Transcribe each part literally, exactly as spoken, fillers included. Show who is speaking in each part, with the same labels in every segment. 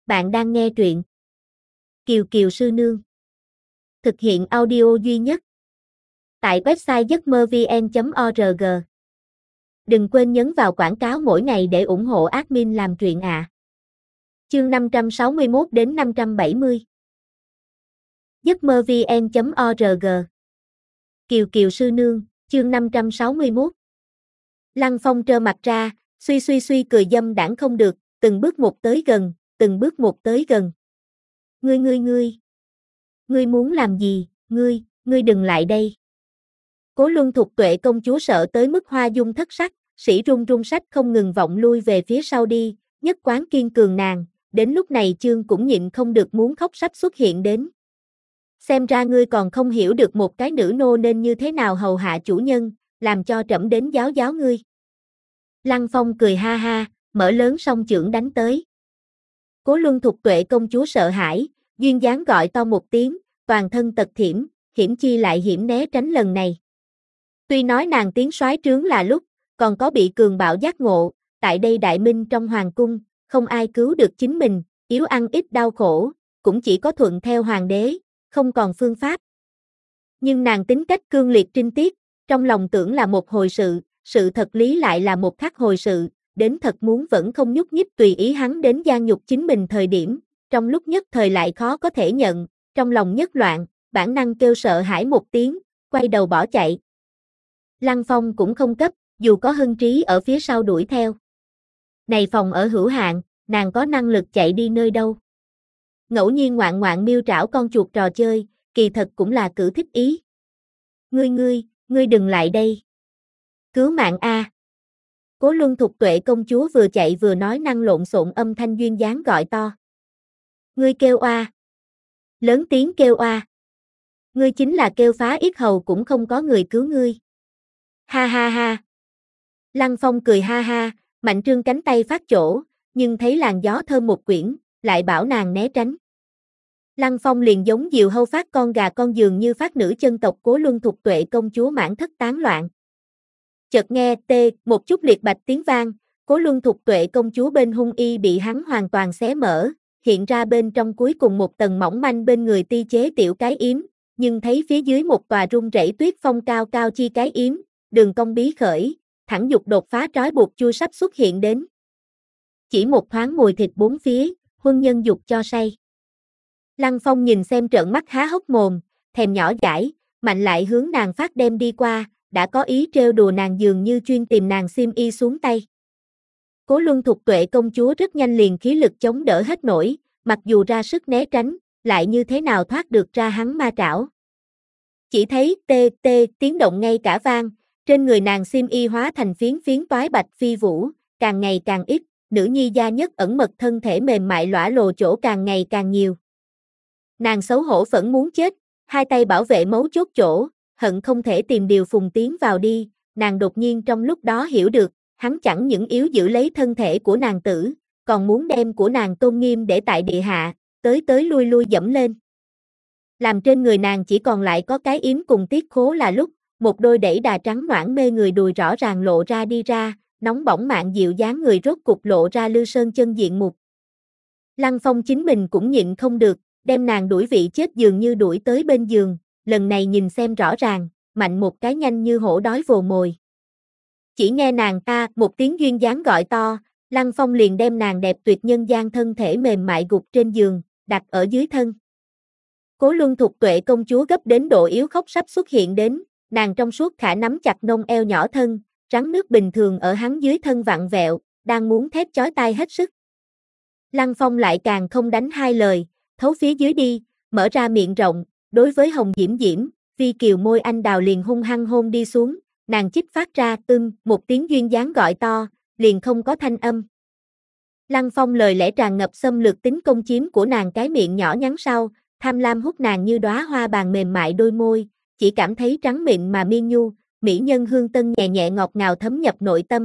Speaker 1: Bạn đang nghe truyện Kiều Kiều Sư Nương. Thực hiện audio duy nhất tại website giấc mơ vn chấm org. Đừng quên nhấn vào quảng cáo mỗi ngày để ủng hộ admin làm truyện ạ. À. Chương năm trăm sáu mươi mốt đến năm trăm bảy mươi. giấc mơ vn chấm org. Kiều Kiều Sư Nương, chương năm trăm sáu mươi mốt. Lăng Phong trơ mặt ra, suy suy suy cười dâm đãng không được, từng bước một tới gần, từng bước một tới gần. Ngươi ngươi ngươi. Ngươi muốn làm gì, ngươi, ngươi đừng lại đây. Cố Luân Thục Tuệ công chúa sợ tới mức hoa dung thất sắc, sĩ run run sách không ngừng vọng lui về phía sau đi, nhất quán kiên cường nàng, đến lúc này chương cũng nhịn không được muốn khóc sắp xuất hiện đến. Xem ra ngươi còn không hiểu được một cái nữ nô nên như thế nào hầu hạ chủ nhân, làm cho trẫm đến giáo giáo ngươi. Lăng Phong cười ha ha, mở lớn song chưởng đánh tới. Cố Luân Thục Tuệ công chúa sợ hãi, duyên dáng gọi to một tiếng, toàn thân tật thiểm, hiểm chi lại hiểm né tránh lần này. Tuy nói nàng tiến soái trướng là lúc, còn có bị cường bạo giác ngộ, tại đây đại minh trong hoàng cung, không ai cứu được chính mình, yếu ăn ít đau khổ, cũng chỉ có thuận theo hoàng đế, không còn phương pháp. Nhưng nàng tính cách cương liệt trinh tiết, trong lòng tưởng là một hồi sự, sự thật lý lại là một khác hồi sự, đến thật muốn vẫn không nhúc nhích tùy ý hắn đến gian nhục chính mình thời điểm, trong lúc nhất thời lại khó có thể nhận, trong lòng nhất loạn, bản năng kêu sợ hãi một tiếng, quay đầu bỏ chạy. Lăng Phong cũng không cấp, dù có Hân Trí ở phía sau đuổi theo. Này phòng ở hữu hạn, nàng có năng lực chạy đi nơi đâu. Ngẫu nhiên ngoạn ngoạn miêu trảo con chuột trò chơi, kỳ thật cũng là cử thích ý. Ngươi ngươi, ngươi đừng lại đây. Cứu mạng a. Cố Luân Thục Tuệ công chúa vừa chạy vừa nói năng lộn xộn âm thanh duyên dáng gọi to. Ngươi kêu oa. Lớn tiếng kêu oa. Ngươi chính là kêu phá yết hầu cũng không có người cứu ngươi. Ha ha ha. Lăng Phong cười ha ha, mạnh trương cánh tay phát chỗ, nhưng thấy làn gió thơm một quyển, lại bảo nàng né tránh. Lăng Phong liền giống diều hâu phát con gà con dường như phát nữ chân tộc Cố Luân Thục Tuệ công chúa mãn thất tán loạn. Chợt nghe tê một chút liệt bạch tiếng vang, Cố Luân Thục Tuệ công chúa bên hung y bị hắn hoàn toàn xé mở, hiện ra bên trong cuối cùng một tầng mỏng manh bên người ti chế tiểu cái yếm, nhưng thấy phía dưới một tòa rung rẩy tuyết phong cao cao chi cái yếm, đường cong bí khởi, thẳng dục đột phá trói buộc chui sắp xuất hiện đến. Chỉ một thoáng mùi thịt bốn phía, huân nhân dục cho say. Lăng Phong nhìn xem trợn mắt há hốc mồm, thèm nhỏ dãi, mạnh lại hướng nàng phát đem đi qua, đã có ý trêu đùa nàng dường như chuyên tìm nàng xiêm y xuống tay. Cố Luân Thục Tuệ công chúa rất nhanh liền khí lực chống đỡ hết nổi, mặc dù ra sức né tránh, lại như thế nào thoát được ra hắn ma trảo. Chỉ thấy tê tê tiếng động ngay cả vang, trên người nàng xiêm y hóa thành phiến phiến toái bạch phi vũ, càng ngày càng ít, nữ nhi gia nhất ẩn mật thân thể mềm mại lõa lồ chỗ càng ngày càng nhiều. Nàng xấu hổ phẫn muốn chết, hai tay bảo vệ mấu chốt chỗ, hận không thể tìm điều phùng tiến vào đi, nàng đột nhiên trong lúc đó hiểu được, hắn chẳng những yếu giữ lấy thân thể của nàng tử, còn muốn đem của nàng tôn nghiêm để tại địa hạ, tới tới lui lui dẫm lên. Làm trên người nàng chỉ còn lại có cái yếm cùng tiết khố là lúc, một đôi đẩy đà trắng noãn mê người đùi rõ ràng lộ ra đi ra, nóng bỏng mạn dịu dáng người rốt cục lộ ra Lư Sơn chân diện mục. Lăng Phong chính mình cũng nhịn không được, đem nàng đuổi vị chết dường như đuổi tới bên giường, lần này nhìn xem rõ ràng, mạnh một cái nhanh như hổ đói vồ mồi. Chỉ nghe nàng ta một tiếng duyên dáng gọi to, Lăng Phong liền đem nàng đẹp tuyệt nhân gian thân thể mềm mại gục trên giường, đặt ở dưới thân. Cố Luân Thục Tuệ công chúa gấp đến độ yếu khóc sắp xuất hiện đến, nàng trong suốt khả nắm chặt nông eo nhỏ thân, rắn nước bình thường ở hắn dưới thân vặn vẹo, đang muốn thét chói tai hết sức. Lăng Phong lại càng không đánh hai lời, thấu phía dưới đi, mở ra miệng rộng, đối với Hồng Diễm Diễm, vi kiều môi anh đào liền hung hăng hôn đi xuống, nàng chích phát ra ưng, một tiếng duyên dáng gọi to, liền không có thanh âm. Lăng Phong lời lẽ tràn ngập xâm lược tính công chiếm của nàng cái miệng nhỏ nhắn sau, tham lam hút nàng như đóa hoa bàn mềm mại đôi môi, chỉ cảm thấy trắng mịn mà miên nhu, mỹ nhân hương tân nhẹ nhẹ ngọt ngào thấm nhập nội tâm.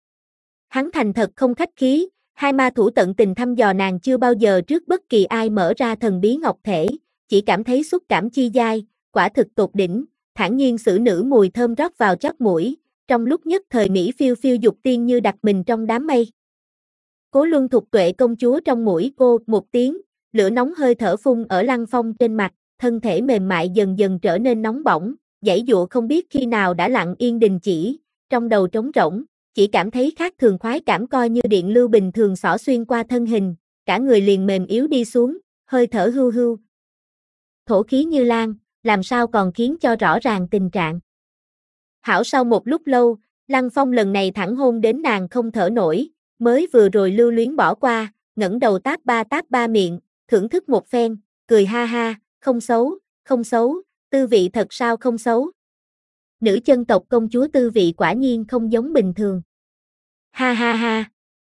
Speaker 1: Hắn thành thật không khách khí, hai ma thủ tận tình thăm dò nàng chưa bao giờ trước bất kỳ ai mở ra thần bí ngọc thể, chỉ cảm thấy xúc cảm chi dai, quả thực tột đỉnh, thản nhiên xử nữ mùi thơm rót vào chóp mũi, trong lúc nhất thời mỹ phiêu phiêu dục tiên như đặt mình trong đám mây. Cố Luân Thục Tuệ công chúa trong mũi cô một tiếng, lửa nóng hơi thở phun ở Lăng Phong trên mặt, thân thể mềm mại dần dần trở nên nóng bỏng, giãy giụa không biết khi nào đã lặng yên đình chỉ, trong đầu trống rỗng, chỉ cảm thấy khác thường khoái cảm coi như điện lưu bình thường xỏ xuyên qua thân hình, cả người liền mềm yếu đi xuống, hơi thở hưu hưu. Thổ khí như lan, làm sao còn khiến cho rõ ràng tình trạng. Hảo sau một lúc lâu, Lăng Phong lần này thẳng hôn đến nàng không thở nổi, mới vừa rồi lưu luyến bỏ qua, ngẩng đầu táp ba táp ba miệng, thưởng thức một phen, cười ha ha, không xấu, không xấu, tư vị thật sao không xấu. Nữ chân tộc công chúa tư vị quả nhiên không giống bình thường. Ha ha ha.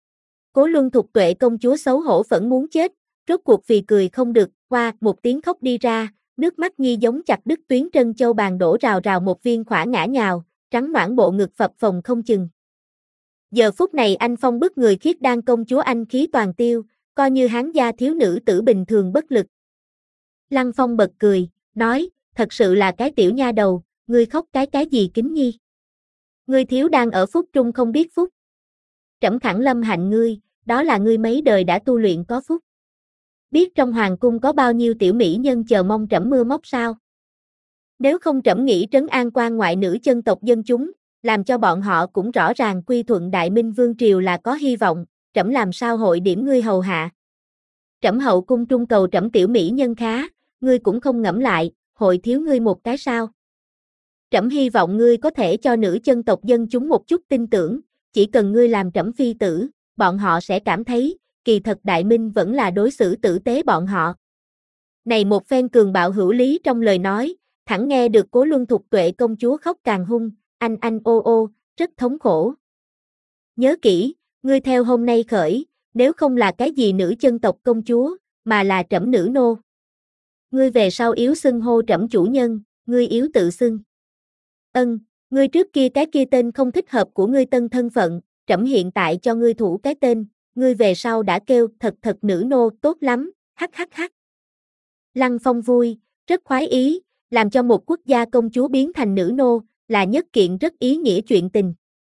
Speaker 1: Cố Luân Thục Tuệ công chúa xấu hổ phẫn muốn chết, rốt cuộc vì cười không được, qua một tiếng khóc đi ra, nước mắt nhi giống chặt đứt tuyến trân châu bàn đổ rào rào một viên khỏa ngã nhào, trắng noãn bộ ngực phập phồng không chừng. Giờ phút này anh Phong bức người khiết đan công chúa anh khí toàn tiêu, coi như hán gia thiếu nữ tử bình thường bất lực. Lăng Phong bật cười, nói, thật sự là cái tiểu nha đầu, ngươi khóc cái cái gì kính nhi. Ngươi thiếu đang ở phúc trung không biết phúc. Trẫm khẳng lâm hạnh ngươi, đó là ngươi mấy đời đã tu luyện có phúc. Biết trong hoàng cung có bao nhiêu tiểu mỹ nhân chờ mong trẫm mưa móc sao? Nếu không trẫm nghĩ trấn an quan ngoại nữ chân tộc dân chúng, làm cho bọn họ cũng rõ ràng quy thuận Đại Minh Vương Triều là có hy vọng, trẫm làm sao hội điểm ngươi hầu hạ. Trẫm hậu cung trung cầu trẫm tiểu mỹ nhân khá, ngươi cũng không ngẫm lại, hội thiếu ngươi một cái sao. Trẫm hy vọng ngươi có thể cho nữ chân tộc dân chúng một chút tin tưởng, chỉ cần ngươi làm trẫm phi tử, bọn họ sẽ cảm thấy, kỳ thật Đại Minh vẫn là đối xử tử tế bọn họ. Này một phen cường bạo hữu lý trong lời nói, thẳng nghe được Cố Luân Thục Tuệ công chúa khóc càng hung, anh anh ô ô, rất thống khổ. Nhớ kỹ, ngươi theo hôm nay khởi, nếu không là cái gì nữ chân tộc công chúa, mà là trẫm nữ nô. Ngươi về sau yếu xưng hô trẫm chủ nhân, ngươi yếu tự xưng. Ân, ngươi trước kia cái kia tên không thích hợp của ngươi tân thân phận, trẫm hiện tại cho ngươi thủ cái tên, ngươi về sau đã kêu thật thật nữ nô tốt lắm, hắc hắc hắc. Lăng Phong vui, rất khoái ý, làm cho một quốc gia công chúa biến thành nữ nô, là nhất kiện rất ý nghĩa chuyện tình.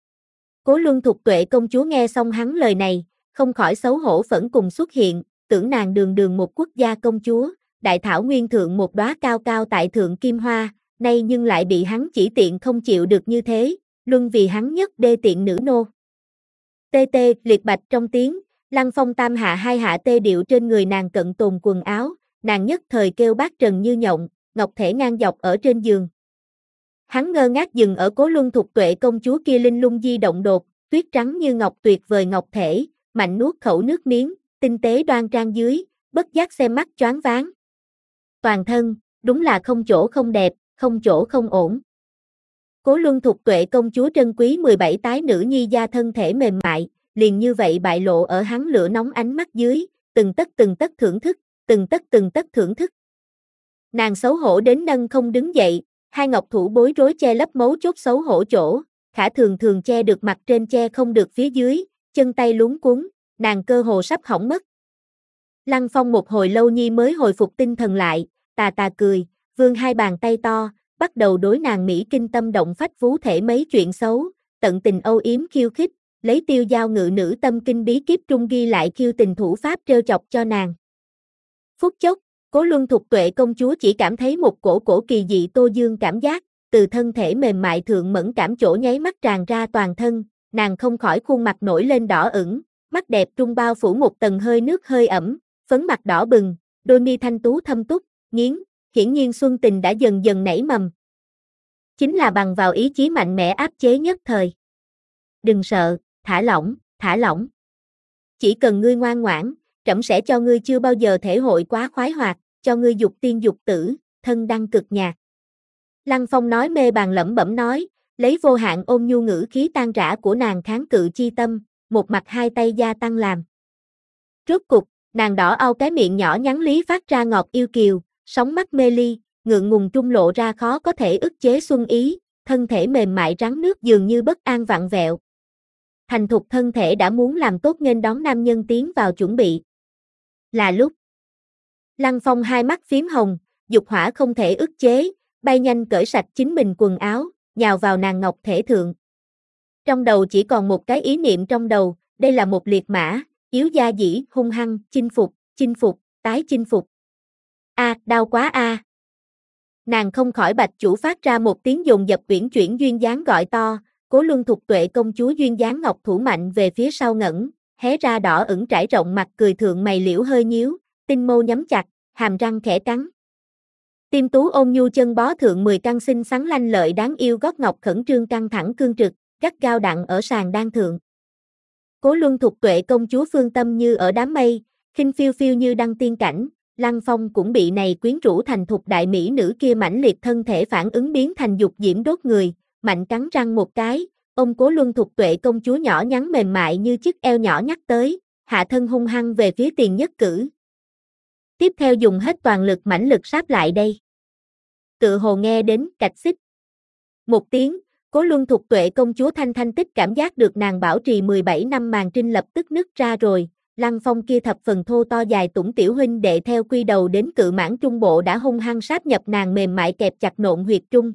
Speaker 1: Cố Luân Thục Tuệ công chúa nghe xong hắn lời này, không khỏi xấu hổ phẫn cùng xuất hiện, tưởng nàng đường đường một quốc gia công chúa, đại thảo nguyên thượng một đóa cao cao tại thượng kim hoa, nay nhưng lại bị hắn chỉ tiện không chịu được như thế, luân vì hắn nhất đê tiện nữ nô. Tê tê liệt bạch trong tiếng, Lăng Phong tam hạ hai hạ tê điệu trên người nàng cận tồn quần áo, nàng nhất thời kêu bát trần như nhộng, ngọc thể ngang dọc ở trên giường. Hắn ngơ ngác dừng ở Cố Luân Thục Tuệ công chúa kia linh lung di động đột, tuyết trắng như ngọc tuyệt vời ngọc thể, mạnh nuốt khẩu nước miếng, tinh tế đoan trang dưới, bất giác xem mắt choáng váng. Toàn thân, đúng là không chỗ không đẹp, không chỗ không ổn. Cố Luân Thục Tuệ công chúa trân quý mười bảy tái nữ nhi gia thân thể mềm mại, liền như vậy bại lộ ở hắn lửa nóng ánh mắt dưới, từng tấc từng tấc thưởng thức, từng tấc từng tấc thưởng thức. Nàng xấu hổ đến nâng không đứng dậy, hai ngọc thủ bối rối che lấp mấu chốt xấu hổ chỗ, khả thường thường che được mặt trên che không được phía dưới, chân tay luống cuống, nàng cơ hồ sắp hỏng mất. Lăng Phong một hồi lâu nhi mới hồi phục tinh thần lại, tà tà cười, vươn hai bàn tay to, bắt đầu đối nàng mỹ kinh tâm động phách phú thể mấy chuyện xấu, tận tình âu yếm khiêu khích, lấy tiêu giao ngự nữ tâm kinh bí kíp trung ghi lại khiêu tình thủ pháp trêu chọc cho nàng. Phút chốc, Cố Luân Thục Tuệ công chúa chỉ cảm thấy một cổ cổ kỳ dị tô dương cảm giác, từ thân thể mềm mại thượng mẫn cảm chỗ nháy mắt tràn ra toàn thân, nàng không khỏi khuôn mặt nổi lên đỏ ửng, mắt đẹp trung bao phủ một tầng hơi nước hơi ẩm, phấn mặt đỏ bừng, đôi mi thanh tú thâm túc, nghiến, hiển nhiên xuân tình đã dần dần nảy mầm. Chính là bằng vào ý chí mạnh mẽ áp chế nhất thời. Đừng sợ, thả lỏng, thả lỏng. Chỉ cần ngươi ngoan ngoãn, trẫm sẽ cho ngươi chưa bao giờ thể hội quá khoái hoạt, cho ngươi dục tiên dục tử, thân đăng cực nhạc. Lăng Phong nói mê bàn lẩm bẩm nói, lấy vô hạn ôn nhu ngữ khí tan rã của nàng kháng cự chi tâm, một mặt hai tay gia tăng làm. Rốt cục, nàng đỏ au cái miệng nhỏ nhắn lý phát ra ngọt yêu kiều, sóng mắt mê ly, ngượng ngùng trung lộ ra khó có thể ức chế xuân ý, thân thể mềm mại rắn nước dường như bất an vặn vẹo. Thành thục thân thể đã muốn làm tốt nghênh đón nam nhân tiến vào chuẩn bị. Là lúc. Lăng Phong hai mắt phím hồng, dục hỏa không thể ức chế, bay nhanh cởi sạch chính mình quần áo, nhào vào nàng ngọc thể thượng. Trong đầu chỉ còn một cái ý niệm trong đầu, đây là một liệt mã, yếu da dĩ, hung hăng, chinh phục, chinh phục, tái chinh phục. A, à, đau quá a. À. Nàng không khỏi bạch chủ phát ra một tiếng dồn dập uyển chuyển duyên dáng gọi to, Cố Luân Thục Tuệ công chúa duyên dáng ngọc thủ mạnh về phía sau ngẩng, hé ra đỏ ửng trải rộng mặt cười thượng mày liễu hơi nhíu, tinh mâu nhắm chặt, hàm răng khẽ cắn. Tim tú ôn nhu chân bó thượng mười căn xinh xắn lanh lợi đáng yêu gót ngọc khẩn trương căng thẳng cương trực, gắt gao đặng ở sàn đan thượng. Cố Luân Thục Tuệ công chúa phương tâm như ở đám mây, khinh phiêu phiêu như đăng tiên cảnh, Lăng Phong cũng bị này quyến rũ thành thục đại mỹ nữ kia mãnh liệt thân thể phản ứng biến thành dục diễm đốt người, mạnh cắn răng một cái, ôm Cố Luân Thục Tuệ công chúa nhỏ nhắn mềm mại như chiếc eo nhỏ nhắc tới, hạ thân hung hăng về phía Tiền Nhất Cử. Tiếp theo dùng hết toàn lực mãnh lực sáp lại đây. Tự hồ nghe đến cạch xích. Một tiếng, Cố Luân Thục Tuệ công chúa thanh thanh tích cảm giác được nàng bảo trì mười bảy năm màn trinh lập tức nứt ra rồi, Lăng Phong kia thập phần thô to dài tủng tiểu huynh đệ theo quy đầu đến cự mãn trung bộ đã hung hăng sáp nhập nàng mềm mại kẹp chặt nộn huyệt trung.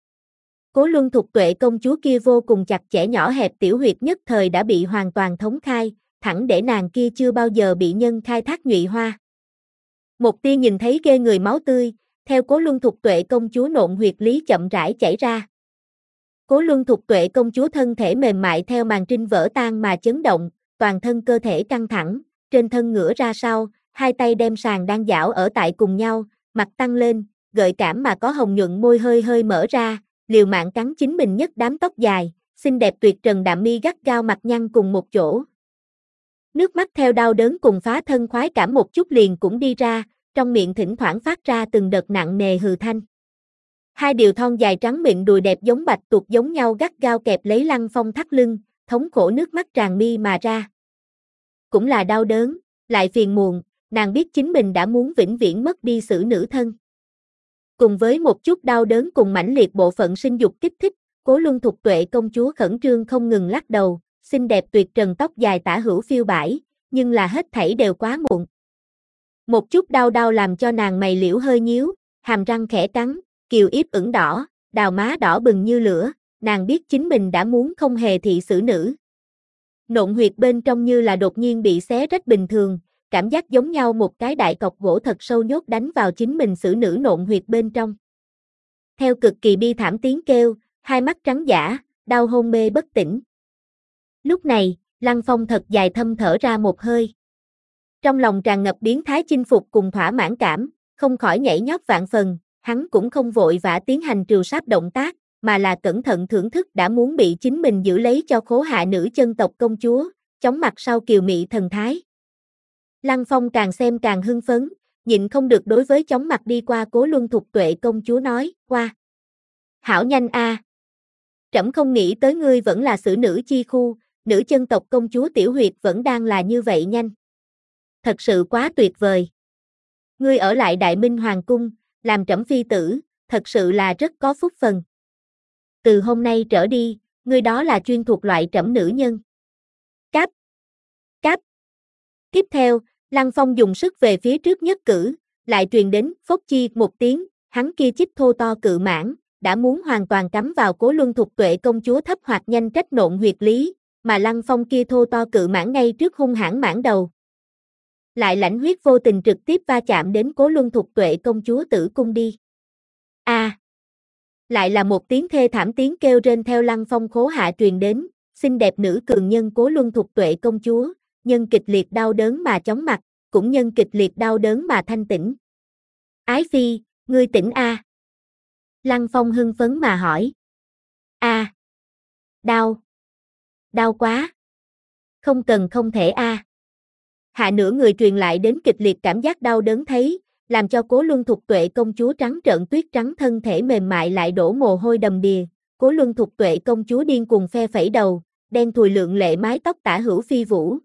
Speaker 1: Cố Luân Thục Tuệ công chúa kia vô cùng chặt chẽ nhỏ hẹp tiểu huyệt nhất thời đã bị hoàn toàn thống khai, thẳng để nàng kia chưa bao giờ bị nhân khai thác nhụy hoa. Một tia nhìn thấy ghê người máu tươi, theo Cố Luân Thục Tuệ công chúa nộn huyệt lý chậm rãi chảy ra. Cố Luân Thục Tuệ công chúa thân thể mềm mại theo màn trinh vỡ tan mà chấn động, toàn thân cơ thể căng thẳng, trên thân ngửa ra sau, hai tay đem sàn đang giảo ở tại cùng nhau, mặt tăng lên, gợi cảm mà có hồng nhuận môi hơi hơi mở ra, liều mạng cắn chính mình nhất đám tóc dài, xinh đẹp tuyệt trần đạm mi gắt gao mặt nhăn cùng một chỗ. Nước mắt theo đau đớn cùng phá thân khoái cảm một chút liền cũng đi ra, trong miệng thỉnh thoảng phát ra từng đợt nặng nề hừ thanh. Hai điều thon dài trắng mịn đùi đẹp giống bạch tuộc giống nhau gắt gao kẹp lấy Lăng Phong thắt lưng, thống khổ nước mắt tràn mi mà ra. Cũng là đau đớn, lại phiền muộn, nàng biết chính mình đã muốn vĩnh viễn mất đi xử nữ thân. Cùng với một chút đau đớn cùng mãnh liệt bộ phận sinh dục kích thích, Cố Luân Thục Tuệ công chúa khẩn trương không ngừng lắc đầu, xinh đẹp tuyệt trần tóc dài tả hữu phiêu bãi, nhưng là hết thảy đều quá muộn. Một chút đau đau làm cho nàng mày liễu hơi nhíu, hàm răng khẽ cắn, kiều yếp ửng đỏ, đào má đỏ bừng như lửa, nàng biết chính mình đã muốn không hề thị xử nữ. Nộn huyệt bên trong như là đột nhiên bị xé rách bình thường, cảm giác giống nhau một cái đại cọc gỗ thật sâu nhốt đánh vào chính mình xử nữ nộn huyệt bên trong. Theo cực kỳ bi thảm tiếng kêu, hai mắt trắng dã, đau hôn mê bất tỉnh. Lúc này, Lăng Phong thật dài thâm thở ra một hơi. Trong lòng tràn ngập biến thái chinh phục cùng thỏa mãn cảm, không khỏi nhảy nhót vạn phần, hắn cũng không vội vã tiến hành trừ sáp động tác, mà là cẩn thận thưởng thức đã muốn bị chính mình giữ lấy cho khố hạ nữ chân tộc công chúa, chóng mặt sau kiều mị thần thái. Lăng Phong càng xem càng hưng phấn, nhịn không được đối với chóng mặt đi qua Cố Luân Thục Tuệ công chúa nói, qua. Hảo nhanh a, à. Trẫm không nghĩ tới ngươi vẫn là xử nữ chi khu, nữ chân tộc công chúa tiểu huyệt vẫn đang là như vậy nhanh. Thật sự quá tuyệt vời. Ngươi ở lại Đại Minh Hoàng cung, làm trẫm phi tử, thật sự là rất có phúc phần. Từ hôm nay trở đi, ngươi đó là chuyên thuộc loại trẫm nữ nhân. Cáp. Cáp. Tiếp theo, Lăng Phong dùng sức về phía trước nhất cử, lại truyền đến phốc chi một tiếng, hắn kia chích thô to cự mãn, đã muốn hoàn toàn cắm vào Cố Luân Thục Tuệ công chúa thấp hoặc nhanh trách nộn huyệt lý, mà Lăng Phong kia thô to cự mãn ngay trước hung hãn mãn đầu. Lại lãnh huyết vô tình trực tiếp va chạm đến Cố Luân Thục Tuệ công chúa tử cung đi. A! À, lại là một tiếng thê thảm tiếng kêu rên theo Lăng Phong khố hạ truyền đến, xinh đẹp nữ cường nhân Cố Luân Thục Tuệ công chúa, nhân kịch liệt đau đớn mà chóng mặt, cũng nhân kịch liệt đau đớn mà thanh tỉnh. Ái phi, ngươi tỉnh a? À? Lăng Phong hưng phấn mà hỏi. A! À, đau. Đau quá. Không cần không thể a. À. Hạ nửa người truyền lại đến kịch liệt cảm giác đau đớn thấy, làm cho Cố Luân Thục Tuệ công chúa trắng trợn tuyết trắng thân thể mềm mại lại đổ mồ hôi đầm đìa. Cố Luân Thục Tuệ công chúa điên cuồng phe phẩy đầu, đen thùi lượng lệ mái tóc tả hữu phi vũ.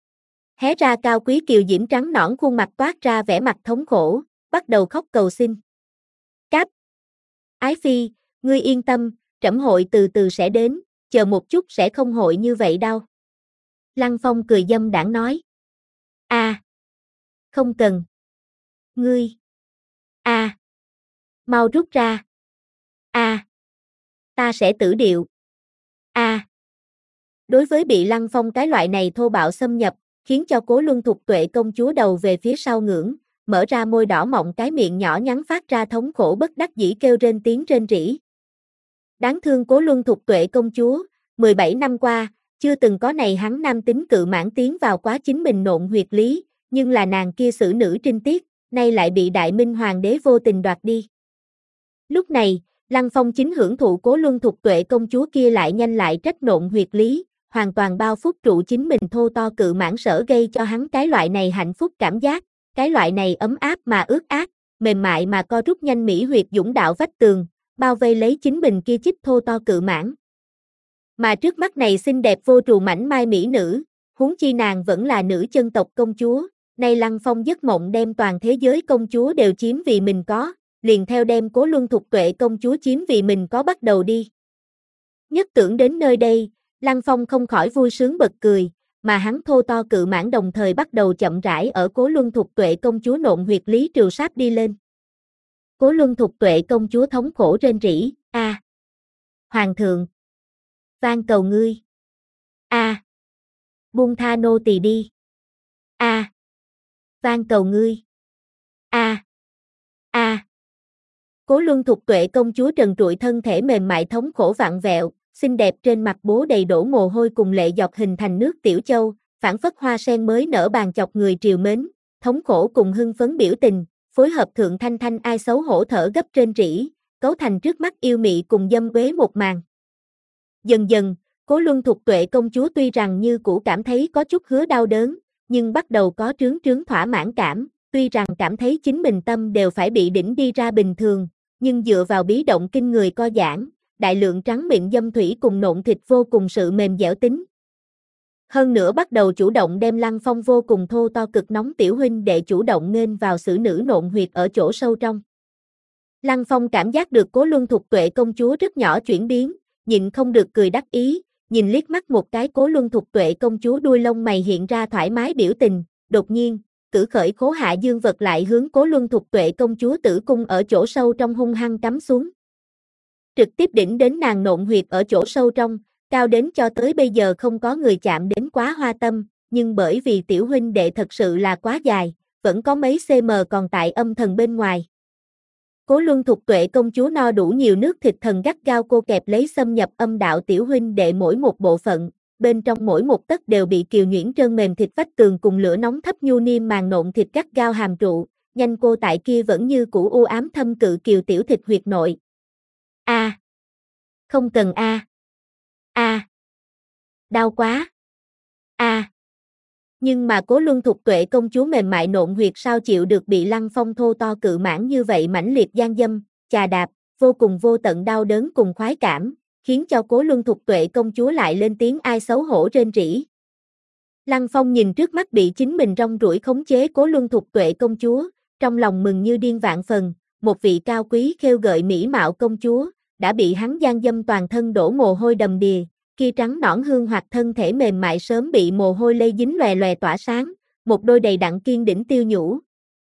Speaker 1: Hé ra cao quý kiều diễm trắng nõn khuôn mặt toát ra vẻ mặt thống khổ, bắt đầu khóc cầu xin. Cáp. Ái phi, ngươi yên tâm, trẫm hội từ từ sẽ đến, chờ một chút sẽ không hội như vậy đâu. Lăng Phong cười dâm đãng nói. A. À, không cần. Ngươi. A. À, mau rút ra. A. À, ta sẽ tử điệu. A. À, đối với bị Lăng Phong cái loại này thô bạo xâm nhập, khiến cho Cố Luân Thục Tuệ công chúa đầu về phía sau ngưỡng, mở ra môi đỏ mọng, cái miệng nhỏ nhắn phát ra thống khổ bất đắc dĩ kêu rên tiếng rên rỉ. Đáng thương Cố Luân Thục Tuệ công chúa, mười bảy năm qua, chưa từng có này hắn nam tính cự mãn tiến vào quá chính mình nộn huyệt lý, nhưng là nàng kia xử nữ trinh tiết, nay lại bị Đại Minh Hoàng đế vô tình đoạt đi. Lúc này, Lăng Phong chính hưởng thụ Cố Luân Thục Tuệ công chúa kia lại nhanh lại trách nộn huyệt lý, hoàn toàn bao phúc trụ chính mình thô to cự mãn sở gây cho hắn cái loại này hạnh phúc cảm giác, cái loại này ấm áp mà ướt át, mềm mại mà co rút nhanh mỹ huyệt dũng đạo vách tường, bao vây lấy chính mình kia chích thô to cự mãn. Mà trước mắt này xinh đẹp vô trù mảnh mai mỹ nữ, huống chi nàng vẫn là nữ chân tộc công chúa, nay Lăng Phong giấc mộng đem toàn thế giới công chúa đều chiếm vì mình có, liền theo đem Cố Luân Thục Tuệ công chúa chiếm vì mình có bắt đầu đi. Nhất tưởng đến nơi đây, Lăng Phong không khỏi vui sướng bật cười, mà hắn thô to cự mãn đồng thời bắt đầu chậm rãi ở Cố Luân Thục Tuệ công chúa nộn huyệt lý trừ sáp đi lên. Cố Luân Thục Tuệ công chúa thống khổ rên rỉ, a, Hoàng thượng, van cầu ngươi, a, buông tha nô tỳ đi, a, van cầu ngươi, a, a. Cố Luân Thục Tuệ công chúa trần trụi thân thể mềm mại thống khổ vặn vẹo, xinh đẹp trên mặt bố đầy đổ mồ hôi cùng lệ dọc hình thành nước tiểu châu, phảng phất hoa sen mới nở bàn chọc người triều mến, thống khổ cùng hưng phấn biểu tình, phối hợp thượng thanh thanh ai xấu hổ thở gấp trên rỉ, cấu thành trước mắt yêu mị cùng dâm quế một màn. Dần dần, Cố Luân Thục Tuệ công chúa tuy rằng như cũ cảm thấy có chút hứa đau đớn, nhưng bắt đầu có trướng trướng thỏa mãn cảm, tuy rằng cảm thấy chính mình tâm đều phải bị đỉnh đi ra bình thường, nhưng dựa vào bí động kinh người co giãn, đại lượng trắng miệng dâm thủy cùng nộn thịt vô cùng sự mềm dẻo tính. Hơn nữa bắt đầu chủ động đem Lăng Phong vô cùng thô to cực nóng tiểu huynh đệ chủ động nghênh vào xử nữ nộn huyệt ở chỗ sâu trong. Lăng Phong cảm giác được Cố Luân Thục Tuệ công chúa rất nhỏ chuyển biến, nhịn không được cười đắc ý, nhìn liếc mắt một cái Cố Luân Thục Tuệ công chúa đuôi lông mày hiện ra thoải mái biểu tình, đột nhiên, cử khởi khố hạ dương vật lại hướng Cố Luân Thục Tuệ công chúa tử cung ở chỗ sâu trong hung hăng cắm xuống. Trực tiếp đỉnh đến nàng nộn huyệt ở chỗ sâu trong, cao đến cho tới bây giờ không có người chạm đến quá hoa tâm, nhưng bởi vì tiểu huynh đệ thật sự là quá dài, vẫn có mấy cm còn tại âm thần bên ngoài. Cố Luân Thục Tuệ công chúa no đủ nhiều nước thịt thần gắt gao cô kẹp lấy xâm nhập âm đạo tiểu huynh đệ mỗi một bộ phận, bên trong mỗi một tấc đều bị kiều nhuyễn trơn mềm thịt vách tường cùng lửa nóng thấp nhu niêm màng nộn thịt gắt gao hàm trụ, nhanh cô tại kia vẫn như cũ u ám thâm cự kiều tiểu thịt huyệt nội. A, à. Không cần a. A. À. Đau quá. A. À. Nhưng mà Cố Luân Thục Tuệ công chúa mềm mại nộn huyệt sao chịu được bị Lăng Phong thô to cự mãn như vậy mãnh liệt gian dâm, chà đạp, vô cùng vô tận đau đớn cùng khoái cảm, khiến cho Cố Luân Thục Tuệ công chúa lại lên tiếng ai xấu hổ rên rỉ. Lăng Phong nhìn trước mắt bị chính mình rong ruổi khống chế Cố Luân Thục Tuệ công chúa, trong lòng mừng như điên vạn phần, một vị cao quý khêu gợi mỹ mạo công chúa, đã bị hắn gian dâm toàn thân đổ mồ hôi đầm đìa, kia trắng nõn hương hoặc thân thể mềm mại sớm bị mồ hôi lây dính lòe lòe tỏa sáng, một đôi đầy đặn kiên đỉnh tiêu nhũ.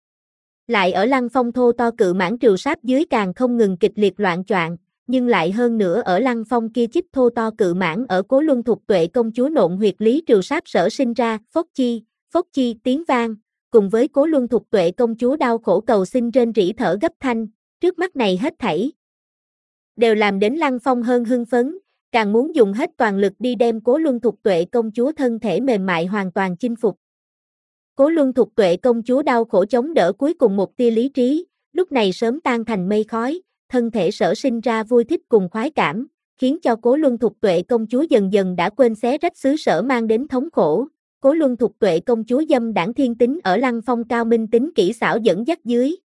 Speaker 1: Lại ở Lăng Phong thô to cự mãn trừ sáp dưới càng không ngừng kịch liệt loạn choạng, nhưng lại hơn nữa ở Lăng Phong kia chích thô to cự mãn ở Cố Luân Thục Tuệ công chúa nộn huyệt lý trừ sáp sở sinh ra, phốc chi, phốc chi tiếng vang, cùng với Cố Luân Thục Tuệ công chúa đau khổ cầu xin rên rỉ thở gấp thanh, trước mắt này hết thảy đều làm đến Lăng Phong hơn hưng phấn, càng muốn dùng hết toàn lực đi đem Cố Luân Thục Tuệ công chúa thân thể mềm mại hoàn toàn chinh phục. Cố Luân Thục Tuệ công chúa đau khổ chống đỡ cuối cùng một tia lý trí, lúc này sớm tan thành mây khói, thân thể sở sinh ra vui thích cùng khoái cảm, khiến cho Cố Luân Thục Tuệ công chúa dần dần đã quên xé rách xứ sở mang đến thống khổ. Cố Luân Thục Tuệ công chúa dâm đảng thiên tính ở Lăng Phong cao minh tính kỹ xảo dẫn dắt dưới,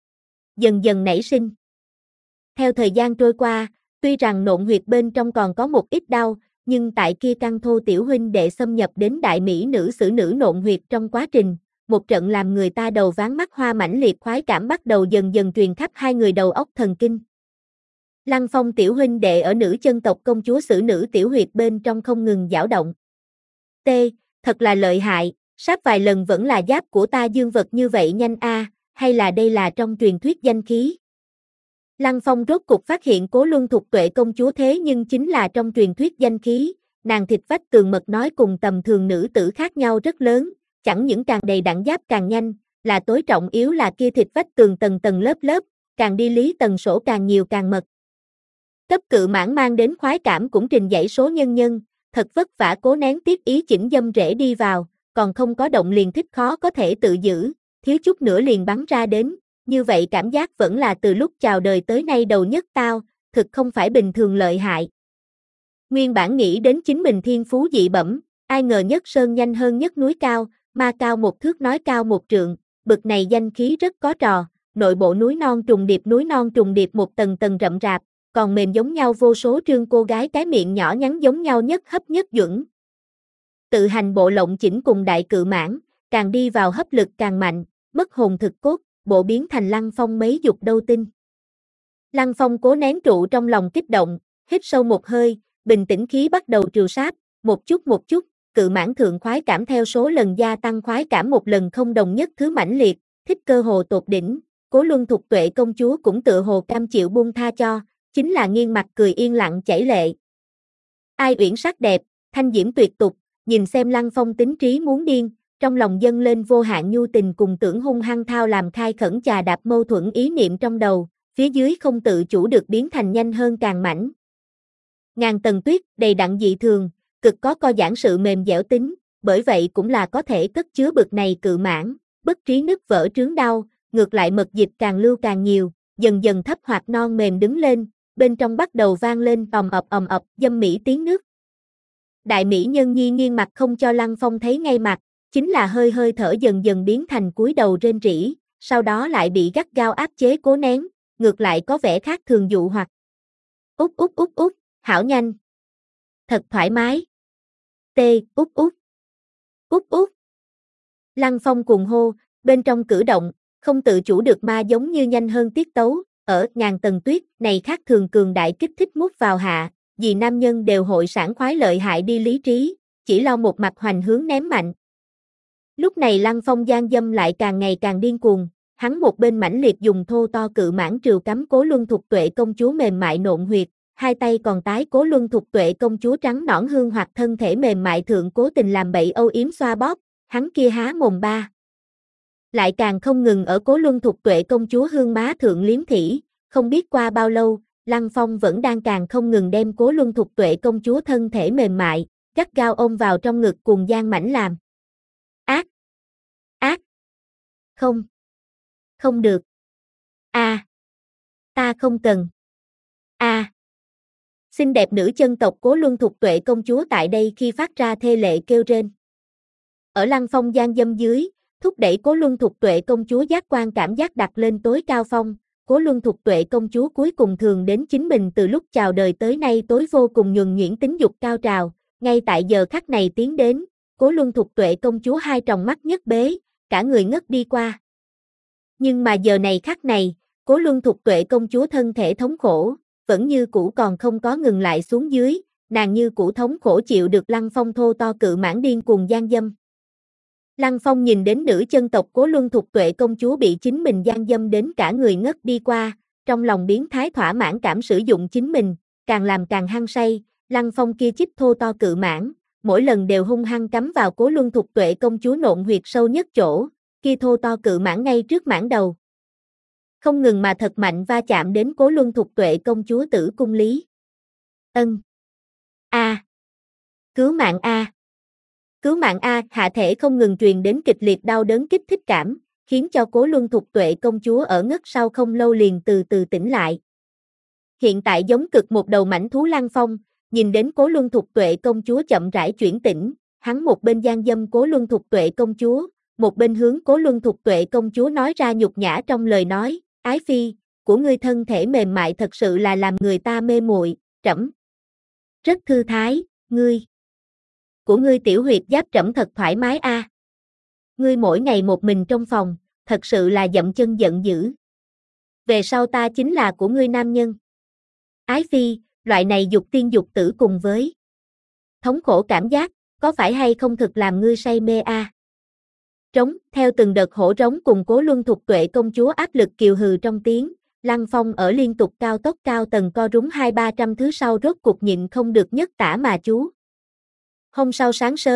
Speaker 1: dần dần nảy sinh. Theo thời gian trôi qua, tuy rằng nộn huyệt bên trong còn có một ít đau, nhưng tại kia căn thô tiểu huynh đệ xâm nhập đến đại mỹ nữ xử nữ nộn huyệt trong quá trình, một trận làm người ta đầu váng mắt hoa mãnh liệt khoái cảm bắt đầu dần dần truyền khắp hai người đầu óc thần kinh. Lăng Phong tiểu huynh đệ ở nữ chân tộc công chúa xử nữ tiểu huyệt bên trong không ngừng dao động. T, thật là lợi hại, sắp vài lần vẫn là giáp của ta dương vật như vậy nhanh a, hay là đây là trong truyền thuyết danh khí. Lăng Phong rốt cục phát hiện Cố Luân Thục Tuệ công chúa thế nhưng chính là trong truyền thuyết danh khí, nàng thịt vách tường mật nói cùng tầm thường nữ tử khác nhau rất lớn, chẳng những càng đầy đặn giáp càng nhanh, là tối trọng yếu là kia thịt vách tường tầng tầng lớp lớp, càng đi lý tần sổ càng nhiều càng mật. Cấp cự mãn mang đến khoái cảm cũng trình dãy số nhân nhân, thật vất vả cố nén tiếc ý chỉnh dâm rễ đi vào, còn không có động liền thích khó có thể tự giữ, thiếu chút nữa liền bắn ra đến, như vậy cảm giác vẫn là từ lúc chào đời tới nay đầu nhất tao, thực không phải bình thường lợi hại. Nguyên bản nghĩ đến chính mình thiên phú dị bẩm, ai ngờ nhất sơn nhanh hơn nhất núi cao, ma cao một thước nói cao một trượng, bực này danh khí rất có trò, nội bộ núi non trùng điệp núi non trùng điệp một tầng tầng rậm rạp, còn mềm giống nhau vô số trương cô gái cái miệng nhỏ nhắn giống nhau nhất hấp nhất duẩn. Tự hành bộ lộng chỉnh cùng đại cự mãn, càng đi vào hấp lực càng mạnh, mất hồn thực cốt, bộ biến thành Lăng Phong mấy dục đâu tinh. Lăng Phong cố nén trụ trong lòng kích động, hít sâu một hơi, bình tĩnh khí bắt đầu trừ sát, một chút một chút, cự mãn thượng khoái cảm theo số lần gia tăng khoái cảm một lần không đồng nhất thứ mãnh liệt, thích cơ hồ tột đỉnh, Cố Luân Thục Tuệ công chúa cũng tự hồ cam chịu buông tha cho, chính là nghiêng mặt cười yên lặng chảy lệ. Ai uyển sắc đẹp, thanh diễm tuyệt tục, nhìn xem Lăng Phong tính trí muốn điên, trong lòng dâng lên vô hạn nhu tình cùng tưởng hung hăng thao làm khai khẩn chà đạp mâu thuẫn ý niệm trong đầu, phía dưới không tự chủ được biến thành nhanh hơn càng mãnh. Ngàn tầng tuyết, đầy đặn dị thường, cực có co giãn sự mềm dẻo tính, bởi vậy cũng là có thể cất chứa bực này cự mãn, bất trí nứt vỡ trướng đau, ngược lại mật dịch càng lưu càng nhiều, dần dần thấp hoạt non mềm đứng lên, bên trong bắt đầu vang lên ầm ập ầm ập dâm mỹ tiếng nước. Đại mỹ nhân nhi nghiêng mặt không cho Lăng Phong thấy ngay mặt, chính là hơi hơi thở dần dần biến thành cúi đầu rên rỉ, sau đó lại bị gắt gao áp chế cố nén, ngược lại có vẻ khác thường dụ hoặc. Út út út út, hảo nhanh. Thật thoải mái. Tê, út út. Út út. Lăng Phong cùng hô, bên trong cử động, không tự chủ được ma giống như nhanh hơn tiết tấu, ở ngàn tầng tuyết này khác thường cường đại kích thích mút vào hạ, vì nam nhân đều hội sảng khoái lợi hại đi lý trí, chỉ lo một mặt hoành hướng ném mạnh. Lúc này Lăng Phong gian dâm lại càng ngày càng điên cuồng, hắn một bên mãnh liệt dùng thô to cự mãn trừ cắm Cố Luân Thục Tuệ công chúa mềm mại nộn huyệt, hai tay còn tái Cố Luân Thục Tuệ công chúa trắng nõn hương hoặc thân thể mềm mại thượng cố tình làm bậy âu yếm xoa bóp, hắn kia há mồm ba. Lại càng không ngừng ở Cố Luân Thục Tuệ công chúa hương má thượng liếm thỉ, không biết qua bao lâu, Lăng Phong vẫn đang càng không ngừng đem Cố Luân Thục Tuệ công chúa thân thể mềm mại, gắt gao ôm vào trong ngực cùng gian mãnh làm. Ác! Ác! Không! Không được! A! À. Ta không cần! A! À. Xinh đẹp nữ chân tộc Cố Luân Thục Tuệ công chúa tại đây khi phát ra thê lệ kêu rên. Ở Lăng Phong gian dâm dưới, thúc đẩy Cố Luân Thục Tuệ công chúa giác quan cảm giác đặt lên tối cao phong, Cố Luân Thục Tuệ công chúa cuối cùng thường đến chính mình từ lúc chào đời tới nay tối vô cùng nhuần nhuyễn tính dục cao trào, ngay tại giờ khắc này tiến đến, Cố Luân Thục Tuệ công chúa hai tròng mắt nhất bế, cả người ngất đi qua. Nhưng mà giờ này khắc này, Cố Luân Thục Tuệ công chúa thân thể thống khổ, vẫn như cũ còn không có ngừng lại xuống dưới, nàng như cũ thống khổ chịu được Lăng Phong thô to cự mãn điên cuồng gian dâm. Lăng Phong nhìn đến nữ chân tộc Cố Luân Thục Tuệ công chúa bị chính mình gian dâm đến cả người ngất đi qua, trong lòng biến thái thỏa mãn cảm sử dụng chính mình, càng làm càng hăng say, Lăng Phong kia chích thô to cự mãn, mỗi lần đều hung hăng cắm vào Cố Luân Thục Tuệ công chúa nộn huyệt sâu nhất chỗ, kia thô to cự mãn ngay trước mãn đầu. Không ngừng mà thật mạnh va chạm đến Cố Luân Thục Tuệ công chúa tử cung lý. Ân. A. À. Cứu mạng A. Cứu mạng A, hạ thể không ngừng truyền đến kịch liệt đau đớn kích thích cảm, khiến cho Cố Luân Thục Tuệ công chúa ở ngất sau không lâu liền từ từ tỉnh lại. Hiện tại giống cực một đầu mãnh thú Lăng Phong, nhìn đến Cố Luân Thục Tuệ công chúa chậm rãi chuyển tỉnh, hắn một bên gian dâm Cố Luân Thục Tuệ công chúa, một bên hướng Cố Luân Thục Tuệ công chúa nói ra nhục nhã trong lời nói, ái phi, của ngươi thân thể mềm mại thật sự là làm người ta mê muội, trẫm rất thư thái, ngươi của ngươi tiểu huyệt giáp trẫm thật thoải mái a. À. Ngươi mỗi ngày một mình trong phòng, thật sự là dậm chân giận dữ. Về sau ta chính là của ngươi nam nhân. Ái phi, loại này dục tiên dục tử cùng với thống khổ cảm giác, có phải hay không thực làm ngươi say mê a? À? Trống, theo từng đợt hổ trống cùng Cố Luân Thục Tuệ công chúa áp lực kiều hừ trong tiếng, Lăng Phong ở liên tục cao tốc cao tầng co rúm hai ba trăm thứ sau rốt cục nhịn không được nhất tả mà chú. Hôm sau sáng sớm,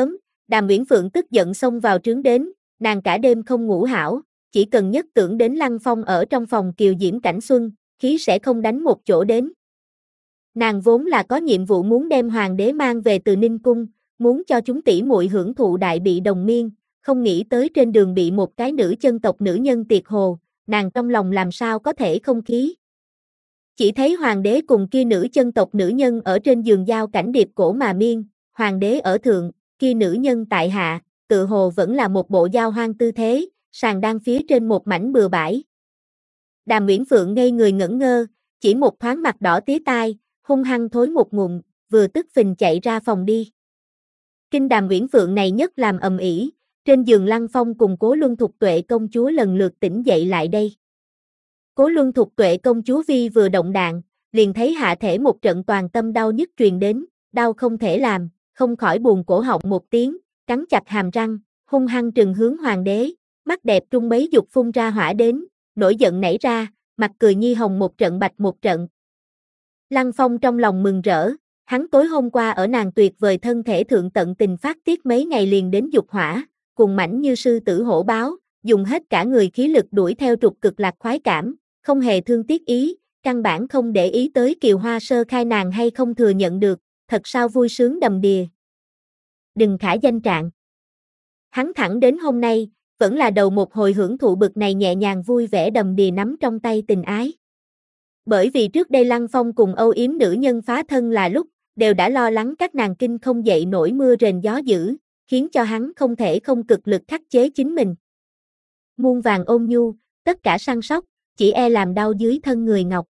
Speaker 1: Đàm Uyển Phượng tức giận xông vào trướng đến, nàng cả đêm không ngủ hảo, chỉ cần nhất tưởng đến Lăng Phong ở trong phòng kiều diễm cảnh xuân, khí sẽ không đánh một chỗ đến. Nàng vốn là có nhiệm vụ muốn đem hoàng đế mang về từ Ninh Cung, muốn cho chúng tỷ muội hưởng thụ đại bị đồng miên, không nghĩ tới trên đường bị một cái nữ chân tộc nữ nhân tiệt hồ, nàng trong lòng làm sao có thể không khí. Chỉ thấy hoàng đế cùng kia nữ chân tộc nữ nhân ở trên giường giao cảnh điệp cổ mà miên, hoàng đế ở thượng, kia nữ nhân tại hạ, tự hồ vẫn là một bộ giao hoang tư thế, sàn đang phía trên một mảnh bừa bãi. Đàm Uyển Phượng ngây người ngẩn ngơ, chỉ một thoáng mặt đỏ tía tai, hung hăng thối một ngụm, vừa tức phình chạy ra phòng đi. Kinh Đàm Uyển Phượng này nhất làm ầm ĩ, trên giường Lăng Phong cùng Cố Luân Thục Tuệ công chúa lần lượt tỉnh dậy lại đây. Cố Luân Thục Tuệ công chúa vi vừa động đạn, liền thấy hạ thể một trận toàn tâm đau nhức truyền đến, đau không thể làm, không khỏi buồn cổ họng một tiếng, cắn chặt hàm răng, hung hăng trừng hướng hoàng đế, mắt đẹp trung mấy dục phun ra hỏa đến, nổi giận nảy ra, mặt cười nhi hồng một trận bạch một trận. Lăng Phong trong lòng mừng rỡ, hắn tối hôm qua ở nàng tuyệt vời thân thể thượng tận tình phát tiết mấy ngày liền đến dục hỏa, cùng mãnh như sư tử hổ báo, dùng hết cả người khí lực đuổi theo trục cực lạc khoái cảm, không hề thương tiếc ý, căn bản không để ý tới Kiều Hoa sơ khai nàng hay không thừa nhận được, thật sao vui sướng đầm đìa. Đừng khả danh trạng. Hắn thẳng đến hôm nay, vẫn là đầu một hồi hưởng thụ bực này nhẹ nhàng vui vẻ đầm đìa nắm trong tay tình ái. Bởi vì trước đây Lăng Phong cùng âu yếm nữ nhân phá thân là lúc, đều đã lo lắng các nàng kinh không dậy nổi mưa rền gió dữ, khiến cho hắn không thể không cực lực khắc chế chính mình. Muôn vàng ôn nhu, tất cả săn sóc, chỉ e làm đau dưới thân người ngọc.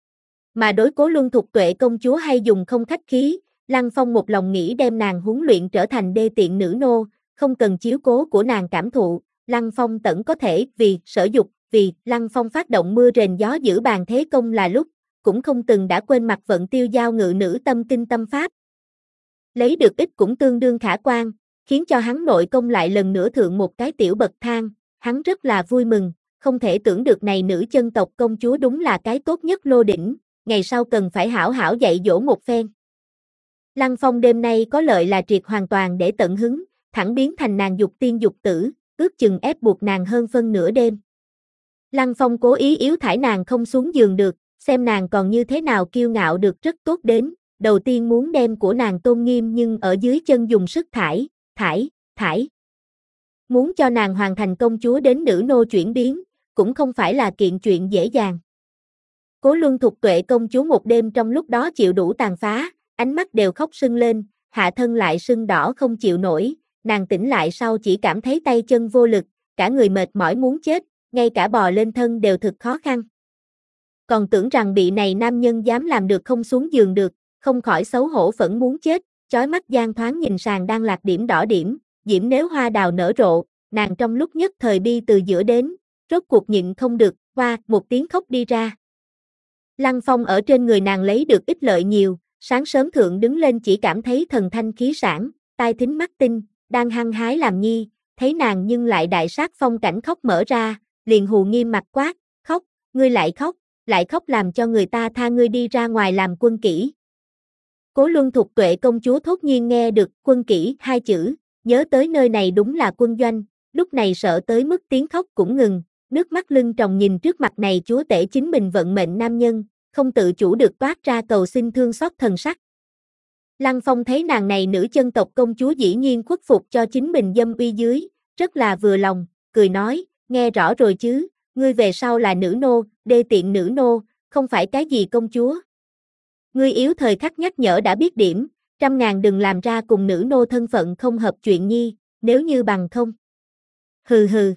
Speaker 1: Mà đối Cố Luân Thục Tuệ công chúa hay dùng không khách khí, Lăng Phong một lòng nghĩ đem nàng huấn luyện trở thành đê tiện nữ nô, không cần chiếu cố của nàng cảm thụ, Lăng Phong tẩn có thể vì sở dục, vì Lăng Phong phát động mưa rền gió giữ bàn thế công là lúc, cũng không từng đã quên mặt vận tiêu giao ngự nữ tâm kinh tâm pháp. Lấy được ít cũng tương đương khả quan, khiến cho hắn nội công lại lần nữa thượng một cái tiểu bậc thang, hắn rất là vui mừng, không thể tưởng được này nữ chân tộc công chúa đúng là cái tốt nhất lô đỉnh, ngày sau cần phải hảo hảo dạy dỗ một phen. Lăng Phong đêm nay có lợi là triệt hoàn toàn để tận hứng, thẳng biến thành nàng dục tiên dục tử, ước chừng ép buộc nàng hơn phân nửa đêm. Lăng Phong cố ý yếu thải nàng không xuống giường được, xem nàng còn như thế nào kiêu ngạo được rất tốt đến, đầu tiên muốn đem của nàng tôn nghiêm nhưng ở dưới chân dùng sức thải, thải, thải. Muốn cho nàng hoàn thành công chúa đến nữ nô chuyển biến, cũng không phải là kiện chuyện dễ dàng. Cố Luân Thục Tuệ công chúa một đêm trong lúc đó chịu đủ tàn phá, ánh mắt đều khóc sưng lên, hạ thân lại sưng đỏ không chịu nổi, nàng tỉnh lại sau chỉ cảm thấy tay chân vô lực, cả người mệt mỏi muốn chết, ngay cả bò lên thân đều thực khó khăn. Còn tưởng rằng bị này nam nhân dám làm được không xuống giường được, không khỏi xấu hổ phẫn muốn chết, chói mắt gian thoáng nhìn sàn đang lạc điểm đỏ điểm, diễm nếu hoa đào nở rộ, nàng trong lúc nhất thời bi từ giữa đến, rốt cuộc nhịn không được, hoa, một tiếng khóc đi ra. Lăng Phong ở trên người nàng lấy được ích lợi nhiều, sáng sớm thượng đứng lên chỉ cảm thấy thần thanh khí sản, tai thính mắt tinh, đang hăng hái làm nhi, thấy nàng nhưng lại đại sát phong cảnh khóc mở ra, liền hù nghiêm mặt quát, khóc, ngươi lại khóc, lại khóc làm cho người ta tha ngươi đi ra ngoài làm quân kỹ. Cố Luân Thục Tuệ công chúa thốt nhiên nghe được quân kỹ hai chữ, nhớ tới nơi này đúng là quân doanh, lúc này sợ tới mức tiếng khóc cũng ngừng, nước mắt lưng tròng nhìn trước mặt này chúa tể chính mình vận mệnh nam nhân, không tự chủ được toát ra cầu xin thương xót thần sắc. Lăng Phong thấy nàng này nữ chân tộc công chúa dĩ nhiên khuất phục cho chính mình dâm uy dưới, rất là vừa lòng, cười nói, nghe rõ rồi chứ, ngươi về sau là nữ nô, đê tiện nữ nô, không phải cái gì công chúa. Ngươi yếu thời khắc nhắc nhở đã biết điểm, trăm ngàn đừng làm ra cùng nữ nô thân phận không hợp chuyện nhi, nếu như bằng không. Hừ hừ.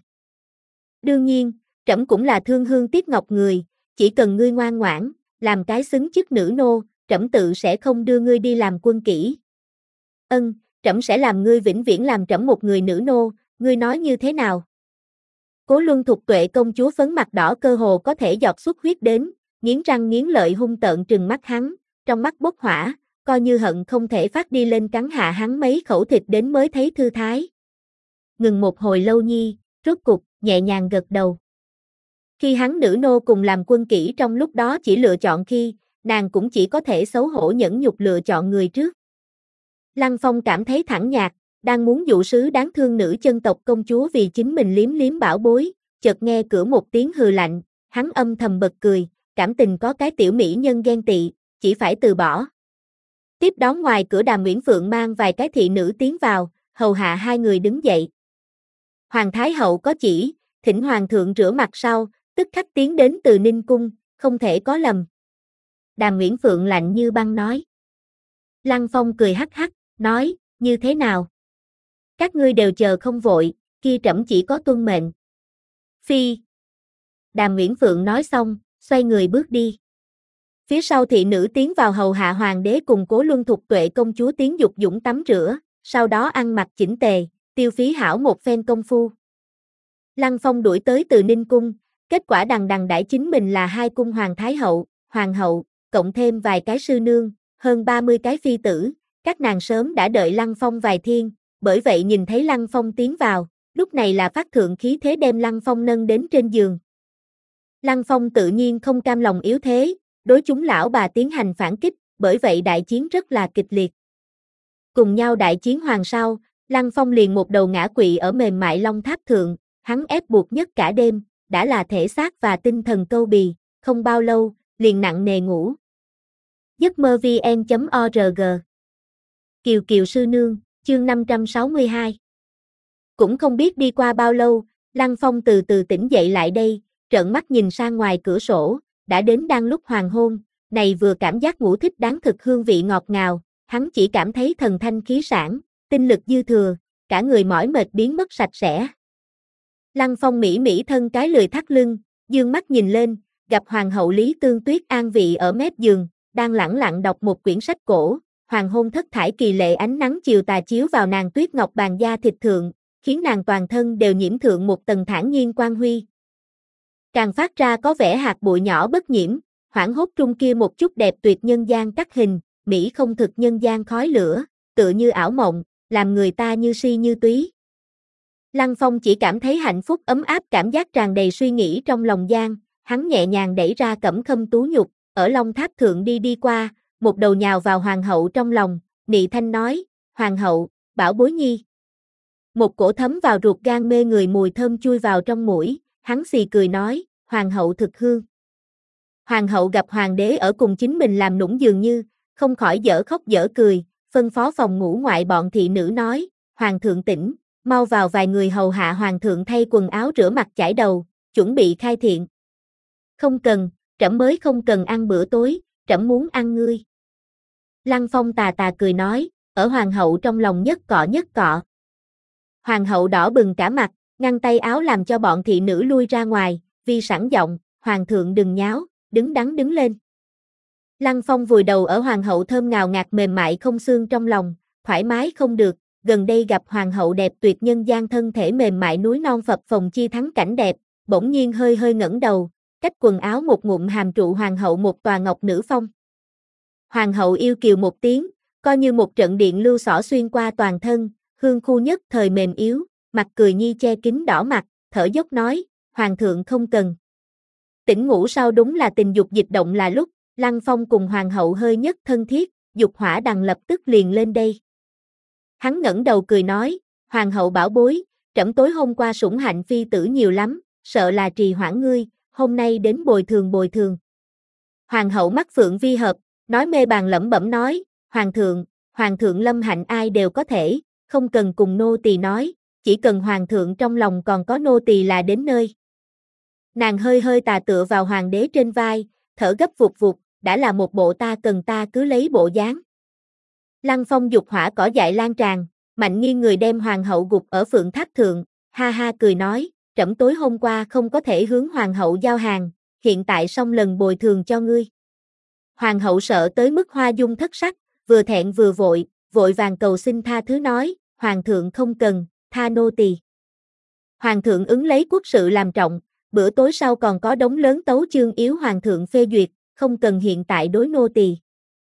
Speaker 1: Đương nhiên, trẫm cũng là thương hương tiếc ngọc người, chỉ cần ngươi ngoan ngoãn, làm cái xứng chức nữ nô, trẫm tự sẽ không đưa ngươi đi làm quân kỹ. Ân, trẫm sẽ làm ngươi vĩnh viễn làm trẫm một người nữ nô, ngươi nói như thế nào? Cố Luân Thục Tuệ công chúa phấn mặt đỏ cơ hồ có thể giọt xuất huyết đến, nghiến răng nghiến lợi hung tợn trừng mắt hắn, trong mắt bốc hỏa, coi như hận không thể phát đi lên cắn hạ hắn mấy khẩu thịt đến mới thấy thư thái. Ngừng một hồi lâu nhi, rốt cục, nhẹ nhàng gật đầu. Khi hắn nữ nô cùng làm quân kỹ trong lúc đó chỉ lựa chọn khi, nàng cũng chỉ có thể xấu hổ nhẫn nhục lựa chọn người trước. Lăng Phong cảm thấy thẳng nhạc, đang muốn dụ sứ đáng thương nữ chân tộc công chúa vì chính mình liếm liếm bảo bối, chợt nghe cửa một tiếng hừ lạnh, hắn âm thầm bật cười, cảm tình có cái tiểu mỹ nhân ghen tị, chỉ phải từ bỏ. Tiếp đón ngoài cửa Đàm Uyển Phượng mang vài cái thị nữ tiến vào, hầu hạ hai người đứng dậy. Hoàng Thái Hậu có chỉ, thỉnh Hoàng thượng rửa mặt sau, tức khắc tiến đến từ Ninh Cung, không thể có lầm. Đàm Uyển Phượng lạnh như băng nói. Lăng Phong cười hắc hắc, nói, như thế nào? Các ngươi đều chờ không vội, kia trẫm chỉ có tuân mệnh. Phi. Đàm Uyển Phượng nói xong, xoay người bước đi. Phía sau thị nữ tiến vào hầu hạ hoàng đế cùng Cố Luân Thục Tuệ công chúa tiến dục dũng tắm rửa, sau đó ăn mặc chỉnh tề, tiêu phí hảo một phen công phu. Lăng Phong đuổi tới từ Ninh Cung, kết quả đằng đằng đãi chính mình là hai cung hoàng thái hậu, hoàng hậu, cộng thêm vài cái sư nương, hơn ba mươi cái phi tử, các nàng sớm đã đợi Lăng Phong vài thiên, bởi vậy nhìn thấy Lăng Phong tiến vào, lúc này là phát thượng khí thế đem Lăng Phong nâng đến trên giường. Lăng Phong tự nhiên không cam lòng yếu thế, đối chúng lão bà tiến hành phản kích, bởi vậy đại chiến rất là kịch liệt. Cùng nhau đại chiến hoàng sau, Lăng Phong liền một đầu ngã quỵ ở mềm mại long tháp thượng, hắn ép buộc nhất cả đêm, đã là thể xác và tinh thần câu bì, không bao lâu, liền nặng nề ngủ. giấc mơ vn chấm org Kiều Kiều Sư Nương, chương năm trăm sáu mươi hai. Cũng không biết đi qua bao lâu, Lăng Phong từ từ tỉnh dậy lại đây, trợn mắt nhìn sang ngoài cửa sổ, đã đến đang lúc hoàng hôn, này vừa cảm giác ngủ thích đáng thực hương vị ngọt ngào, hắn chỉ cảm thấy thần thanh khí sản, tinh lực dư thừa, cả người mỏi mệt biến mất sạch sẽ. Lăng Phong mỹ mỹ thân cái lười thắt lưng, dương mắt nhìn lên, gặp hoàng hậu Lý Tương Tuyết an vị ở mép giường, đang lẳng lặng đọc một quyển sách cổ, hoàng hôn thất thải kỳ lệ ánh nắng chiều tà chiếu vào nàng tuyết ngọc bàn da thịt thượng, khiến nàng toàn thân đều nhiễm thượng một tầng thản nhiên quang huy. Càng phát ra có vẻ hạt bụi nhỏ bất nhiễm, hoảng hốt trung kia một chút đẹp tuyệt nhân gian cắt hình, mỹ không thực nhân gian khói lửa, tựa như ảo mộng, làm người ta như si như túy. Lăng Phong chỉ cảm thấy hạnh phúc ấm áp cảm giác tràn đầy suy nghĩ trong lòng gian, hắn nhẹ nhàng đẩy ra Cẩm Khâm Tú Nhục, ở long tháp thượng đi đi qua, một đầu nhào vào hoàng hậu trong lòng, nị thanh nói, hoàng hậu, bảo bối nhi. Một cổ thấm vào ruột gan mê người mùi thơm chui vào trong mũi, hắn xì cười nói, hoàng hậu thực hương. Hoàng hậu gặp hoàng đế ở cùng chính mình làm nũng dường như, không khỏi dở khóc dở cười, phân phó phòng ngủ ngoại bọn thị nữ nói, hoàng thượng tỉnh, mau vào vài người hầu hạ hoàng thượng thay quần áo rửa mặt chải đầu, chuẩn bị khai thiện. Không cần, trẫm mới không cần ăn bữa tối, trẫm muốn ăn ngươi. Lăng Phong tà tà cười nói, ở hoàng hậu trong lòng nhất cọ nhất cọ. Hoàng hậu đỏ bừng cả mặt, ngăn tay áo làm cho bọn thị nữ lui ra ngoài, vì sẵn giọng, hoàng thượng đừng nháo, đứng đắn đứng lên. Lăng Phong vùi đầu ở hoàng hậu thơm ngào ngạt mềm mại không xương trong lòng, thoải mái không được, gần đây gặp hoàng hậu đẹp tuyệt nhân gian thân thể mềm mại núi non phập phồng chi thắng cảnh đẹp, bỗng nhiên hơi hơi ngẩng đầu, cách quần áo một ngụm hàm trụ hoàng hậu một tòa ngọc nữ phong. Hoàng hậu yêu kiều một tiếng, coi như một trận điện lưu xỏ xuyên qua toàn thân, hương khu nhất thời mềm yếu, mặt cười nhi che kín đỏ mặt, thở dốc nói, hoàng thượng không cần. Tỉnh ngủ sau đúng là tình dục dịch động là lúc, Lăng Phong cùng hoàng hậu hơi nhất thân thiết, dục hỏa đằng lập tức liền lên đây. Hắn ngẩng đầu cười nói, hoàng hậu bảo bối, trẫm tối hôm qua sủng hạnh phi tử nhiều lắm, sợ là trì hoãn ngươi, hôm nay đến bồi thường bồi thường. Hoàng hậu mắt phượng vi hợp, nói mê bàn lẩm bẩm nói, hoàng thượng, hoàng thượng lâm hạnh ai đều có thể, không cần cùng nô tỳ nói, chỉ cần hoàng thượng trong lòng còn có nô tỳ là đến nơi. Nàng hơi hơi tà tựa vào hoàng đế trên vai, thở gấp vụt vụt, đã là một bộ ta cần ta cứ lấy bộ dáng. Lăng Phong dục hỏa cỏ dại lan tràn, mạnh nghiêng người đem hoàng hậu gục ở phượng tháp thượng, ha ha cười nói, trẫm tối hôm qua không có thể hướng hoàng hậu giao hàng, hiện tại xong lần bồi thường cho ngươi. Hoàng hậu sợ tới mức hoa dung thất sắc, vừa thẹn vừa vội, vội vàng cầu xin tha thứ nói, hoàng thượng không cần, tha nô tỳ. Hoàng thượng ứng lấy quốc sự làm trọng, bữa tối sau còn có đống lớn tấu chương yếu hoàng thượng phê duyệt, không cần hiện tại đối nô tỳ.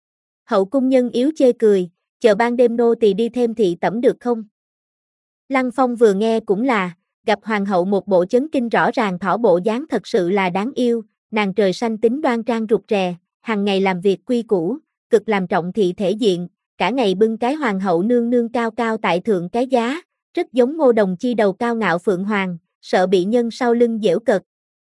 Speaker 1: Hậu cung nhân yếu chê cười, chờ ban đêm nô tỳ đi thêm thị tẩm được không? Lăng Phong vừa nghe cũng là, gặp hoàng hậu một bộ chấn kinh rõ ràng thỏ bộ dáng thật sự là đáng yêu, nàng trời xanh tính đoan trang rụt rè, hàng ngày làm việc quy củ, cực làm trọng thị thể diện, cả ngày bưng cái hoàng hậu nương nương cao cao tại thượng cái giá, rất giống Ngô Đồng Chi đầu cao ngạo phượng hoàng, sợ bị nhân sau lưng giễu cợt.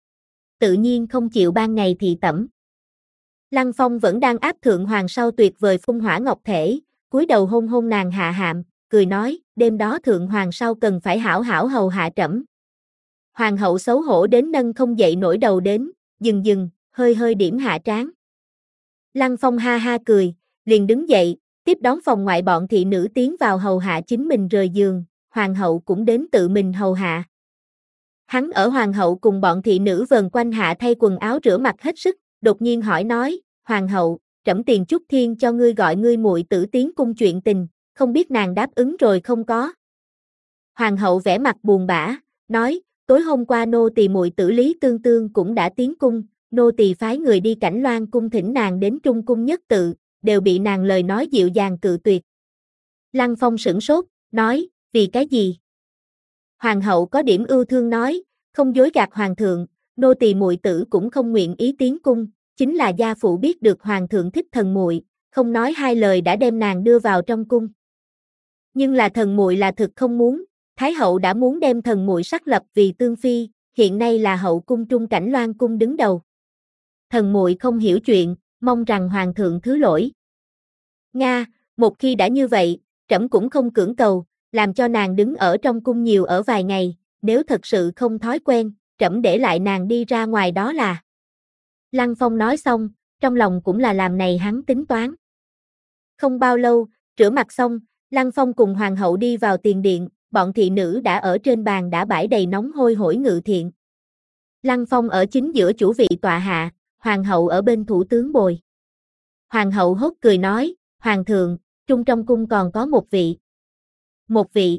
Speaker 1: Tự nhiên không chịu ban ngày thị tẩm. Lăng Phong vẫn đang áp thượng hoàng sau tuyệt vời phung hỏa ngọc thể, cúi đầu hôn hôn nàng hạ hạm, cười nói, đêm đó thượng hoàng sau cần phải hảo hảo hầu hạ trẫm. Hoàng hậu xấu hổ đến nâng không dậy nổi đầu đến, dừng dừng, hơi hơi điểm hạ trán. Lăng Phong ha ha cười, liền đứng dậy, tiếp đón phòng ngoại bọn thị nữ tiến vào hầu hạ chính mình rời giường, hoàng hậu cũng đến tự mình hầu hạ. Hắn ở hoàng hậu cùng bọn thị nữ vờn quanh hạ thay quần áo rửa mặt hết sức, đột nhiên hỏi nói, hoàng hậu, trẫm tiền chút thiên cho ngươi gọi ngươi muội tử tiến cung chuyện tình, không biết nàng đáp ứng rồi không có. Hoàng hậu vẻ mặt buồn bã, nói, tối hôm qua nô tỳ muội tử Lý Tương Tương cũng đã tiến cung, nô tỳ phái người đi Cảnh Loan cung thỉnh nàng đến Trung cung nhất tự, đều bị nàng lời nói dịu dàng cự tuyệt. Lăng Phong sửng sốt, nói, vì cái gì? Hoàng hậu có điểm ưu thương nói, không dối gạt hoàng thượng, nô tỳ muội tử cũng không nguyện ý tiến cung, chính là gia phụ biết được hoàng thượng thích thần muội, không nói hai lời đã đem nàng đưa vào trong cung. Nhưng là thần muội là thực không muốn, thái hậu đã muốn đem thần muội sắc lập vì tương phi, hiện nay là hậu cung trung Cảnh Loan cung đứng đầu. Thần muội không hiểu chuyện, mong rằng hoàng thượng thứ lỗi. Nga, một khi đã như vậy, trẫm cũng không cưỡng cầu, làm cho nàng đứng ở trong cung nhiều ở vài ngày, nếu thật sự không thói quen, trẫm để lại nàng đi ra ngoài đó là. Lăng Phong nói xong, trong lòng cũng là làm này hắn tính toán. Không bao lâu, rửa mặt xong, Lăng Phong cùng hoàng hậu đi vào tiền điện, bọn thị nữ đã ở trên bàn đã bãi đầy nóng hôi hổi ngự thiện. Lăng Phong ở chính giữa chủ vị tọa hạ, hoàng hậu ở bên thủ tướng bồi. Hoàng hậu hốt cười nói, hoàng thượng, trung trong cung còn có một vị. Một vị.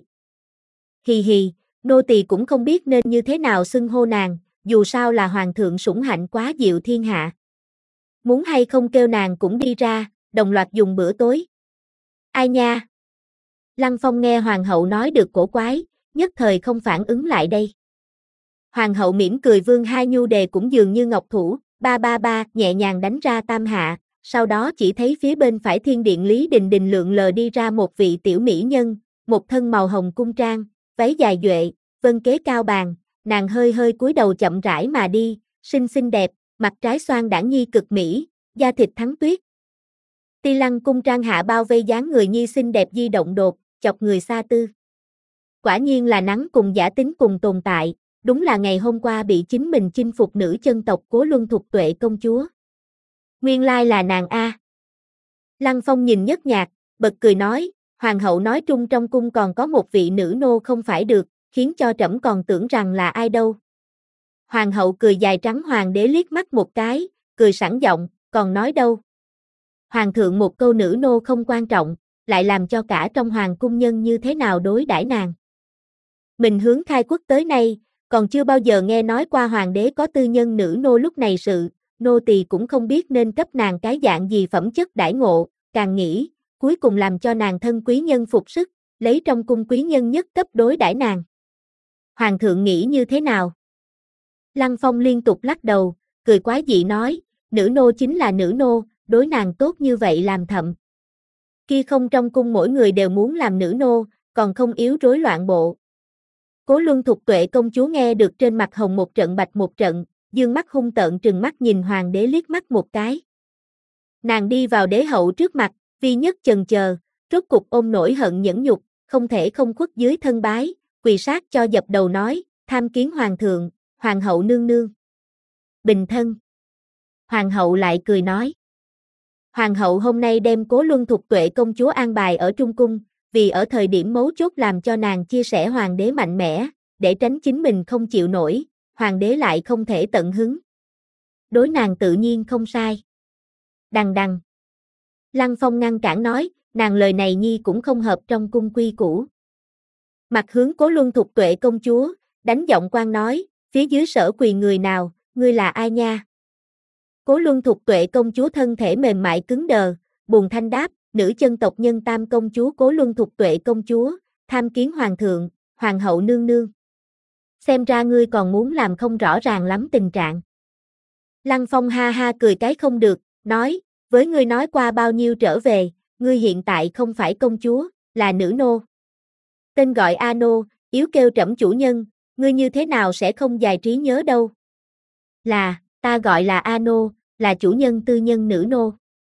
Speaker 1: Hì hì, nô tỳ cũng không biết nên như thế nào xưng hô nàng, dù sao là hoàng thượng sủng hạnh quá diệu thiên hạ. Muốn hay không kêu nàng cũng đi ra, đồng loạt dùng bữa tối. Ai nha? Lăng Phong nghe hoàng hậu nói được cổ quái, nhất thời không phản ứng lại đây. Hoàng hậu mỉm cười vươn hai nhu đề cũng dường như ngọc thủ, ba ba ba, nhẹ nhàng đánh ra tam hạ, sau đó chỉ thấy phía bên phải thiên điện Lý Đình Đình lượn lờ đi ra một vị tiểu mỹ nhân, một thân màu hồng cung trang, váy dài duệ, vân kế cao bàn, nàng hơi hơi cúi đầu chậm rãi mà đi, xinh xinh đẹp, mặt trái xoan đãng nhi cực mỹ, da thịt thắng tuyết. Ti Lăng cung trang hạ bao vây dáng người nhi xinh đẹp di động đột, chọc người xa tư. Quả nhiên là nắng cùng giả tính cùng tồn tại, đúng là ngày hôm qua bị chính mình chinh phục nữ chân tộc Cố Luân Thục Tuệ công chúa. Nguyên lai là nàng a. Lăng Phong nhìn nhất nhạc, bật cười nói, hoàng hậu nói trung trong cung còn có một vị nữ nô không phải được, khiến cho trẫm còn tưởng rằng là ai đâu. Hoàng hậu cười dài trắng hoàng đế liếc mắt một cái, cười sẵn giọng, còn nói đâu. Hoàng thượng một câu nữ nô không quan trọng, lại làm cho cả trong hoàng cung nhân như thế nào đối đãi nàng. Mình hướng khai quốc tới nay, còn chưa bao giờ nghe nói qua hoàng đế có tư nhân nữ nô lúc này sự, nô tỳ cũng không biết nên cấp nàng cái dạng gì phẩm chất đãi ngộ, càng nghĩ, cuối cùng làm cho nàng thân quý nhân phục sức, lấy trong cung quý nhân nhất cấp đối đãi nàng. Hoàng thượng nghĩ như thế nào? Lăng Phong liên tục lắc đầu, cười quái dị nói, nữ nô chính là nữ nô, đối nàng tốt như vậy làm thậm. Kia không trong cung mỗi người đều muốn làm nữ nô, còn không yếu rối loạn bộ. Cố Luân Thục Tuệ công chúa nghe được trên mặt hồng một trận bạch một trận, dương mắt hung tợn trừng mắt nhìn hoàng đế liếc mắt một cái. Nàng đi vào đế hậu trước mặt, vi nhất chần chờ, rốt cục ôm nổi hận nhẫn nhục, không thể không khuất dưới thân bái, quỳ sát cho dập đầu nói, tham kiến hoàng thượng, hoàng hậu nương nương. Bình thân. Hoàng hậu lại cười nói. Hoàng hậu hôm nay đem Cố Luân Thục Tuệ công chúa an bài ở Trung cung, vì ở thời điểm mấu chốt làm cho nàng chia sẻ hoàng đế mạnh mẽ, để tránh chính mình không chịu nổi, hoàng đế lại không thể tận hứng. Đối nàng tự nhiên không sai. Đằng đằng. Lăng Phong ngăn cản nói, nàng lời này nhi cũng không hợp trong cung quy củ. Mặt hướng Cố Luân Thục Tuệ công chúa, đánh giọng quan nói, phía dưới sở quỳ người nào, ngươi là ai nha? Cố Luân Thục Tuệ công chúa thân thể mềm mại cứng đờ, buồn thanh đáp, nữ chân tộc nhân tam công chúa Cố Luân Thục Tuệ công chúa, tham kiến hoàng thượng, hoàng hậu nương nương. Xem ra ngươi còn muốn làm không rõ ràng lắm tình trạng. Lăng Phong ha ha cười cái không được, nói, với ngươi nói qua bao nhiêu trở về, ngươi hiện tại không phải công chúa, là nữ nô. Tên gọi A Nô, yếu kêu trẫm chủ nhân, ngươi như thế nào sẽ không dài trí nhớ đâu. Là, ta gọi là A Nô, là chủ nhân tư nhân nữ nô.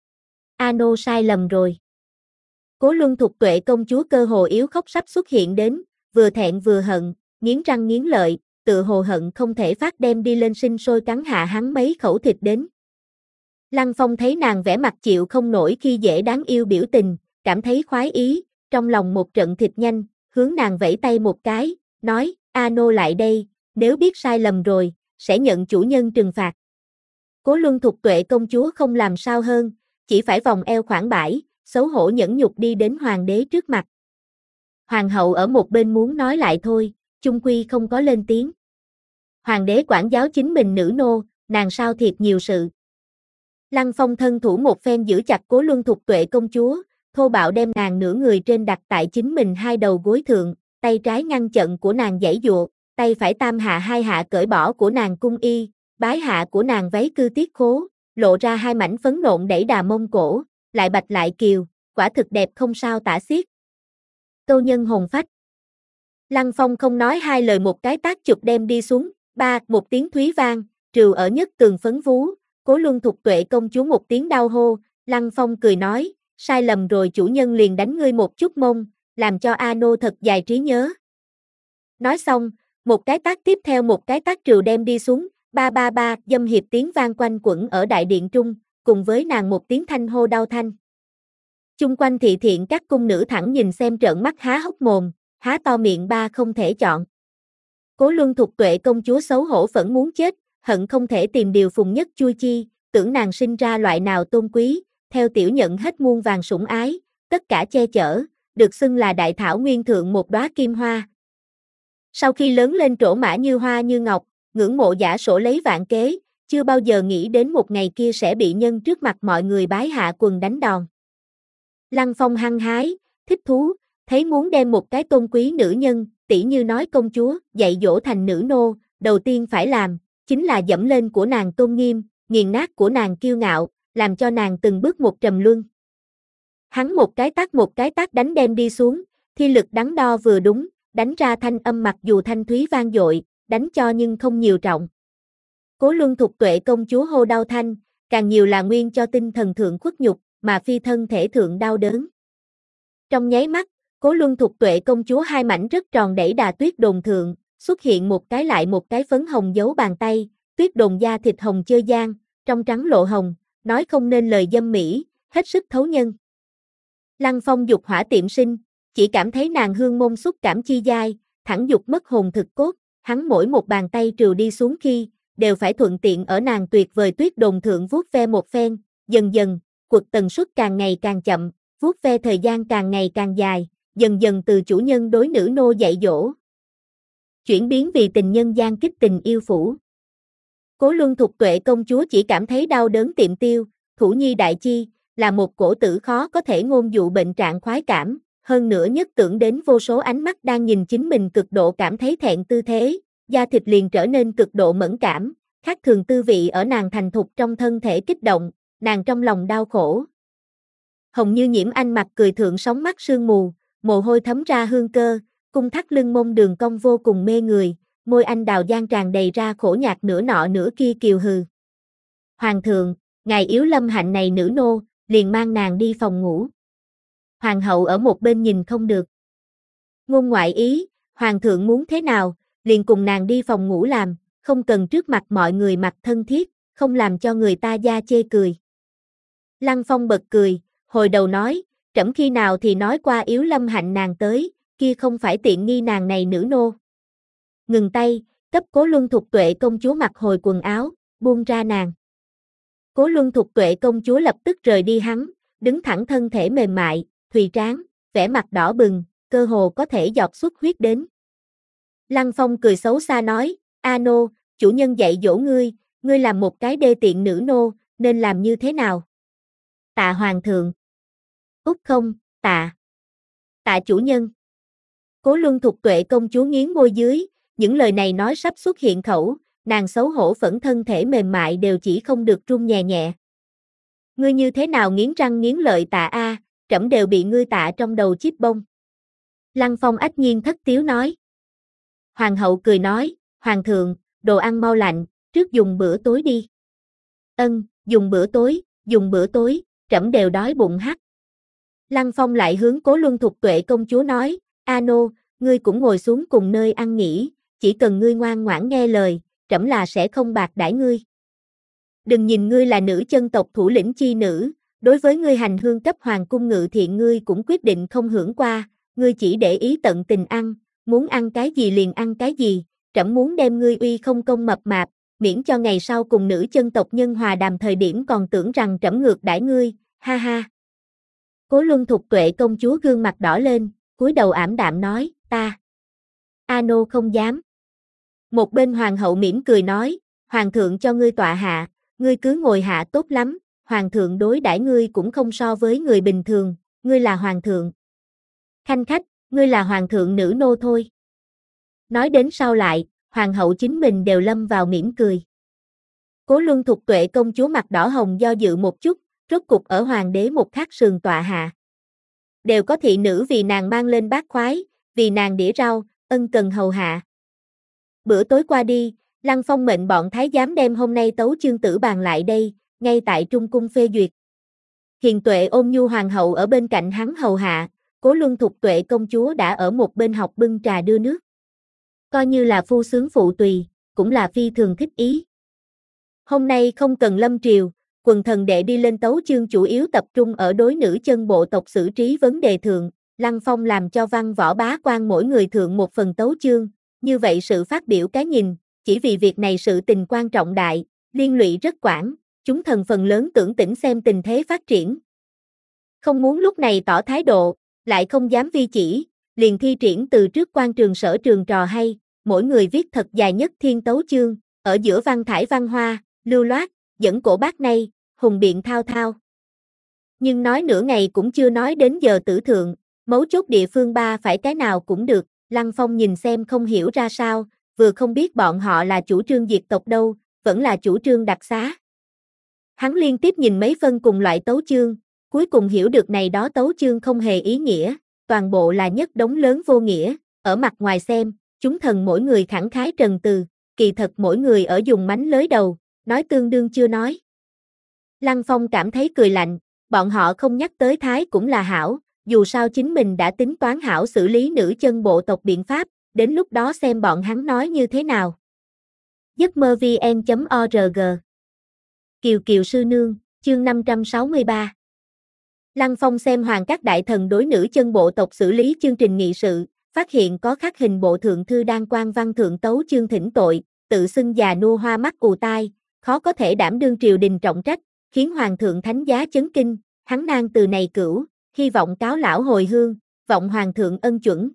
Speaker 1: A Nô sai lầm rồi. Cố Luân Thục Tuệ công chúa cơ hồ yếu khóc sắp xuất hiện đến, vừa thẹn vừa hận, nghiến răng nghiến lợi, tự hồ hận không thể phát đem đi lên sinh sôi cắn hạ hắn mấy khẩu thịt đến. Lăng Phong thấy nàng vẻ mặt chịu không nổi khi dễ đáng yêu biểu tình, cảm thấy khoái ý, trong lòng một trận thịt nhanh, hướng nàng vẫy tay một cái, nói, A Nô lại đây, nếu biết sai lầm rồi, sẽ nhận chủ nhân trừng phạt. Cố Luân Thục Tuệ công chúa không làm sao hơn, chỉ phải vòng eo khoảng bãi, xấu hổ nhẫn nhục đi đến hoàng đế trước mặt. Hoàng hậu ở một bên muốn nói lại thôi, chung quy không có lên tiếng. Hoàng đế quản giáo chính mình nữ nô, nàng sao thiệt nhiều sự. Lăng Phong thân thủ một phen giữ chặt Cố Luân Thục Tuệ công chúa, thô bạo đem nàng nửa người trên đặt tại chính mình hai đầu gối thượng, tay trái ngăn chặn của nàng giãy giụa, tay phải tam hạ hai hạ cởi bỏ của nàng cung y, bái hạ của nàng váy cư tiết khố, lộ ra hai mảnh phấn nộn đẩy đà mông cổ, lại bạch lại kiều, quả thực đẹp không sao tả xiết. Câu nhân hồn phách. Lăng Phong không nói hai lời một cái tác chụp đem đi xuống, ba, một tiếng thúy vang, trừ ở nhất tường phấn vú, Cố Luân Thục Tuệ công chúa một tiếng đau hô, Lăng Phong cười nói, sai lầm rồi chủ nhân liền đánh ngươi một chút mông, làm cho A Nô thật dài trí nhớ. Nói xong, một cái tác tiếp theo một cái tác trừ đem đi xuống, ba ba ba, dâm hiệp tiếng vang quanh quẩn ở đại điện trung, cùng với nàng một tiếng thanh hô đau thanh. Chung quanh thị thiện các cung nữ thẳng nhìn xem trợn mắt há hốc mồm, há to miệng ba không thể chọn. Cố Luân Thục Tuệ công chúa xấu hổ phẫn muốn chết, hận không thể tìm điều phùng nhất chui chi, tưởng nàng sinh ra loại nào tôn quý, theo tiểu nhận hết muôn vàng sủng ái, tất cả che chở, được xưng là đại thảo nguyên thượng một đóa kim hoa. Sau khi lớn lên trổ mã như hoa như ngọc, ngưỡng mộ giả sổ lấy vạn kế, chưa bao giờ nghĩ đến một ngày kia sẽ bị nhân trước mặt mọi người bái hạ quần đánh đòn. Lăng Phong hăng hái, thích thú, thấy muốn đem một cái tôn quý nữ nhân, tỷ như nói công chúa, dạy dỗ thành nữ nô, đầu tiên phải làm, chính là dẫm lên của nàng tôn nghiêm, nghiền nát của nàng kiêu ngạo, làm cho nàng từng bước một trầm luân. Hắn một cái tát một cái tát đánh đem đi xuống, thi lực đắn đo vừa đúng, đánh ra thanh âm mặc dù thanh thúy vang dội, đánh cho nhưng không nhiều trọng. Cố Luân Thục Tuệ công chúa hô đau thanh, càng nhiều là nguyên cho tinh thần thượng khuất nhục, mà phi thân thể thượng đau đớn. Trong nháy mắt, Cố Luân Thục Tuệ công chúa hai mảnh rất tròn đẩy đà tuyết đồn thượng, xuất hiện một cái lại một cái phấn hồng dấu bàn tay, tuyết đồn da thịt hồng chơi gian, trong trắng lộ hồng, nói không nên lời dâm mỹ, hết sức thấu nhân. Lăng Phong dục hỏa tiệm sinh, chỉ cảm thấy nàng hương môn xúc cảm chi dai, thẳng dục mất hồn thực cốt, hắn mỗi một bàn tay trừ đi xuống khi, đều phải thuận tiện ở nàng tuyệt vời tuyết đồn thượng vuốt ve một phen, dần dần, cuộc tần suất càng ngày càng chậm, vuốt ve thời gian càng ngày càng dài, dần dần từ chủ nhân đối nữ nô dạy dỗ. Chuyển biến vì tình nhân gian kích tình yêu phủ. Cố Luân Thục Tuệ công chúa chỉ cảm thấy đau đớn tiệm tiêu, thủ nhi đại chi, là một cổ tử khó có thể ngôn dụ bệnh trạng khoái cảm, hơn nữa nhất tưởng đến vô số ánh mắt đang nhìn chính mình cực độ cảm thấy thẹn tư thế, da thịt liền trở nên cực độ mẫn cảm, khác thường tư vị ở nàng thành thục trong thân thể kích động, nàng trong lòng đau khổ. Hồng Như Nhiễm Anh mặt cười thượng sóng mắt sương mù, mồ hôi thấm ra hương cơ, cung thắt lưng mông đường cong vô cùng mê người, môi anh đào giang tràn đầy ra khổ nhạc nửa nọ nửa kia kiều hừ. Hoàng thượng, ngài yếu lâm hạnh này nữ nô, liền mang nàng đi phòng ngủ. Hoàng hậu ở một bên nhìn không được. Ngôn ngoại ý, hoàng thượng muốn thế nào, liền cùng nàng đi phòng ngủ làm, không cần trước mặt mọi người mặt thân thiết, không làm cho người ta da chê cười. Lăng Phong bật cười, hồi đầu nói, trẫm khi nào thì nói qua yếu lâm hạnh nàng tới, kia không phải tiện nghi nàng này nữ nô. Ngừng tay, cấp Cố Luân Thục Tuệ công chúa mặc hồi quần áo, buông ra nàng. Cố Luân Thục Tuệ công chúa lập tức rời đi hắn, đứng thẳng thân thể mềm mại, thùy tráng, vẻ mặt đỏ bừng, cơ hồ có thể giọt xuất huyết đến. Lăng Phong cười xấu xa nói, A Nô, chủ nhân dạy dỗ ngươi, ngươi làm một cái đê tiện nữ nô, nên làm như thế nào? Tạ hoàng thượng. Út không, tạ. Tạ chủ nhân. Cố Luân Thục Tuệ công chúa nghiến môi dưới, những lời này nói sắp xuất hiện khẩu, nàng xấu hổ phẫn thân thể mềm mại đều chỉ không được run nhẹ nhẹ. Ngươi như thế nào nghiến răng nghiến lợi tạ a, trẫm đều bị ngươi tạ trong đầu chip bông. Lăng Phong ách nhiên thất tiếu nói. Hoàng hậu cười nói, Hoàng thượng, đồ ăn mau lạnh, trước dùng bữa tối đi. Ân, dùng bữa tối, dùng bữa tối, trẫm đều đói bụng hắc. Lăng Phong lại hướng Cố Luân Thục Tuệ công chúa nói, A nô, ngươi cũng ngồi xuống cùng nơi ăn nghỉ, chỉ cần ngươi ngoan ngoãn nghe lời, trẫm là sẽ không bạc đãi ngươi. Đừng nhìn ngươi là nữ chân tộc thủ lĩnh chi nữ, đối với ngươi hành hương cấp hoàng cung ngự thiện ngươi cũng quyết định không hưởng qua, ngươi chỉ để ý tận tình ăn, muốn ăn cái gì liền ăn cái gì, trẫm muốn đem ngươi uy không công mập mạp, miễn cho ngày sau cùng nữ chân tộc nhân hòa đàm thời điểm còn tưởng rằng trẫm ngược đãi ngươi, ha ha. Cố Luân Thục Tuệ công chúa gương mặt đỏ lên, cúi đầu ảm đạm nói, ta. A nô không dám. Một bên hoàng hậu mỉm cười nói, hoàng thượng cho ngươi tọa hạ, ngươi cứ ngồi hạ tốt lắm, hoàng thượng đối đãi ngươi cũng không so với người bình thường, ngươi là hoàng thượng. Khanh khách, ngươi là hoàng thượng nữ nô thôi. Nói đến sau lại, hoàng hậu chính mình đều lâm vào mỉm cười. Cố Luân Thục Tuệ công chúa mặt đỏ hồng do dự một chút, rốt cục ở hoàng đế một khắc sườn tọa hạ. Đều có thị nữ vì nàng mang lên bát khoái, vì nàng đĩa rau, ân cần hầu hạ. Bữa tối qua đi, Lăng Phong mệnh bọn thái giám đem hôm nay tấu chương tử bàn lại đây, ngay tại Trung cung phê duyệt. Hiền Tuệ ôn nhu hoàng hậu ở bên cạnh hắn hầu hạ, Cố Luân Thục Tuệ công chúa đã ở một bên học bưng trà đưa nước. Coi như là phu sướng phụ tùy, cũng là phi thường thích ý. Hôm nay không cần lâm triều, quần thần đệ đi lên tấu chương chủ yếu tập trung ở đối nữ chân bộ tộc xử trí vấn đề thượng, Lăng Phong làm cho văn võ bá quan mỗi người thượng một phần tấu chương, như vậy sự phát biểu cái nhìn, chỉ vì việc này sự tình quan trọng đại, liên lụy rất quảng, chúng thần phần lớn tưởng tĩnh xem tình thế phát triển. Không muốn lúc này tỏ thái độ, lại không dám vi chỉ, liền thi triển từ trước quan trường sở trường trò hay, mỗi người viết thật dài nhất thiên tấu chương, ở giữa văn thải văn hoa, lưu loát, dẫn cổ bác nay, hùng biện thao thao. Nhưng nói nửa ngày cũng chưa nói đến giờ tử thượng, mấu chốt địa phương ba phải cái nào cũng được, Lăng Phong nhìn xem không hiểu ra sao, vừa không biết bọn họ là chủ trương diệt tộc đâu, vẫn là chủ trương đặc xá. Hắn liên tiếp nhìn mấy phân cùng loại tấu chương, cuối cùng hiểu được này đó tấu chương không hề ý nghĩa, toàn bộ là nhất đống lớn vô nghĩa, ở mặt ngoài xem, chúng thần mỗi người khẳng khái trần từ, kỳ thật mỗi người ở dùng mánh lới đầu, nói tương đương chưa nói. Lăng Phong cảm thấy cười lạnh, bọn họ không nhắc tới thái cũng là hảo, dù sao chính mình đã tính toán hảo xử lý nữ chân bộ tộc biện pháp, đến lúc đó xem bọn hắn nói như thế nào. giấc mơ vn chấm org Kiều Kiều Sư Nương, chương năm trăm sáu mươi ba. Lăng Phong xem hoàng các đại thần đối nữ chân bộ tộc xử lý chương trình nghị sự, phát hiện có khắc hình bộ thượng thư đang quan văn thượng tấu chương thỉnh tội, tự xưng già nua hoa mắt ù tai, khó có thể đảm đương triều đình trọng trách, khiến hoàng thượng thánh giá chấn kinh, hắn nan từ này cửu, hy vọng cáo lão hồi hương, vọng hoàng thượng ân chuẩn.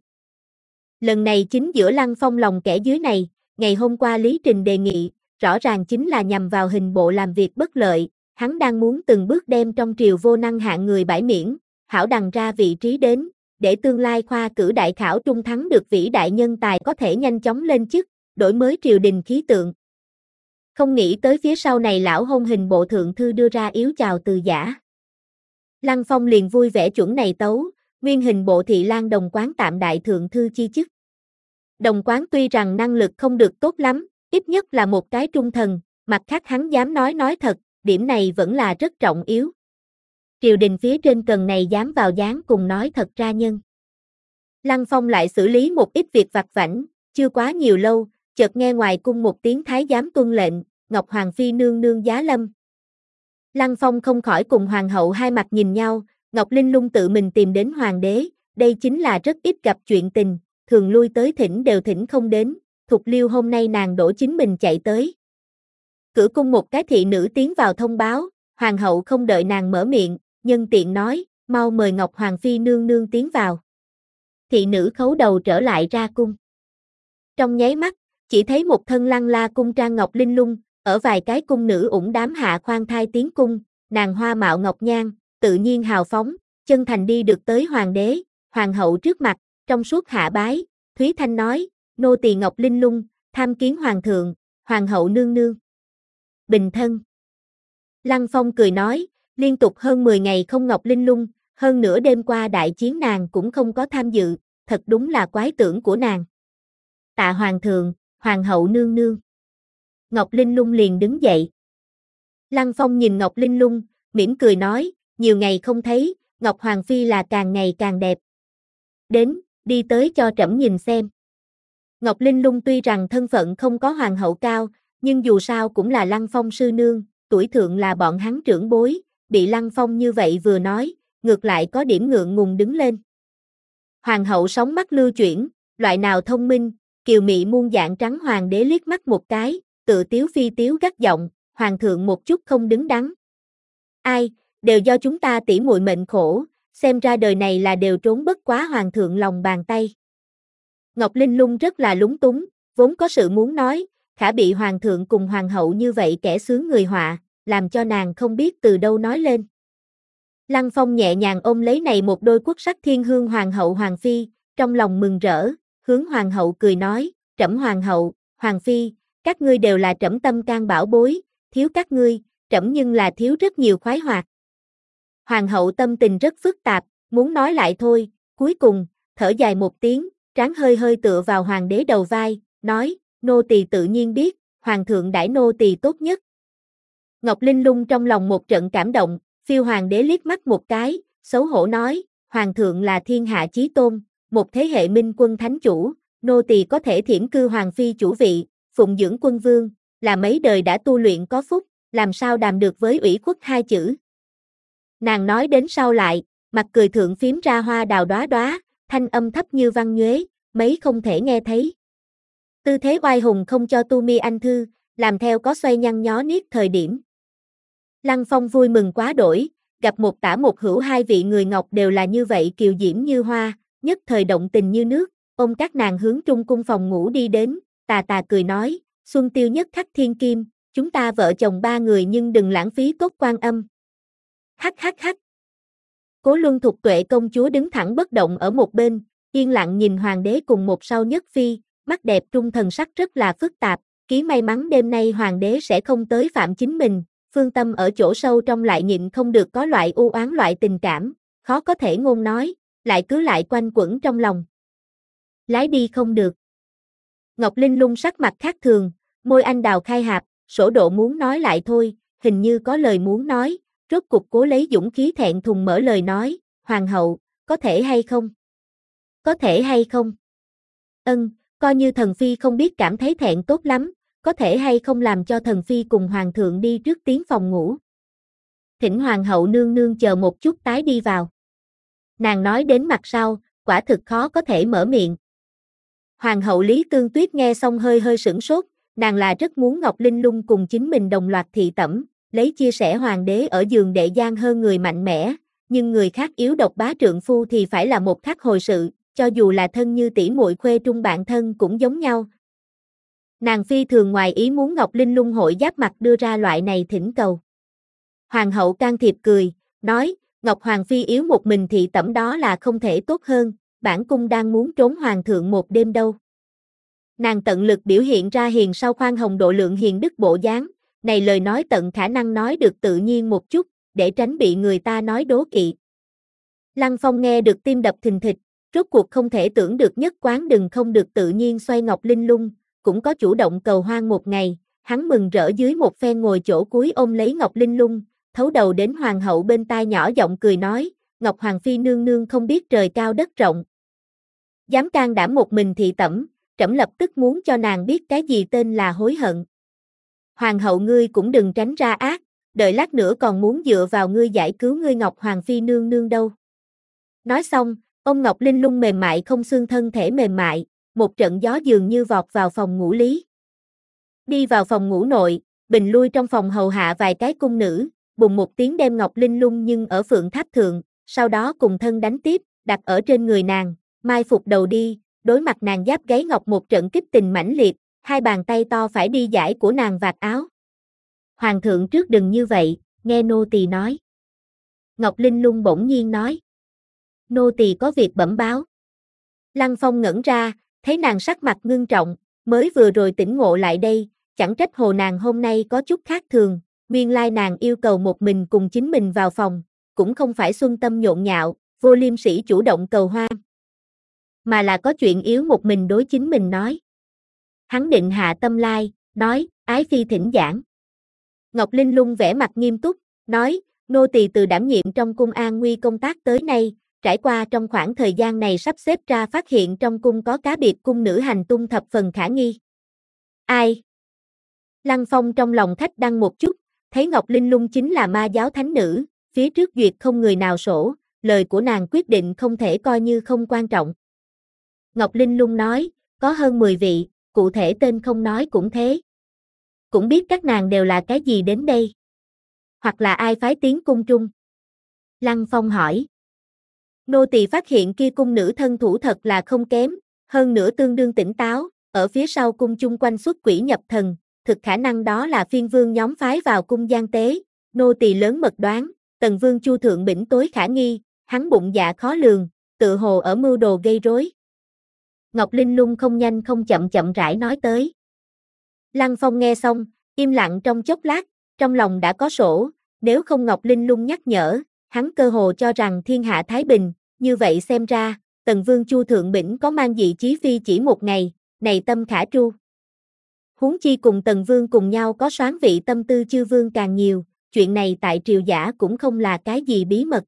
Speaker 1: Lần này chính giữa Lăng Phong lòng kẻ dưới này, ngày hôm qua Lý Trình đề nghị, rõ ràng chính là nhằm vào hình bộ làm việc bất lợi, hắn đang muốn từng bước đem trong triều vô năng hạng người bãi miễn, hảo đằng ra vị trí đến, để tương lai khoa cử đại khảo trung thắng được vĩ đại nhân tài có thể nhanh chóng lên chức, đổi mới triều đình khí tượng. Không nghĩ tới phía sau này lão hôn hình bộ thượng thư đưa ra yếu chào từ giả. Lăng Phong liền vui vẻ chuẩn này tấu, nguyên hình bộ thị lang Đồng Quán tạm đại thượng thư chi chức. Đồng Quán tuy rằng năng lực không được tốt lắm, ít nhất là một cái trung thần, mặt khác hắn dám nói nói thật, điểm này vẫn là rất trọng yếu. Triều đình phía trên cần này dám vào dáng cùng nói thật ra nhân. Lăng Phong lại xử lý một ít việc vặt vãnh, chưa quá nhiều lâu, chợt nghe ngoài cung một tiếng thái giám tuân lệnh, Ngọc Hoàng phi nương nương giá lâm. Lăng Phong không khỏi cùng hoàng hậu hai mặt nhìn nhau, Ngọc Linh Lung tự mình tìm đến hoàng đế, đây chính là rất ít gặp chuyện tình, thường lui tới thỉnh đều thỉnh không đến, Thục Liêu hôm nay nàng đổ chính mình chạy tới. Cửa cung một cái thị nữ tiến vào thông báo, hoàng hậu không đợi nàng mở miệng, nhân tiện nói, mau mời Ngọc Hoàng phi nương nương tiến vào. Thị nữ khấu đầu trở lại ra cung. Trong nháy mắt, chỉ thấy một thân lăng la cung trang Ngọc Linh Lung, ở vài cái cung nữ ủng đám hạ khoan thai tiến cung, nàng hoa mạo ngọc nhan, tự nhiên hào phóng, chân thành đi được tới hoàng đế, hoàng hậu trước mặt, trong suốt hạ bái, Thúy Thanh nói, nô tỳ Ngọc Linh Lung, tham kiến hoàng thượng, hoàng hậu nương nương. Bình thân. Lăng Phong cười nói, liên tục hơn mười ngày không Ngọc Linh Lung, hơn nữa đêm qua đại chiến nàng cũng không có tham dự, thật đúng là quái tưởng của nàng. Tạ hoàng thượng, hoàng hậu nương nương. Ngọc Linh Lung liền đứng dậy. Lăng Phong nhìn Ngọc Linh Lung, mỉm cười nói, nhiều ngày không thấy, Ngọc Hoàng Phi là càng ngày càng đẹp. Đến, đi tới cho trẫm nhìn xem. Ngọc Linh Lung tuy rằng thân phận không có hoàng hậu cao, nhưng dù sao cũng là Lăng Phong sư nương, tuổi thượng là bọn hắn trưởng bối, bị Lăng Phong như vậy vừa nói, ngược lại có điểm ngượng ngùng đứng lên. Hoàng hậu sóng mắt lưu chuyển, loại nào thông minh, kiều mị muôn dạng trắng hoàng đế liếc mắt một cái, tự tiếu phi tiếu gắt giọng, hoàng thượng một chút không đứng đắn. Ai, đều do chúng ta tỉ muội mệnh khổ, xem ra đời này là đều trốn bất quá hoàng thượng lòng bàn tay. Ngọc Linh Lung rất là lúng túng, vốn có sự muốn nói, khả bị hoàng thượng cùng hoàng hậu như vậy kẻ xướng người họa, làm cho nàng không biết từ đâu nói lên. Lăng Phong nhẹ nhàng ôm lấy này một đôi quốc sắc thiên hương hoàng hậu hoàng phi, trong lòng mừng rỡ, hướng hoàng hậu cười nói, trẫm hoàng hậu, hoàng phi, các ngươi đều là trẫm tâm can bảo bối, thiếu các ngươi, trẫm nhưng là thiếu rất nhiều khoái hoạt. Hoàng hậu tâm tình rất phức tạp, muốn nói lại thôi, cuối cùng, thở dài một tiếng, trán hơi hơi tựa vào hoàng đế đầu vai, nói, nô tỳ tự nhiên biết, hoàng thượng đãi nô tỳ tốt nhất. Ngọc Linh Lung trong lòng một trận cảm động, phiêu hoàng đế liếc mắt một cái, xấu hổ nói, hoàng thượng là thiên hạ chí tôn, một thế hệ minh quân thánh chủ, nô tỳ có thể thiểm cư hoàng phi chủ vị, phụng dưỡng quân vương, là mấy đời đã tu luyện có phúc, làm sao đàm được với ủy khuất hai chữ. Nàng nói đến sau lại, mặt cười thượng phím ra hoa đào đóa đóa, thanh âm thấp như văn nhuế, mấy không thể nghe thấy. Tư thế oai hùng không cho tu mi anh thư, làm theo có xoay nhăn nhó niết thời điểm. Lăng Phong vui mừng quá đổi, gặp một tả một hữu hai vị người ngọc đều là như vậy kiều diễm như hoa, nhất thời động tình như nước, ôm các nàng hướng trung cung phòng ngủ đi đến, tà tà cười nói, xuân tiêu nhất khắc thiên kim, chúng ta vợ chồng ba người nhưng đừng lãng phí tốt quan âm. Hắc hắc hắc. Cố Luân Thục Tuệ công chúa đứng thẳng bất động ở một bên, yên lặng nhìn hoàng đế cùng một sau nhất phi, mắt đẹp trung thần sắc rất là phức tạp, ký may mắn đêm nay hoàng đế sẽ không tới phạm chính mình, phương tâm ở chỗ sâu trong lại nhịn không được có loại u oán loại tình cảm, khó có thể ngôn nói, lại cứ lại quanh quẩn trong lòng. Lái đi không được. Ngọc Linh Lung sắc mặt khác thường, môi anh đào khai hạp, sổ độ muốn nói lại thôi, hình như có lời muốn nói, rốt cục cố lấy dũng khí thẹn thùng mở lời nói, hoàng hậu, có thể hay không? Có thể hay không? Ân, coi như thần phi không biết cảm thấy thẹn tốt lắm, có thể hay không làm cho thần phi cùng hoàng thượng đi trước tiến phòng ngủ. Thỉnh hoàng hậu nương nương chờ một chút tái đi vào. Nàng nói đến mặt sau, quả thực khó có thể mở miệng. Hoàng hậu Lý Tương Tuyết nghe xong hơi hơi sửng sốt, nàng là rất muốn Ngọc Linh Lung cùng chính mình đồng loạt thị tẩm, lấy chia sẻ hoàng đế ở giường đệ gian hơn người mạnh mẽ, nhưng người khác yếu độc bá trượng phu thì phải là một khác hồi sự, cho dù là thân như tỷ muội khuê trung bạn thân cũng giống nhau. Nàng phi thường ngoài ý muốn Ngọc Linh Lung hội giáp mặt đưa ra loại này thỉnh cầu. Hoàng hậu can thiệp cười, nói, Ngọc Hoàng phi yếu một mình thị tẩm đó là không thể tốt hơn, bản cung đang muốn trốn hoàng thượng một đêm đâu. Nàng tận lực biểu hiện ra hiền sau khoan hồng độ lượng hiền đức bộ dáng, này lời nói tận khả năng nói được tự nhiên một chút, để tránh bị người ta nói đố kỵ. Lăng Phong nghe được tim đập thình thịch, rốt cuộc không thể tưởng được nhất quán đừng không được tự nhiên xoay Ngọc Linh Lung, cũng có chủ động cầu hoang một ngày, hắn mừng rỡ dưới một phen ngồi chỗ cuối ôm lấy Ngọc Linh Lung, thấu đầu đến hoàng hậu bên tai nhỏ giọng cười nói, Ngọc Hoàng phi nương nương không biết trời cao đất rộng. Dám can đảm một mình thị tẩm, trẫm lập tức muốn cho nàng biết cái gì tên là hối hận. Hoàng hậu ngươi cũng đừng tránh ra ác, đợi lát nữa còn muốn dựa vào ngươi giải cứu ngươi Ngọc Hoàng phi nương nương đâu. Nói xong, ông Ngọc Linh Lung mềm mại không xương thân thể mềm mại, một trận gió dường như vọt vào phòng ngủ Lý. Đi vào phòng ngủ nội, bình lui trong phòng hầu hạ vài cái cung nữ, bùng một tiếng đem Ngọc Linh Lung nhưng ở phượng tháp thượng, sau đó cùng thân đánh tiếp, đặt ở trên người nàng, mai phục đầu đi, đối mặt nàng giáp gáy ngọc một trận kích tình mãnh liệt, hai bàn tay to phải đi giải của nàng vạt áo. Hoàng thượng trước đừng như vậy, nghe nô tỳ nói. Ngọc Linh Lung bỗng nhiên nói. Nô tỳ có việc bẩm báo. Lăng Phong ngẩn ra, thấy nàng sắc mặt ngưng trọng, mới vừa rồi tỉnh ngộ lại đây, chẳng trách hồ nàng hôm nay có chút khác thường, nguyên lai nàng yêu cầu một mình cùng chính mình vào phòng, cũng không phải xuân tâm nhộn nhạo, vô liêm sỉ chủ động cầu hoang, mà là có chuyện yếu một mình đối chính mình nói. Hắn định hạ tâm lai, nói, ái phi thỉnh giảng. Ngọc Linh Lung vẻ mặt nghiêm túc, nói, nô tỳ từ đảm nhiệm trong cung an nguy công tác tới nay, trải qua trong khoảng thời gian này sắp xếp ra phát hiện trong cung có cá biệt cung nữ hành tung thập phần khả nghi. Ai? Lăng Phong trong lòng thách đăng một chút, thấy Ngọc Linh Lung chính là ma giáo thánh nữ, phía trước duyệt không người nào sổ, lời của nàng quyết định không thể coi như không quan trọng. Ngọc Linh Lung nói, có hơn mười vị, cụ thể tên không nói cũng thế. Cũng biết các nàng đều là cái gì đến đây. Hoặc là ai phái tiến cung trung. Lăng Phong hỏi. Nô tỳ phát hiện kia cung nữ thân thủ thật là không kém, hơn nữa tương đương tỉnh táo, ở phía sau cung chung quanh xuất quỷ nhập thần, thực khả năng đó là phiên vương nhóm phái vào cung gian tế, nô tỳ lớn mật đoán, Tần Vương Chu Thượng Bỉnh tối khả nghi, hắn bụng dạ khó lường, tự hồ ở mưu đồ gây rối. Ngọc Linh Lung không nhanh không chậm chậm rãi nói tới. Lăng Phong nghe xong, im lặng trong chốc lát, trong lòng đã có sổ, nếu không Ngọc Linh Lung nhắc nhở, hắn cơ hồ cho rằng thiên hạ thái bình, như vậy xem ra, Tần Vương Chu Thượng Bỉnh có mang dị chí phi chỉ một ngày, này tâm khả tru. Huống chi cùng Tần Vương cùng nhau có soán vị tâm tư chư vương càng nhiều, chuyện này tại triều giả cũng không là cái gì bí mật.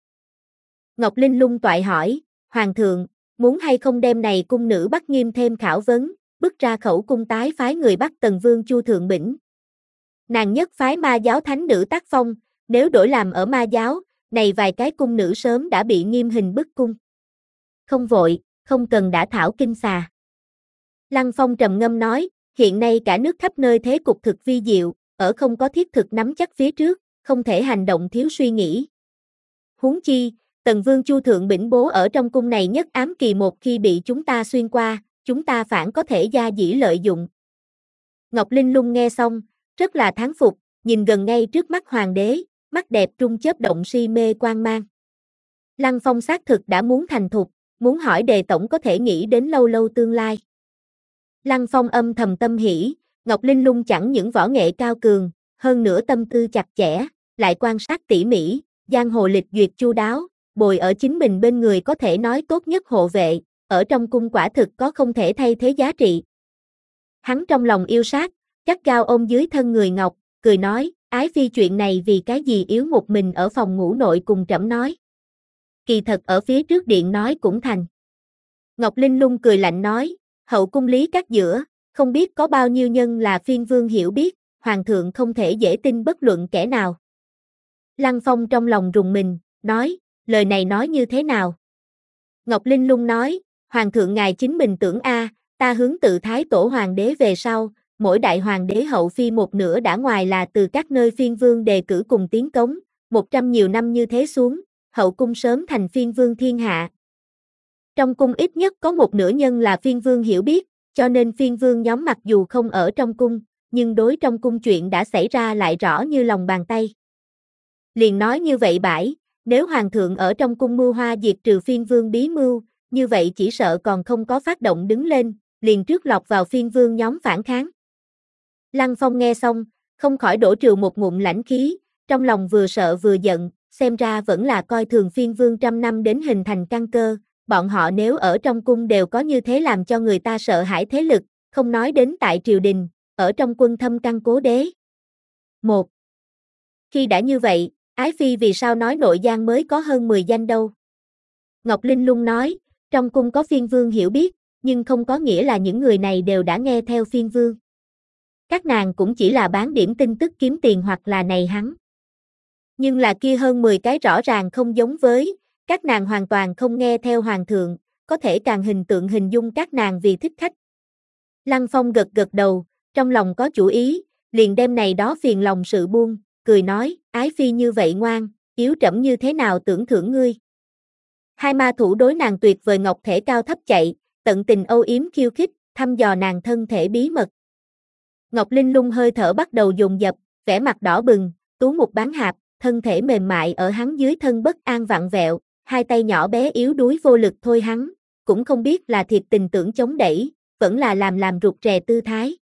Speaker 1: Ngọc Linh Lung toại hỏi, Hoàng thượng, muốn hay không đem này cung nữ bắt nghiêm thêm khảo vấn, bức ra khẩu cung tái phái người bắt Tần Vương Chu Thượng Bỉnh. Nàng nhất phái ma giáo thánh nữ tác phong, nếu đổi làm ở ma giáo, này vài cái cung nữ sớm đã bị nghiêm hình bức cung. Không vội, không cần đã thảo kinh xà. Lăng Phong trầm ngâm nói, hiện nay cả nước khắp nơi thế cục thực vi diệu, ở không có thiết thực nắm chắc phía trước, không thể hành động thiếu suy nghĩ. Huống chi, Tần Vương Chu Thượng Bỉnh bố ở trong cung này nhất ám kỳ một khi bị chúng ta xuyên qua, chúng ta phản có thể gia dĩ lợi dụng. Ngọc Linh Lung nghe xong, rất là thán phục, nhìn gần ngay trước mắt hoàng đế, mắt đẹp trung chớp động si mê quan mang. Lăng Phong xác thực đã muốn thành thục, muốn hỏi đề tổng có thể nghĩ đến lâu lâu tương lai. Lăng Phong âm thầm tâm hỉ, Ngọc Linh Lung chẳng những võ nghệ cao cường, hơn nữa tâm tư chặt chẽ, lại quan sát tỉ mỉ, giang hồ lịch duyệt chu đáo, bồi ở chính mình bên người có thể nói tốt nhất hộ vệ, ở trong cung quả thực có không thể thay thế giá trị. Hắn trong lòng yêu sát, gắt gao ôm dưới thân người Ngọc, cười nói, ái phi chuyện này vì cái gì yếu một mình ở phòng ngủ nội cùng trẫm nói. Kỳ thật ở phía trước điện nói cũng thành. Ngọc Linh Lung cười lạnh nói, hậu cung lý các giữa, không biết có bao nhiêu nhân là phiên vương hiểu biết, hoàng thượng không thể dễ tin bất luận kẻ nào. Lăng Phong trong lòng rùng mình, nói, lời này nói như thế nào? Ngọc Linh Lung nói, hoàng thượng ngài chính mình tưởng a, ta hướng tự thái tổ hoàng đế về sau, mỗi đại hoàng đế hậu phi một nửa đã ngoài là từ các nơi phiên vương đề cử cùng tiến cống, một trăm nhiều năm như thế xuống, hậu cung sớm thành phiên vương thiên hạ. Trong cung ít nhất có một nửa nhân là phiên vương hiểu biết, cho nên phiên vương nhóm mặc dù không ở trong cung, nhưng đối trong cung chuyện đã xảy ra lại rõ như lòng bàn tay. Liền nói như vậy bãi, nếu hoàng thượng ở trong cung mưu hoa diệt trừ phiên vương bí mưu, như vậy chỉ sợ còn không có phát động đứng lên, liền trước lọt vào phiên vương nhóm phản kháng. Lăng Phong nghe xong, không khỏi đổ trừ một ngụm lãnh khí, trong lòng vừa sợ vừa giận, xem ra vẫn là coi thường phiên vương trăm năm đến hình thành căn cơ, bọn họ nếu ở trong cung đều có như thế làm cho người ta sợ hãi thế lực, không nói đến tại triều đình, ở trong quân thâm căn cố đế. một. Khi đã như vậy, ái phi vì sao nói nội giang mới có hơn mười danh đâu? Ngọc Linh Lung nói, trong cung có phiên vương hiểu biết, nhưng không có nghĩa là những người này đều đã nghe theo phiên vương. Các nàng cũng chỉ là bán điểm tin tức kiếm tiền hoặc là này hắn. Nhưng là kia hơn mười cái rõ ràng không giống với, các nàng hoàn toàn không nghe theo hoàng thượng, có thể càng hình tượng hình dung các nàng vì thích khách. Lăng Phong gật gật đầu, trong lòng có chủ ý, liền đem này đó phiền lòng sự buông, cười nói, ái phi như vậy ngoan, yếu trẫm như thế nào tưởng thưởng ngươi. Hai ma thủ đối nàng tuyệt vời ngọc thể cao thấp chạy, tận tình âu yếm khiêu khích, thăm dò nàng thân thể bí mật. Ngọc Linh Lung hơi thở bắt đầu dồn dập, vẻ mặt đỏ bừng, tú một bán hạp, thân thể mềm mại ở hắn dưới thân bất an vặn vẹo, hai tay nhỏ bé yếu đuối vô lực thôi hắn, cũng không biết là thiệt tình tưởng chống đẩy, vẫn là làm làm rụt rè tư thái.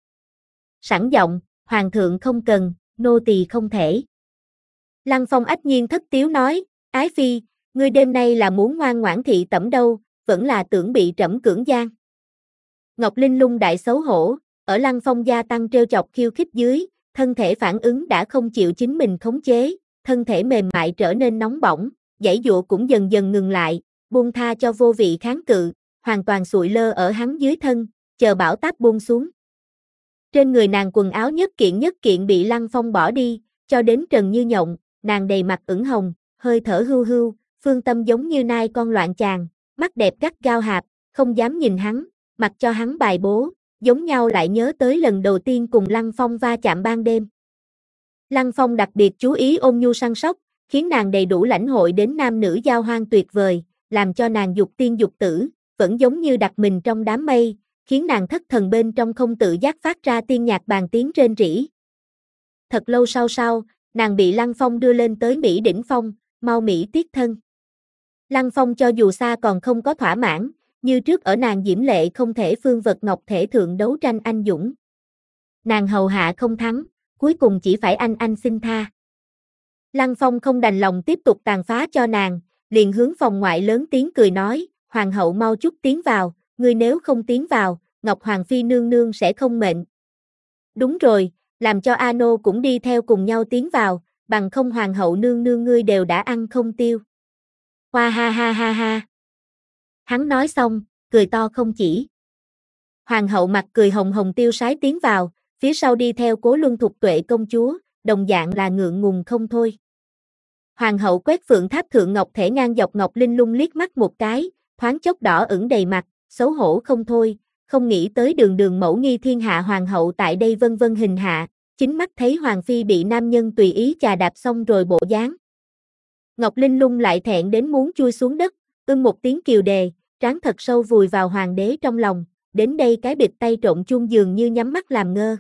Speaker 1: Sẵn giọng, hoàng thượng không cần, nô tỳ không thể. Lăng Phong ách nhiên thất tiếu nói, Ái phi, ngươi đêm nay là muốn ngoan ngoãn thị tẩm đâu, vẫn là tưởng bị trẫm cưỡng gian. Ngọc Linh Lung đại xấu hổ, ở Lăng Phong gia tăng trêu chọc khiêu khích dưới, thân thể phản ứng đã không chịu chính mình khống chế, thân thể mềm mại trở nên nóng bỏng, giãy giụa cũng dần dần ngừng lại, buông tha cho vô vị kháng cự, hoàn toàn sụi lơ ở hắn dưới thân, chờ bão táp buông xuống. Trên người nàng quần áo nhất kiện nhất kiện bị Lăng Phong bỏ đi, cho đến trần như nhộng, nàng đầy mặt ửng hồng, hơi thở hưu hưu, phương tâm giống như nai con loạn chàng, mắt đẹp gắt gao hạp, không dám nhìn hắn, mặc cho hắn bài bố, giống nhau lại nhớ tới lần đầu tiên cùng Lăng Phong va chạm ban đêm. Lăng Phong đặc biệt chú ý ôn nhu săn sóc, khiến nàng đầy đủ lãnh hội đến nam nữ giao hoan tuyệt vời, làm cho nàng dục tiên dục tử, vẫn giống như đặt mình trong đám mây, khiến nàng thất thần bên trong không tự giác phát ra tiên nhạc bàn tiếng rên rỉ. Thật lâu sau sau, nàng bị Lăng Phong đưa lên tới Mỹ đỉnh phong, mau Mỹ tiết thân. Lăng Phong cho dù xa còn không có thỏa mãn, như trước ở nàng diễm lệ không thể phương vật ngọc thể thượng đấu tranh anh dũng. Nàng hầu hạ không thắng, cuối cùng chỉ phải anh anh xin tha. Lăng Phong không đành lòng tiếp tục tàn phá cho nàng, liền hướng phòng ngoại lớn tiếng cười nói, hoàng hậu mau chút tiến vào, ngươi nếu không tiến vào, Ngọc Hoàng Phi nương nương sẽ không mệnh. Đúng rồi, làm cho Ano cũng đi theo cùng nhau tiến vào, bằng không hoàng hậu nương nương ngươi đều đã ăn không tiêu. Hoa ha ha ha ha. Hắn nói xong, cười to không chỉ. Hoàng hậu mặt cười hồng hồng tiêu sái tiến vào, phía sau đi theo Cố Luân Thục Tuệ công chúa, đồng dạng là ngượng ngùng không thôi. Hoàng hậu quét phượng tháp thượng ngọc thể ngang dọc Ngọc Linh Lung liếc mắt một cái, thoáng chốc đỏ ửng đầy mặt, xấu hổ không thôi, không nghĩ tới đường đường mẫu nghi thiên hạ hoàng hậu tại đây vân vân hình hạ, chính mắt thấy hoàng phi bị nam nhân tùy ý chà đạp xong rồi bộ dáng. Ngọc Linh Lung lại thẹn đến muốn chui xuống đất, ưng một tiếng kiều đề, trán thật sâu vùi vào hoàng đế trong lòng, đến đây cái bịt tay trộn chuông dường như nhắm mắt làm ngơ.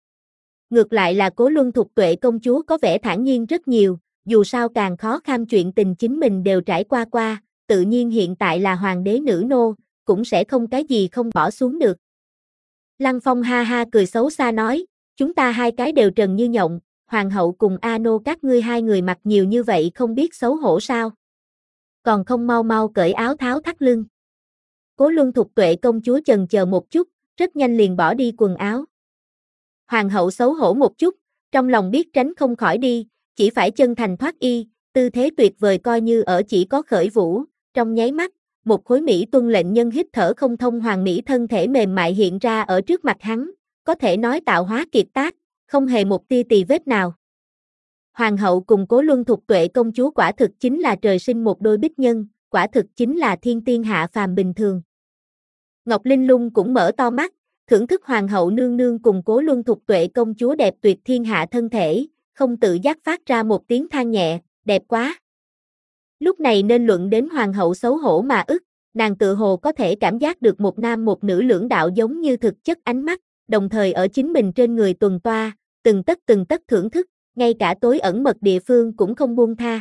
Speaker 1: Ngược lại là Cố Luân Thục Tuệ công chúa có vẻ thản nhiên rất nhiều, dù sao càng khó kham chuyện tình chính mình đều trải qua qua, tự nhiên hiện tại là hoàng đế nữ nô, cũng sẽ không cái gì không bỏ xuống được. Lăng Phong ha ha cười xấu xa nói, chúng ta hai cái đều trần như nhộng, hoàng hậu cùng Ano các ngươi hai người mặc nhiều như vậy không biết xấu hổ sao. Còn không mau mau cởi áo tháo thắt lưng. Cố Luân Thục Tuệ công chúa chần chờ một chút, rất nhanh liền bỏ đi quần áo. Hoàng hậu xấu hổ một chút, trong lòng biết tránh không khỏi đi, chỉ phải chân thành thoát y, tư thế tuyệt vời coi như ở chỉ có khởi vũ, trong nháy mắt, một khối Mỹ tuân lệnh nhân hít thở không thông hoàng Mỹ thân thể mềm mại hiện ra ở trước mặt hắn, có thể nói tạo hóa kiệt tác, không hề một tia tì vết nào. Hoàng hậu cùng Cố Luân Thục Tuệ công chúa quả thực chính là trời sinh một đôi bích nhân, quả thực chính là thiên tiên hạ phàm bình thường. Ngọc Linh Lung cũng mở to mắt, thưởng thức hoàng hậu nương nương cùng Cố Luân Thục Tuệ công chúa đẹp tuyệt thiên hạ thân thể, không tự giác phát ra một tiếng than nhẹ, đẹp quá. Lúc này nên luận đến hoàng hậu xấu hổ mà ức, nàng tự hồ có thể cảm giác được một nam một nữ lưỡng đạo giống như thực chất ánh mắt, đồng thời ở chính mình trên người tuần toa, từng tấc từng tấc thưởng thức, ngay cả tối ẩn mật địa phương cũng không buông tha.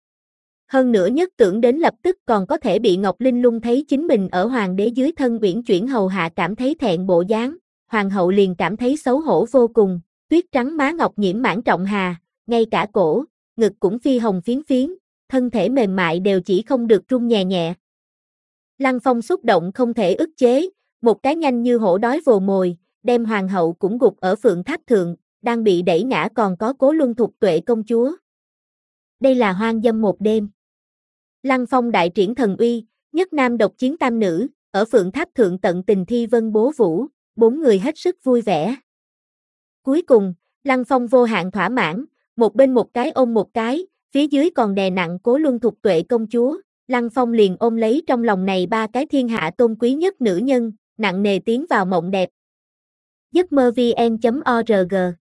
Speaker 1: Hơn nữa nhất tưởng đến lập tức còn có thể bị Ngọc Linh Lung thấy chính mình ở hoàng đế dưới thân uyển chuyển hầu hạ cảm thấy thẹn bộ dáng, hoàng hậu liền cảm thấy xấu hổ vô cùng, tuyết trắng má ngọc nhiễm mãn trọng hà, ngay cả cổ, ngực cũng phi hồng phiến phiến, thân thể mềm mại đều chỉ không được rung nhẹ nhẹ. Lăng Phong xúc động không thể ức chế, một cái nhanh như hổ đói vồ mồi, đem hoàng hậu cũng gục ở phượng tháp thượng, đang bị đẩy ngã còn có Cố Luân Thục Tuệ công chúa. Đây là hoang dâm một đêm. Lăng Phong đại triển thần uy, nhất nam độc chiến tam nữ, ở phượng tháp thượng tận tình thi vân bố vũ, bốn người hết sức vui vẻ. Cuối cùng, Lăng Phong vô hạn thỏa mãn, một bên một cái ôm một cái, phía dưới còn đè nặng Cố Luân Thục Tuệ công chúa, Lăng Phong liền ôm lấy trong lòng này ba cái thiên hạ tôn quý nhất nữ nhân, nặng nề tiến vào mộng đẹp. giấc mơ vn chấm org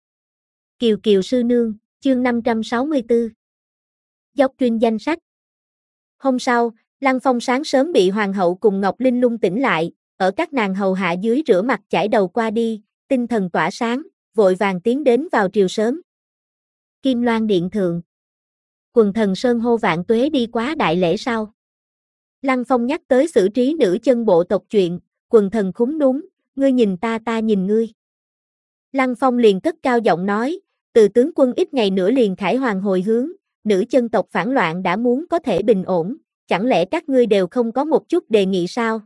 Speaker 1: Kiều Kiều sư nương, chương năm trăm sáu mươi tư. Dốc truyền danh sách. Hôm sau, Lăng Phong sáng sớm bị hoàng hậu cùng Ngọc Linh Lung tỉnh lại, ở các nàng hầu hạ dưới rửa mặt chải đầu qua đi, tinh thần tỏa sáng, vội vàng tiến đến vào triều sớm. Kim Loan điện thượng. Quần thần Sơn hô vạn tuế đi quá đại lễ sau. Lăng Phong nhắc tới xử trí nữ chân bộ tộc chuyện, quần thần khúm núm, ngươi nhìn ta ta nhìn ngươi. Lăng Phong liền cất cao giọng nói, từ tướng quân ít ngày nữa liền khải hoàng hồi hướng, nữ chân tộc phản loạn đã muốn có thể bình ổn, chẳng lẽ các ngươi đều không có một chút đề nghị sao?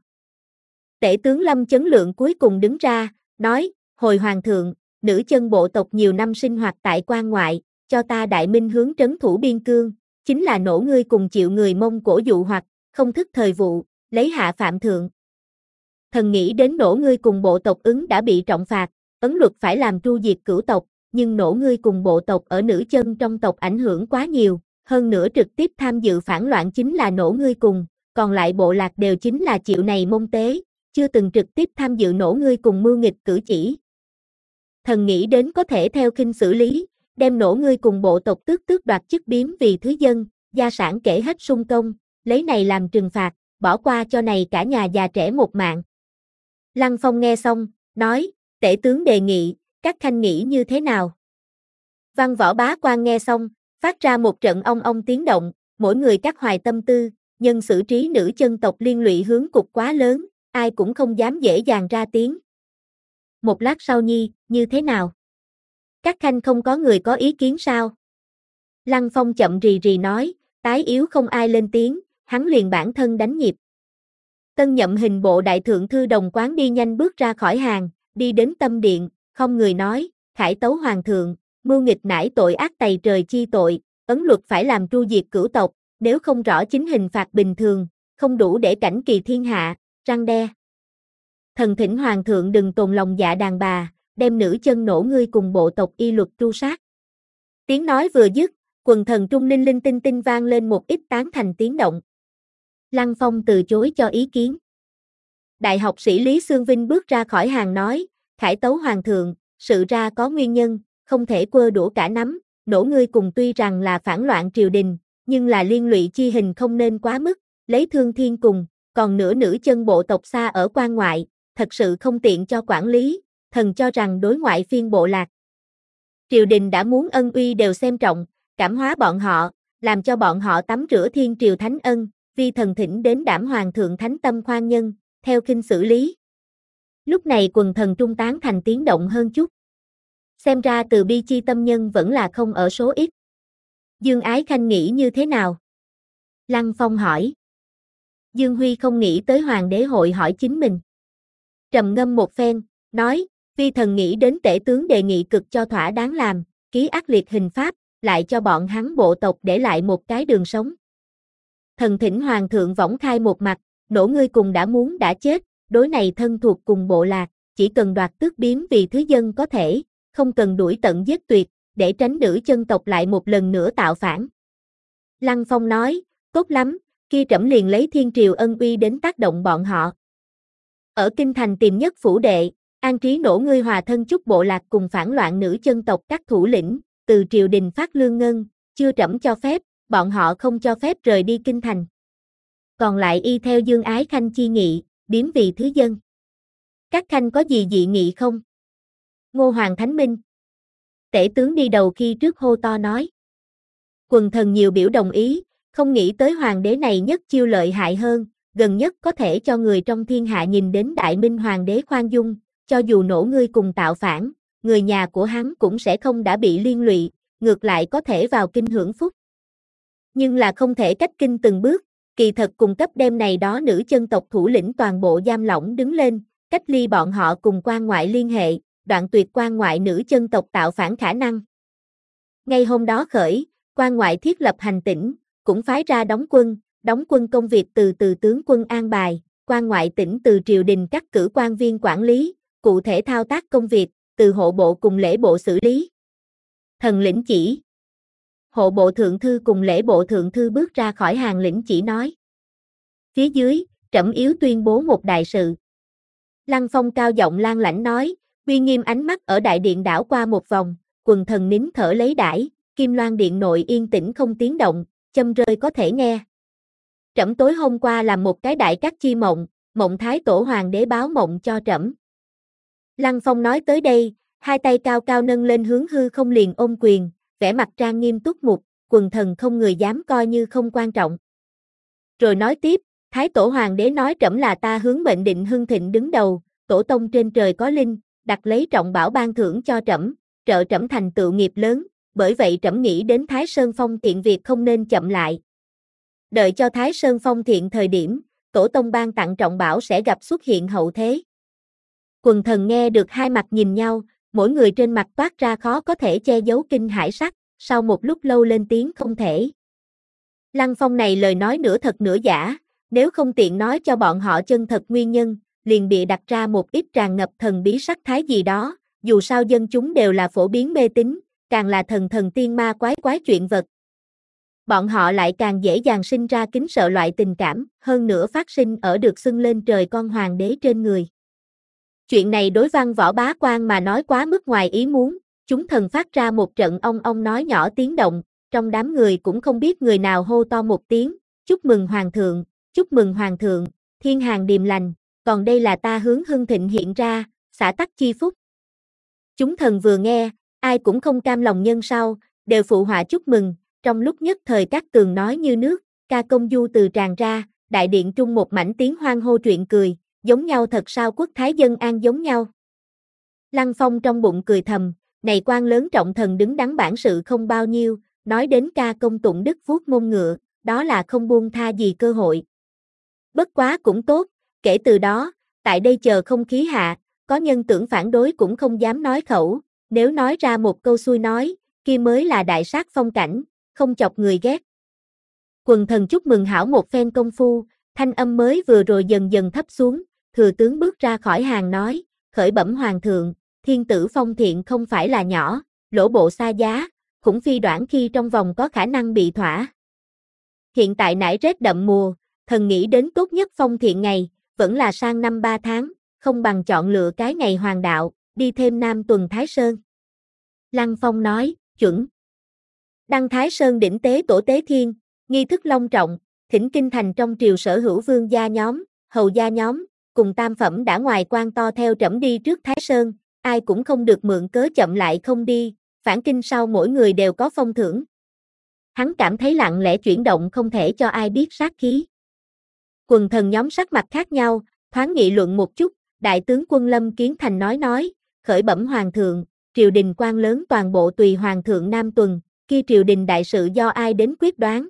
Speaker 1: Tể tướng Lâm Chấn Lượng cuối cùng đứng ra, nói, hồi hoàng thượng, nữ chân bộ tộc nhiều năm sinh hoạt tại quan ngoại, cho ta Đại Minh hướng trấn thủ biên cương, chính là nổ ngươi cùng chịu người Mông Cổ dụ hoặc, không thức thời vụ, lấy hạ phạm thượng. Thần nghĩ đến nổ ngươi cùng bộ tộc ứng đã bị trọng phạt, ấn luật phải làm tru diệt cửu tộc, nhưng nổ ngươi cùng bộ tộc ở nữ chân trong tộc ảnh hưởng quá nhiều, hơn nữa trực tiếp tham dự phản loạn chính là nổ ngươi cùng, còn lại bộ lạc đều chính là chịu này Mông tế, chưa từng trực tiếp tham dự nổ ngươi cùng mưu nghịch cử chỉ. Thần nghĩ đến có thể theo kinh xử lý, đem nổ ngươi cùng bộ tộc tước tước đoạt chức biếm vì thứ dân, gia sản kể hết sung công, lấy này làm trừng phạt, bỏ qua cho này cả nhà già trẻ một mạng. Lăng Phong nghe xong, nói, tể tướng đề nghị, các khanh nghĩ như thế nào? Văn Võ Bá Quan nghe xong, phát ra một trận ong ong tiếng động, mỗi người các hoài tâm tư, nhân xử trí nữ chân tộc liên lụy hướng cục quá lớn, ai cũng không dám dễ dàng ra tiếng. Một lát sau nhi, như thế nào? Các khanh không có người có ý kiến sao? Lăng Phong chậm rì rì nói, tái yếu không ai lên tiếng, hắn liền bản thân đánh nhịp. Tân nhậm hình bộ đại thượng thư Đồng Quán đi nhanh bước ra khỏi hàng, đi đến tâm điện, không người nói, khải tấu hoàng thượng, mưu nghịch nải tội ác tày trời chi tội, ấn luật phải làm tru diệt cửu tộc, nếu không rõ chính hình phạt bình thường, không đủ để cảnh kỳ thiên hạ, răng đe. Thần thỉnh hoàng thượng đừng tồn lòng dạ đàn bà, đem nữ chân nổ ngươi cùng bộ tộc y luật tru sát. Tiếng nói vừa dứt, quần thần trung linh linh tinh tinh vang lên một ít tán thành tiếng động. Lăng Phong từ chối cho ý kiến. Đại học sĩ Lý Xương Vinh bước ra khỏi hàng nói, khải tấu hoàng thượng, sự ra có nguyên nhân, không thể quơ đũa cả nắm, nổ ngươi cùng tuy rằng là phản loạn triều đình, nhưng là liên lụy chi hình không nên quá mức, lấy thương thiên cùng, còn nửa nữ chân bộ tộc xa ở quan ngoại, thật sự không tiện cho quản lý, thần cho rằng đối ngoại phiên bộ lạc. Triều đình đã muốn ân uy đều xem trọng, cảm hóa bọn họ, làm cho bọn họ tắm rửa thiên triều thánh ân, vi thần thỉnh đến đảm hoàng thượng thánh tâm khoan nhân, theo kinh xử lý. Lúc này quần thần trung tán thành tiếng động hơn chút. Xem ra từ bi chi tâm nhân vẫn là không ở số ít. Dương Ái Khanh nghĩ như thế nào? Lăng Phong hỏi. Dương Huy không nghĩ tới hoàng đế hội hỏi chính mình. Trầm ngâm một phen, nói, vi thần nghĩ đến tể tướng đề nghị cực cho thỏa đáng làm, ký ác liệt hình pháp, lại cho bọn hắn bộ tộc để lại một cái đường sống. Thần thỉnh hoàng thượng võng khai một mặt, nổ ngươi cùng đã muốn đã chết, đối này thân thuộc cùng bộ lạc, chỉ cần đoạt tước biếm vì thứ dân có thể, không cần đuổi tận giết tuyệt, để tránh nữ chân tộc lại một lần nữa tạo phản. Lăng Phong nói, tốt lắm, kia trẫm liền lấy thiên triều ân uy đến tác động bọn họ. Ở kinh thành tìm nhất phủ đệ, an trí nổ ngươi hòa thân chúc bộ lạc cùng phản loạn nữ chân tộc các thủ lĩnh, từ triều đình phát lương ngân, chưa trẫm cho phép, bọn họ không cho phép rời đi kinh thành. Còn lại y theo Dương Ái Khanh chi nghị, biếm vì thứ dân. Các khanh có gì dị nghị không? Ngô Hoàng Thánh Minh. Tể tướng đi đầu khi trước hô to nói. Quần thần nhiều biểu đồng ý, không nghĩ tới hoàng đế này nhất chiêu lợi hại hơn, gần nhất có thể cho người trong thiên hạ nhìn đến Đại Minh hoàng đế khoan dung, cho dù nổ ngươi cùng tạo phản, người nhà của hắn cũng sẽ không đã bị liên lụy, ngược lại có thể vào kinh hưởng phúc. Nhưng là không thể cách kinh từng bước, kỳ thật cùng cấp đêm này đó nữ chân tộc thủ lĩnh toàn bộ giam lỏng đứng lên, cách ly bọn họ cùng quan ngoại liên hệ, đoạn tuyệt quan ngoại nữ chân tộc tạo phản khả năng. Ngay hôm đó khởi, quan ngoại thiết lập hành tỉnh, cũng phái ra đóng quân, đóng quân công việc từ từ tướng quân an bài, quan ngoại tỉnh từ triều đình cắt cử quan viên quản lý, cụ thể thao tác công việc, từ hộ bộ cùng lễ bộ xử lý. Thần lĩnh chỉ. Hộ bộ thượng thư cùng lễ bộ thượng thư bước ra khỏi hàng lĩnh chỉ nói. Phía dưới, trẫm yếu tuyên bố một đại sự. Lăng Phong cao giọng lan lãnh nói, uy nghiêm ánh mắt ở đại điện đảo qua một vòng, quần thần nín thở lấy đãi, Kim Loan điện nội yên tĩnh không tiếng động, châm rơi có thể nghe. Trẫm tối hôm qua làm một cái đại cát chi mộng, mộng thái tổ hoàng đế báo mộng cho trẫm. Lăng Phong nói tới đây, hai tay cao cao nâng lên hướng hư không liền ôm quyền, vẻ mặt trang nghiêm túc mục, quần thần không người dám coi như không quan trọng. Rồi nói tiếp, thái tổ hoàng đế nói trẫm là ta hướng mệnh định hưng thịnh đứng đầu, tổ tông trên trời có linh, đặt lấy trọng bảo ban thưởng cho trẫm, trợ trẫm thành tựu nghiệp lớn, bởi vậy trẫm nghĩ đến Thái Sơn Phong Thiện việc không nên chậm lại. Đợi cho Thái Sơn Phong Thiện thời điểm, tổ tông ban tặng trọng bảo sẽ gặp xuất hiện hậu thế. Quần thần nghe được hai mặt nhìn nhau, mỗi người trên mặt toát ra khó có thể che giấu kinh hãi sắc, sau một lúc lâu lên tiếng không thể. Lăng Phong này lời nói nửa thật nửa giả, nếu không tiện nói cho bọn họ chân thật nguyên nhân, liền bịa đặt ra một ít tràn ngập thần bí sắc thái gì đó, dù sao dân chúng đều là phổ biến mê tín, càng là thần thần tiên ma quái quái chuyện vật. Bọn họ lại càng dễ dàng sinh ra kính sợ loại tình cảm, hơn nữa phát sinh ở được xưng lên trời con hoàng đế trên người. Chuyện này đối Văn Võ bá quan mà nói quá mức ngoài ý muốn, chúng thần phát ra một trận ong ong nói nhỏ tiếng động, trong đám người cũng không biết người nào hô to một tiếng, chúc mừng hoàng thượng, chúc mừng hoàng thượng, thiên hàng điềm lành, còn đây là ta hướng hưng thịnh hiện ra, xã tắc chi phúc. Chúng thần vừa nghe, ai cũng không cam lòng nhân sau, đều phụ họa chúc mừng, trong lúc nhất thời các tường nói như nước, ca công du từ tràn ra, đại điện trung một mảnh tiếng hoan hô truyện cười, giống nhau thật sao quốc thái dân an giống nhau. Lăng Phong trong bụng cười thầm, này quan lớn trọng thần đứng đắn bản sự không bao nhiêu, nói đến ca công tụng đức vuốt mông ngựa, đó là không buông tha gì cơ hội. Bất quá cũng tốt, kể từ đó, tại đây chờ không khí hạ, có nhân tưởng phản đối cũng không dám nói khẩu, nếu nói ra một câu xuôi nói, kia mới là đại sát phong cảnh, không chọc người ghét. Quần thần chúc mừng hảo một phen công phu, thanh âm mới vừa rồi dần dần thấp xuống, thừa tướng bước ra khỏi hàng nói, khởi bẩm hoàng thượng, thiên tử Phong Thiện không phải là nhỏ, lỗ bộ xa giá, khủng phi đoản khi trong vòng có khả năng bị thỏa. Hiện tại nải rét đậm mùa, thần nghĩ đến tốt nhất Phong Thiện ngày, vẫn là sang năm ba tháng, không bằng chọn lựa cái ngày hoàng đạo, đi thêm Nam tuần Thái Sơn. Lăng Phong nói, chuẩn. Đăng Thái Sơn đỉnh tế tổ tế thiên, nghi thức long trọng, thỉnh kinh thành trong triều sở hữu vương gia nhóm, hầu gia nhóm, cùng tam phẩm đã ngoài quan to theo trẫm đi trước Thái Sơn, ai cũng không được mượn cớ chậm lại không đi, phản kinh sau mỗi người đều có phong thưởng. Hắn cảm thấy lặng lẽ chuyển động không thể cho ai biết sát khí. Quần thần nhóm sắc mặt khác nhau, thoáng nghị luận một chút, đại tướng quân Lâm Kiến Thành nói nói, khởi bẩm hoàng thượng, triều đình quan lớn toàn bộ tùy hoàng thượng Nam tuần, kia triều đình đại sự do ai đến quyết đoán.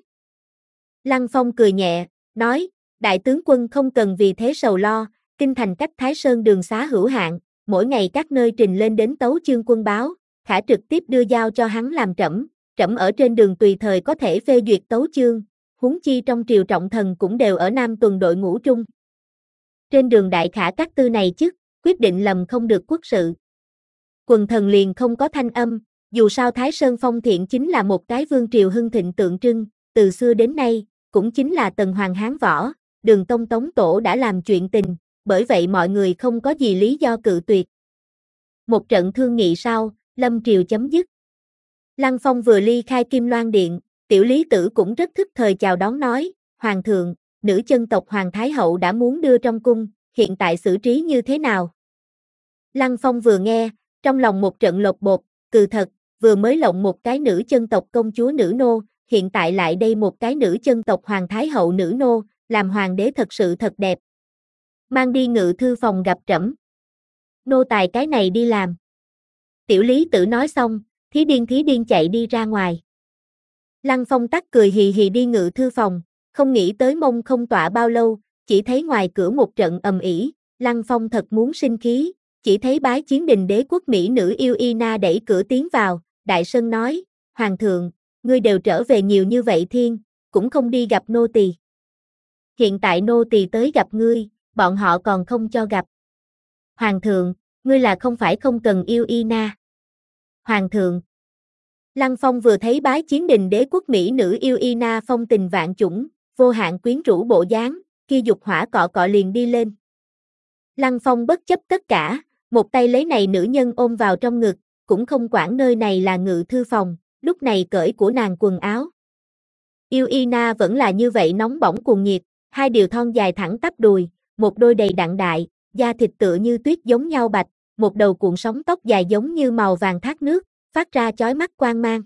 Speaker 1: Lăng Phong cười nhẹ, nói, đại tướng quân không cần vì thế sầu lo, kinh thành cách Thái Sơn đường xá hữu hạn, mỗi ngày các nơi trình lên đến tấu chương quân báo, khả trực tiếp đưa giao cho hắn làm trẫm, trẫm ở trên đường tùy thời có thể phê duyệt tấu chương, huống chi trong triều trọng thần cũng đều ở Nam tuần đội ngũ trung. Trên đường đại khả các tư này chức, quyết định lầm không được quốc sự. Quần thần liền không có thanh âm, dù sao Thái Sơn Phong Thiện chính là một cái vương triều hưng thịnh tượng trưng, từ xưa đến nay, cũng chính là tần hoàng Hán võ, Đường Tông Tống Tổ đã làm chuyện tình, bởi vậy mọi người không có gì lý do cự tuyệt. Một trận thương nghị sau, lâm triều chấm dứt. Lăng Phong vừa ly khai Kim Loan Điện, tiểu lý tử cũng rất thức thời chào đón nói, hoàng thượng, nữ chân tộc Hoàng Thái Hậu đã muốn đưa trong cung, hiện tại xử trí như thế nào? Lăng Phong vừa nghe, trong lòng một trận lột bột, cừ thật, vừa mới lộng một cái nữ chân tộc công chúa nữ nô, hiện tại lại đây một cái nữ chân tộc Hoàng Thái Hậu nữ nô, làm hoàng đế thật sự thật đẹp. Mang đi ngự thư phòng gặp trẫm. Nô tài cái này đi làm. Tiểu lý tử nói xong, thí điên thí điên chạy đi ra ngoài. Lăng Phong tắc cười hì hì đi ngự thư phòng, không nghĩ tới mông không tọa bao lâu, chỉ thấy ngoài cửa một trận ầm ĩ, Lăng Phong thật muốn sinh khí, chỉ thấy bái chiến đình đế quốc Mỹ nữ yêu Ina đẩy cửa tiến vào, đại sơn nói, hoàng thượng, ngươi đều trở về nhiều như vậy thiên, cũng không đi gặp nô tỳ. Hiện tại nô tỳ tới gặp ngươi, bọn họ còn không cho gặp. Hoàng thượng, ngươi là không phải không cần yêu Ina. Hoàng thượng. Lăng Phong vừa thấy bái chiến đình đế quốc Mỹ nữ yêu Ina phong tình vạn chủng, vô hạn quyến rũ bộ dáng, kia dục hỏa cọ cọ liền đi lên. Lăng Phong bất chấp tất cả, một tay lấy này nữ nhân ôm vào trong ngực, cũng không quản nơi này là ngự thư phòng, lúc này cởi của nàng quần áo. Yêu Ina vẫn là như vậy nóng bỏng cuồng nhiệt, hai điều thon dài thẳng tắp đùi, một đôi đầy đặn đại, da thịt tựa như tuyết giống nhau bạch, một đầu cuộn sóng tóc dài giống như màu vàng thác nước, phát ra chói mắt quang mang.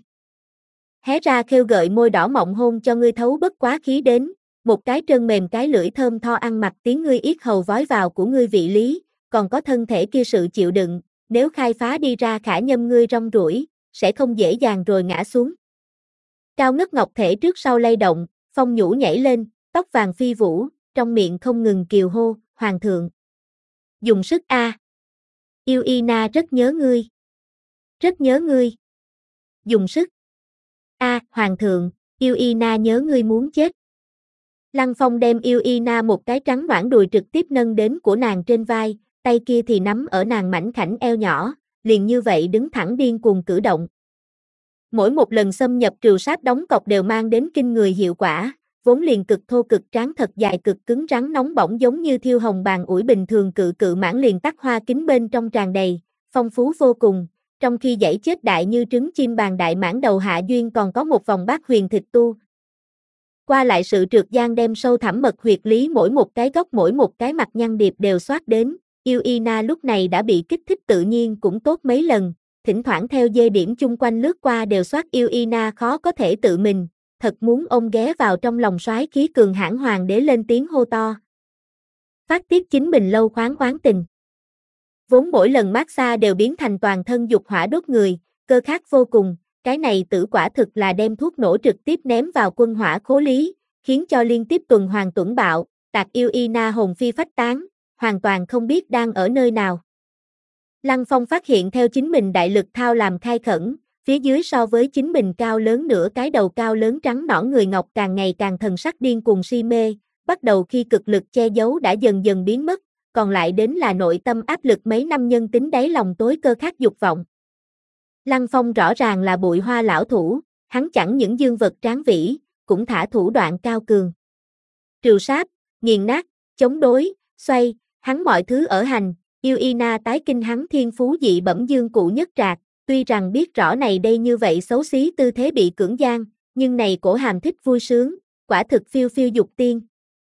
Speaker 1: Hé ra khêu gợi môi đỏ mọng hôn cho ngươi thấu bất quá khí đến, một cái trơn mềm cái lưỡi thơm tho ăn mặc tiếng ngươi yết hầu vói vào của ngươi vị lý, còn có thân thể kia sự chịu đựng, nếu khai phá đi ra khả nhâm ngươi rong ruổi, sẽ không dễ dàng rồi ngã xuống. Cao ngất ngọc thể trước sau lay động, phong nhũ nhảy lên, tóc vàng phi vũ, trong miệng không ngừng kiều hô, hoàng thượng. Dùng sức a. Yêu Ina rất nhớ ngươi. Rất nhớ ngươi. Dùng sức. A, hoàng thượng, Yêu Ina nhớ ngươi muốn chết. Lăng Phong đem Yêu Ina một cái trắng nõn đùi trực tiếp nâng đến của nàng trên vai, tay kia thì nắm ở nàng mảnh khảnh eo nhỏ, liền như vậy đứng thẳng điên cuồng cử động. Mỗi một lần xâm nhập trừ sát đóng cọc đều mang đến kinh người hiệu quả, vốn liền cực thô cực tráng thật dài cực cứng rắn nóng bỏng giống như thiêu hồng bàn ủi bình thường cự cự mãn liền tắc hoa kính bên trong tràn đầy, phong phú vô cùng, trong khi dãy chết đại như trứng chim bàn đại mãn đầu hạ duyên còn có một vòng bát huyền thịt tu. Qua lại sự trượt gian đem sâu thẳm mật huyệt lý mỗi một cái góc mỗi một cái mặt nhăn điệp đều xoát đến, Yêu Ina lúc này đã bị kích thích tự nhiên cũng tốt mấy lần, thỉnh thoảng theo dê điểm chung quanh lướt qua đều xoát Yêu Ina khó có thể tự mình, thật muốn ôm ghé vào trong lòng soái khí cường hãn hoàng đế lên tiếng hô to. Phát tiết chính mình lâu khoáng khoáng tình. Vốn mỗi lần massage đều biến thành toàn thân dục hỏa đốt người, cơ khát vô cùng, cái này tử quả thực là đem thuốc nổ trực tiếp ném vào quân hỏa khố lý, khiến cho liên tiếp tuần hoàn tuẩn bạo, tạc Yêu Ina hồn phi phách tán, hoàn toàn không biết đang ở nơi nào. Lăng Phong phát hiện theo chính mình đại lực thao làm khai khẩn, phía dưới so với chính mình cao lớn nửa cái đầu cao lớn trắng nõn người ngọc càng ngày càng thần sắc điên cuồng si mê, bắt đầu khi cực lực che giấu đã dần dần biến mất, còn lại đến là nội tâm áp lực mấy năm nhân tính đáy lòng tối cơ khát dục vọng. Lăng Phong rõ ràng là bụi hoa lão thủ, hắn chẳng những dương vật tráng vĩ, cũng thả thủ đoạn cao cường. Trừ sát, nghiền nát, chống đối, xoay, hắn mọi thứ ở hành, Yêu Ina tái kinh hắn thiên phú dị bẩm dương cụ nhất trạc, tuy rằng biết rõ này đây như vậy xấu xí tư thế bị cưỡng gian, nhưng này cổ hàm thích vui sướng, quả thực phiêu phiêu dục tiên.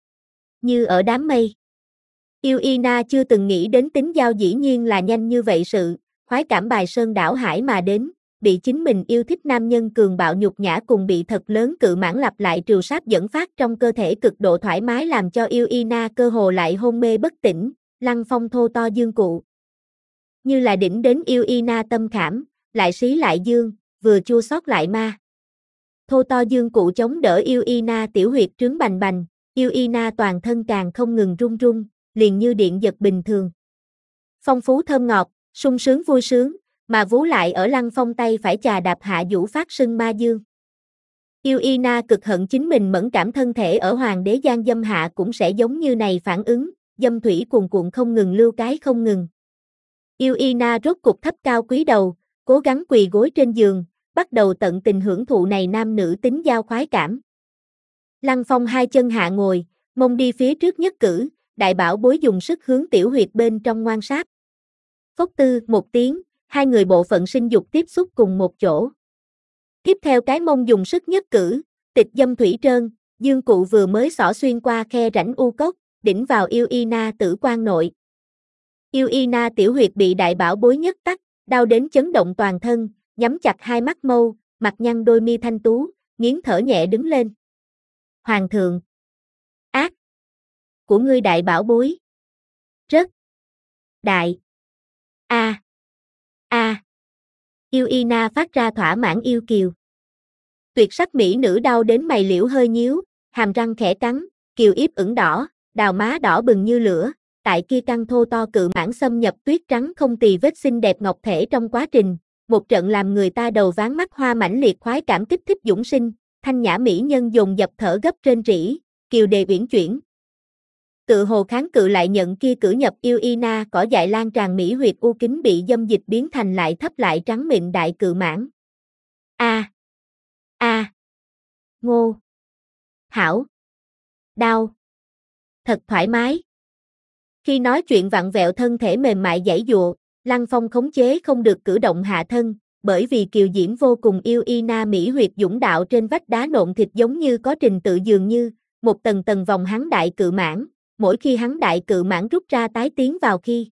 Speaker 1: Như ở đám mây. Yêu Ina chưa từng nghĩ đến tính giao dĩ nhiên là nhanh như vậy sự, khoái cảm bài sơn đảo hải mà đến, bị chính mình yêu thích nam nhân cường bạo nhục nhã cùng bị thật lớn cự mãn lặp lại trừ sát dẫn phát trong cơ thể cực độ thoải mái làm cho Yêu Ina cơ hồ lại hôn mê bất tỉnh, Lăng Phong thô to dương cụ. Như là đỉnh đến Yêu Ina tâm khảm, lại xí lại dương, vừa chua xót lại ma. Thô to dương cụ chống đỡ Yêu Ina tiểu huyệt trướng bành bành, Yêu Ina toàn thân càng không ngừng run run, liền như điện giật bình thường. Phong phú thơm ngọt, sung sướng vui sướng, mà vú lại ở Lăng Phong tay phải chà đạp hạ vũ phát sưng ma dương. Yêu Ina cực hận chính mình mẫn cảm thân thể ở hoàng đế gian dâm hạ cũng sẽ giống như này phản ứng, dâm thủy cuồn cuộn không ngừng lưu cái không ngừng. Yêu Ina rốt cục thấp cao quý đầu, cố gắng quỳ gối trên giường, bắt đầu tận tình hưởng thụ này nam nữ tính giao khoái cảm. Lăng Phong hai chân hạ ngồi, mông đi phía trước nhất cử, đại bảo bối dùng sức hướng tiểu huyệt bên trong ngoan sát. Phốc tư một tiếng, hai người bộ phận sinh dục tiếp xúc cùng một chỗ. Tiếp theo cái mông dùng sức nhất cử, tịch dâm thủy trơn, dương cụ vừa mới xỏ xuyên qua khe rãnh u cốc, đỉnh vào Yêu Ina tử quan nội. Yêu Ina tiểu huyệt bị đại bảo bối nhất tắc, đau đến chấn động toàn thân, nhắm chặt hai mắt mâu, mặt nhăn đôi mi thanh tú, nghiến thở nhẹ đứng lên. Hoàng thượng. Ác. Của ngươi đại bảo bối. Rất. Đại. A. A. Yêu Ina phát ra thỏa mãn yêu kiều. Tuyệt sắc mỹ nữ đau đến mày liễu hơi nhíu, hàm răng khẽ cắn, kiều yếp ửng đỏ, đào má đỏ bừng như lửa, tại kia căng thô to cự mãn xâm nhập tuyết trắng không tì vết xinh đẹp ngọc thể trong quá trình, một trận làm người ta đầu váng mắt hoa mãnh liệt khoái cảm kích thích dũng sinh, thanh nhã mỹ nhân dồn dập thở gấp trên rỉ, kiều đề uyển chuyển. Tự hồ kháng cự lại nhận kia cử nhập Yêu Ina cỏ dại lan tràn mỹ huyệt u kính bị dâm dịch biến thành lại thấp lại trắng mịn đại cự mãn. A. A. Ngô. Hảo. Đau. Thật thoải mái. Khi nói chuyện vặn vẹo thân thể mềm mại giãy giụa, Lăng Phong khống chế không được cử động hạ thân, bởi vì kiều diễm vô cùng Yêu Ina mỹ huyệt dũng đạo trên vách đá nộn thịt giống như có trình tự dường như, một tầng tầng vòng hắn đại cự mãn, mỗi khi hắn đại cự mãn rút ra tái tiến vào khi.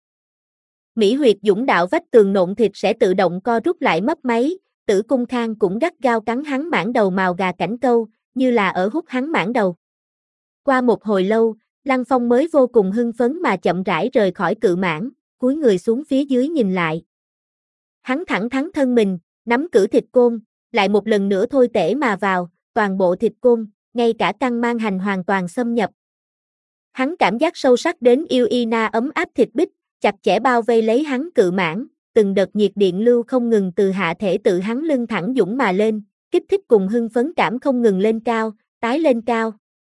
Speaker 1: Mỹ huyệt dũng đạo vách tường nộn thịt sẽ tự động co rút lại mấp máy, Tử Cung Khang cũng gắt gao cắn hắn mãn đầu màu gà cảnh câu, như là ở hút hắn mãn đầu. Qua một hồi lâu, Lăng Phong mới vô cùng hưng phấn mà chậm rãi rời khỏi cự mãn, cúi người xuống phía dưới nhìn lại. Hắn thẳng thắn thân mình, nắm cử thịt côn, lại một lần nữa thôi tể mà vào, toàn bộ thịt côn, ngay cả căn mang hành hoàn toàn xâm nhập. Hắn cảm giác sâu sắc đến yêu Ina ấm áp thịt bích, chặt chẽ bao vây lấy hắn cự mãn, từng đợt nhiệt điện lưu không ngừng từ hạ thể tự hắn lưng thẳng dũng mà lên, kích thích cùng hưng phấn cảm không ngừng lên cao, tái lên cao.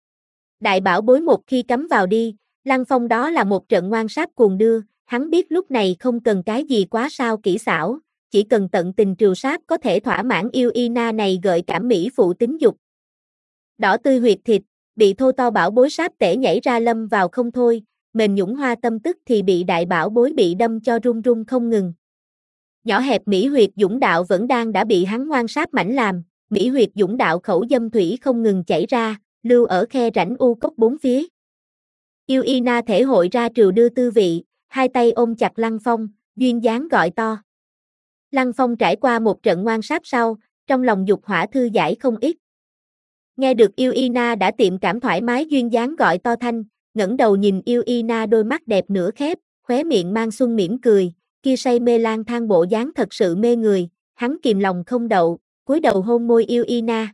Speaker 1: Đại bảo bối một khi cắm vào đi, Lăng Phong đó là một trận ngoan sáp cuồng đưa, hắn biết lúc này không cần cái gì quá sao kỹ xảo, chỉ cần tận tình trừ sáp có thể thỏa mãn yêu Ina này gợi cảm mỹ phụ tính dục. Đỏ tươi huyệt thịt, bị thô to bảo bối sáp tể nhảy ra lâm vào không thôi, mềm nhũng hoa tâm tức thì bị đại bảo bối bị đâm cho run run không ngừng. Nhỏ hẹp mỹ huyệt dũng đạo vẫn đang đã bị hắn ngoan sáp mảnh làm, mỹ huyệt dũng đạo khẩu dâm thủy không ngừng chảy ra, lưu ở khe rãnh u cốc bốn phía. Yêu Ina thể hội ra trừ đưa tư vị, hai tay ôm chặt Lăng Phong, duyên dáng gọi to. Lăng Phong trải qua một trận ngoan sáp sau, trong lòng dục hỏa thư giải không ít. Nghe được yêu Ina đã tiệm cảm thoải mái duyên dáng gọi to thanh, ngẩng đầu nhìn yêu Ina đôi mắt đẹp nửa khép, khóe miệng mang xuân mỉm cười, kia say mê lang thang bộ dáng thật sự mê người, hắn kìm lòng không đậu, cúi đầu hôn môi yêu Ina.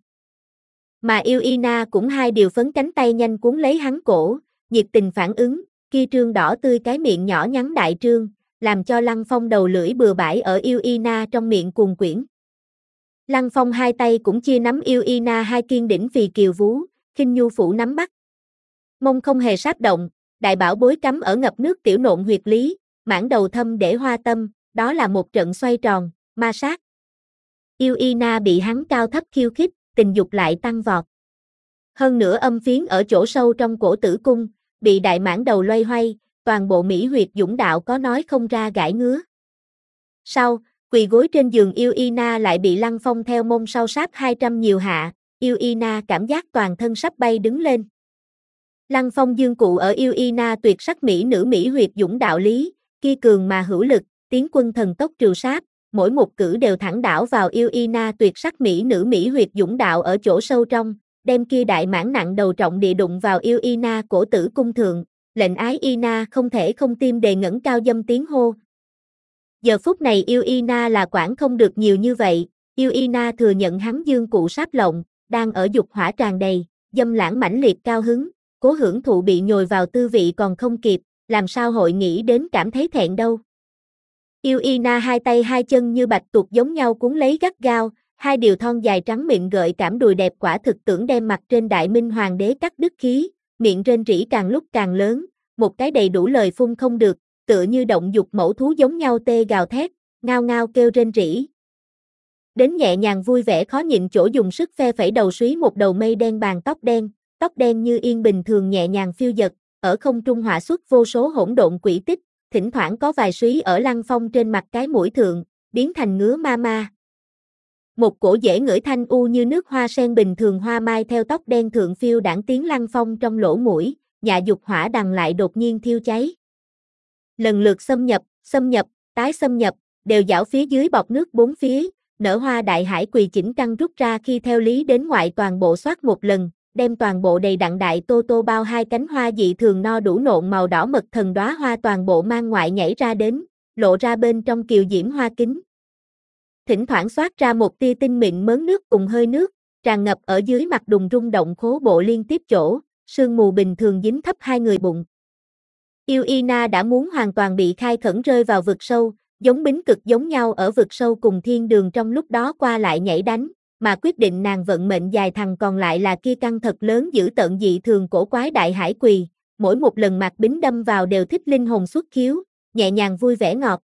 Speaker 1: Mà yêu Ina cũng hai điều phấn cánh tay nhanh cuốn lấy hắn cổ, nhiệt tình phản ứng, kia trương đỏ tươi cái miệng nhỏ nhắn đại trương, làm cho Lăng Phong đầu lưỡi bừa bãi ở yêu Ina trong miệng cuồng quyển. Lăng Phong hai tay cũng chia nắm yêu Ina hai kiên đỉnh phì kiều vú, khinh nhu phủ nắm bắt. Mông không hề sáp động, đại bảo bối cắm ở ngập nước tiểu nộn huyệt lý, mãn đầu thâm để hoa tâm, đó là một trận xoay tròn, ma sát. Yêu Ina bị hắn cao thấp khiêu khích, tình dục lại tăng vọt. Hơn nữa âm phiến ở chỗ sâu trong cổ tử cung, bị đại mãn đầu loay hoay, toàn bộ mỹ huyệt dũng đạo có nói không ra gãi ngứa. Sau, quỳ gối trên giường yêu Ina lại bị Lăng Phong theo mông sau sáp hai trăm nhiều hạ, yêu Ina cảm giác toàn thân sắp bay đứng lên. Lăng Phong dương cụ ở yêu Ina tuyệt sắc mỹ nữ mỹ huyệt dũng đạo lý, kia cường mà hữu lực, tiến quân thần tốc trừ sáp, mỗi một cử đều thẳng đảo vào yêu Ina tuyệt sắc mỹ nữ mỹ huyệt dũng đạo ở chỗ sâu trong, đem kia đại mãn nặng đầu trọng địa đụng vào yêu Ina cổ tử cung thượng, lệnh ái Ina không thể không tim đề ngẩng cao dâm tiếng hô. Giờ phút này yêu Ina là quản không được nhiều như vậy, yêu Ina thừa nhận hắn dương cụ sáp lộng, đang ở dục hỏa tràn đầy, dâm lãng mãnh liệt cao hứng, cố hưởng thụ bị nhồi vào tư vị còn không kịp, làm sao hội nghĩ đến cảm thấy thẹn đâu. Yêu Ina hai tay hai chân như bạch tuộc giống nhau cuốn lấy gắt gao, hai điều thon dài trắng mịn gợi cảm đùi đẹp quả thực tưởng đem mặt trên đại minh hoàng đế cắt đứt khí, miệng rên rỉ càng lúc càng lớn, một cái đầy đủ lời phun không được, tựa như động dục mẫu thú giống nhau tê gào thét, ngao ngao kêu rên rỉ. Đến nhẹ nhàng vui vẻ khó nhịn chỗ dùng sức phe phẩy đầu súy một đầu mây đen bàn tóc đen, tóc đen như yên bình thường nhẹ nhàng phiêu dật, ở không trung họa xuất vô số hỗn độn quỷ tích, thỉnh thoảng có vài súy ở Lăng Phong trên mặt cái mũi thượng, biến thành ngứa ma ma. Một cổ dễ ngửi thanh u như nước hoa sen bình thường hoa mai theo tóc đen thượng phiêu đãng tiến Lăng Phong trong lỗ mũi, dạ dục hỏa đằng lại đột nhiên thiêu cháy. Lần lượt xâm nhập, xâm nhập, tái xâm nhập, đều dảo phía dưới bọt nước bốn phía, nở hoa đại hải quỳ chỉnh căng rút ra khi theo lý đến ngoại toàn bộ soát một lần, đem toàn bộ đầy đặn đại tô tô bao hai cánh hoa dị thường no đủ nộn màu đỏ mật thần đóa hoa toàn bộ mang ngoại nhảy ra đến, lộ ra bên trong kiều diễm hoa kính. Thỉnh thoảng xoát ra một tia tinh mịn mớn nước cùng hơi nước, tràn ngập ở dưới mặt đùng rung động khố bộ liên tiếp chỗ, sương mù bình thường dính thấp hai người bụng. Yêu Ina đã muốn hoàn toàn bị khai khẩn rơi vào vực sâu, giống bính cực giống nhau ở vực sâu cùng thiên đường trong lúc đó qua lại nhảy đánh, mà quyết định nàng vận mệnh dài thằng còn lại là kia căn thật lớn giữ tận dị thường cổ quái đại hải quỳ, mỗi một lần mặt bính đâm vào đều thích linh hồn xuất khiếu, nhẹ nhàng vui vẻ ngọt.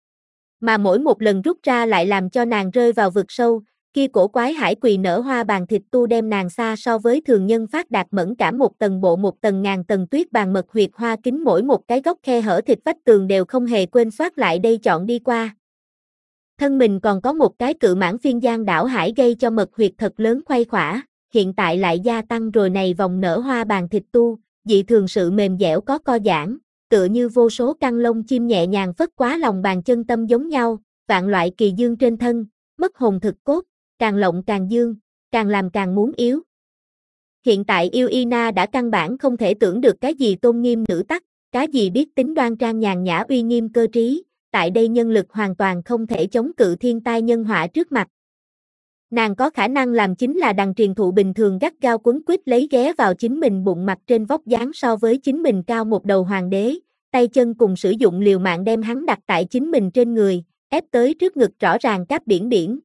Speaker 1: Mà mỗi một lần rút ra lại làm cho nàng rơi vào vực sâu, kia cổ quái hải quỳ nở hoa bàn thịt tu đem nàng xa so với thường nhân phát đạt mẫn cảm một tầng bộ một tầng ngàn tầng tuyết bàn mật huyệt hoa kính mỗi một cái góc khe hở thịt vách tường đều không hề quên soát lại đây chọn đi qua. Thân mình còn có một cái cự mãn phiên giang đảo hải gây cho mật huyệt thật lớn khuây khỏa, hiện tại lại gia tăng rồi này vòng nở hoa bàn thịt tu, dị thường sự mềm dẻo có co giãn, tựa như vô số căng lông chim nhẹ nhàng phất quá lòng bàn chân tâm giống nhau, vạn loại kỳ dương trên thân, mất hồn thực cốt, càng lộng càng dương, càng làm càng muốn yếu. Hiện tại yêu Ina đã căn bản không thể tưởng được cái gì tôn nghiêm nữ tắc, cái gì biết tính đoan trang nhàn nhã uy nghiêm cơ trí, tại đây nhân lực hoàn toàn không thể chống cự thiên tai nhân họa trước mặt. Nàng có khả năng làm chính là đằng truyền thụ bình thường gắt gao quấn quýt lấy ghé vào chính mình bụng mặt trên vóc dáng so với chính mình cao một đầu hoàng đế, tay chân cùng sử dụng liều mạng đem hắn đặt tại chính mình trên người, ép tới trước ngực rõ ràng cáp biển biển.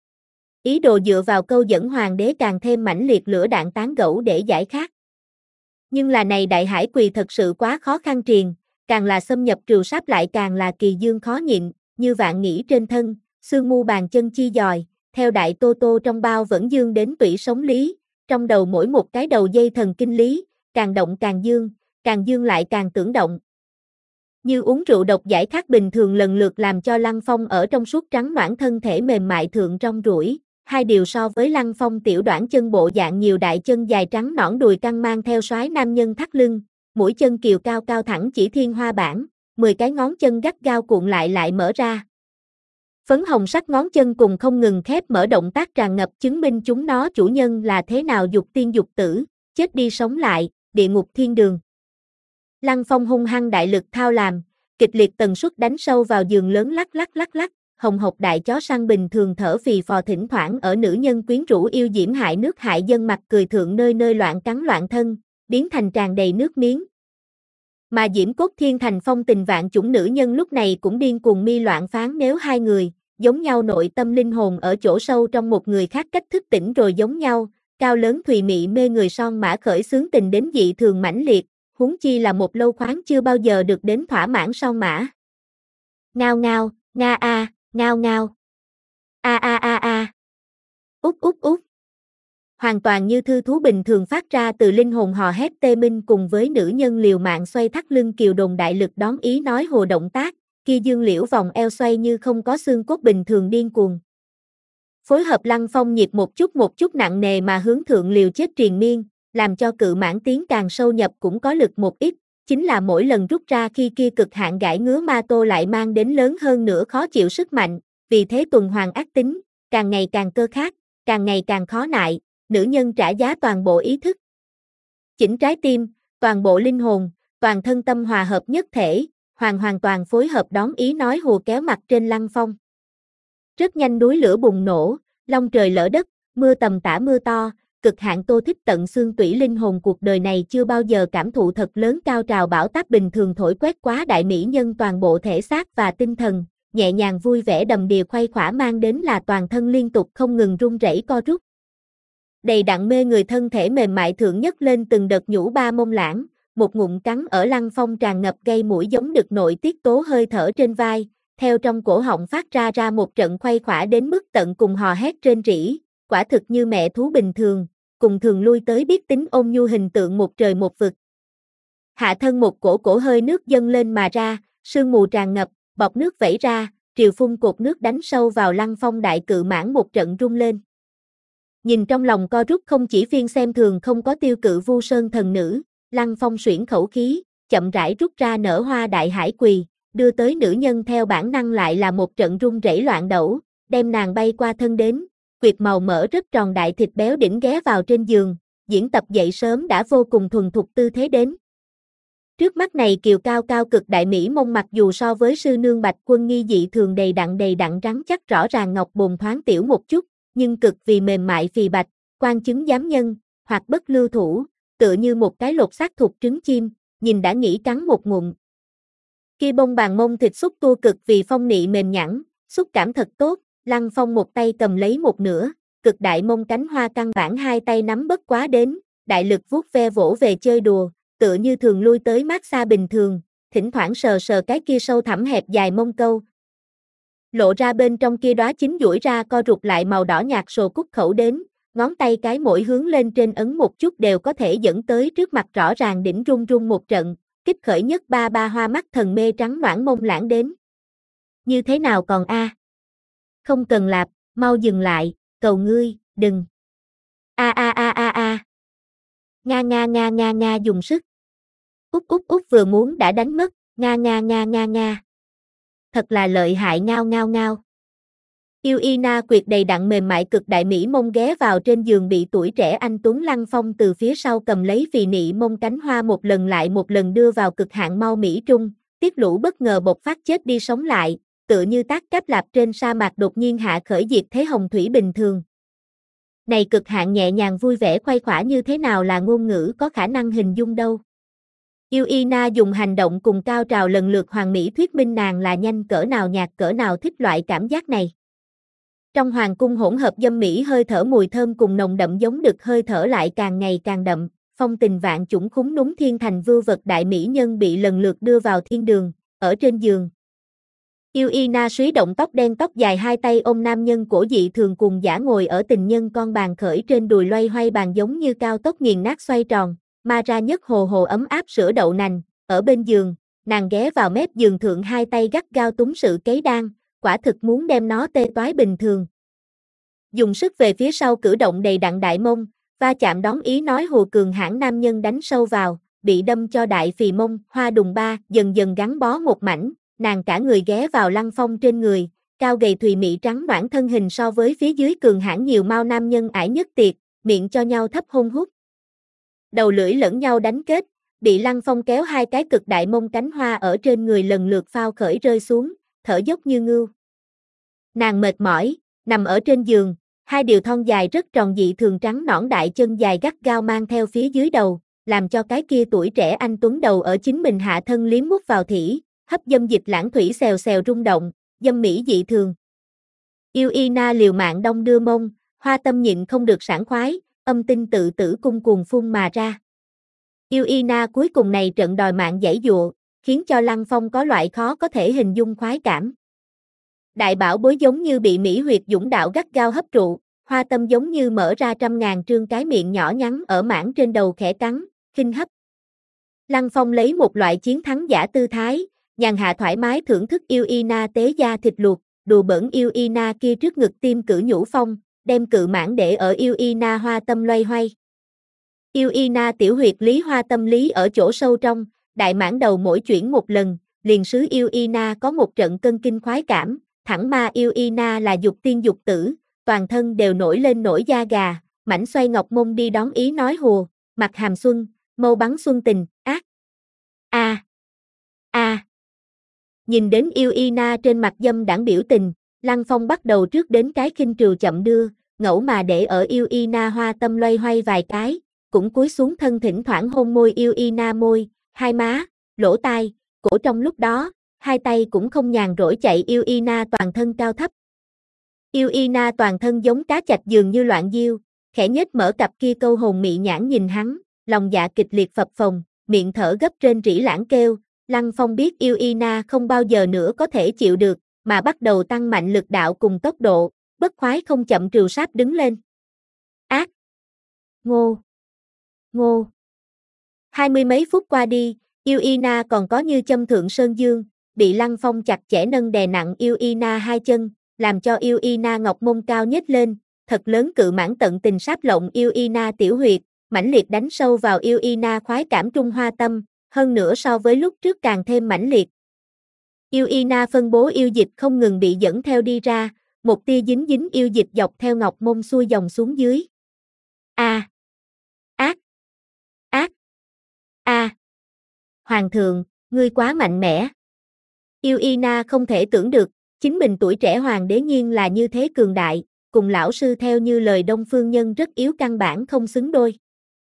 Speaker 1: Ý đồ dựa vào câu dẫn hoàng đế càng thêm mãnh liệt lửa đạn tán gẫu để giải khát. Nhưng là này đại hải quỳ thật sự quá khó khăn triền, càng là xâm nhập trừ sáp lại càng là kỳ dương khó nhịn, như vạn nghĩ trên thân, xương mu bàn chân chi dòi, theo đại tô tô trong bao vẫn dương đến tủy sống lý, trong đầu mỗi một cái đầu dây thần kinh lý, càng động càng dương, càng dương lại càng tưởng động. Như uống rượu độc giải khát bình thường lần lượt làm cho Lăng Phong ở trong suốt trắng noãn thân thể mềm mại thượng rong ruổi, hai điều so với Lăng Phong tiểu đoạn chân bộ dạng nhiều đại chân dài trắng nõn đùi căng mang theo soái nam nhân thắt lưng, mũi chân kiều cao cao thẳng chỉ thiên hoa bản, mười cái ngón chân gắt gao cuộn lại lại mở ra. Phấn hồng sắc ngón chân cùng không ngừng khép mở động tác tràn ngập chứng minh chúng nó chủ nhân là thế nào dục tiên dục tử, chết đi sống lại, địa ngục thiên đường. Lăng Phong hung hăng đại lực thao làm, kịch liệt tần suất đánh sâu vào giường lớn lắc lắc lắc lắc, hồng hộc đại chó săn bình thường thở phì phò thỉnh thoảng ở nữ nhân quyến rũ yêu diễm hại nước hại dân mặt cười thượng nơi nơi loạn cắn loạn thân, biến thành tràn đầy nước miếng. Mà diễm cốt thiên thành phong tình vạn chủng nữ nhân lúc này cũng điên cuồng mi loạn phán nếu hai người, giống nhau nội tâm linh hồn ở chỗ sâu trong một người khác cách thức tỉnh rồi giống nhau, cao lớn thùy mị mê người son mã khởi xướng tình đến dị thường mãnh liệt, huống chi là một lâu khoáng chưa bao giờ được đến thỏa mãn son mã. Ngao ngao, nga a, ngao ngao. A a a a. Út út út. Hoàn toàn như thư thú bình thường phát ra từ linh hồn hò hét tê minh cùng với nữ nhân liều mạng xoay thắt lưng kiều đồn đại lực đón ý nói hồ động tác, kia dương liễu vòng eo xoay như không có xương cốt bình thường điên cuồng. Phối hợp Lăng Phong nhịp một chút một chút nặng nề mà hướng thượng liều chết triền miên, làm cho cự mãn tiếng càng sâu nhập cũng có lực một ít, chính là mỗi lần rút ra khi kia cực hạn gãi ngứa ma tô lại mang đến lớn hơn nữa khó chịu sức mạnh, vì thế tuần hoàn ác tính, càng ngày càng cơ khát, càng ngày càng khó nại, nữ nhân trả giá toàn bộ ý thức. Chỉnh trái tim, toàn bộ linh hồn, toàn thân tâm hòa hợp nhất thể, hoàn hoàn toàn phối hợp đón ý nói hùa kéo mặt trên Lăng Phong. Rất nhanh núi lửa bùng nổ, long trời lỡ đất, mưa tầm tã mưa to, cực hạn tô thích tận xương tủy linh hồn cuộc đời này chưa bao giờ cảm thụ thật lớn cao trào bão táp bình thường thổi quét quá đại mỹ nhân toàn bộ thể xác và tinh thần, nhẹ nhàng vui vẻ đầm đìa khoay khỏa mang đến là toàn thân liên tục không ngừng run rẩy co rút. Đầy đặn mê người thân thể mềm mại thượng nhất lên từng đợt nhũ ba mông lãng, một ngụm cắn ở Lăng Phong tràn ngập gây mũi giống được nội tiết tố hơi thở trên vai, theo trong cổ họng phát ra ra một trận khoay khỏa đến mức tận cùng hò hét trên rỉ, quả thực như mẹ thú bình thường, cùng thường lui tới biết tính ôn nhu hình tượng một trời một vực. Hạ thân một cổ cổ hơi nước dâng lên mà ra, sương mù tràn ngập, bọt nước vẩy ra, triều phun cột nước đánh sâu vào Lăng Phong đại cự mãn một trận rung lên. Nhìn trong lòng co rút không chỉ phiên xem thường không có tiêu cự vu sơn thần nữ, Lăng Phong xuyển khẩu khí, chậm rãi rút ra nở hoa đại hải quỳ, đưa tới nữ nhân theo bản năng lại là một trận rung rẩy loạn đẩu, đem nàng bay qua thân đến, quyệt màu mỡ rất tròn đại thịt béo đỉnh ghé vào trên giường, diễn tập dậy sớm đã vô cùng thuần thục tư thế đến. Trước mắt này kiều cao cao cực đại mỹ mông mặc dù so với sư nương Bạch Quân Nghi dị thường đầy đặn đầy đặn rắn chắc rõ ràng ngọc bồn thoáng tiểu một chút, nhưng cực vì mềm mại phì bạch, quan chứng giám nhân, hoặc bất lưu thủ, tựa như một cái lột xác thuộc trứng chim, nhìn đã nghĩ cắn một ngụm. Kia bông bàn mông thịt xúc tua cực vì phong nị mềm nhẵn, xúc cảm thật tốt, Lăng Phong một tay cầm lấy một nửa, cực đại mông cánh hoa căn bản hai tay nắm bất quá đến, đại lực vuốt ve vỗ về chơi đùa, tựa như thường lui tới mát xa bình thường, thỉnh thoảng sờ sờ cái kia sâu thẳm hẹp dài mông câu. Lộ ra bên trong kia đóa chính duỗi ra co rụt lại màu đỏ nhạt sồ cúc khẩu đến, ngón tay cái mỗi hướng lên trên ấn một chút đều có thể dẫn tới trước mặt rõ ràng đỉnh rung rung một trận, kích khởi nhất ba ba hoa mắt thần mê trắng noãn mông lãng đến. Như thế nào còn a? Không cần lạp, mau dừng lại, cầu ngươi, đừng. A a a a a. Nga nga nga nga nga dùng sức. Út út út vừa muốn đã đánh mất, nga nga nga nga nga. Thật là lợi hại ngao ngao ngao. Yêu y na quyệt đầy đặn mềm mại cực đại mỹ mông ghé vào trên giường bị tuổi trẻ anh Tuấn Lăng Phong từ phía sau cầm lấy phì nị mông cánh hoa một lần lại một lần đưa vào cực hạn mau mỹ trung, tiết lũ bất ngờ bộc phát chết đi sống lại, tựa như tác cáp lạp trên sa mạc đột nhiên hạ khởi diệt thế hồng thủy bình thường. Này cực hạn nhẹ nhàng vui vẻ khoai khỏa như thế nào là ngôn ngữ có khả năng hình dung đâu. Yuina dùng hành động cùng cao trào lần lượt hoàn mỹ thuyết minh nàng là nhanh cỡ nào nhạt cỡ nào thích loại cảm giác này. Trong hoàng cung hỗn hợp dâm mỹ hơi thở mùi thơm cùng nồng đậm giống đực hơi thở lại càng ngày càng đậm, phong tình vạn chủng khúng núm thiên thành vưu vật đại mỹ nhân bị lần lượt đưa vào thiên đường, ở trên giường. Yuina súy động tóc đen tóc dài hai tay ôm nam nhân cổ dị thường cùng giả ngồi ở tình nhân con bàn khởi trên đùi loay hoay bàn giống như cao tốc nghiền nát xoay tròn, ma ra nhất hồ hồ ấm áp sữa đậu nành, ở bên giường, nàng ghé vào mép giường thượng hai tay gắt gao túm sự cấy đan, quả thực muốn đem nó tê toái bình thường. Dùng sức về phía sau cử động đầy đặn đại mông, va chạm đón ý nói hùa cường hãn nam nhân đánh sâu vào, bị đâm cho đại phì mông, hoa đùng ba, dần dần gắn bó một mảnh, nàng cả người ghé vào Lăng Phong trên người, cao gầy thùy mị trắng nõn thân hình so với phía dưới cường hãn nhiều mau nam nhân ải nhất tiệt, miệng cho nhau thấp hôn hút. Đầu lưỡi lẫn nhau đánh kết, bị Lăng Phong kéo hai cái cực đại mông cánh hoa ở trên người lần lượt phao khởi rơi xuống, thở dốc như ngưu. Nàng mệt mỏi, nằm ở trên giường, hai điều thon dài rất tròn dị thường trắng nõn đại chân dài gắt gao mang theo phía dưới đầu, làm cho cái kia tuổi trẻ anh tuấn đầu ở chính mình hạ thân liếm mút vào thỉ, hấp dâm dịch lãng thủy xèo xèo rung động, dâm mỹ dị thường. Yuina liều mạng đong đưa mông, hoa tâm nhịn không được sảng khoái, âm tinh tự tử cung cuồng phun mà ra. Yuina cuối cùng này trận đòi mạng giãy dụa, khiến cho Lăng Phong có loại khó có thể hình dung khoái cảm. Đại bảo bối giống như bị mỹ huyệt dũng đạo gắt gao hấp trụ, hoa tâm giống như mở ra trăm ngàn trương cái miệng nhỏ nhắn ở mảng trên đầu khẽ cắn, khinh hấp. Lăng Phong lấy một loại chiến thắng giả tư thái, nhàn hạ thoải mái thưởng thức Yuina tế da thịt luộc, đùa bỡn Yuina kia trước ngực tim cử nhũ phong, đem cự mãn để ở Yuina hoa tâm loay hoay. Yuina tiểu huyệt lý hoa tâm lý ở chỗ sâu trong, đại mãn đầu mỗi chuyển một lần, liền sứ Yuina có một trận cân kinh khoái cảm, thẳng ma Yuina là dục tiên dục tử, toàn thân đều nổi lên nổi da gà, mảnh xoay ngọc mông đi đón ý nói hùa, mặt hàm xuân, mâu bắn xuân tình, ác. A. A. Nhìn đến Yuina trên mặt dâm đãng biểu tình, Lăng Phong bắt đầu trước đến cái khinh trừ chậm đưa, ngẫu mà để ở Yuina hoa tâm loay hoay vài cái, cũng cúi xuống thân thỉnh thoảng hôn môi Yuina môi, hai má, lỗ tai, cổ trong lúc đó, hai tay cũng không nhàn rỗi chạy Yuina toàn thân cao thấp. Yuina toàn thân giống cá chạch dường như loạn diêu, khẽ nhếch mở cặp kia câu hồn mị nhãn nhìn hắn, lòng dạ kịch liệt phập phồng, miệng thở gấp trên rỉ lãng kêu. Lăng Phong biết Yuina không bao giờ nữa có thể chịu được, mà bắt đầu tăng mạnh lực đạo cùng tốc độ, bất khoái không chậm trừu sáp đứng lên. Ác! Ngô! Ngô! Hai mươi mấy phút qua đi, Yuina còn có như châm thượng sơn dương, bị Lăng Phong chặt chẽ nâng đè nặng Yuina hai chân, làm cho Yuina ngọc mông cao nhếch lên, thật lớn cự mãn tận tình sáp lộng Yuina tiểu huyệt, mãnh liệt đánh sâu vào Yuina khoái cảm trung hoa tâm, hơn nữa so với lúc trước càng thêm mãnh liệt. Yuina phân bố yêu dịch không ngừng bị dẫn theo đi ra, một tia dính dính yêu dịch dọc theo ngọc mông xuôi dòng xuống dưới. A. Ác. Ác. A. Hoàng thượng, ngươi quá mạnh mẽ. Yuina không thể tưởng được, chính mình tuổi trẻ hoàng đế nhiên là như thế cường đại, cùng lão sư theo như lời Đông Phương Nhân rất yếu căn bản không xứng đôi.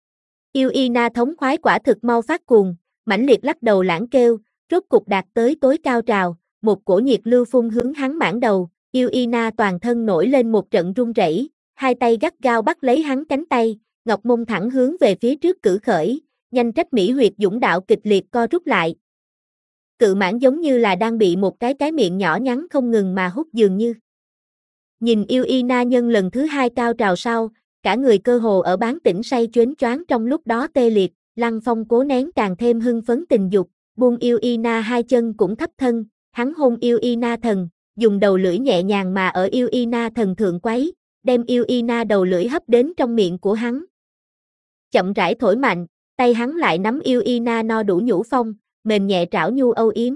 Speaker 1: Yuina thống khoái quả thực mau phát cuồng, mãnh liệt lắc đầu lãng kêu, rốt cục đạt tới tối cao trào, một cổ nhiệt lưu phun hướng hắn mãn đầu, Yuina toàn thân nổi lên một trận run rẩy, hai tay gắt gao bắt lấy hắn cánh tay, ngọc mông thẳng hướng về phía trước cử khởi, nhanh trách mỹ huyệt dũng đạo kịch liệt co rút lại. Cự mãn giống như là đang bị một cái cái miệng nhỏ nhắn không ngừng mà hút dường như. Nhìn Yuina nhân lần thứ hai cao trào sau, cả người cơ hồ ở bán tỉnh say choáng choáng trong lúc đó tê liệt, Lăng Phong cố nén càng thêm hưng phấn tình dục, buông Yuina hai chân cũng thấp thân, hắn hôn Yuina thần, dùng đầu lưỡi nhẹ nhàng mà ở Yuina thần thượng quấy, đem Yuina đầu lưỡi hấp đến trong miệng của hắn. Chậm rãi thổi mạnh, tay hắn lại nắm Yuina no đủ nhũ phong, mềm nhẹ trảo nhu âu yếm.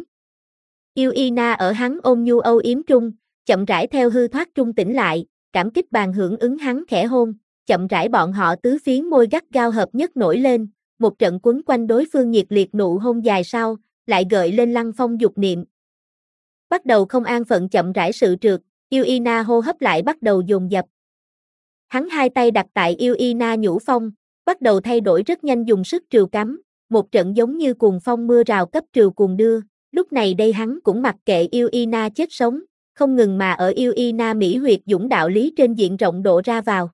Speaker 1: Yuina ở hắn ôm nhu âu yếm trung, chậm rãi theo hư thoát trung tỉnh lại, cảm kích bàn hưởng ứng hắn khẽ hôn, chậm rãi bọn họ tứ phiến môi gắt gao hợp nhất nổi lên, một trận quấn quanh đối phương nhiệt liệt nụ hôn dài sau, lại gợi lên Lăng Phong dục niệm. bắt đầu không an phận chậm rãi sự trượt, Yuina hô hấp lại bắt đầu dồn dập. Hắn hai tay đặt tại Yuina nhũ phong, bắt đầu thay đổi rất nhanh dùng sức trìu cắm, một trận giống như cuồng phong mưa rào cấp trìu cuồng đưa, lúc này đây hắn cũng mặc kệ Yuina chết sống, không ngừng mà ở Yuina mỹ huyệt dũng đạo lý trên diện rộng độ ra vào.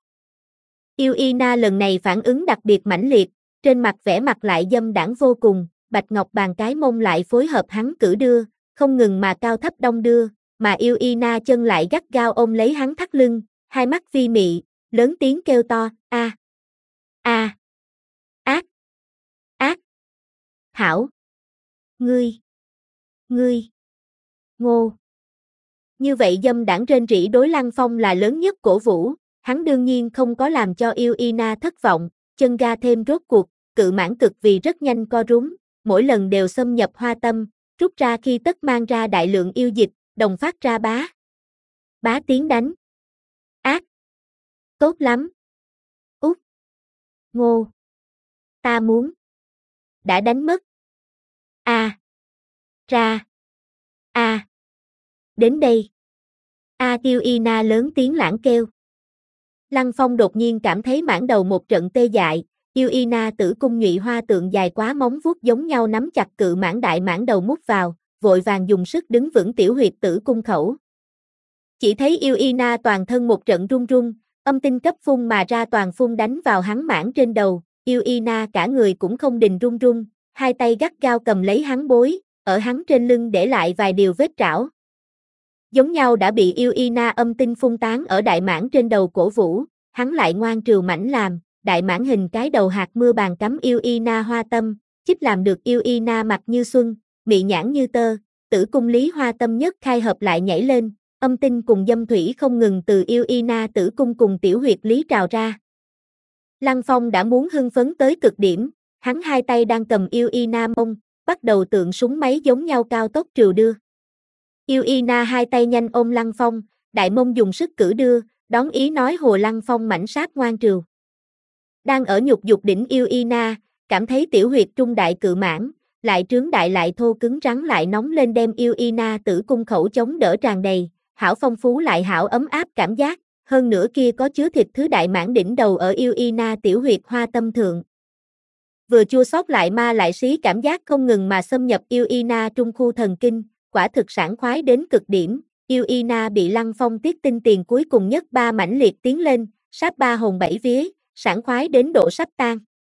Speaker 1: Yuina lần này phản ứng đặc biệt mãnh liệt, trên mặt vẻ mặt lại dâm đãng vô cùng, bạch ngọc bàn cái mông lại phối hợp hắn cử đưa, không ngừng mà cao thấp đong đưa, mà Yuina chân lại gắt gao ôm lấy hắn thắt lưng, hai mắt vi mị, lớn tiếng kêu to, a, a, ác, ác, hảo, ngươi, ngươi, ngô. Như vậy dâm đãng rên rỉ đối Lăng Phong là lớn nhất cổ vũ, hắn đương nhiên không có làm cho Yuina thất vọng, chân ga thêm rốt cuộc, cự mãng cực vì rất nhanh co rúm, mỗi lần đều xâm nhập hoa tâm, rút ra khi tất mang ra đại lượng yêu dịch, đồng phát ra bá. Bá tiếng đánh. Ác. Tốt lắm. Út. Ngô. Ta muốn. Đã đánh mất. A. Ra. A. Đến đây. A Yuina lớn tiếng lãng kêu. Lăng Phong đột nhiên cảm thấy mãn đầu một trận tê dại, Yuina tử cung nhụy hoa tượng dài quá móng vuốt giống nhau nắm chặt cự mãn đại mãn đầu mút vào, vội vàng dùng sức đứng vững tiểu huyệt tử cung khẩu. Chỉ thấy Yuina toàn thân một trận run run, âm tinh cấp phun mà ra toàn phun đánh vào hắn mãn trên đầu, Yuina cả người cũng không đình run run, hai tay gắt gao cầm lấy hắn bối, ở hắn trên lưng để lại vài điều vết trảo. Giống nhau đã bị Yuina âm tinh phun tán ở đại mãn trên đầu cổ vũ, hắn lại ngoan trìu mãnh làm, đại mãn hình cái đầu hạt mưa bàn cắm Yuina hoa tâm, chích làm được Yuina mặt như xuân, mị nhãn như tơ, tử cung lý hoa tâm nhất khai hợp lại nhảy lên, âm tinh cùng dâm thủy không ngừng từ Yuina tử cung cùng tiểu huyệt lý trào ra. Lăng Phong đã muốn hưng phấn tới cực điểm, hắn hai tay đang cầm Yuina mông, bắt đầu tượng súng máy giống nhau cao tốc trìu đưa. Yuina hai tay nhanh ôm Lăng Phong, đại mông dùng sức cử đưa, đón ý nói hồ Lăng Phong mảnh sát ngoan trìu. Đang ở nhục dục đỉnh Yuina, cảm thấy tiểu huyệt trung đại cự mãn, lại trướng đại lại thô cứng rắn lại nóng lên đem Yuina tử cung khẩu chống đỡ tràn đầy, hảo phong phú lại hảo ấm áp cảm giác, hơn nữa kia có chứa thịt thứ đại mãn đỉnh đầu ở Yuina tiểu huyệt hoa tâm thượng. Vừa chua xót lại ma lại xí cảm giác không ngừng mà xâm nhập Yuina trung khu thần kinh, quả thực sảng khoái đến cực điểm, Yuina bị Lăng Phong tiết tinh tiền cuối cùng nhất ba mãnh liệt tiến lên, sát ba hồn bảy vía, sảng khoái đến độ sắp tan.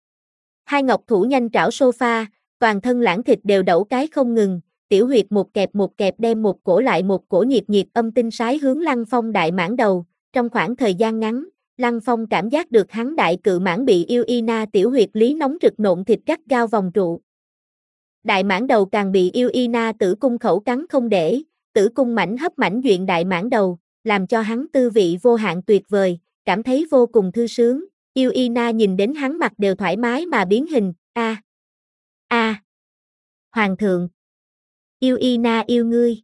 Speaker 1: Hai ngọc thủ nhanh trảo sofa, toàn thân lãng thịt đều đẩu cái không ngừng, tiểu huyệt một kẹp một kẹp đem một cổ lại một cổ nhiệt nhiệt âm tinh sái hướng Lăng Phong đại mãn đầu, trong khoảng thời gian ngắn, Lăng Phong cảm giác được hắn đại cự mãn bị Yuina tiểu huyệt lý nóng rực nộn thịt gắt gao vòng trụ. Đại mãn đầu càng bị Yuina tử cung khẩu cắn không để, tử cung mảnh hấp mảnh duyện đại mãn đầu, làm cho hắn tư vị vô hạn tuyệt vời, cảm thấy vô cùng thư sướng. Yuina nhìn đến hắn mặt đều thoải mái mà biến hình, a, a, Hoàng thượng, Yuina yêu ngươi,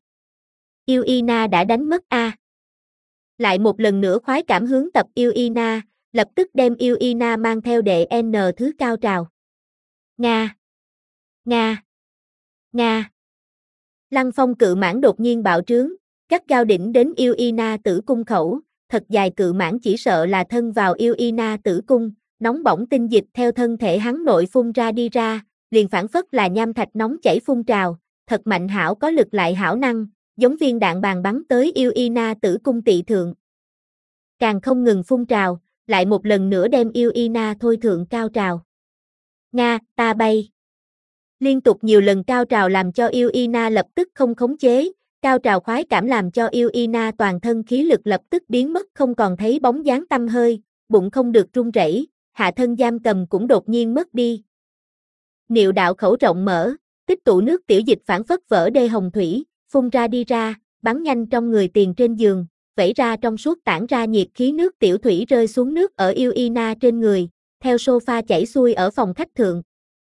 Speaker 1: Yuina đã đánh mất a. Lại một lần nữa khoái cảm hướng tập Yuina, lập tức đem Yuina mang theo đệ N thứ cao trào. Nga, Nga, Nga. Lăng Phong cự mãn đột nhiên bạo trướng, gắt gao đỉnh đến Yuina tử cung khẩu, thật dài cự mãn chỉ sợ là thân vào Yuina tử cung, nóng bỏng tinh dịch theo thân thể hắn nội phun ra đi ra, liền phản phất là nham thạch nóng chảy phun trào, thật mạnh hảo có lực lại hảo năng, giống viên đạn bàn bắn tới Yuina tử cung tỵ thượng. Càng không ngừng phun trào, lại một lần nữa đem Yuina thôi thượng cao trào. Nga, ta bay. Liên tục nhiều lần cao trào làm cho Yuina lập tức không khống chế, cao trào khoái cảm làm cho Yuina toàn thân khí lực lập tức biến mất không còn thấy bóng dáng tăm hơi, bụng không được run rẩy, hạ thân giam cầm cũng đột nhiên mất đi. Niệu đạo khẩu rộng mở, tích tụ nước tiểu dịch phản phất vỡ đê hồng thủy, phun ra đi ra, bắn nhanh trong người tiền trên giường, vẩy ra trong suốt tản ra nhiệt khí nước tiểu thủy rơi xuống nước ở Yuina trên người, theo sofa chảy xuôi ở phòng khách thượng.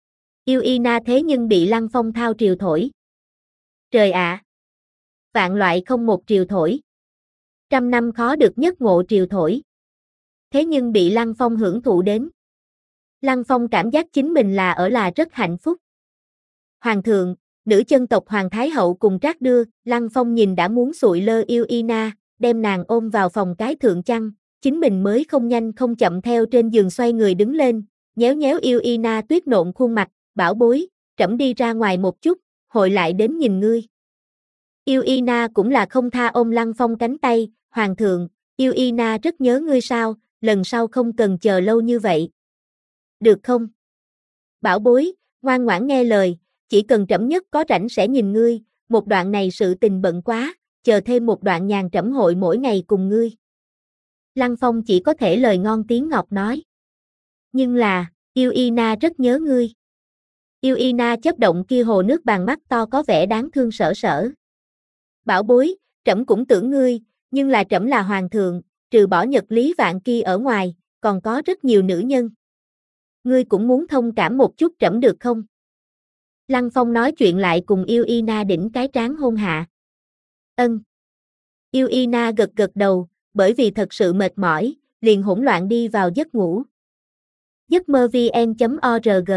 Speaker 1: Yuina thế nhưng bị Lăng Phong thao triều thổi. Trời ạ! Vạn loại không một triều thổi. Trăm năm khó được nhất ngộ triều thổi. Thế nhưng bị Lăng Phong hưởng thụ đến. Lăng Phong cảm giác chính mình là ở là rất hạnh phúc. Hoàng thượng, nữ chân tộc Hoàng Thái Hậu cùng Trác đưa, Lăng Phong nhìn đã muốn sụi lơ yêu Ina, đem nàng ôm vào phòng cái thượng chăn, chính mình mới không nhanh không chậm theo trên giường xoay người đứng lên, nhéo nhéo yêu Ina tuyết nộn khuôn mặt, bảo bối, trẫm đi ra ngoài một chút, hội lại đến nhìn ngươi. Yêu Ina cũng là không tha ôm Lăng Phong cánh tay, Hoàng thượng, yêu Ina rất nhớ ngươi sao, lần sau không cần chờ lâu như vậy. Được không? Bảo bối, ngoan ngoãn nghe lời, chỉ cần trẫm nhất có rảnh sẽ nhìn ngươi, một đoạn này sự tình bận quá, chờ thêm một đoạn nhàn trẫm hội mỗi ngày cùng ngươi. Lăng Phong chỉ có thể lời ngon tiếng ngọt nói. Nhưng là, yêu Ina rất nhớ ngươi. Yêu Ina chớp động kia hồ nước bàn mắt to có vẻ đáng thương sở sở. Bảo bối, trẫm cũng tưởng ngươi, nhưng là trẫm là hoàng thượng, trừ bỏ Nhật Lý Vạn Kỳ ở ngoài, còn có rất nhiều nữ nhân. Ngươi cũng muốn thông cảm một chút trẫm được không? Lăng Phong nói chuyện lại cùng yêu Ina đỉnh cái trán hôn hạ. Ân. Yêu Ina gật gật đầu, bởi vì thật sự mệt mỏi, liền hỗn loạn đi vào giấc ngủ. giấc mơ vn chấm org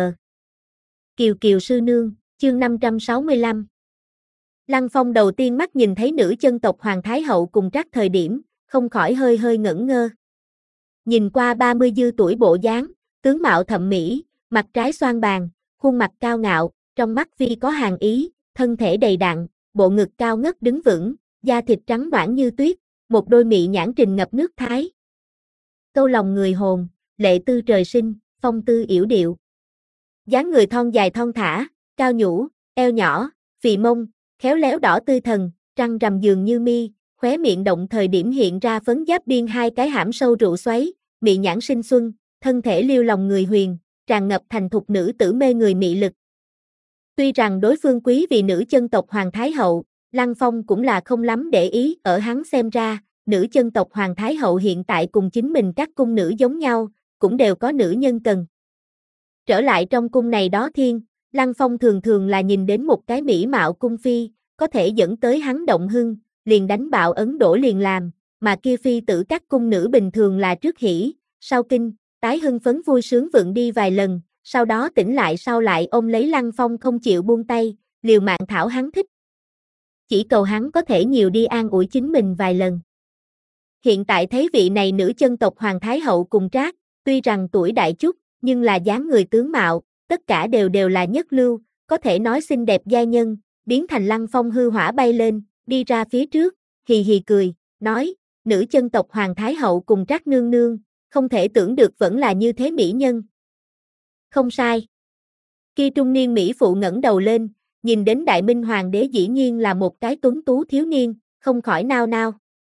Speaker 1: Kiều Kiều sư nương, chương năm trăm sáu mươi lăm. Lăng Phong đầu tiên mắt nhìn thấy nữ chân tộc Hoàng Thái Hậu cùng Trác thời điểm, không khỏi hơi hơi ngẩn ngơ. Nhìn qua ba mươi dư tuổi bộ dáng, tướng mạo thẩm mỹ, mặt trái xoan bàn, khuôn mặt cao ngạo, trong mắt phi có hàn ý, thân thể đầy đặn, bộ ngực cao ngất đứng vững, da thịt trắng nõn như tuyết, một đôi mị nhãn trình ngập nước thái. Câu lòng người hồn, lệ tư trời sinh, phong tư yểu điệu. Dáng người thon dài thon thả, cao nhũ, eo nhỏ, phì mông, khéo léo đỏ tươi thần, trăng rằm dường như mi, khóe miệng động thời điểm hiện ra phấn giáp biên hai cái hãm sâu rượu xoáy, mị nhãn sinh xuân, thân thể liêu lòng người huyền, tràn ngập thành thục nữ tử mê người mị lực. Tuy rằng đối phương quý vì nữ chân tộc Hoàng Thái Hậu, Lăng Phong cũng là không lắm để ý, ở hắn xem ra, nữ chân tộc Hoàng Thái Hậu hiện tại cùng chính mình các cung nữ giống nhau, cũng đều có nữ nhân cần. Trở lại trong cung này đó thiên, Lăng Phong thường thường là nhìn đến một cái mỹ mạo cung phi, có thể dẫn tới hắn động hưng, liền đánh bạo ấn đổ liền làm, mà kia phi tử các cung nữ bình thường là trước hỉ, sau kinh, tái hưng phấn vui sướng vượng đi vài lần, sau đó tỉnh lại sau lại ôm lấy Lăng Phong không chịu buông tay, liều mạng thảo hắn thích. Chỉ cầu hắn có thể nhiều đi an ủi chính mình vài lần. Hiện tại thấy vị này nữ chân tộc Hoàng Thái Hậu cùng Trác, tuy rằng tuổi đại chút, nhưng là dáng người tướng mạo, tất cả đều đều là nhất lưu, có thể nói xinh đẹp giai nhân, biến thành Lăng Phong hư hỏa bay lên, đi ra phía trước, hì hì cười, nói, nữ chân tộc Hoàng Thái Hậu cùng Trác nương nương, không thể tưởng được vẫn là như thế mỹ nhân. Không sai. Kia trung niên mỹ phụ ngẩng đầu lên, nhìn đến Đại Minh Hoàng đế dĩ nhiên là một cái tuấn tú thiếu niên, không khỏi nao nao.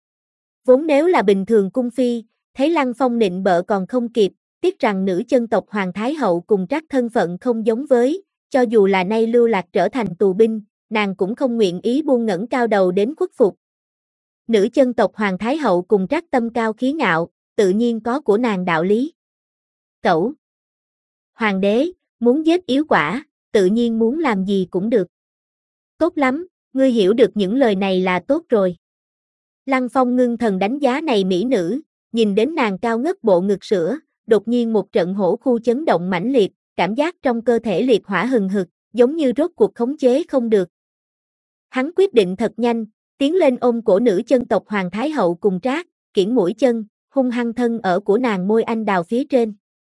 Speaker 1: Vốn nếu là bình thường cung phi, thấy Lăng Phong nịnh bợ còn không kịp, tiếc rằng nữ chân tộc Hoàng Thái Hậu cùng Trác thân phận không giống với, cho dù là nay lưu lạc trở thành tù binh, nàng cũng không nguyện ý buông ngẩng cao đầu đến khuất phục. Nữ chân tộc Hoàng Thái Hậu cùng Trác tâm cao khí ngạo, tự nhiên có của nàng đạo lý. Cẩu. Hoàng đế, muốn giết yếu quả, tự nhiên muốn làm gì cũng được. Tốt lắm, ngươi hiểu được những lời này là tốt rồi. Lăng Phong ngưng thần đánh giá này mỹ nữ, nhìn đến nàng cao ngất bộ ngực sữa, đột nhiên một trận hổ khu chấn động mãnh liệt, cảm giác trong cơ thể liệt hỏa hừng hực, giống như rốt cuộc khống chế không được. Hắn quyết định thật nhanh, tiến lên ôm cổ nữ chân tộc Hoàng Thái Hậu cùng Trác, kiễng mũi chân, hung hăng thân ở của nàng môi anh đào phía trên.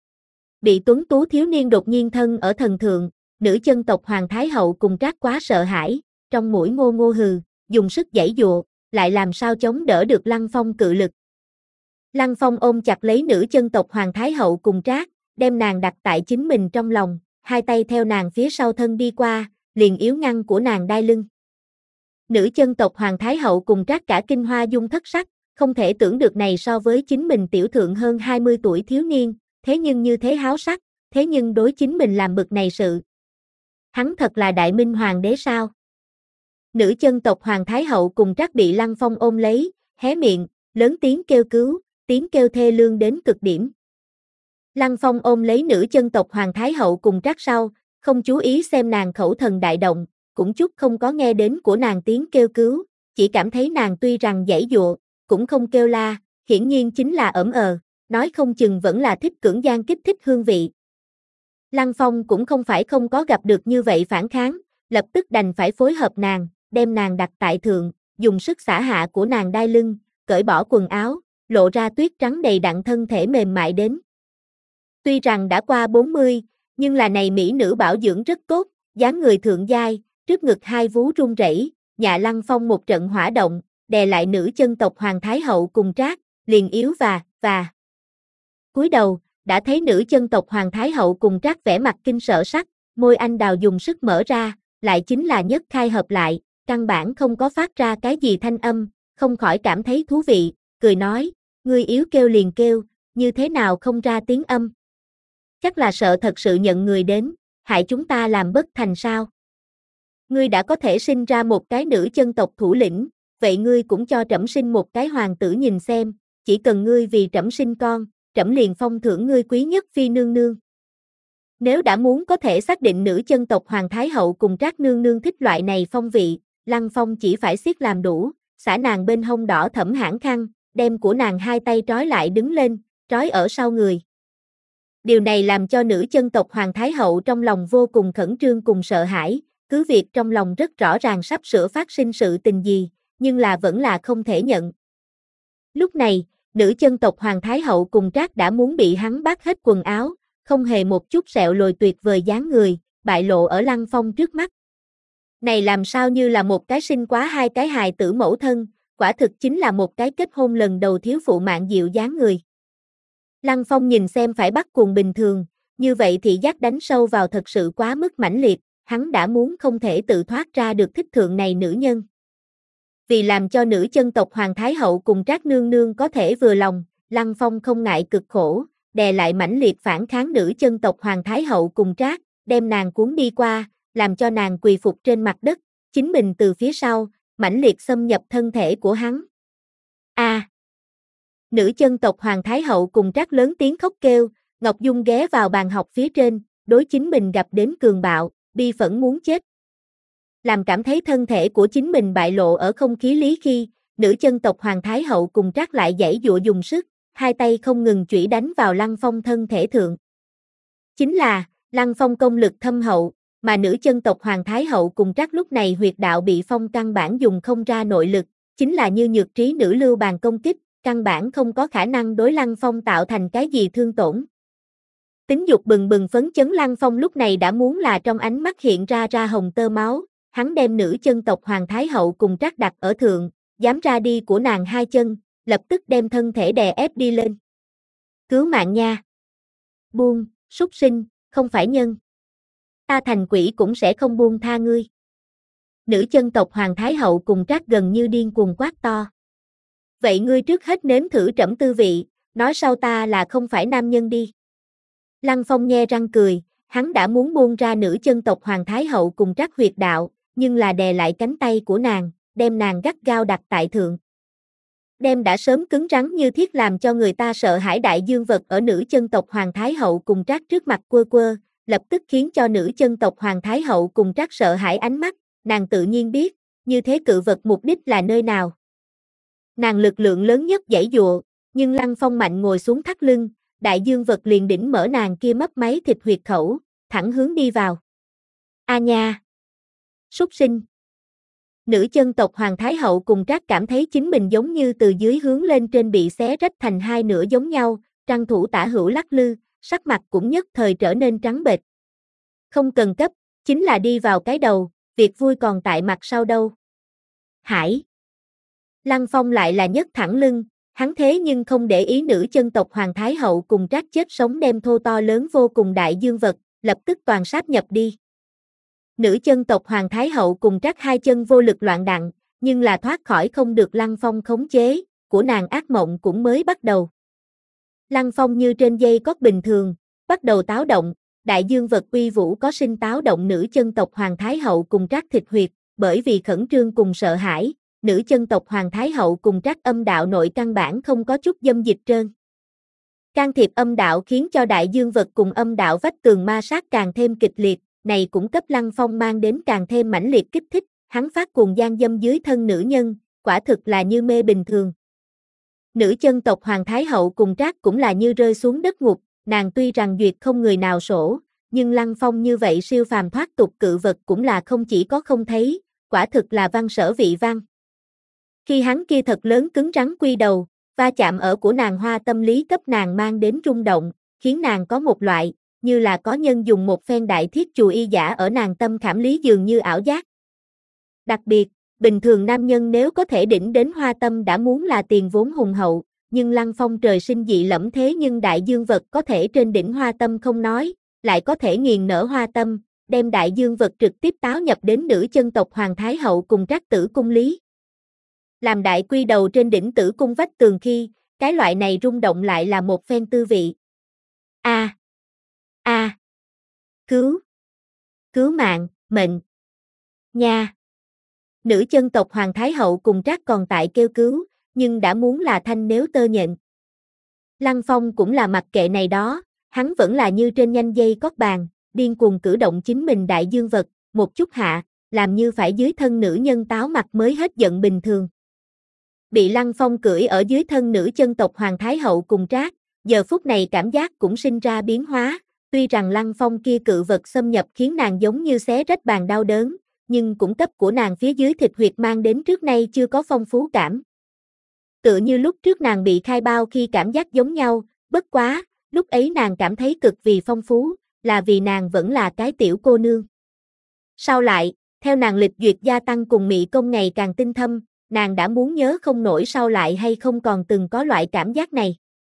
Speaker 1: Bị tuấn tú thiếu niên đột nhiên thân ở thần thượng, nữ chân tộc Hoàng Thái Hậu cùng Trác quá sợ hãi, trong mũi ngô ngô hừ, dùng sức giãy giụa, lại làm sao chống đỡ được Lăng Phong cự lực. Lăng Phong ôm chặt lấy nữ chân tộc Hoàng Thái Hậu cùng Trác, đem nàng đặt tại chính mình trong lòng, hai tay theo nàng phía sau thân đi qua, liền yếu ngăn của nàng đai lưng. Nữ chân tộc Hoàng Thái Hậu cùng Trác cả kinh hoa dung thất sắc, không thể tưởng được này so với chính mình tiểu thượng hơn hai mươi tuổi thiếu niên, thế nhưng như thế háo sắc, thế nhưng đối chính mình làm bực này sự. Hắn thật là Đại Minh Hoàng đế sao? Nữ chân tộc Hoàng Thái Hậu cùng Trác bị Lăng Phong ôm lấy, hé miệng, lớn tiếng kêu cứu, tiếng kêu thê lương đến cực điểm. Lăng Phong ôm lấy nữ chân tộc Hoàng Thái Hậu cùng Trác sau, không chú ý xem nàng khẩu thần đại động, cũng chút không có nghe đến của nàng tiếng kêu cứu, chỉ cảm thấy nàng tuy rằng giãy giụa, cũng không kêu la, hiển nhiên chính là ẩm ờ, nói không chừng vẫn là thích cưỡng gian kích thích hương vị. Lăng Phong cũng không phải không có gặp được như vậy phản kháng, lập tức đành phải phối hợp nàng, đem nàng đặt tại thượng, dùng sức xả hạ của nàng đai lưng, cởi bỏ quần áo, lộ ra tuyết trắng đầy đặn thân thể mềm mại đến. Tuy rằng đã qua bốn mươi, nhưng là này mỹ nữ bảo dưỡng rất tốt, dáng người thượng giai, trước ngực hai vú run rẩy, Dạ Lăng Phong một trận hỏa động, đè lại nữ chân tộc Hoàng Thái Hậu cùng Trác, liền yếu và, và. Cúi đầu, đã thấy nữ chân tộc Hoàng Thái Hậu cùng Trác vẻ mặt kinh sợ sắc, môi anh đào dùng sức mở ra, lại chính là nhất khai hợp lại, căn bản không có phát ra cái gì thanh âm, không khỏi cảm thấy thú vị, cười nói, ngươi yếu kêu liền kêu, như thế nào không ra tiếng âm. Chắc là sợ thật sự nhận người đến, hại chúng ta làm bất thành sao. Ngươi đã có thể sinh ra một cái nữ chân tộc thủ lĩnh, vậy ngươi cũng cho trẫm sinh một cái hoàng tử nhìn xem, chỉ cần ngươi vì trẫm sinh con, trẫm liền phong thưởng ngươi quý nhất phi nương nương. Nếu đã muốn có thể xác định nữ chân tộc Hoàng Thái Hậu cùng Trác nương nương thích loại này phong vị, Lăng Phong chỉ phải siết làm đủ, xả nàng bên hông đỏ thẫm hãn khăn, đem của nàng hai tay trói lại đứng lên, trói ở sau người. Điều này làm cho nữ chân tộc Hoàng Thái Hậu trong lòng vô cùng khẩn trương cùng sợ hãi, cứ việc trong lòng rất rõ ràng sắp sửa phát sinh sự tình gì, nhưng là vẫn là không thể nhận. Lúc này, nữ chân tộc Hoàng Thái Hậu cùng Trác đã muốn bị hắn bắt hết quần áo, không hề một chút sẹo lồi tuyệt vời dáng người, bại lộ ở Lăng Phong trước mắt. Này làm sao như là một cái sinh quá hai cái hài tử mẫu thân, quả thực chính là một cái kết hôn lần đầu thiếu phụ mạng dịu dáng người. Lăng Phong nhìn xem phải bắt cuồng bình thường, như vậy thì giác đánh sâu vào thật sự quá mức mãnh liệt, hắn đã muốn không thể tự thoát ra được thích thượng này nữ nhân. Vì làm cho nữ chân tộc Hoàng Thái Hậu cùng Trác nương nương có thể vừa lòng, Lăng Phong không ngại cực khổ, đè lại mãnh liệt phản kháng nữ chân tộc Hoàng Thái Hậu cùng Trác, đem nàng cuốn đi qua, làm cho nàng quỳ phục trên mặt đất, chính mình từ phía sau, mãnh liệt xâm nhập thân thể của hắn. A! À, nữ chân tộc Hoàng Thái Hậu cùng Trác lớn tiếng khóc kêu, Ngọc Dung ghé vào bàn học phía trên, đối chính mình gặp đến cường bạo, bi phẫn muốn chết. Làm cảm thấy thân thể của chính mình bại lộ ở không khí lý khi, nữ chân tộc Hoàng Thái Hậu cùng Trác lại giãy giụa dùng sức, hai tay không ngừng chủy đánh vào Lăng Phong thân thể thượng. Chính là, Lăng Phong công lực thâm hậu, mà nữ chân tộc Hoàng Thái Hậu cùng Trác lúc này huyệt đạo bị phong căn bản dùng không ra nội lực, chính là như nhược trí nữ lưu bàn công kích, căn bản không có khả năng đối Lăng Phong tạo thành cái gì thương tổn. Tính dục bừng bừng phấn chấn Lăng Phong lúc này đã muốn là trong ánh mắt hiện ra ra hồng tơ máu, hắn đem nữ chân tộc Hoàng Thái Hậu cùng Trác đặt ở thượng, dám ra đi của nàng hai chân, lập tức đem thân thể đè ép đi lên. Cứu mạng nha! Buông, súc sinh, không phải nhân. Ta thành quỷ cũng sẽ không buông tha ngươi. Nữ chân tộc Hoàng Thái Hậu cùng Trác gần như điên cuồng quát to. Vậy ngươi trước hết nếm thử trẫm tư vị, nói sau ta là không phải nam nhân đi. Lăng Phong nhe răng cười, hắn đã muốn buông ra nữ chân tộc Hoàng Thái Hậu cùng Trác huyệt đạo, nhưng là đè lại cánh tay của nàng, đem nàng gắt gao đặt tại thượng. Đem đã sớm cứng rắn như thiết làm cho người ta sợ hãi đại dương vật ở nữ chân tộc Hoàng Thái Hậu cùng Trác trước mặt quơ quơ, lập tức khiến cho nữ chân tộc Hoàng Thái Hậu cùng Trác sợ hãi ánh mắt, nàng tự nhiên biết, như thế cự vật mục đích là nơi nào. Nàng lực lượng lớn nhất giãy dụa, nhưng Lăng Phong mạnh ngồi xuống thắt lưng, đại dương vật liền đỉnh mở nàng kia mấp máy thịt huyệt khẩu, thẳng hướng đi vào. A nha! Súc sinh! Nữ chân tộc Hoàng Thái Hậu cùng Trác cảm thấy chính mình giống như từ dưới hướng lên trên bị xé rách thành hai nửa giống nhau, trăng thủ tả hữu lắc lư, sắc mặt cũng nhất thời trở nên trắng bệch. Không cần cấp, chính là đi vào cái đầu, việc vui còn tại mặt sau đâu. Hải! Lăng Phong lại là nhất thẳng lưng, hắn thế nhưng không để ý nữ chân tộc Hoàng Thái Hậu cùng Trác chết sống đem thô to lớn vô cùng đại dương vật, lập tức toàn sáp nhập đi. Nữ chân tộc Hoàng Thái Hậu cùng Trác hai chân vô lực loạn đặng, nhưng là thoát khỏi không được Lăng Phong khống chế, của nàng ác mộng cũng mới bắt đầu. Lăng Phong như trên dây cót bình thường, bắt đầu táo động, đại dương vật uy vũ có sinh táo động nữ chân tộc Hoàng Thái Hậu cùng Trác thịt huyệt, bởi vì khẩn trương cùng sợ hãi, nữ chân tộc Hoàng Thái Hậu cùng Trác âm đạo nội căn bản không có chút dâm dịch trơn. Can thiệp âm đạo khiến cho đại dương vật cùng âm đạo vách tường ma sát càng thêm kịch liệt, này cũng cấp Lăng Phong mang đến càng thêm mãnh liệt kích thích, hắn phát cuồng gian dâm dưới thân nữ nhân, quả thực là như mê bình thường. Nữ chân tộc Hoàng Thái Hậu cùng Trác cũng là như rơi xuống đất ngục, nàng tuy rằng duyệt không người nào sổ, nhưng Lăng Phong như vậy siêu phàm thoát tục cự vật cũng là không chỉ có không thấy, quả thực là văn sở vị văn. Khi hắn kia thật lớn cứng rắn quy đầu, va chạm ở của nàng hoa tâm lý cấp nàng mang đến rung động, khiến nàng có một loại, như là có nhân dùng một phen đại thiết chùi y giả ở nàng tâm khảm lý dường như ảo giác. Đặc biệt, bình thường nam nhân nếu có thể đỉnh đến hoa tâm đã muốn là tiền vốn hùng hậu, nhưng Lăng Phong trời sinh dị lẫm thế nhưng đại dương vật có thể trên đỉnh hoa tâm không nói, lại có thể nghiền nở hoa tâm, đem đại dương vật trực tiếp táo nhập đến nữ chân tộc Hoàng Thái Hậu cùng Trác Tử cung lý. Làm đại quy đầu trên đỉnh tử cung vách tường khi, cái loại này rung động lại là một phen tư vị. A, a, cứu, cứu mạng, mệnh, nha. Nữ chân tộc Hoàng Thái Hậu cùng Trác còn tại kêu cứu, nhưng đã muốn là thanh nếu tơ nhện. Lăng Phong cũng là mặc kệ này đó, hắn vẫn là như trên nhanh dây cót bàn, điên cuồng cử động chính mình đại dương vật, một chút hạ, làm như phải dưới thân nữ nhân táo mặt mới hết giận bình thường. Bị Lăng Phong cưỡi ở dưới thân nữ chân tộc Hoàng Thái Hậu cùng Trác, giờ phút này cảm giác cũng sinh ra biến hóa, tuy rằng Lăng Phong kia cự vật xâm nhập khiến nàng giống như xé rách bàn đau đớn, nhưng cũng cấp của nàng phía dưới thịt huyệt mang đến trước nay chưa có phong phú cảm. Tựa như lúc trước nàng bị khai bao khi cảm giác giống nhau, bất quá, lúc ấy nàng cảm thấy cực vì phong phú, là vì nàng vẫn là cái tiểu cô nương. Sau lại, theo nàng lịch duyệt gia tăng cùng mị công ngày càng tinh thâm, nàng đã muốn nhớ không nổi sau lại hay không còn từng có loại cảm giác này.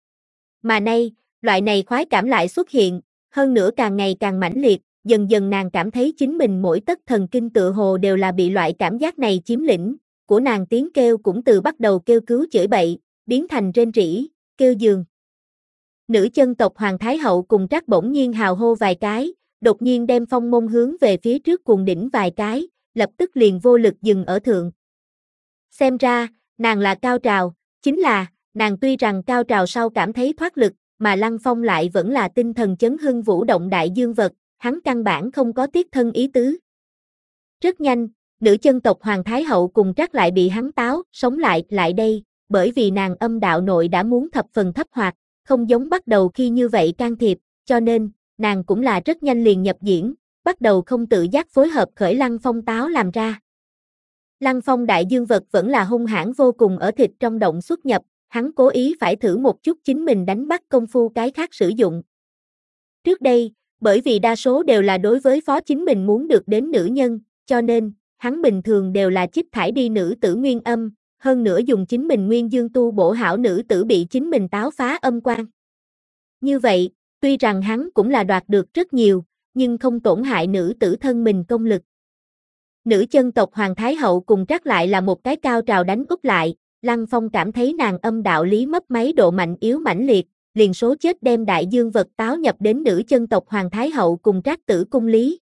Speaker 1: Mà nay, loại này khoái cảm lại xuất hiện, hơn nữa càng ngày càng mãnh liệt, dần dần nàng cảm thấy chính mình mỗi tấc thần kinh tựa hồ đều là bị loại cảm giác này chiếm lĩnh, của nàng tiếng kêu cũng từ bắt đầu kêu cứu chửi bậy, biến thành rên rỉ, kêu giường. Nữ chân tộc Hoàng Thái Hậu cùng Trác bỗng nhiên hào hô vài cái, đột nhiên đem phong môn hướng về phía trước cuồng đỉnh vài cái, lập tức liền vô lực dừng ở thượng. Xem ra, nàng là cao trào, chính là, nàng tuy rằng cao trào sau cảm thấy thoát lực, mà Lăng Phong lại vẫn là tinh thần chấn hưng vũ động đại dương vật, hắn căn bản không có tiếc thân ý tứ. Rất nhanh, nữ chân tộc Hoàng Thái Hậu cùng Trác lại bị hắn táo, sống lại, lại đây, bởi vì nàng âm đạo nội đã muốn thập phần thấp hoạt, không giống bắt đầu khi như vậy can thiệp, cho nên, nàng cũng là rất nhanh liền nhập diễn, bắt đầu không tự giác phối hợp khởi Lăng Phong táo làm ra. Lăng Phong đại dương vật vẫn là hung hãn vô cùng ở thịt trong động xuất nhập, hắn cố ý phải thử một chút chính mình đánh bắt công phu cái khác sử dụng. Trước đây, bởi vì đa số đều là đối với phó chính mình muốn được đến nữ nhân, cho nên, hắn bình thường đều là chích thải đi nữ tử nguyên âm, hơn nữa dùng chính mình nguyên dương tu bổ hảo nữ tử bị chính mình táo phá âm quan. Như vậy, tuy rằng hắn cũng là đoạt được rất nhiều, nhưng không tổn hại nữ tử thân mình công lực. Nữ chân tộc Hoàng Thái Hậu cùng Trác lại là một cái cao trào đánh úp lại, Lăng Phong cảm thấy nàng âm đạo lý mấp máy độ mạnh yếu mãnh liệt, liền số chết đem đại dương vật táo nhập đến nữ chân tộc Hoàng Thái Hậu cùng Trác Tử cung lý.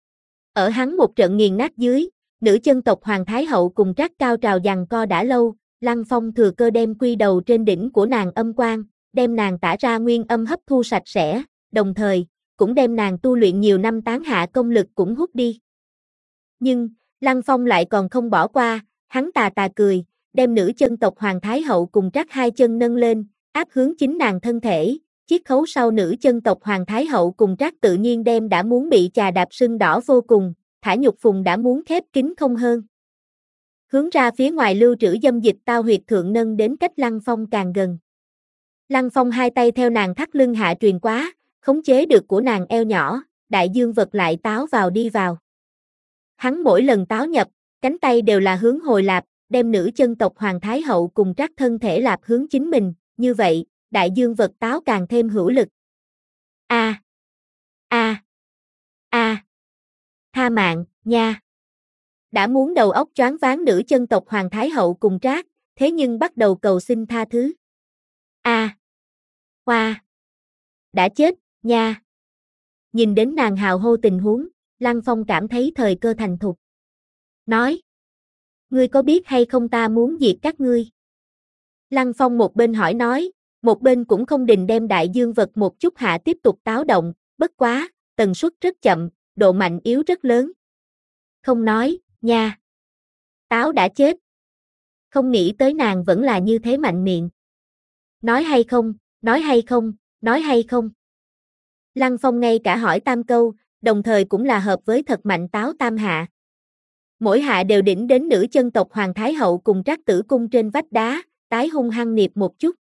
Speaker 1: Ở hắn một trận nghiền nát dưới, nữ chân tộc Hoàng Thái Hậu cùng Trác cao trào giằng co đã lâu, Lăng Phong thừa cơ đem quy đầu trên đỉnh của nàng âm quan, đem nàng tả ra nguyên âm hấp thu sạch sẽ, đồng thời, cũng đem nàng tu luyện nhiều năm tán hạ công lực cũng hút đi. Nhưng, Lăng Phong lại còn không bỏ qua, hắn tà tà cười, đem nữ chân tộc Hoàng Thái Hậu cùng Trác hai chân nâng lên, áp hướng chính nàng thân thể, chiết khấu sau nữ chân tộc Hoàng Thái Hậu cùng Trác tự nhiên đem đã muốn bị chà đạp sưng đỏ vô cùng, thả nhục phùng đã muốn khép kín không hơn. Hướng ra phía ngoài lưu trữ dâm dịch tao huyệt thượng nâng đến cách Lăng Phong càng gần. Lăng Phong hai tay theo nàng thắt lưng hạ truyền quá, khống chế được của nàng eo nhỏ, đại dương vật lại táo vào đi vào. Hắn mỗi lần táo nhập, cánh tay đều là hướng hồi lạp, đem nữ chân tộc Hoàng Thái Hậu cùng Trác thân thể lạp hướng chính mình, như vậy, đại dương vật táo càng thêm hữu lực. A, a, a, tha mạng, nha. Đã muốn đầu óc choáng váng nữ chân tộc Hoàng Thái Hậu cùng Trác, thế nhưng bắt đầu cầu xin tha thứ. A, hoa, đã chết, nha. Nhìn đến nàng hào hô tình huống, Lăng Phong cảm thấy thời cơ thành thục. Nói, ngươi có biết hay không ta muốn diệt các ngươi? Lăng Phong một bên hỏi nói, một bên cũng không đình đem đại dương vật một chút hạ tiếp tục táo động, bất quá, tần suất rất chậm, độ mạnh yếu rất lớn. Không nói, nha. Táo đã chết. Không nghĩ tới nàng vẫn là như thế mạnh miệng. Nói hay không, nói hay không, nói hay không. Lăng Phong ngay cả hỏi tam câu, đồng thời cũng là hợp với thật mạnh táo tam hạ. Mỗi hạ đều đỉnh đến nữ chân tộc Hoàng Thái Hậu cùng Trác Tử Cung trên vách đá, tái hung hăng niệp một chút.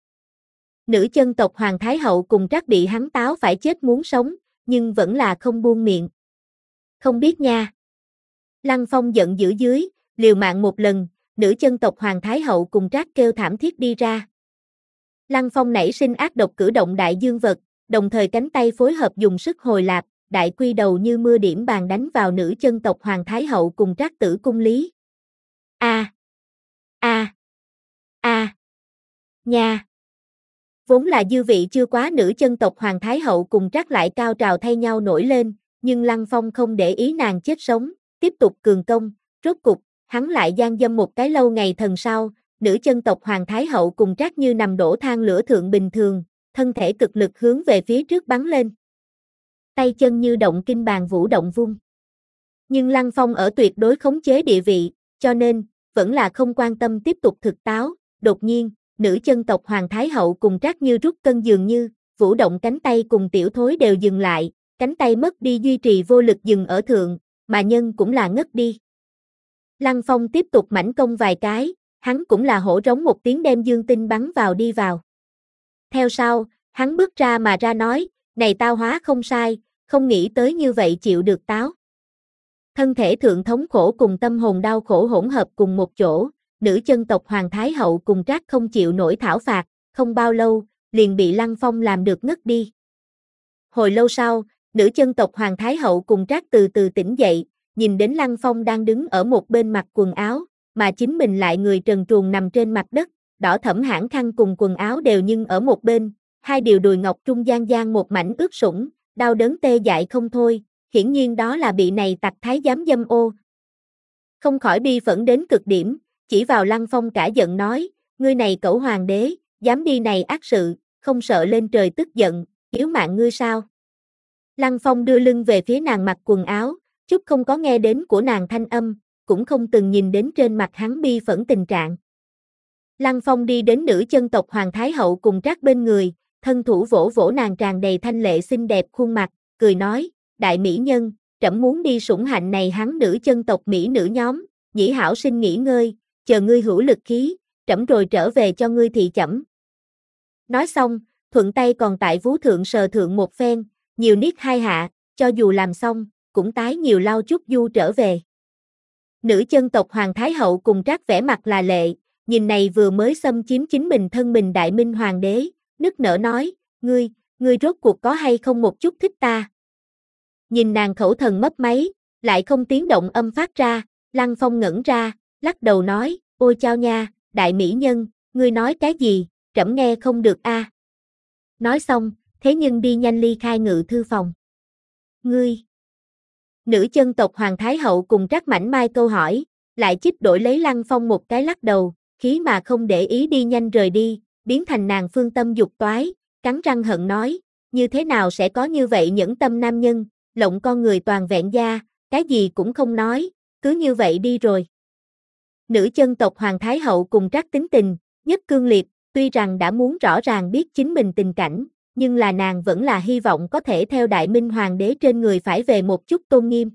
Speaker 1: Nữ chân tộc Hoàng Thái Hậu cùng Trác bị hắn táo phải chết muốn sống, nhưng vẫn là không buông miệng. Không biết nha. Lăng Phong giận dữ dưới, liều mạng một lần, nữ chân tộc Hoàng Thái Hậu cùng Trác kêu thảm thiết đi ra. Lăng Phong nảy sinh ác độc cử động đại dương vật, đồng thời cánh tay phối hợp dùng sức hồi lạp, đại quy đầu như mưa điểm bàn đánh vào nữ chân tộc Hoàng Thái Hậu cùng Trác Tử Cung lý. A. A. A. Nha. Vốn là dư vị chưa quá nữ chân tộc Hoàng Thái Hậu cùng Trác lại cao trào thay nhau nổi lên, nhưng Lăng Phong không để ý nàng chết sống, tiếp tục cường công, rốt cục, hắn lại gian dâm một cái lâu ngày thần sau, nữ chân tộc Hoàng Thái Hậu cùng Trác như nằm đổ than lửa thượng bình thường, thân thể cực lực hướng về phía trước bắn lên. Tay chân như động kinh bàn vũ động vung. Nhưng Lăng Phong ở tuyệt đối khống chế địa vị, cho nên, vẫn là không quan tâm tiếp tục thực táo, đột nhiên, nữ chân tộc Hoàng Thái Hậu cùng Trác như rút cân dường như, vũ động cánh tay cùng tiểu thối đều dừng lại, cánh tay mất đi duy trì vô lực dừng ở thượng, mà nhân cũng là ngất đi. Lăng Phong tiếp tục mãnh công vài cái, hắn cũng là hổ rống một tiếng đem dương tinh bắn vào đi vào. Theo sau, hắn bước ra mà ra nói, này tao hóa không sai, không nghĩ tới như vậy chịu được táo. Thân thể thượng thống khổ cùng tâm hồn đau khổ hỗn hợp cùng một chỗ, nữ chân tộc Hoàng Thái Hậu cùng Trác không chịu nổi thảo phạt, không bao lâu, liền bị Lăng Phong làm được ngất đi. Hồi lâu sau, nữ chân tộc Hoàng Thái Hậu cùng Trác từ từ tỉnh dậy, nhìn đến Lăng Phong đang đứng ở một bên mặc quần áo, mà chính mình lại người trần truồng nằm trên mặt đất, đỏ thẫm hãng khăn cùng quần áo đều nhưng ở một bên, hai điều đùi ngọc trung gian gian một mảnh ướt sũng, đau đớn tê dại không thôi, hiển nhiên đó là bị này tặc thái giám dâm ô. Không khỏi bi phẫn đến cực điểm, chỉ vào Lăng Phong cả giận nói, ngươi này cẩu hoàng đế, dám đi này ác sự, không sợ lên trời tức giận, yếu mạng ngươi sao? Lăng Phong đưa lưng về phía nàng mặc quần áo, chút không có nghe đến của nàng thanh âm, cũng không từng nhìn đến trên mặt hắn bi phẫn tình trạng. Lăng Phong đi đến nữ chân tộc Hoàng Thái Hậu cùng Trác bên người, thân thủ vỗ vỗ nàng tràn đầy thanh lệ xinh đẹp khuôn mặt, cười nói, đại mỹ nhân, trẫm muốn đi sủng hạnh này hắn nữ chân tộc mỹ nữ nhóm, nhĩ hảo sinh nghỉ ngơi, chờ ngươi hữu lực khí, trẫm rồi trở về cho ngươi thị chẩm. Nói xong, thuận tay còn tại vú thượng sờ thượng một phen, nhiều niết hai hạ, cho dù làm xong, cũng tái nhiều lau chút du trở về. Nữ chân tộc Hoàng Thái Hậu cùng Trác vẻ mặt là lệ, nhìn này vừa mới xâm chiếm chính mình thân mình đại minh hoàng đế, nức nở nói, ngươi, ngươi rốt cuộc có hay không một chút thích ta. Nhìn nàng khẩu thần mấp máy, lại không tiếng động âm phát ra, Lăng Phong ngẩn ra, lắc đầu nói, ôi chao nha, đại mỹ nhân, ngươi nói cái gì, trẫm nghe không được a. À. Nói xong, thế nhưng đi nhanh ly khai ngự thư phòng. Ngươi. Nữ chân tộc Hoàng Thái Hậu cùng Trác mảnh mai câu hỏi, lại chích đổi lấy Lăng Phong một cái lắc đầu, khí mà không để ý đi nhanh rời đi, biến thành nàng phương tâm dục toái, cắn răng hận nói, như thế nào sẽ có như vậy nhẫn tâm nam nhân, lộng con người toàn vẹn da, cái gì cũng không nói, cứ như vậy đi rồi. Nữ chân tộc Hoàng Thái Hậu cùng Trác tính tình, nhất cương liệt, tuy rằng đã muốn rõ ràng biết chính mình tình cảnh, nhưng là nàng vẫn là hy vọng có thể theo đại minh hoàng đế trên người phải về một chút tôn nghiêm.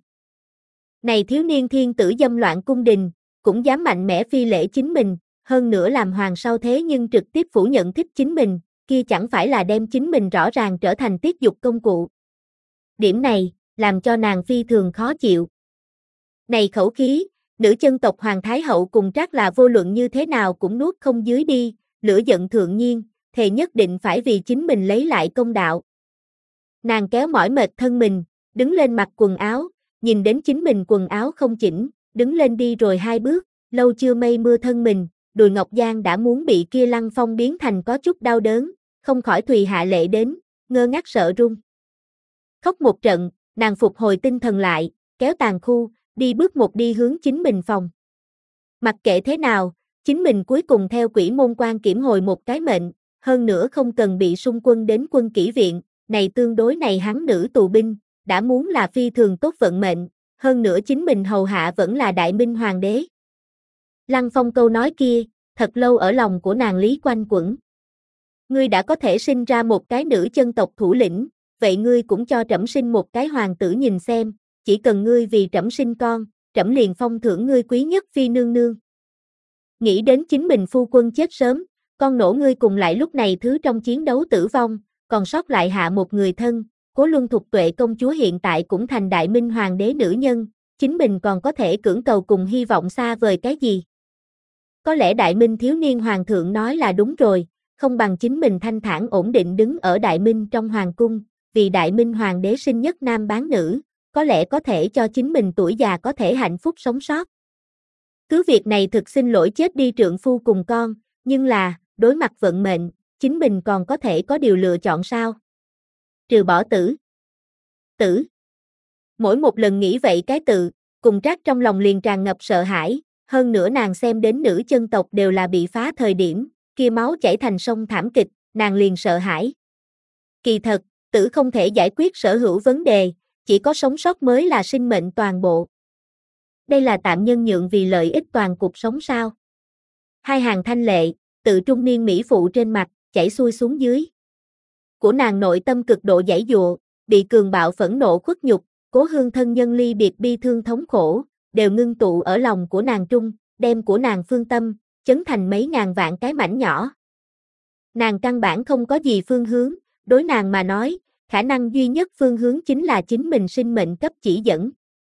Speaker 1: Này thiếu niên thiên tử dâm loạn cung đình, cũng dám mạnh mẽ phi lễ chính mình, hơn nữa làm hoàng sau thế nhưng trực tiếp phủ nhận thích chính mình, kia chẳng phải là đem chính mình rõ ràng trở thành tiết dục công cụ. Điểm này, làm cho nàng phi thường khó chịu. Này khẩu khí, nữ chân tộc Hoàng Thái Hậu cùng Trác là vô luận như thế nào cũng nuốt không dưới đi, lửa giận thượng nhiên, thề nhất định phải vì chính mình lấy lại công đạo. Nàng kéo mỏi mệt thân mình, đứng lên mặc quần áo, nhìn đến chính mình quần áo không chỉnh, đứng lên đi rồi hai bước, lâu chưa mây mưa thân mình, đùi ngọc giang đã muốn bị kia Lăng Phong biến thành có chút đau đớn, không khỏi thùy hạ lệ đến, ngơ ngác sợ run. Khóc một trận, nàng phục hồi tinh thần lại, kéo tàn khu, đi bước một đi hướng chính mình phòng. Mặc kệ thế nào, chính mình cuối cùng theo quỷ môn quan kiểm hồi một cái mệnh, hơn nữa không cần bị xung quân đến quân kỷ viện, này tương đối này hắn nữ tù binh, đã muốn là phi thường tốt vận mệnh, hơn nữa chính mình hầu hạ vẫn là đại minh hoàng đế. Lăng Phong câu nói kia, thật lâu ở lòng của nàng lý quanh quẩn. Ngươi đã có thể sinh ra một cái nữ chân tộc thủ lĩnh, vậy ngươi cũng cho trẫm sinh một cái hoàng tử nhìn xem, chỉ cần ngươi vì trẫm sinh con, trẫm liền phong thưởng ngươi quý nhất phi nương nương. Nghĩ đến chính mình phu quân chết sớm, con nổ ngươi cùng lại lúc này thứ trong chiến đấu tử vong, còn sót lại hạ một người thân, Cố Luân Thục Tuệ công chúa hiện tại cũng thành Đại Minh hoàng đế nữ nhân, chính mình còn có thể cưỡng cầu cùng hy vọng xa vời cái gì? Có lẽ Đại Minh thiếu niên hoàng thượng nói là đúng rồi, không bằng chính mình thanh thản ổn định đứng ở Đại Minh trong hoàng cung, vì Đại Minh hoàng đế sinh nhất nam bán nữ, có lẽ có thể cho chính mình tuổi già có thể hạnh phúc sống sót. Cứ việc này thực xin lỗi chết đi trượng phu cùng con, nhưng là, đối mặt vận mệnh, chính mình còn có thể có điều lựa chọn sao? Trừ bỏ tử. Tử. Mỗi một lần nghĩ vậy cái tự, cùng Trác trong lòng liền tràn ngập sợ hãi, hơn nữa nàng xem đến nữ chân tộc đều là bị phá thời điểm, kia máu chảy thành sông thảm kịch, nàng liền sợ hãi. Kỳ thật, tử không thể giải quyết sở hữu vấn đề, chỉ có sống sót mới là sinh mệnh toàn bộ. Đây là tạm nhân nhượng vì lợi ích toàn cuộc sống sao? Hai hàng thanh lệ, tự trung niên mỹ phụ trên mặt, chảy xuôi xuống dưới. Của nàng nội tâm cực độ giãy giụa, bị cường bạo phẫn nộ khuất nhục, cố hương thân nhân ly biệt bi thương thống khổ, đều ngưng tụ ở lòng của nàng trung, đem của nàng phương tâm, chấn thành mấy ngàn vạn cái mảnh nhỏ. Nàng căn bản không có gì phương hướng, đối nàng mà nói, khả năng duy nhất phương hướng chính là chính mình sinh mệnh cấp chỉ dẫn.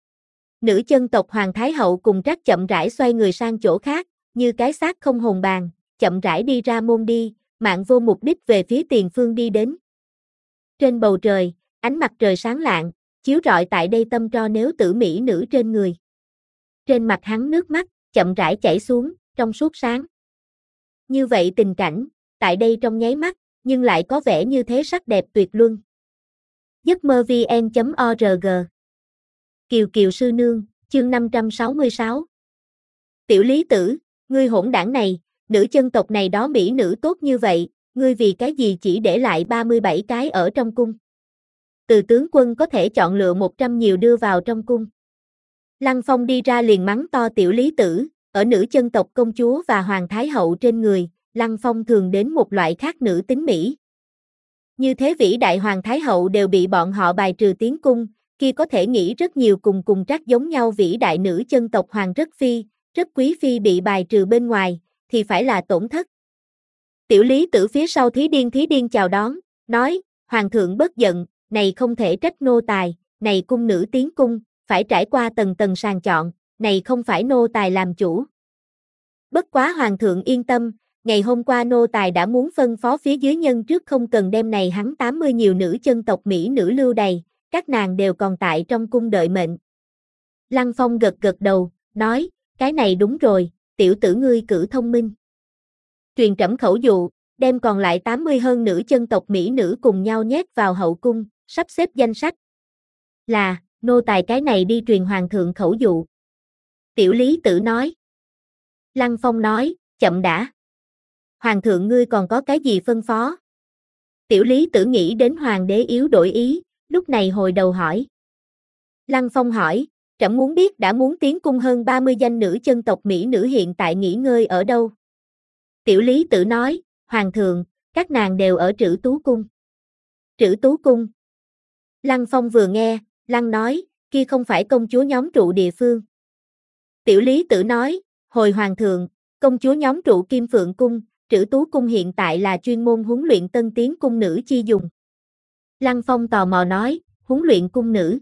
Speaker 1: Nữ chân tộc Hoàng Thái Hậu cùng Trác chậm rãi xoay người sang chỗ khác, như cái xác không hồn bàn, chậm rãi đi ra môn đi, mạng vô mục đích về phía tiền phương đi đến. Trên bầu trời, ánh mặt trời sáng lạng, chiếu rọi tại đây tâm tro nếu tử mỹ nữ trên người. Trên mặt hắn nước mắt, chậm rãi chảy xuống, trong suốt sáng. Như vậy tình cảnh, tại đây trong nháy mắt, nhưng lại có vẻ như thế sắc đẹp tuyệt luân. giấc mơ vn chấm org Kiều Kiều sư nương, chương năm trăm sáu mươi sáu. Tiểu Lý Tử, ngươi hỗn đảng này, nữ chân tộc này đó mỹ nữ tốt như vậy, ngươi vì cái gì chỉ để lại ba mươi bảy cái ở trong cung? Từ tướng quân có thể chọn lựa một trăm nhiều đưa vào trong cung. Lăng Phong đi ra liền mắng to Tiểu Lý Tử, ở nữ chân tộc công chúa và Hoàng Thái Hậu trên người, Lăng Phong thường đến một loại khác nữ tính mỹ. Như thế vĩ đại Hoàng Thái Hậu đều bị bọn họ bài trừ tiến cung, kia có thể nghĩ rất nhiều cùng cùng Trác giống nhau vĩ đại nữ chân tộc Hoàng rất phi, rất quý phi bị bài trừ bên ngoài, thì phải là tổn thất. Tiểu Lý Tử phía sau Thí Điên Thí Điên chào đón, nói, Hoàng thượng bất giận, này không thể trách nô tài, này cung nữ tiến cung, phải trải qua tầng tầng sàng chọn, này không phải nô tài làm chủ. Bất quá Hoàng thượng yên tâm, ngày hôm qua nô tài đã muốn phân phó phía dưới nhân trước không cần đem này hắn tám mươi nhiều nữ chân tộc Mỹ nữ lưu đầy, các nàng đều còn tại trong cung đợi mệnh. Lăng Phong gật gật đầu, nói, cái này đúng rồi, tiểu tử ngươi cử thông minh. Truyền trẫm khẩu dụ, đem còn lại tám mươi hơn nữ chân tộc Mỹ nữ cùng nhau nhét vào hậu cung, sắp xếp danh sách. Là, nô tài cái này đi truyền hoàng thượng khẩu dụ. Tiểu Lý Tử nói. Lăng Phong nói, chậm đã. Hoàng thượng ngươi còn có cái gì phân phó? Tiểu Lý Tử nghĩ đến hoàng đế yếu đổi ý, lúc này hồi đầu hỏi. Lăng Phong hỏi, trẫm muốn biết đã muốn tiến cung hơn ba mươi danh nữ chân tộc Mỹ nữ hiện tại nghỉ ngơi ở đâu? Tiểu Lý Tử nói, Hoàng thượng, các nàng đều ở Trữ Tú Cung. Trữ Tú Cung. Lăng Phong vừa nghe, Lăng nói, kia không phải công chúa nhóm trụ địa phương. Tiểu Lý Tử nói, hồi Hoàng thượng, công chúa nhóm trụ Kim Phượng Cung, Trữ Tú Cung hiện tại là chuyên môn huấn luyện tân tiến cung nữ chi dùng. Lăng Phong tò mò nói, huấn luyện cung nữ.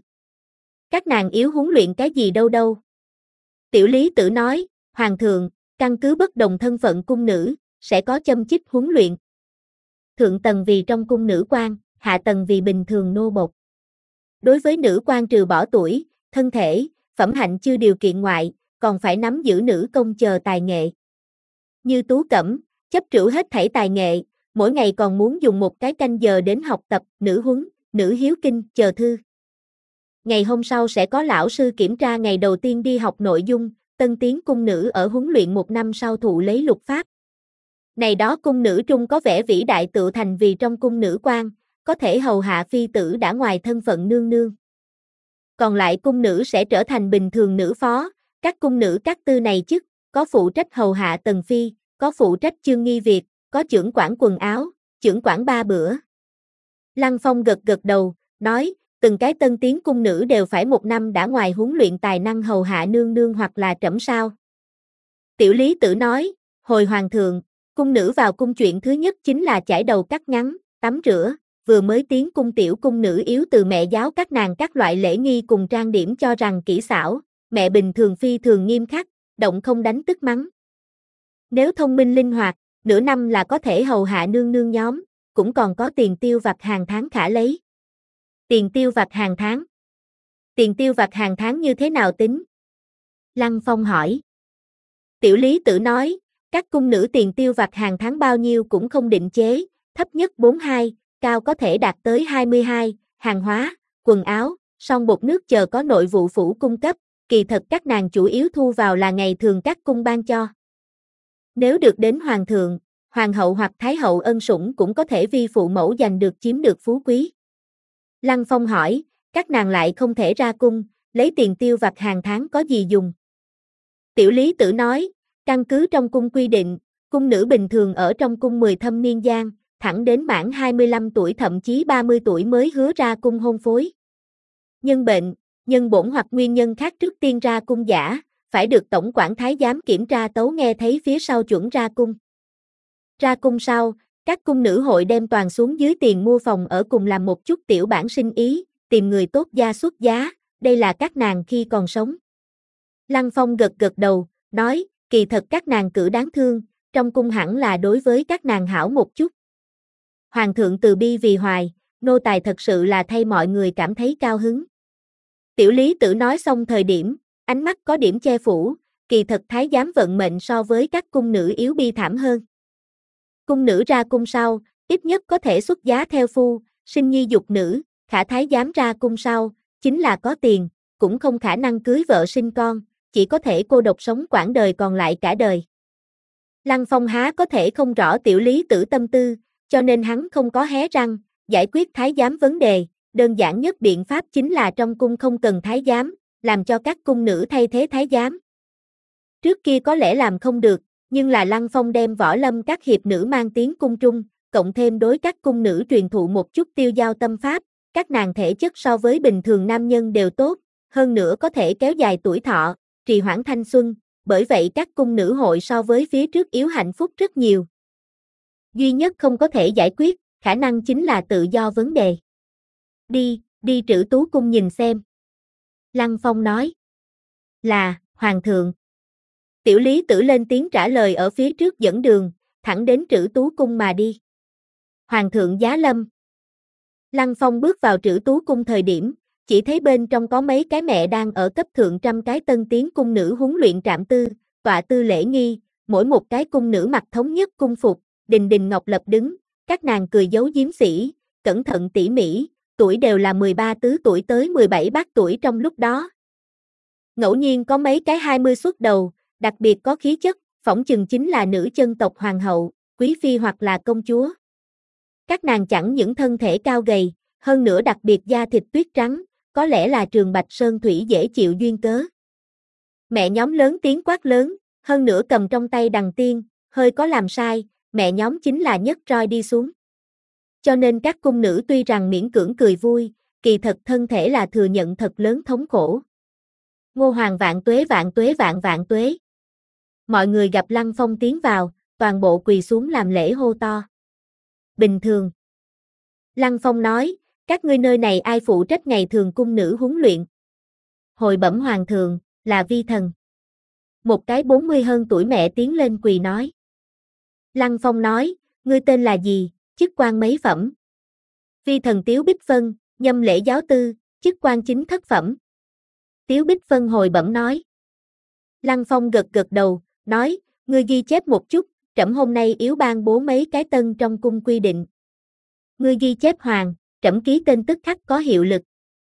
Speaker 1: Các nàng yếu huấn luyện cái gì đâu đâu. Tiểu Lý Tử nói, Hoàng thượng, căn cứ bất đồng thân phận cung nữ, sẽ có châm chích huấn luyện. Thượng tầng vì trong cung nữ quan, hạ tầng vì bình thường nô bộc. Đối với nữ quan trừ bỏ tuổi, thân thể, phẩm hạnh chưa điều kiện ngoại, còn phải nắm giữ nữ công chờ tài nghệ. Như Tú Cẩm, chấp trữ hết thảy tài nghệ, mỗi ngày còn muốn dùng một cái canh giờ đến học tập, nữ huấn, nữ hiếu kinh, chờ thư. Ngày hôm sau sẽ có lão sư kiểm tra ngày đầu tiên đi học nội dung, tân tiến cung nữ ở huấn luyện một năm sau thụ lấy lục pháp. Này đó cung nữ trung có vẻ vĩ đại tự thành vì trong cung nữ quan, có thể hầu hạ phi tử đã ngoài thân phận nương nương. Còn lại cung nữ sẽ trở thành bình thường nữ phó, các cung nữ các tư này chức, có phụ trách hầu hạ tần phi, có phụ trách chương nghi việc, có chưởng quản quần áo, chưởng quản ba bữa. Lăng Phong gật gật đầu, nói, từng cái tân tiến cung nữ đều phải một năm đã ngoài huấn luyện tài năng hầu hạ nương nương hoặc là trẫm sao? Tiểu Lý Tử nói, hồi hoàng thượng, cung nữ vào cung chuyện thứ nhất chính là chải đầu cắt ngắn, tắm rửa, vừa mới tiến cung tiểu cung nữ yếu từ mẹ giáo các nàng các loại lễ nghi cùng trang điểm cho rằng kỹ xảo, mẹ bình thường phi thường nghiêm khắc, động không đánh tức mắng. Nếu thông minh linh hoạt, nửa năm là có thể hầu hạ nương nương nhóm, cũng còn có tiền tiêu vặt hàng tháng khả lấy. Tiền tiêu vặt hàng tháng. Tiền tiêu vặt hàng tháng như thế nào tính? Lăng Phong hỏi. Tiểu Lý Tử nói, các cung nữ tiền tiêu vặt hàng tháng bao nhiêu cũng không định chế, thấp nhất bốn mươi hai, cao có thể đạt tới hai mươi hai, hàng hóa, quần áo, son bột nước chờ có nội vụ phủ cung cấp, kỳ thật các nàng chủ yếu thu vào là ngày thường các cung ban cho. Nếu được đến hoàng thượng, hoàng hậu hoặc thái hậu ân sủng cũng có thể vi phụ mẫu giành được chiếm được phú quý. Lăng Phong hỏi, các nàng lại không thể ra cung, lấy tiền tiêu vặt hàng tháng có gì dùng? Tiểu Lý Tử nói, căn cứ trong cung quy định, cung nữ bình thường ở trong cung mười thâm niên gian, thẳng đến mãn hai mươi lăm tuổi thậm chí ba mươi tuổi mới hứa ra cung hôn phối. Nhân bệnh, nhân bổn hoặc nguyên nhân khác trước tiên ra cung giả, phải được tổng quản thái giám kiểm tra tấu nghe thấy phía sau chuẩn ra cung. Ra cung sau, các cung nữ hội đem toàn xuống dưới tiền mua phòng ở cùng làm một chút tiểu bản sinh ý, tìm người tốt gia xuất giá, đây là các nàng khi còn sống. Lăng Phong gật gật đầu, nói, kỳ thật các nàng cử đáng thương, trong cung hẳn là đối với các nàng hảo một chút. Hoàng thượng từ bi vì hoài, nô tài thật sự là thay mọi người cảm thấy cao hứng. Tiểu Lý Tử nói xong thời điểm, ánh mắt có điểm che phủ, kỳ thật thái giám vận mệnh so với các cung nữ yếu bi thảm hơn. Cung nữ ra cung sau, ít nhất có thể xuất giá theo phu, sinh nhi dục nữ, khả thái giám ra cung sau, chính là có tiền, cũng không khả năng cưới vợ sinh con, chỉ có thể cô độc sống quãng đời còn lại cả đời. Lăng Phong há có thể không rõ Tiểu Lý Tử tâm tư, cho nên hắn không có hé răng, giải quyết thái giám vấn đề, đơn giản nhất biện pháp chính là trong cung không cần thái giám, làm cho các cung nữ thay thế thái giám. Trước kia có lẽ làm không được, nhưng là Lăng Phong đem võ lâm các hiệp nữ mang tiếng cung trung, cộng thêm đối các cung nữ truyền thụ một chút tiêu giao tâm pháp, các nàng thể chất so với bình thường nam nhân đều tốt, hơn nữa có thể kéo dài tuổi thọ, trì hoãn thanh xuân, bởi vậy các cung nữ hội so với phía trước yếu hạnh phúc rất nhiều. Duy nhất không có thể giải quyết, khả năng chính là tự do vấn đề. Đi, đi Trữ Tú cung nhìn xem. Lăng Phong nói. Là, Hoàng thượng. Tiểu Lý Tử lên tiếng trả lời ở phía trước dẫn đường, thẳng đến Trữ Tú cung mà đi. Hoàng thượng giá lâm. Lăng Phong bước vào Trữ Tú cung thời điểm, chỉ thấy bên trong có mấy cái mẹ đang ở cấp thượng trăm cái tân tiến cung nữ huấn luyện trạm tư, tọa tư lễ nghi, mỗi một cái cung nữ mặc thống nhất cung phục, đình đình ngọc lập đứng, các nàng cười giấu giếm sĩ, cẩn thận tỉ mỉ, tuổi đều là mười ba tứ tuổi tới mười bảy bát tuổi trong lúc đó. Ngẫu nhiên có mấy cái hai mươi xuất đầu, đặc biệt có khí chất, phỏng chừng chính là nữ chân tộc hoàng hậu, quý phi hoặc là công chúa. Các nàng chẳng những thân thể cao gầy, hơn nữa đặc biệt da thịt tuyết trắng, có lẽ là Trường Bạch Sơn thủy dễ chịu duyên cớ. Mẹ nhóm lớn tiếng quát lớn, hơn nữa cầm trong tay đằng tiên, hơi có làm sai, mẹ nhóm chính là nhấc roi đi xuống. Cho nên các cung nữ tuy rằng miễn cưỡng cười vui, kỳ thật thân thể là thừa nhận thật lớn thống khổ. Ngô Hoàng vạn tuế vạn tuế vạn vạn tuế. Mọi người gặp Lăng Phong tiến vào, toàn bộ quỳ xuống làm lễ hô to. Bình thường. Lăng Phong nói, các ngươi nơi này ai phụ trách ngày thường cung nữ huấn luyện? Hồi bẩm Hoàng thượng, là vi thần. Một cái bốn mươi hơn tuổi mẹ tiến lên quỳ nói. Lăng Phong nói, ngươi tên là gì, chức quan mấy phẩm? Vi thần Tiếu Bích Vân, nhâm lễ giáo tư, chức quan chính thất phẩm. Tiếu Bích Vân hồi bẩm nói. Lăng Phong gật gật đầu, nói, ngươi ghi chép một chút, trẫm hôm nay yếu ban bố mấy cái tân trong cung quy định. Ngươi ghi chép hoàng, trẫm ký tên tức khắc có hiệu lực.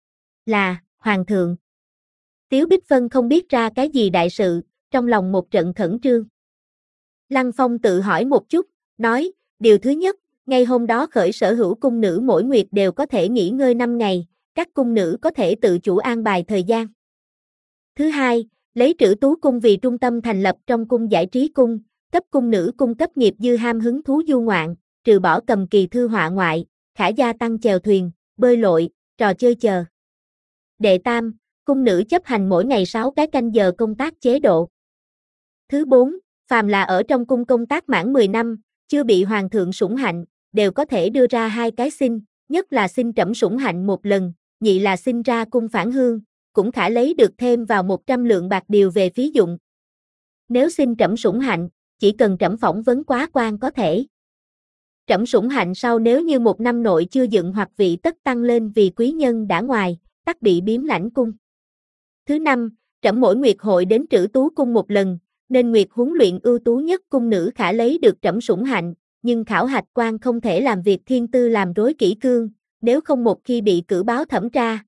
Speaker 1: Là, Hoàng thượng. Tiếu Bích Vân không biết ra cái gì đại sự, trong lòng một trận khẩn trương. Lăng Phong tự hỏi một chút, nói, điều thứ nhất, ngay hôm đó khởi sở hữu cung nữ mỗi nguyệt đều có thể nghỉ ngơi năm ngày, các cung nữ có thể tự chủ an bài thời gian. Thứ hai, lấy Trữ Tú cung vì trung tâm thành lập trong cung giải trí cung, cấp cung nữ cung cấp nghiệp dư ham hứng thú du ngoạn, trừ bỏ cầm kỳ thư họa ngoại, khả gia tăng chèo thuyền, bơi lội, trò chơi chờ. Đệ tam, cung nữ chấp hành mỗi ngày sáu cái canh giờ công tác chế độ. Thứ bốn, phàm là ở trong cung công tác mãn mười năm, chưa bị hoàng thượng sủng hạnh, đều có thể đưa ra hai cái xin, nhất là xin trẫm sủng hạnh một lần, nhị là xin ra cung phản hương, cũng khả lấy được thêm vào một trăm lượng bạc điều về phí dụng. Nếu xin trẫm sủng hạnh, chỉ cần trẫm phỏng vấn quá quan có thể. Trẫm sủng hạnh sau nếu như một năm nội chưa dựng hoặc vị tất tăng lên vì quý nhân đã ngoài, tắc bị biếm lãnh cung. Thứ năm, trẫm mỗi nguyệt hội đến Trữ Tú cung một lần, nên nguyệt huấn luyện ưu tú nhất cung nữ khả lấy được trẫm sủng hạnh, nhưng khảo hạch quan không thể làm việc thiên tư làm rối kỷ cương, nếu không một khi bị cử báo thẩm tra,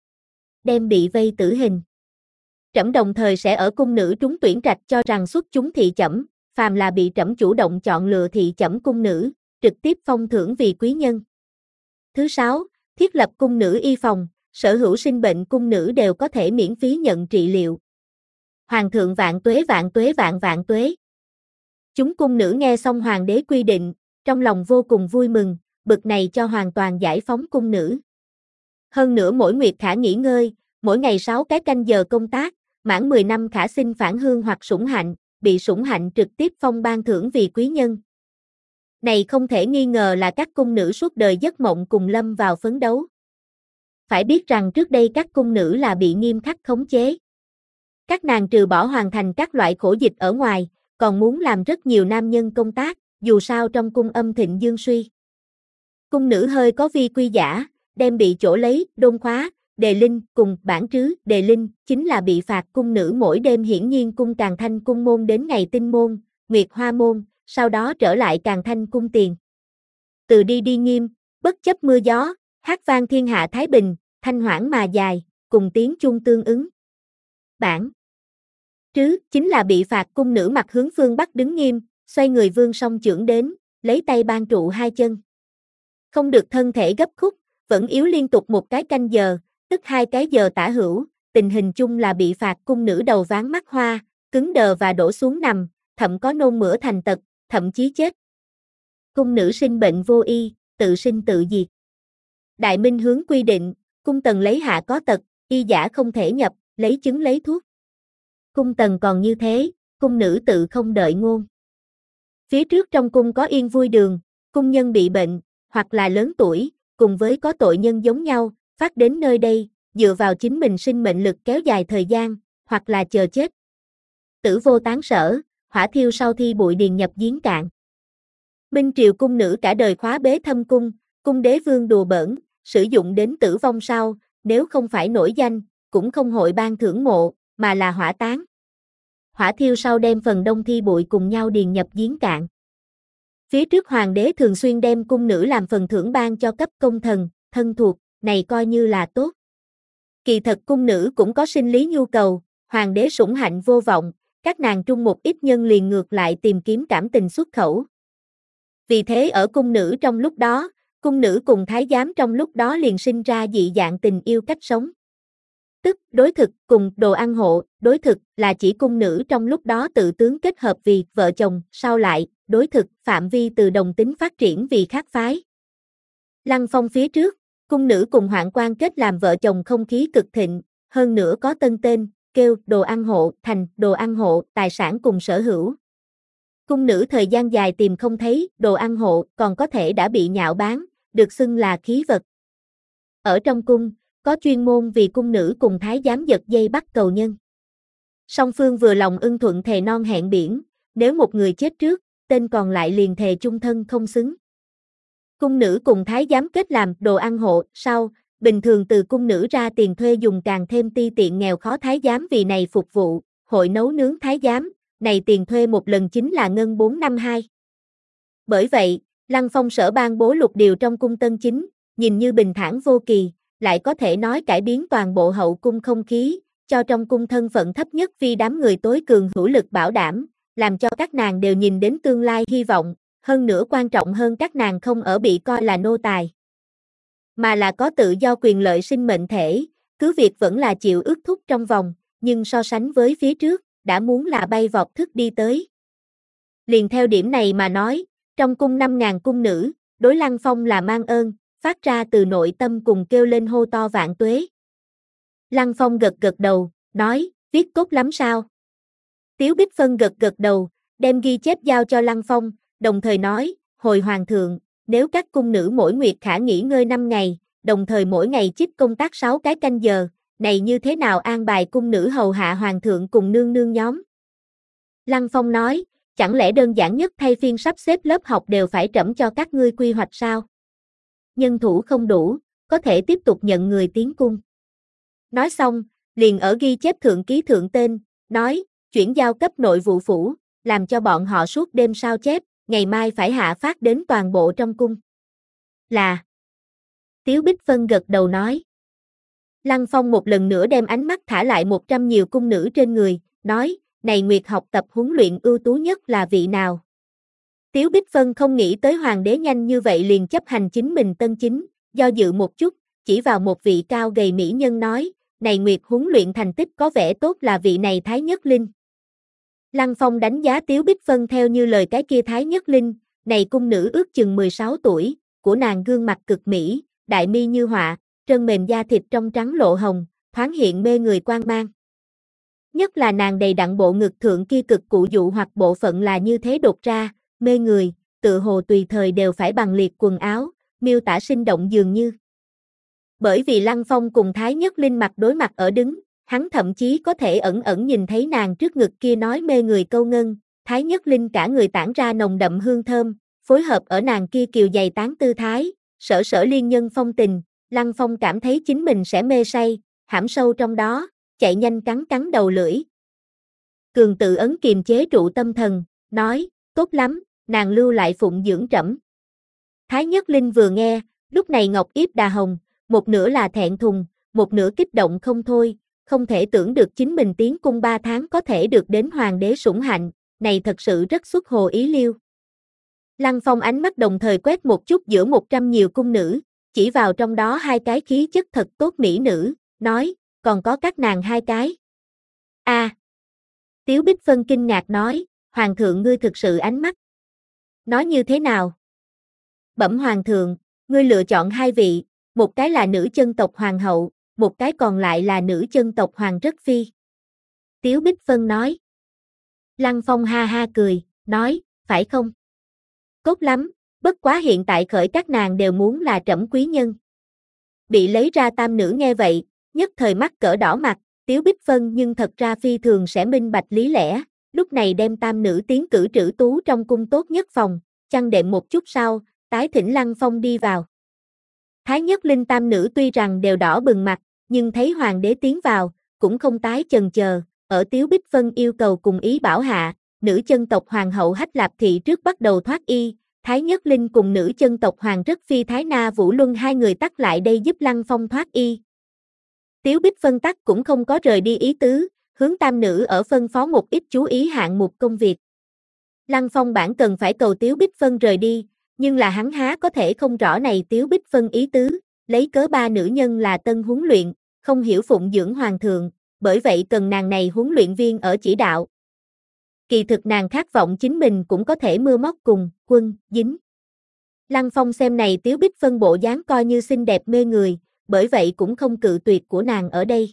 Speaker 1: đem bị vây tử hình. Trẫm đồng thời sẽ ở cung nữ trúng tuyển trạch cho rằng xuất chúng thị chẩm, phàm là bị trẫm chủ động chọn lựa thị chẩm cung nữ, trực tiếp phong thưởng vì quý nhân. Thứ sáu, thiết lập cung nữ y phòng, sở hữu sinh bệnh cung nữ đều có thể miễn phí nhận trị liệu. Hoàng thượng vạn tuế vạn tuế vạn vạn tuế. Chúng cung nữ nghe xong hoàng đế quy định, trong lòng vô cùng vui mừng, bực này cho hoàn toàn giải phóng cung nữ. Hơn nữa mỗi nguyệt khả nghỉ ngơi, mỗi ngày sáu cái canh giờ công tác, mãn mười năm khả xin phản hương hoặc sủng hạnh, bị sủng hạnh trực tiếp phong ban thưởng vì quý nhân. Này không thể nghi ngờ là các cung nữ suốt đời giấc mộng cùng lâm vào phấn đấu. Phải biết rằng trước đây các cung nữ là bị nghiêm khắc khống chế. Các nàng trừ bỏ hoàn thành các loại khổ dịch ở ngoài, còn muốn làm rất nhiều nam nhân công tác, dù sao trong cung âm thịnh dương suy. Cung nữ hơi có vi quy giả, đem bị chỗ lấy, đôn khóa, đề linh cùng bản trứ, đề linh, chính là bị phạt cung nữ mỗi đêm hiển nhiên cung Càn Thanh cung môn đến ngày tinh môn, nguyệt hoa môn, sau đó trở lại Càn Thanh cung tiền. Từ đi đi nghiêm, bất chấp mưa gió, hát vang thiên hạ thái bình, thanh hoảng mà dài, cùng tiếng chuông tương ứng. Bản trứ chính là bị phạt cung nữ mặt hướng phương Bắc đứng nghiêm, xoay người vương song chưởng đến, lấy tay ban trụ hai chân. Không được thân thể gấp khúc, vẫn yếu liên tục một cái canh giờ, tức hai cái giờ tả hữu, tình hình chung là bị phạt cung nữ đầu ván mắt hoa, cứng đờ và đổ xuống nằm, thậm có nôn mửa thành tật, thậm chí chết. Cung nữ sinh bệnh vô y, tự sinh tự diệt. Đại Minh hướng quy định, cung tần lấy hạ có tật, y giả không thể nhập, lấy chứng lấy thuốc. Cung tần còn như thế, cung nữ tự không đợi ngôn. Phía trước trong cung có yên vui đường, cung nhân bị bệnh, hoặc là lớn tuổi, cùng với có tội nhân giống nhau, phát đến nơi đây, dựa vào chính mình sinh mệnh lực kéo dài thời gian, hoặc là chờ chết. Tử vô tán sở, hỏa thiêu sau thi bụi điền nhập giếng cạn. Minh triều cung nữ cả đời khóa bế thâm cung, cung đế vương đùa bỡn, sử dụng đến tử vong sau, nếu không phải nổi danh, cũng không hội ban thưởng mộ, mà là hỏa táng. Hỏa thiêu sau đem phần đông thi bụi cùng nhau điền nhập giếng cạn. Phía trước hoàng đế thường xuyên đem cung nữ làm phần thưởng ban cho cấp công thần, thân thuộc, này coi như là tốt. Kỳ thật cung nữ cũng có sinh lý nhu cầu, hoàng đế sủng hạnh vô vọng, các nàng trung một ít nhân liền ngược lại tìm kiếm cảm tình xuất khẩu. Vì thế ở cung nữ trong lúc đó, cung nữ cùng thái giám trong lúc đó liền sinh ra dị dạng tình yêu cách sống. Tức, đối thực cùng đồ ăn hộ, đối thực là chỉ cung nữ trong lúc đó tự tướng kết hợp vì vợ chồng, sau lại, đối thực phạm vi từ đồng tính phát triển vì khác phái. Lăng Phong phía trước, cung nữ cùng hoạn quan kết làm vợ chồng không khí cực thịnh, hơn nữa có tân tên, kêu đồ ăn hộ thành đồ ăn hộ, tài sản cùng sở hữu. Cung nữ thời gian dài tìm không thấy đồ ăn hộ còn có thể đã bị nhạo báng, được xưng là khí vật. Ở trong cung, có chuyên môn vì cung nữ cùng thái giám giật dây bắt cầu nhân. Song phương vừa lòng ưng thuận thề non hẹn biển, nếu một người chết trước, tên còn lại liền thề chung thân không xứng. Cung nữ cùng thái giám kết làm đồ ăn hộ, sau, bình thường từ cung nữ ra tiền thuê dùng càng thêm ti tiện nghèo khó thái giám vì này phục vụ, hội nấu nướng thái giám, này tiền thuê một lần chính là ngân bốn năm hai. Bởi vậy, Lăng Phong sở ban bố lục điều trong cung tân chính, nhìn như bình thản vô kỳ, lại có thể nói cải biến toàn bộ hậu cung không khí, cho trong cung thân phận thấp nhất vì đám người tối cường hữu lực bảo đảm, làm cho các nàng đều nhìn đến tương lai hy vọng, hơn nữa quan trọng hơn các nàng không ở bị coi là nô tài, mà là có tự do quyền lợi sinh mệnh thể, cứ việc vẫn là chịu ước thúc trong vòng, nhưng so sánh với phía trước, đã muốn là bay vọt thức đi tới. Liền theo điểm này mà nói, trong cung năm ngàn cung nữ, đối Lăng Phong là mang ơn, phát ra từ nội tâm cùng kêu lên hô to vạn tuế. Lăng Phong gật gật đầu, nói, viết tốt lắm sao? Tiếu Bích Phân gật gật đầu, đem ghi chép giao cho Lăng Phong, đồng thời nói, hồi hoàng thượng, nếu các cung nữ mỗi nguyệt khả nghỉ ngơi năm ngày, đồng thời mỗi ngày chích công tác sáu cái canh giờ, này như thế nào an bài cung nữ hầu hạ hoàng thượng cùng nương nương nhóm? Lăng Phong nói, chẳng lẽ đơn giản nhất thay phiên sắp xếp lớp học đều phải trẫm cho các ngươi quy hoạch sao? Nhân thủ không đủ, có thể tiếp tục nhận người tiến cung. Nói xong, liền ở ghi chép thượng ký thượng tên, nói, chuyển giao cấp nội vụ phủ, làm cho bọn họ suốt đêm sao chép, ngày mai phải hạ phát đến toàn bộ trong cung. Là. Tiếu Bích Phân gật đầu nói. Lăng Phong một lần nữa đem ánh mắt thả lại một trăm nhiều cung nữ trên người, nói, này nguyệt học tập huấn luyện ưu tú nhất là vị nào? Tiếu Bích Phân không nghĩ tới hoàng đế nhanh như vậy liền chấp hành chính mình tân chính, do dự một chút, chỉ vào một vị cao gầy mỹ nhân nói, này nguyệt huấn luyện thành tích có vẻ tốt là vị này Thái Nhất Linh. Lăng Phong đánh giá Tiếu Bích Phân theo như lời cái kia Thái Nhất Linh, này cung nữ ước chừng mười sáu tuổi, của nàng gương mặt cực mỹ, đại mi như họa, trơn mềm da thịt trong trắng lộ hồng, thoáng hiện mê người quang mang. Nhất là nàng đầy đặn bộ ngực thượng kia cực cụ dụ hoặc bộ phận là như thế đột ra, mê người, tự hồ tùy thời đều phải bằng liệt quần áo, miêu tả sinh động dường như. Bởi vì Lăng Phong cùng Thái Nhất Linh mặt đối mặt ở đứng, hắn thậm chí có thể ẩn ẩn nhìn thấy nàng trước ngực kia nói mê người câu ngân, Thái Nhất Linh cả người tản ra nồng đậm hương thơm, phối hợp ở nàng kia kiều dày tán tư thái, sở sở liên nhân phong tình, Lăng Phong cảm thấy chính mình sẽ mê say, hãm sâu trong đó, chạy nhanh cắn cắn đầu lưỡi. Cường tự ấn kiềm chế trụ tâm thần, nói, tốt lắm, nàng lưu lại phụng dưỡng trẫm. Thái Nhất Linh vừa nghe, lúc này ngọc yếp đà hồng, một nửa là thẹn thùng, một nửa kích động không thôi, không thể tưởng được chính mình tiến cung ba tháng có thể được đến hoàng đế sủng hạnh, này thật sự rất xuất hồ ý liêu. Lăng Phong ánh mắt đồng thời quét một chút giữa một trăm nhiều cung nữ, chỉ vào trong đó hai cái khí chất thật tốt mỹ nữ, nói, còn có các nàng hai cái. A. À, Tiếu Bích Phân kinh ngạc nói, hoàng thượng ngươi thực sự ánh mắt. Nói như thế nào? Bẩm hoàng thượng, ngươi lựa chọn hai vị, một cái là nữ chân tộc hoàng hậu, một cái còn lại là nữ chân tộc hoàng rất phi. Tiếu Bích Phân nói. Lăng Phong ha ha cười, nói, phải không? Tốt lắm, bất quá hiện tại khởi các nàng đều muốn là trẫm quý nhân. Bị lấy ra tam nữ nghe vậy, nhất thời mắt cỡ đỏ mặt, Tiếu Bích Phân nhưng thật ra phi thường sẽ minh bạch lý lẽ, lúc này đem tam nữ tiến cử trữ tú trong cung tốt nhất phòng, chăn đệm một chút sau, tái thỉnh Lăng Phong đi vào. Thái Nhất Linh tam nữ tuy rằng đều đỏ bừng mặt, nhưng thấy hoàng đế tiến vào, cũng không tái chần chờ, ở Tiếu Bích Phân yêu cầu cùng ý bảo hạ, nữ chân tộc hoàng hậu Hách Lạp Thị trước bắt đầu thoát y, Thái Nhất Linh cùng nữ chân tộc hoàng rất phi Thái Na Vũ Luân hai người tắt lại đây giúp Lăng Phong thoát y. Tiếu Bích Phân tắt cũng không có rời đi ý tứ, hướng tam nữ ở phân phó một ít chú ý hạng mục công việc. Lăng Phong bản cần phải cầu Tiếu Bích Phân rời đi, nhưng là hắn há có thể không rõ này Tiếu Bích Phân ý tứ, lấy cớ ba nữ nhân là tân huấn luyện, không hiểu phụng dưỡng hoàng thượng, bởi vậy cần nàng này huấn luyện viên ở chỉ đạo. Kỳ thực nàng khát vọng chính mình cũng có thể mưa móc cùng, quân, dính. Lăng Phong xem này Tiếu Bích Phân bộ dáng coi như xinh đẹp mê người, bởi vậy cũng không cự tuyệt của nàng ở đây.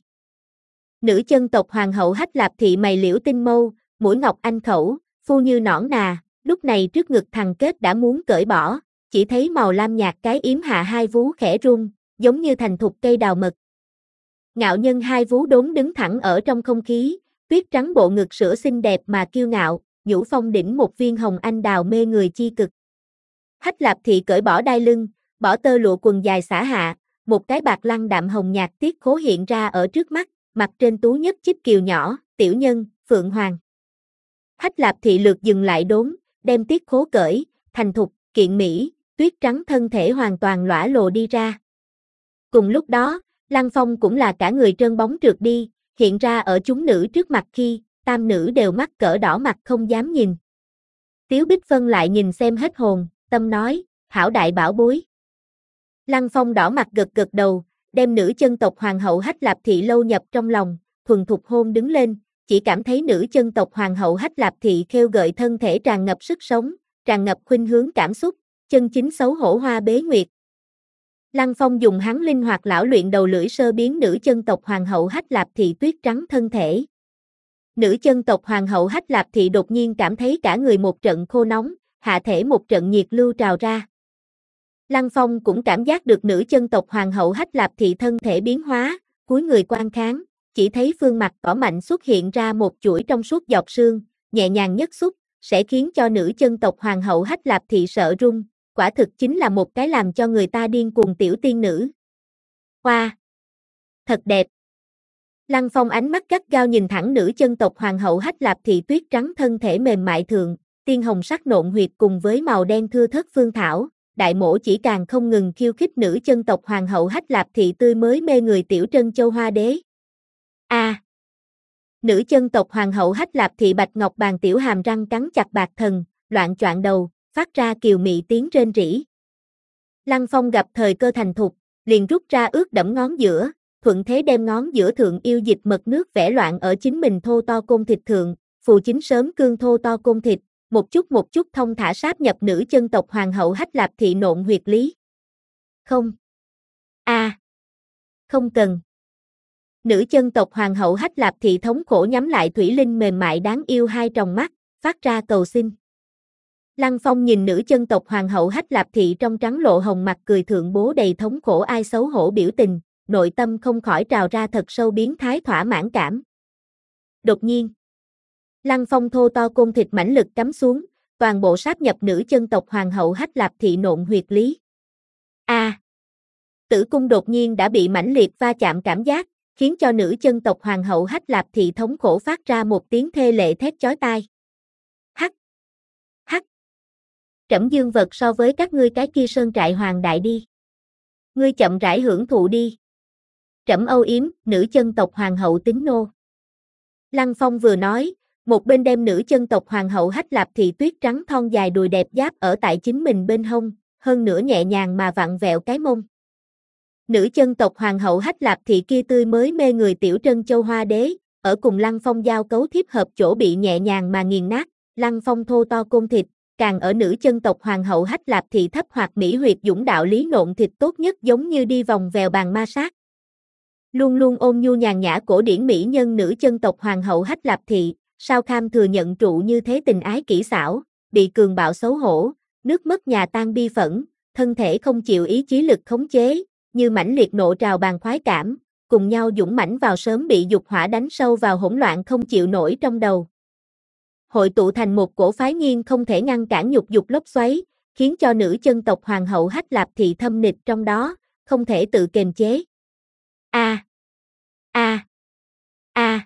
Speaker 1: Nữ chân tộc hoàng hậu Hách Lạp Thị mày liễu tinh mâu, mũi ngọc anh khẩu, phu như nõn nà, lúc này trước ngực thằng kết đã muốn cởi bỏ, chỉ thấy màu lam nhạt cái yếm hạ hai vú khẽ rung, giống như thành thục cây đào mật. Ngạo nhân hai vú đốn đứng thẳng ở trong không khí, tuyết trắng bộ ngực sữa xinh đẹp mà kiêu ngạo, nhũ phong đỉnh một viên hồng anh đào mê người chi cực. Hách Lạp Thị cởi bỏ đai lưng, bỏ tơ lụa quần dài xả hạ, một cái bạc lăng đạm hồng nhạt tiết khố hiện ra ở trước mắt, mặt trên tú nhất chích kiều nhỏ, tiểu nhân, phượng hoàng. Hách Lạp Thị lược dừng lại đốn, đem tiết khố cởi, thành thục, kiện mỹ, tuyết trắng thân thể hoàn toàn lõa lồ đi ra. Cùng lúc đó, Lăng Phong cũng là cả người trơn bóng trượt đi, hiện ra ở chúng nữ trước mặt khi, tam nữ đều mắt cỡ đỏ mặt không dám nhìn. Tiếu Bích Phân lại nhìn xem hết hồn, tâm nói, hảo đại bảo bối. Lăng Phong đỏ mặt gật gật đầu, đem nữ chân tộc hoàng hậu Hách Lạp Thị lâu nhập trong lòng, thuần thục hôn đứng lên, chỉ cảm thấy nữ chân tộc hoàng hậu Hách Lạp Thị khêu gợi thân thể tràn ngập sức sống, tràn ngập khuynh hướng cảm xúc, chân chính xấu hổ hoa bế nguyệt. Lăng Phong dùng hắn linh hoạt lão luyện đầu lưỡi sơ biến nữ chân tộc hoàng hậu Hách Lạp Thị tuyết trắng thân thể. Nữ chân tộc hoàng hậu Hách Lạp Thị đột nhiên cảm thấy cả người một trận khô nóng, hạ thể một trận nhiệt lưu trào ra. Lăng Phong cũng cảm giác được nữ chân tộc hoàng hậu Hách Lạp Thị thân thể biến hóa, cúi người quan kháng, chỉ thấy phương mặt cỏ mạnh xuất hiện ra một chuỗi trong suốt giọt sương, nhẹ nhàng nhất xúc, sẽ khiến cho nữ chân tộc hoàng hậu Hách Lạp Thị sợ run, quả thực chính là một cái làm cho người ta điên cuồng tiểu tiên nữ. Hoa! Wow. Thật đẹp! Lăng Phong ánh mắt gắt gao nhìn thẳng nữ chân tộc hoàng hậu Hách Lạp Thị tuyết trắng thân thể mềm mại thượng, tiên hồng sắc nộn huyệt cùng với màu đen thưa thớt phương thảo, đại mổ chỉ càng không ngừng khiêu khích nữ chân tộc hoàng hậu Hách Lạp Thị tươi mới mê người tiểu trân châu hoa đế. A! À. Nữ chân tộc hoàng hậu Hách Lạp Thị bạch ngọc bàn tiểu hàm răng cắn chặt bạc thần, loạn choạng đầu, phát ra kiều mị tiếng rên rỉ. Lăng Phong gặp thời cơ thành thục, liền rút ra ướt đẫm ngón giữa, thuận thế đem ngón giữa thượng yêu dịch mật nước vẽ loạn ở chính mình thô to côn thịt thượng, phù chính sớm cương thô to côn thịt, một chút một chút thông thả sáp nhập nữ chân tộc hoàng hậu Hách Lạp Thị nộn huyệt lý. Không. A. À. Không cần. Nữ chân tộc hoàng hậu Hách Lạp Thị thống khổ nhắm lại thủy linh mềm mại đáng yêu hai tròng mắt, phát ra cầu xin. Lăng Phong nhìn nữ chân tộc hoàng hậu Hách Lạp Thị trong trắng lộ hồng mặt cười thượng bố đầy thống khổ ai xấu hổ biểu tình, nội tâm không khỏi trào ra thật sâu biến thái thỏa mãn cảm. Đột nhiên, Lăng Phong thô to côn thịt mãnh lực cắm xuống, toàn bộ sáp nhập nữ chân tộc hoàng hậu Hách Lạp Thị nộn huyệt lý. A! À, tử cung đột nhiên đã bị mãnh liệt va chạm cảm giác, khiến cho nữ chân tộc hoàng hậu Hách Lạp Thị thống khổ phát ra một tiếng thê lệ thét chói tai. Hắc! Hắc! Trẫm dương vật so với các ngươi cái kia sơn trại hoàng đại đi. Ngươi chậm rãi hưởng thụ đi. Trẫm âu yếm, nữ chân tộc hoàng hậu tính nô. Lăng Phong vừa nói, một bên đem nữ chân tộc hoàng hậu Hách Lạp Thị tuyết trắng thon dài đùi đẹp giáp ở tại chính mình bên hông, hơn nữa nhẹ nhàng mà vặn vẹo cái mông. Nữ chân tộc hoàng hậu Hách Lạp Thị kia tươi mới mê người tiểu trân châu hoa đế, ở cùng Lăng Phong giao cấu thiếp hợp chỗ bị nhẹ nhàng mà nghiền nát, Lăng Phong thô to côn thịt, càng ở nữ chân tộc hoàng hậu Hách Lạp Thị thấp hoặc mỹ huyệt dũng đạo lý nộn thịt tốt nhất giống như đi vòng vèo bàn ma sát. Luôn luôn ôn nhu nhàn nhã cổ điển mỹ nhân nữ chân tộc hoàng hậu Hách Lạp Thị, sao kham thừa nhận trụ như thế tình ái kỹ xảo, bị cường bạo xấu hổ, nước mất nhà tan bi phẫn, thân thể không chịu ý chí lực khống chế, như mãnh liệt nộ trào bàn khoái cảm, cùng nhau dũng mãnh vào sớm bị dục hỏa đánh sâu vào hỗn loạn không chịu nổi trong đầu. Hội tụ thành một cổ phái nghiêng không thể ngăn cản nhục dục lốc xoáy, khiến cho nữ chân tộc hoàng hậu Hách Lạp Thị thâm nịch trong đó, không thể tự kiềm chế. A! A! A!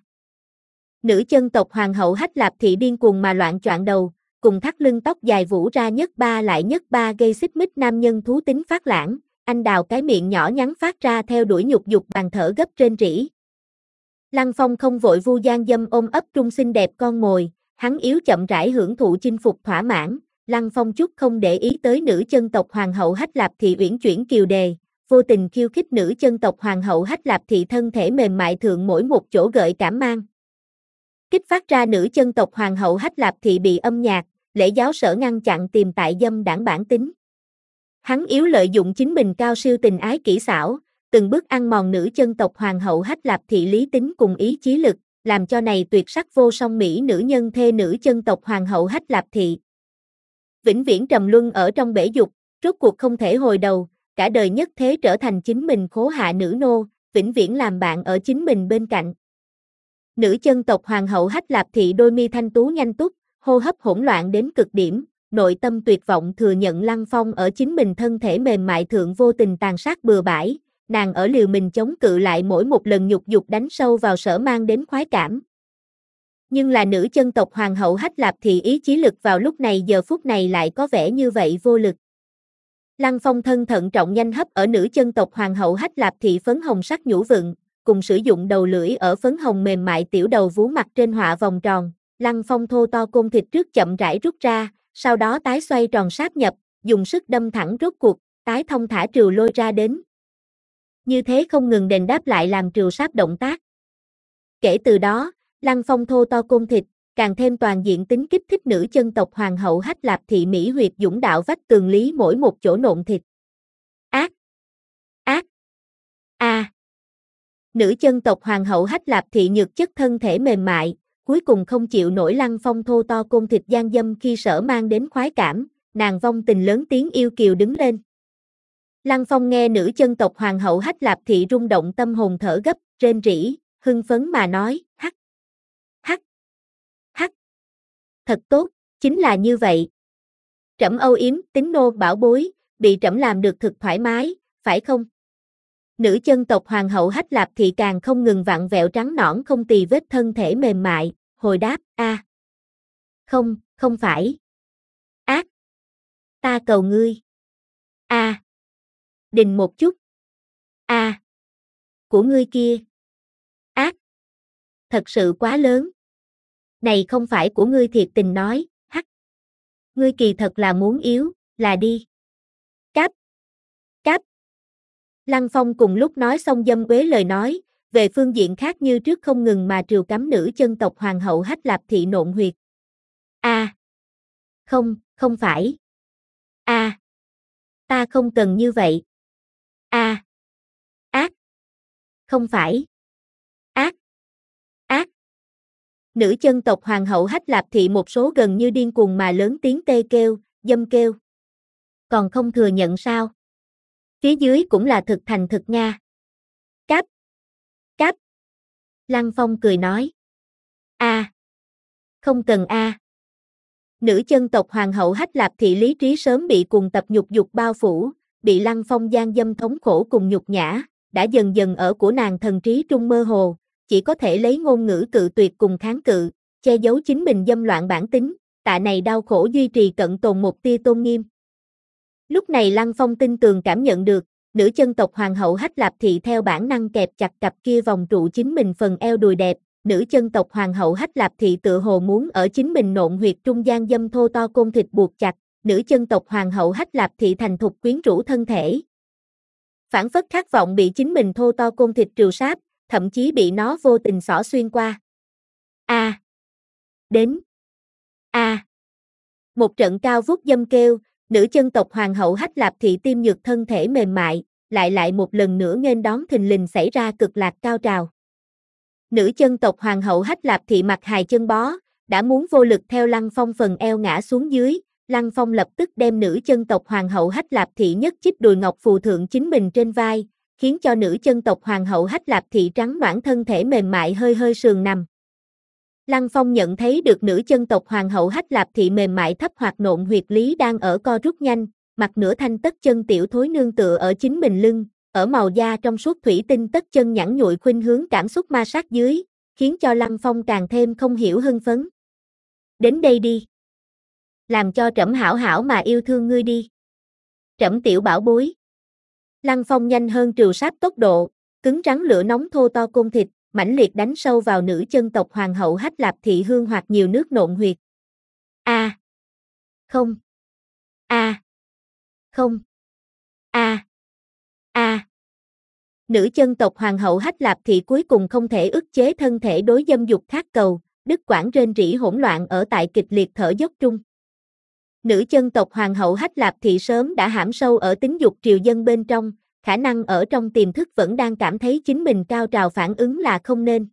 Speaker 1: Nữ chân tộc hoàng hậu Hách Lạp Thị điên cuồng mà loạn choạng đầu, cùng thắt lưng tóc dài vũ ra nhất ba lại nhất ba gây xích mích nam nhân thú tính phát lãng, anh đào cái miệng nhỏ nhắn phát ra theo đuổi nhục dục bàn thở gấp trên rỉ. Lăng Phong không vội vu gian dâm ôm ấp trung xinh đẹp con mồi, hắn yếu chậm rãi hưởng thụ chinh phục thỏa mãn, Lăng Phong chút không để ý tới nữ chân tộc hoàng hậu Hách Lạp Thị uyển chuyển kiều đề, vô tình khiêu khích nữ chân tộc hoàng hậu Hách Lạp Thị thân thể mềm mại thượng mỗi một chỗ gợi cảm mang. Kích phát ra nữ chân tộc hoàng hậu Hách Lạp Thị bị âm nhạc, lễ giáo sở ngăn chặn tìm tại dâm đảng bản tính. Hắn yếu lợi dụng chính mình cao siêu tình ái kỹ xảo, từng bước ăn mòn nữ chân tộc hoàng hậu Hách Lạp Thị lý tính cùng ý chí lực, làm cho này tuyệt sắc vô song mỹ nữ nhân thê nữ chân tộc hoàng hậu Hách Lạp Thị vĩnh viễn trầm luân ở trong bể dục, rốt cuộc không thể hồi đầu, cả đời nhất thế trở thành chính mình khố hạ nữ nô, vĩnh viễn làm bạn ở chính mình bên cạnh. Nữ chân tộc hoàng hậu Hách Lạp Thị đôi mi thanh tú nhanh túc, hô hấp hỗn loạn đến cực điểm, nội tâm tuyệt vọng thừa nhận Lăng Phong ở chính mình thân thể mềm mại thượng vô tình tàn sát bừa bãi, nàng ở liều mình chống cự lại mỗi một lần nhục dục đánh sâu vào sở mang đến khoái cảm. Nhưng là nữ chân tộc hoàng hậu Hách Lạp Thị ý chí lực vào lúc này giờ phút này lại có vẻ như vậy vô lực. Lăng Phong thân thận trọng nhanh hấp ở nữ chân tộc hoàng hậu Hách Lạp Thị phấn hồng sắc nhũ vựng, cùng sử dụng đầu lưỡi ở phấn hồng mềm mại tiểu đầu vú mặt trên họa vòng tròn, Lăng Phong thô to côn thịt trước chậm rãi rút ra, sau đó tái xoay tròn sáp nhập, dùng sức đâm thẳng rốt cuộc, tái thông thả trừu lôi ra đến. Như thế không ngừng đền đáp lại làm trừu sáp động tác. Kể từ đó, Lăng Phong thô to côn thịt, càng thêm toàn diện tính kích thích nữ chân tộc hoàng hậu Hách Lạp Thị mỹ huyệt dũng đạo vách tường lý mỗi một chỗ nộn thịt. Ác! Nữ chân tộc hoàng hậu Hách Lạp Thị nhược chất thân thể mềm mại, cuối cùng không chịu nổi Lăng Phong thô to côn thịt gian dâm khi sở mang đến khoái cảm, nàng vong tình lớn tiếng yêu kiều đứng lên. Lăng Phong nghe nữ chân tộc hoàng hậu Hách Lạp Thị rung động tâm hồn thở gấp, rên rỉ, hưng phấn mà nói, hắc, hắc, hắc. Thật tốt, chính là như vậy. Trẫm âu yếm, tính nô bảo bối, bị trẫm làm được thực thoải mái, phải không? Nữ chân tộc hoàng hậu Hách Lạp Thị càng không ngừng vặn vẹo trắng nõn không tì vết thân thể mềm mại, hồi đáp, a, à. Không, không phải. Ác. Ta cầu ngươi. A. À. Đình một chút. A. À. Của ngươi kia. Ác. Thật sự quá lớn. Này không phải của ngươi thiệt tình nói, hắc. Ngươi kỳ thật là muốn yếu, là đi. Cáp. Cáp. Lăng Phong cùng lúc nói xong dâm quế lời nói, về phương diện khác như trước không ngừng mà trìu cắm nữ chân tộc hoàng hậu Hách Lạp Thị nộn huyệt. A. À. Không, không phải. A. À. Ta không cần như vậy. A. À. Ác. Không phải. Ác. Ác. Nữ chân tộc hoàng hậu Hách Lạp Thị một số gần như điên cuồng mà lớn tiếng tê kêu, dâm kêu. Còn không thừa nhận sao? Phía dưới cũng là thực thành thực Nga. Cáp. Cáp. Lăng Phong cười nói. A. À. Không cần a. À. Nữ chân tộc hoàng hậu Hách Lạp Thị lý trí sớm bị cuồng tập nhục dục bao phủ, bị Lăng Phong gian dâm thống khổ cùng nhục nhã, đã dần dần ở của nàng thần trí trung mơ hồ, chỉ có thể lấy ngôn ngữ cự tuyệt cùng kháng cự, che giấu chính mình dâm loạn bản tính, tạ này đau khổ duy trì cận tồn một tia tôn nghiêm. Lúc này Lăng Phong tin tường cảm nhận được, nữ chân tộc hoàng hậu Hách Lạp Thị theo bản năng kẹp chặt cặp kia vòng trụ chính mình phần eo đùi đẹp, nữ chân tộc hoàng hậu Hách Lạp Thị tự hồ muốn ở chính mình nộn huyệt trung gian dâm thô to côn thịt buộc chặt, nữ chân tộc hoàng hậu Hách Lạp Thị thành thục quyến rũ thân thể. Phản phất khát vọng bị chính mình thô to côn thịt trừ sáp, thậm chí bị nó vô tình xỏ xuyên qua. A. À. Đến. A. À. Một trận cao vút dâm kêu, nữ chân tộc hoàng hậu Hách Lạp Thị tiêm nhược thân thể mềm mại, lại lại một lần nữa nghênh đón thình lình xảy ra cực lạc cao trào. Nữ chân tộc hoàng hậu Hách Lạp Thị mặt hài chân bó, đã muốn vô lực theo Lăng Phong phần eo ngã xuống dưới, Lăng Phong lập tức đem nữ chân tộc hoàng hậu Hách Lạp Thị nhất chích đùi ngọc phù thượng chính mình trên vai, khiến cho nữ chân tộc hoàng hậu Hách Lạp Thị trắng nõn thân thể mềm mại hơi hơi sườn nằm. Lăng Phong nhận thấy được nữ chân tộc hoàng hậu Hách Lạp Thị mềm mại thấp hoặc nộn huyệt lý đang ở co rút nhanh, mặt nửa thanh tất chân tiểu thối nương tựa ở chính mình lưng, ở màu da trong suốt thủy tinh tất chân nhẵn nhụi khuynh hướng cảm xúc ma sát dưới, khiến cho Lăng Phong càng thêm không hiểu hưng phấn. Đến đây đi. Làm cho trẫm hảo hảo mà yêu thương ngươi đi. Trẫm tiểu bảo bối. Lăng Phong nhanh hơn trừ sáp tốc độ, cứng rắn lửa nóng thô to côn thịt, mãnh liệt đánh sâu vào nữ chân tộc hoàng hậu Hách Lạp Thị hương hoặc nhiều nước nộn huyệt. A. À. Không. A. À. Không. A. À. A. À. Nữ chân tộc hoàng hậu Hách Lạp Thị cuối cùng không thể ức chế thân thể đối dâm dục khát cầu, đứt quãng rên rỉ hỗn loạn ở tại kịch liệt thở dốc trung. Nữ chân tộc hoàng hậu Hách Lạp Thị sớm đã hãm sâu ở tính dục triều dân bên trong, khả năng ở trong tiềm thức vẫn đang cảm thấy chính mình cao trào phản ứng là không nên.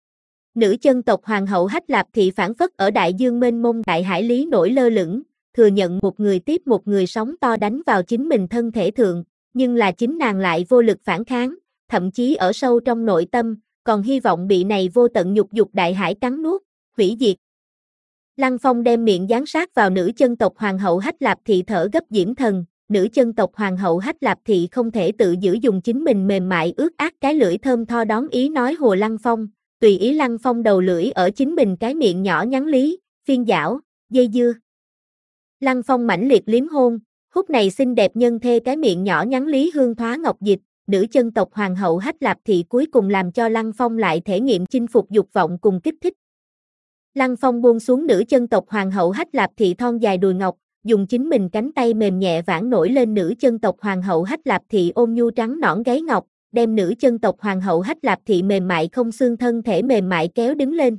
Speaker 1: Nữ chân tộc hoàng hậu Hách Lạp Thị phản phất ở đại dương mênh mông đại hải lý nổi lơ lửng, thừa nhận một người tiếp một người sóng to đánh vào chính mình thân thể thượng, nhưng là chính nàng lại vô lực phản kháng, thậm chí ở sâu trong nội tâm, còn hy vọng bị này vô tận nhục dục đại hải cắn nuốt, hủy diệt. Lăng Phong đem miệng dán sát vào nữ chân tộc hoàng hậu Hách Lạp Thị thở gấp diễm thần, nữ chân tộc hoàng hậu Hách Lạp Thị không thể tự giữ dùng chính mình mềm mại ướt át cái lưỡi thơm tho đón ý nói hồ Lăng Phong, tùy ý Lăng Phong đầu lưỡi ở chính mình cái miệng nhỏ nhắn lý, phiên giảo, dây dưa. Lăng Phong mãnh liệt liếm hôn, hút này xinh đẹp nhân thê cái miệng nhỏ nhắn lý hương thoá ngọc dịch, nữ chân tộc hoàng hậu Hách Lạp Thị cuối cùng làm cho Lăng Phong lại thể nghiệm chinh phục dục vọng cùng kích thích. Lăng Phong buông xuống nữ chân tộc hoàng hậu Hách Lạp Thị thon dài đùi ngọc, dùng chính mình cánh tay mềm nhẹ vãn nổi lên nữ chân tộc hoàng hậu Hách Lạp Thị ôm nhu trắng nõn gáy ngọc, đem nữ chân tộc hoàng hậu Hách Lạp Thị mềm mại không xương thân thể mềm mại kéo đứng lên.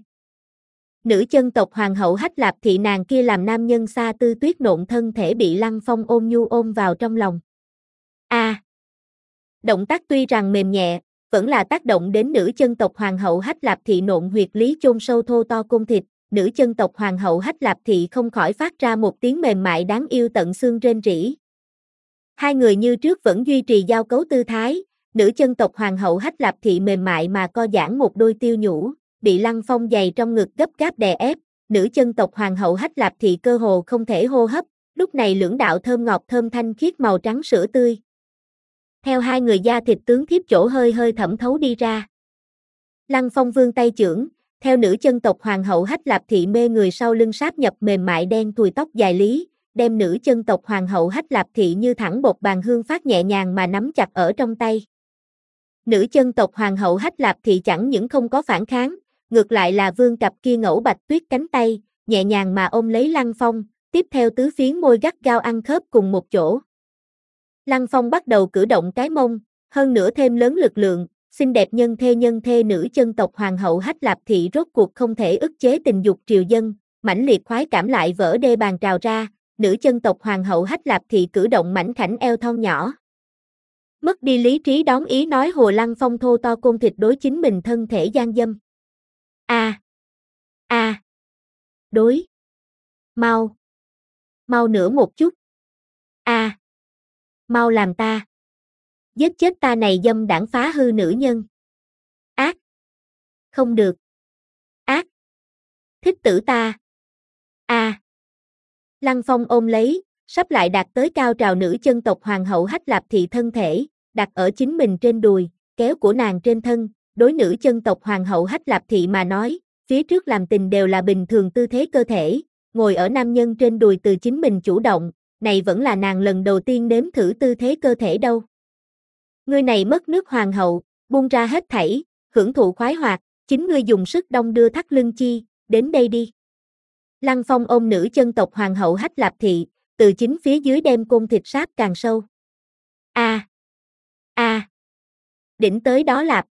Speaker 1: Nữ chân tộc hoàng hậu Hách Lạp Thị nàng kia làm nam nhân xa tư tuyết nộn thân thể bị Lăng Phong ôm nhu ôm vào trong lòng. A. À, động tác tuy rằng mềm nhẹ, vẫn là tác động đến nữ chân tộc hoàng hậu Hách Lạp Thị nộn huyệt lý chôn sâu thô to côn thịt, nữ chân tộc hoàng hậu Hách Lạp Thị không khỏi phát ra một tiếng mềm mại đáng yêu tận xương rên rỉ. Hai người như trước vẫn duy trì giao cấu tư thái, nữ chân tộc hoàng hậu Hách Lạp Thị mềm mại mà co giãn một đôi tiêu nhũ, bị Lăng Phong giày trong ngực gấp gáp đè ép, nữ chân tộc hoàng hậu Hách Lạp Thị cơ hồ không thể hô hấp, lúc này lưỡng đạo thơm ngọt thơm thanh khiết màu trắng sữa tươi. Theo hai người da thịt tướng thiếp chỗ hơi hơi thẩm thấu đi ra. Lăng Phong vươn tay chưởng, theo nữ chân tộc hoàng hậu Hách Lạp Thị mê người sau lưng sáp nhập mềm mại đen thùi tóc dài lý, đem nữ chân tộc hoàng hậu Hách Lạp Thị như thẳng bột bàn hương phát nhẹ nhàng mà nắm chặt ở trong tay. Nữ chân tộc hoàng hậu Hách Lạp Thị chẳng những không có phản kháng, ngược lại là vươn cặp kia ngẫu bạch tuyết cánh tay, nhẹ nhàng mà ôm lấy Lăng Phong, tiếp theo tứ phiến môi gắt gao ăn khớp cùng một chỗ. Lăng Phong bắt đầu cử động cái mông, hơn nữa thêm lớn lực lượng, xinh đẹp nhân thê nhân thê nữ chân tộc hoàng hậu Hách Lạp Thị rốt cuộc không thể ức chế tình dục triều dân, mãnh liệt khoái cảm lại vỡ đê bàn trào ra, nữ chân tộc hoàng hậu Hách Lạp Thị cử động mảnh khảnh eo thon nhỏ. Mất đi lý trí đón ý nói hồ Lăng Phong thô to côn thịt đối chính mình thân thể gian dâm. A, a, đối, mau, mau nữa một chút. A, mau làm ta, giết chết ta này dâm đảng phá hư nữ nhân. Ác, không được. Ác, thích tử ta. A. Lăng Phong ôm lấy, sắp lại đạt tới cao trào nữ chân tộc hoàng hậu Hách Lạp Thị thân thể, đặt ở chính mình trên đùi, kéo của nàng trên thân, đối nữ chân tộc hoàng hậu Hách Lạp Thị mà nói, phía trước làm tình đều là bình thường tư thế cơ thể, ngồi ở nam nhân trên đùi từ chính mình chủ động, này vẫn là nàng lần đầu tiên nếm thử tư thế cơ thể đâu. Ngươi này mất nước hoàng hậu, buông ra hết thảy, hưởng thụ khoái hoạt, chính ngươi dùng sức đong đưa thắt lưng chi, đến đây đi. Lăng Phong ôm nữ chân tộc hoàng hậu Hách Lạp Thị, từ chính phía dưới đem côn thịt sát càng sâu. A, a, đỉnh tới đó lạp.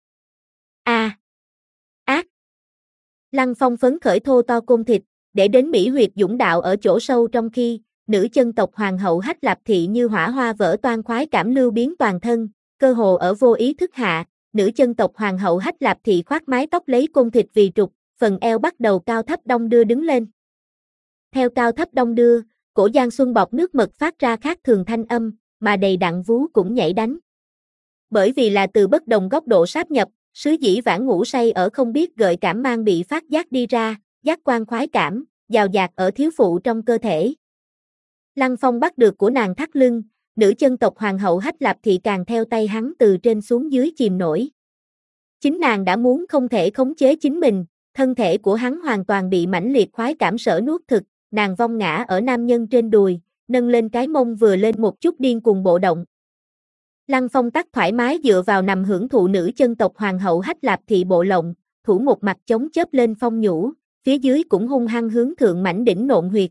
Speaker 1: A, ác. Lăng Phong phấn khởi thô to côn thịt, để đến mỹ huyệt dũng đạo ở chỗ sâu trong khi, nữ chân tộc hoàng hậu Hách Lạp Thị như hỏa hoa vỡ toan khoái cảm lưu biến toàn thân, cơ hồ ở vô ý thức hạ, nữ chân tộc hoàng hậu Hách Lạp Thị khoác mái tóc lấy côn thịt vì trục, phần eo bắt đầu cao thấp đong đưa đứng lên. Theo cao thấp đong đưa, cổ Giang Xuân bọt nước mật phát ra khác thường thanh âm, mà đầy đặn vú cũng nhảy đánh. Bởi vì là từ bất đồng góc độ sáp nhập, sứ dĩ vãng ngủ say ở không biết gợi cảm mang bị phát giác đi ra, giác quan khoái cảm, dào dạt ở thiếu phụ trong cơ thể. Lăng Phong bắt được của nàng thắt lưng, nữ chân tộc hoàng hậu Hách Lạp Thị càng theo tay hắn từ trên xuống dưới chìm nổi. Chính nàng đã muốn không thể khống chế chính mình, thân thể của hắn hoàn toàn bị mãnh liệt khoái cảm sở nuốt thực, nàng vong ngã ở nam nhân trên đùi, nâng lên cái mông vừa lên một chút điên cuồng bộ động. Lăng Phong tắc thoải mái dựa vào nằm hưởng thụ nữ chân tộc hoàng hậu Hách Lạp Thị bộ lộng, thủ một mặt chống chớp lên phong nhũ, phía dưới cũng hung hăng hướng thượng mảnh đỉnh nộn huyệt.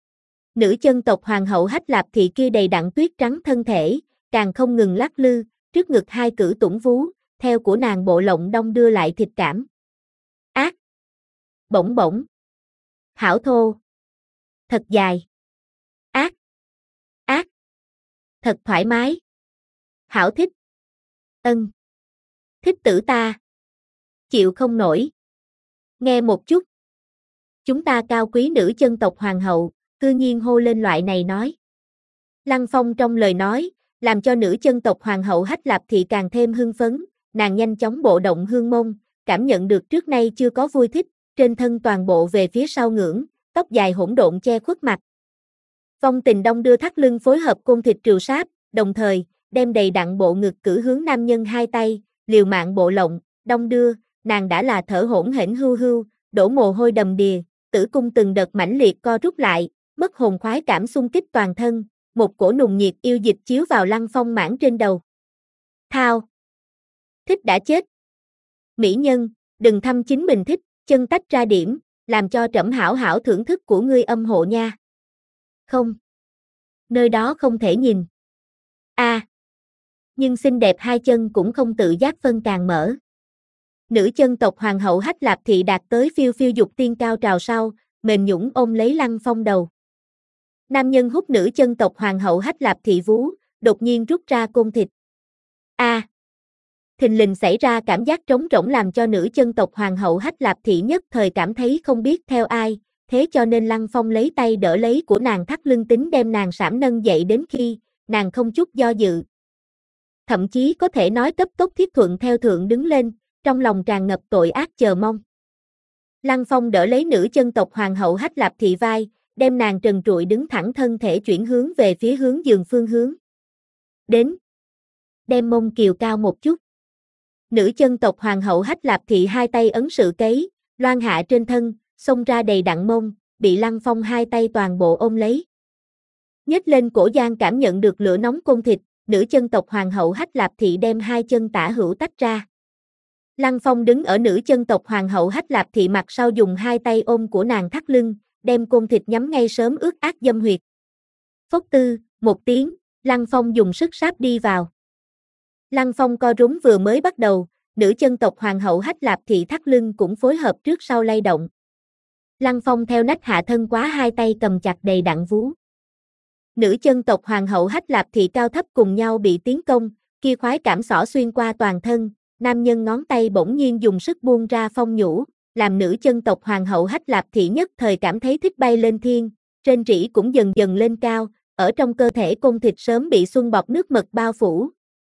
Speaker 1: Nữ chân tộc hoàng hậu Hách Lạp Thị kia đầy đặn tuyết trắng thân thể, càng không ngừng lắc lư, trước ngực hai cử tủng vú, theo của nàng bộ lộng đong đưa lại thịt cảm. Ác, bổng bổng, hảo thô, thật dài, ác, ác, thật thoải mái, hảo thích, ân, thích tử ta, chịu không nổi. Nghe một chút, chúng ta cao quý nữ chân tộc hoàng hậu, cư nhiên hô lên loại này nói. Lăng Phong trong lời nói, làm cho nữ chân tộc hoàng hậu Hách Lạp Thị càng thêm hưng phấn, nàng nhanh chóng bộ động hương mông, cảm nhận được trước nay chưa có vui thích, trên thân toàn bộ về phía sau ngưỡng, tóc dài hỗn độn che khuất mặt. Vong tình đong đưa thắt lưng phối hợp côn thịt trừ sáp, đồng thời, đem đầy đặn bộ ngực cử hướng nam nhân hai tay, liều mạng bộ lộng, đong đưa, nàng đã là thở hổn hển hưu hưu, đổ mồ hôi đầm đìa, tử cung từng đợt mãnh liệt co rút lại, mất hồn khoái cảm xung kích toàn thân, một cổ nùng nhiệt yêu dịch chiếu vào Lăng Phong mãn trên đầu. Thao! Thích đã chết! Mỹ nhân, đừng thăm chính mình thích, chân tách ra điểm, làm cho trẫm hảo hảo thưởng thức của ngươi âm hộ nha. Không! Nơi đó không thể nhìn. A. À, nhưng xinh đẹp hai chân cũng không tự giác phân càng mở. Nữ chân tộc hoàng hậu Hách Lạp Thị đạt tới phiêu phiêu dục tiên cao trào sau, mềm nhũn ôm lấy Lăng Phong đầu. Nam nhân hút nữ chân tộc hoàng hậu Hách Lạp Thị vú, đột nhiên rút ra côn thịt. A. À, Thình lình xảy ra cảm giác trống rỗng làm cho nữ chân tộc hoàng hậu Hách Lạp Thị nhất thời cảm thấy không biết theo ai, thế cho nên Lăng Phong lấy tay đỡ lấy của nàng thắt lưng tính đem nàng sảm nâng dậy đến khi, nàng không chút do dự. Thậm chí có thể nói cấp tốc thiết thuận theo thượng đứng lên, trong lòng tràn ngập tội ác chờ mong. Lăng Phong đỡ lấy nữ chân tộc hoàng hậu Hách Lạp Thị vai, đem nàng trần trụi đứng thẳng thân thể chuyển hướng về phía hướng giường phương hướng. Đến. Đem mông kiều cao một chút. Nữ chân tộc hoàng hậu Hách Lạp Thị hai tay ấn sự cấy, loan hạ trên thân, xông ra đầy đặn mông, bị Lăng Phong hai tay toàn bộ ôm lấy. Nhếch lên cổ gian cảm nhận được lửa nóng côn thịt, nữ chân tộc hoàng hậu Hách Lạp Thị đem hai chân tả hữu tách ra. Lăng Phong đứng ở nữ chân tộc hoàng hậu Hách Lạp Thị mặt sau dùng hai tay ôm của nàng thắt lưng, đem côn thịt nhắm ngay sớm ướt át dâm huyệt. Phốc tư, một tiếng, Lăng Phong dùng sức sáp đi vào. Lăng Phong co rúm vừa mới bắt đầu, nữ chân tộc hoàng hậu Hách Lạp Thị thắt lưng cũng phối hợp trước sau lay động. Lăng Phong theo nách hạ thân quá hai tay cầm chặt đầy đặn vú. Nữ chân tộc hoàng hậu Hách Lạp Thị cao thấp cùng nhau bị tiến công, kia khoái cảm xỏ xuyên qua toàn thân, nam nhân ngón tay bỗng nhiên dùng sức buông ra phong nhũ, làm nữ chân tộc hoàng hậu Hách Lạp Thị nhất thời cảm thấy thích bay lên thiên, trên rỉ cũng dần dần lên cao, ở trong cơ thể côn thịt sớm bị xuân bọt nước mật bao phủ.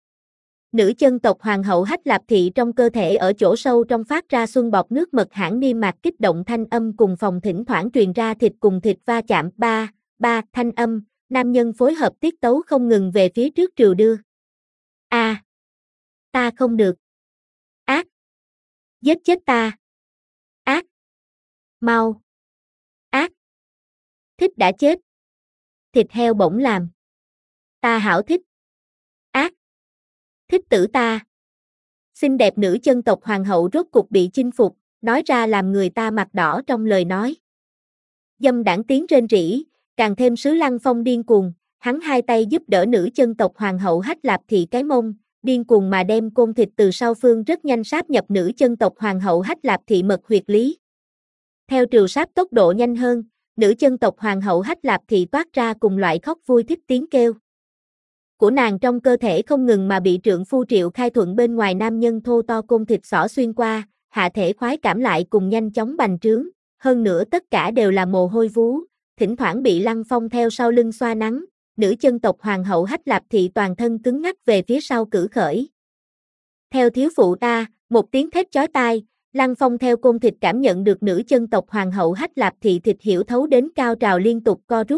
Speaker 1: Nữ chân tộc hoàng hậu Hách Lạp Thị trong cơ thể ở chỗ sâu trong phát ra xuân bọt nước mật hãn niêm mạc kích động thanh âm cùng phòng thỉnh thoảng truyền ra thịt cùng thịt va chạm ba, ba thanh âm, nam nhân phối hợp tiết tấu không ngừng về phía trước trừ đưa. A, à, ta không được. Ác. Giết chết ta. Ác. Mau. Ác. Thích đã chết. Thịt heo bỗng làm. Ta hảo thích. Ác. Thích tử ta. Xinh đẹp nữ chân tộc hoàng hậu rốt cục bị chinh phục, nói ra làm người ta mặt đỏ trong lời nói. Dâm đảng tiếng rên rỉ, càng thêm sứ Lăng Phong điên cuồng, hắn hai tay giúp đỡ nữ chân tộc hoàng hậu Hách Lạp Thị cái mông, điên cuồng mà đem côn thịt từ sau phương rất nhanh sáp nhập nữ chân tộc hoàng hậu Hách Lạp Thị mật huyệt lý. Theo trừ sáp tốc độ nhanh hơn, nữ chân tộc hoàng hậu Hách Lạp Thị toát ra cùng loại khóc vui thích tiếng kêu. Của nàng trong cơ thể không ngừng mà bị trượng phu Triệu Khai Thuận bên ngoài nam nhân thô to côn thịt xỏ xuyên qua, hạ thể khoái cảm lại cùng nhanh chóng bành trướng, hơn nữa tất cả đều là mồ hôi vú, thỉnh thoảng bị Lăng Phong theo sau lưng xoa nắng, nữ chân tộc hoàng hậu Hách Lạp Thị toàn thân cứng ngắc về phía sau cử khởi. Theo thiếu phụ ta, một tiếng thét chói tai, Lăng Phong theo côn thịt cảm nhận được nữ chân tộc hoàng hậu Hách Lạp Thị thịt hiểu thấu đến cao trào liên tục co rút.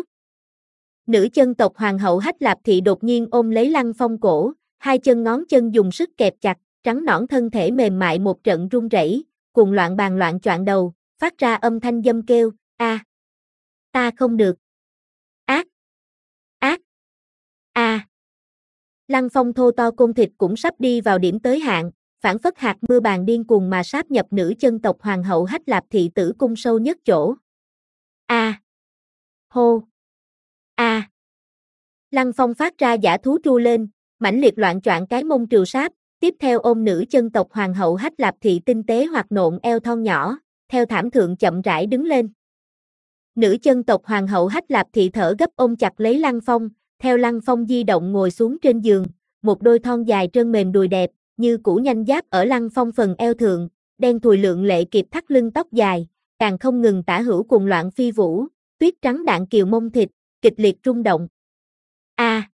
Speaker 1: Nữ chân tộc hoàng hậu Hách Lạp Thị đột nhiên ôm lấy Lăng Phong cổ, hai chân ngón chân dùng sức kẹp chặt, trắng nõn thân thể mềm mại một trận run rẩy, cuồng loạn bàn loạn choạng đầu, phát ra âm thanh dâm kêu, a, à, ta không được. Ác. Ác. A. À. Lăng Phong thô to côn thịt cũng sắp đi vào điểm tới hạn, phản phất hạt mưa bàn điên cuồng mà sáp nhập nữ chân tộc hoàng hậu Hách Lạp Thị tử cung sâu nhất chỗ. A. À. Hô. A. À. Lăng Phong phát ra dã thú tru lên, mãnh liệt loạn choạng cái mông trừ sáp, tiếp theo ôm nữ chân tộc hoàng hậu Hách Lạp Thị tinh tế hoạt nộn eo thon nhỏ, theo thảm thượng chậm rãi đứng lên. Nữ chân tộc hoàng hậu Hách Lạp Thị thở gấp ôm chặt lấy Lăng Phong, theo Lăng Phong di động ngồi xuống trên giường, một đôi thon dài trơn mềm đùi đẹp, như củ nhanh giáp ở Lăng Phong phần eo thượng, đen thùi lượng lệ kịp thắt lưng tóc dài, càng không ngừng tả hữu cùng loạn phi vũ, tuyết trắng đạn kiều mông thịt, kịch liệt rung động. A. À.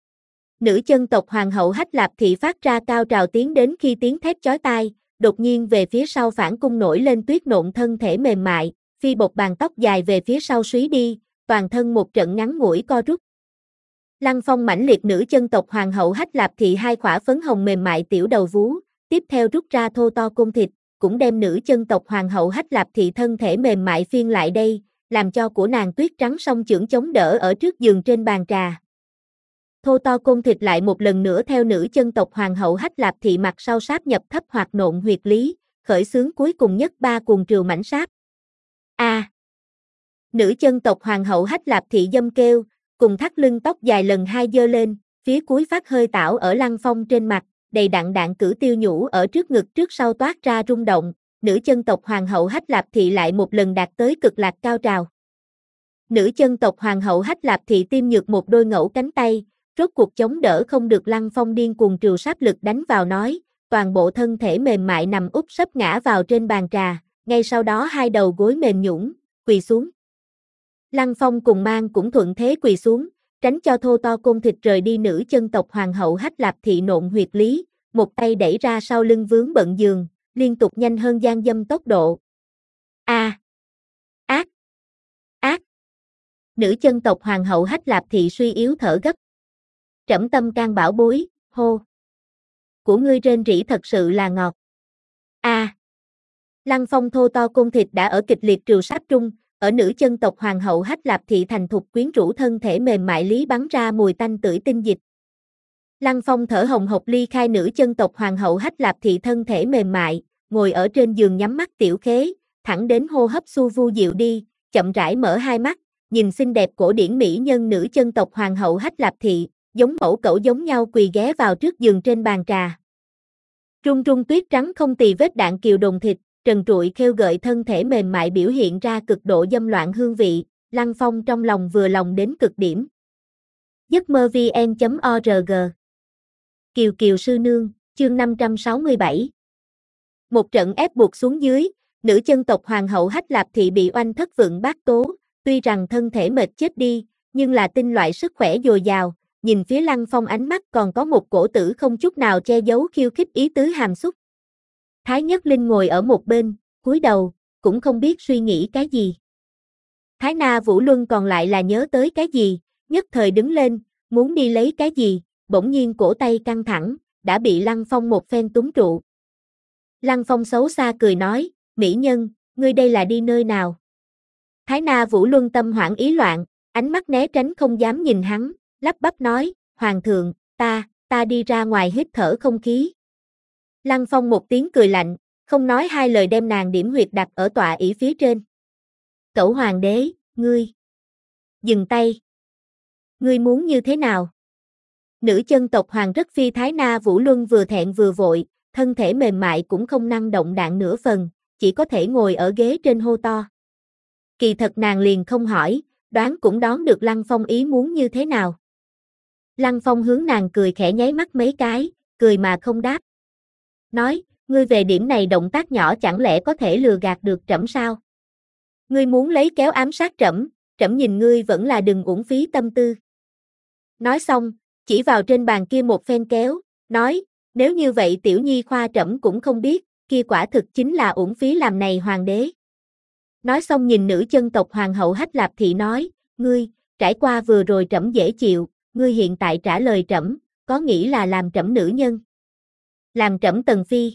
Speaker 1: Nữ chân tộc hoàng hậu Hách Lạp Thị phát ra cao trào tiếng đến khi tiếng thét chói tai, đột nhiên về phía sau phản cung nổi lên tuyết nộn thân thể mềm mại, phi bột bàn tóc dài về phía sau suý đi, toàn thân một trận ngắn ngủi co rút. Lăng Phong mãnh liệt nữ chân tộc hoàng hậu Hách Lạp Thị hai khỏa phấn hồng mềm mại tiểu đầu vú, tiếp theo rút ra thô to côn thịt, cũng đem nữ chân tộc hoàng hậu Hách Lạp Thị thân thể mềm mại phiên lại đây, làm cho của nàng tuyết trắng song chưởng chống đỡ ở trước giường trên bàn trà. Thô to côn thịt lại một lần nữa theo nữ chân tộc hoàng hậu Hách Lạp Thị mặt sau sáp nhập thấp hoạt nộn huyệt lý, khởi xướng cuối cùng nhất ba cuồng trừ mảnh sáp. A. À. Nữ chân tộc hoàng hậu Hách Lạp Thị dâm kêu, cùng thắt lưng tóc dài lần hai giơ lên, phía cuối phát hơi tảo ở Lăng Phong trên mặt, đầy đặn đạn cử tiêu nhũ ở trước ngực trước sau toát ra rung động, nữ chân tộc hoàng hậu Hách Lạp Thị lại một lần đạt tới cực lạc cao trào. Nữ chân tộc hoàng hậu Hách Lạp Thị tiêm nhược một đôi ngẫu cánh tay, rốt cuộc chống đỡ không được Lăng Phong điên cuồng trừ sáp lực đánh vào nói, toàn bộ thân thể mềm mại nằm úp sấp ngã vào trên bàn trà, ngay sau đó hai đầu gối mềm nhũn, quỳ xuống. Lăng Phong cùng Mang cũng thuận thế quỳ xuống, tránh cho thô to côn thịt rời đi. Nữ chân tộc hoàng hậu Hách Lạp Thị nộn huyệt lý, một tay đẩy ra sau lưng vướng bận giường, liên tục nhanh hơn gian dâm tốc độ. A! Ác! Ác! Nữ chân tộc hoàng hậu Hách Lạp Thị suy yếu thở gấp. Trẫm tâm can bảo bối, hô! Của ngươi rên rỉ thật sự là ngọt. A! Lăng Phong thô to côn thịt đã ở kịch liệt trừu sáp trung, ở nữ chân tộc hoàng hậu Hách Lạp Thị thành thục quyến rũ thân thể mềm mại lý bắn ra mùi tanh tưởi tinh dịch. Lăng Phong thở hồng hộc ly khai nữ chân tộc hoàng hậu Hách Lạp Thị thân thể mềm mại, ngồi ở trên giường nhắm mắt tiểu khế, thẳng đến hô hấp su vu dịu đi, chậm rãi mở hai mắt, nhìn xinh đẹp cổ điển mỹ nhân nữ chân tộc hoàng hậu Hách Lạp Thị, giống mẫu cẩu giống nhau quỳ ghé vào trước giường trên bàn trà. Trung trung tuyết trắng không tì vết đạn kiều đồn thịt, trần trụi khêu gợi thân thể mềm mại biểu hiện ra cực độ dâm loạn hương vị, Lăng Phong trong lòng vừa lòng đến cực điểm. giấc mơ vn chấm org Kiều Kiều sư nương, chương năm trăm sáu mươi bảy. Một trận ép buộc xuống dưới, nữ chân tộc hoàng hậu Hách Lạp Thị bị oanh thất vượng bát tố, tuy rằng thân thể mệt chết đi, nhưng là tinh loại sức khỏe dồi dào, nhìn phía Lăng Phong ánh mắt còn có một cổ tử không chút nào che giấu khiêu khích ý tứ hàm xúc. Thái Nhất Linh ngồi ở một bên, cúi đầu, cũng không biết suy nghĩ cái gì. Thái Na Vũ Luân còn lại là nhớ tới cái gì, nhất thời đứng lên, muốn đi lấy cái gì, bỗng nhiên cổ tay căng thẳng, đã bị Lăng Phong một phen túm trụ. Lăng Phong xấu xa cười nói, mỹ nhân, ngươi đây là đi nơi nào? Thái Na Vũ Luân tâm hoảng ý loạn, ánh mắt né tránh không dám nhìn hắn, lắp bắp nói, hoàng thượng, ta, ta đi ra ngoài hít thở không khí. Lăng Phong một tiếng cười lạnh, không nói hai lời đem nàng điểm huyệt đặt ở tọa ỷ phía trên. Cẩu hoàng đế, ngươi. Dừng tay. Ngươi muốn như thế nào? Nữ chân tộc hoàng rất phi Thái Na Vũ Luân vừa thẹn vừa vội, thân thể mềm mại cũng không năng động đạn nửa phần, chỉ có thể ngồi ở ghế trên hô to. Kỳ thật nàng liền không hỏi, đoán cũng đoán được Lăng Phong ý muốn như thế nào. Lăng Phong hướng nàng cười khẽ nháy mắt mấy cái, cười mà không đáp. Nói, ngươi về điểm này động tác nhỏ chẳng lẽ có thể lừa gạt được trẫm sao? Ngươi muốn lấy kéo ám sát trẫm, trẫm nhìn ngươi vẫn là đừng uổng phí tâm tư. Nói xong, chỉ vào trên bàn kia một phen kéo, nói, nếu như vậy tiểu nhi khoa trẫm cũng không biết, kia quả thực chính là uổng phí làm này hoàng đế. Nói xong nhìn nữ chân tộc hoàng hậu Hách Lạp Thị nói, ngươi, trải qua vừa rồi trẫm dễ chịu, ngươi hiện tại trả lời trẫm, có nghĩ là làm trẫm nữ nhân? Làm trẫm tần phi.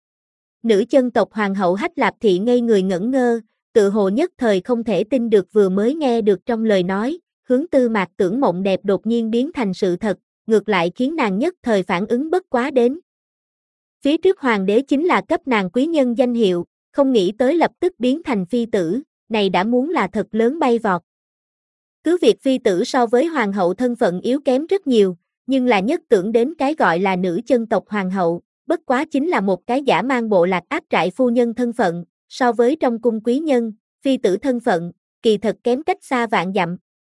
Speaker 1: Nữ chân tộc hoàng hậu Hách Lạp Thị ngây người ngẩn ngơ, tự hồ nhất thời không thể tin được vừa mới nghe được trong lời nói, hướng Tư Mạc Tưởng mộng đẹp đột nhiên biến thành sự thật, ngược lại khiến nàng nhất thời phản ứng bất quá đến. Phía trước hoàng đế chính là cấp nàng quý nhân danh hiệu, không nghĩ tới lập tức biến thành phi tử, này đã muốn là thật lớn bay vọt. Cứ việc phi tử so với hoàng hậu thân phận yếu kém rất nhiều, nhưng là nhất tưởng đến cái gọi là nữ chân tộc hoàng hậu, bất quá chính là một cái giả mang bộ lạc áp trại phu nhân thân phận, so với trong cung quý nhân, phi tử thân phận, kỳ thật kém cách xa vạn dặm.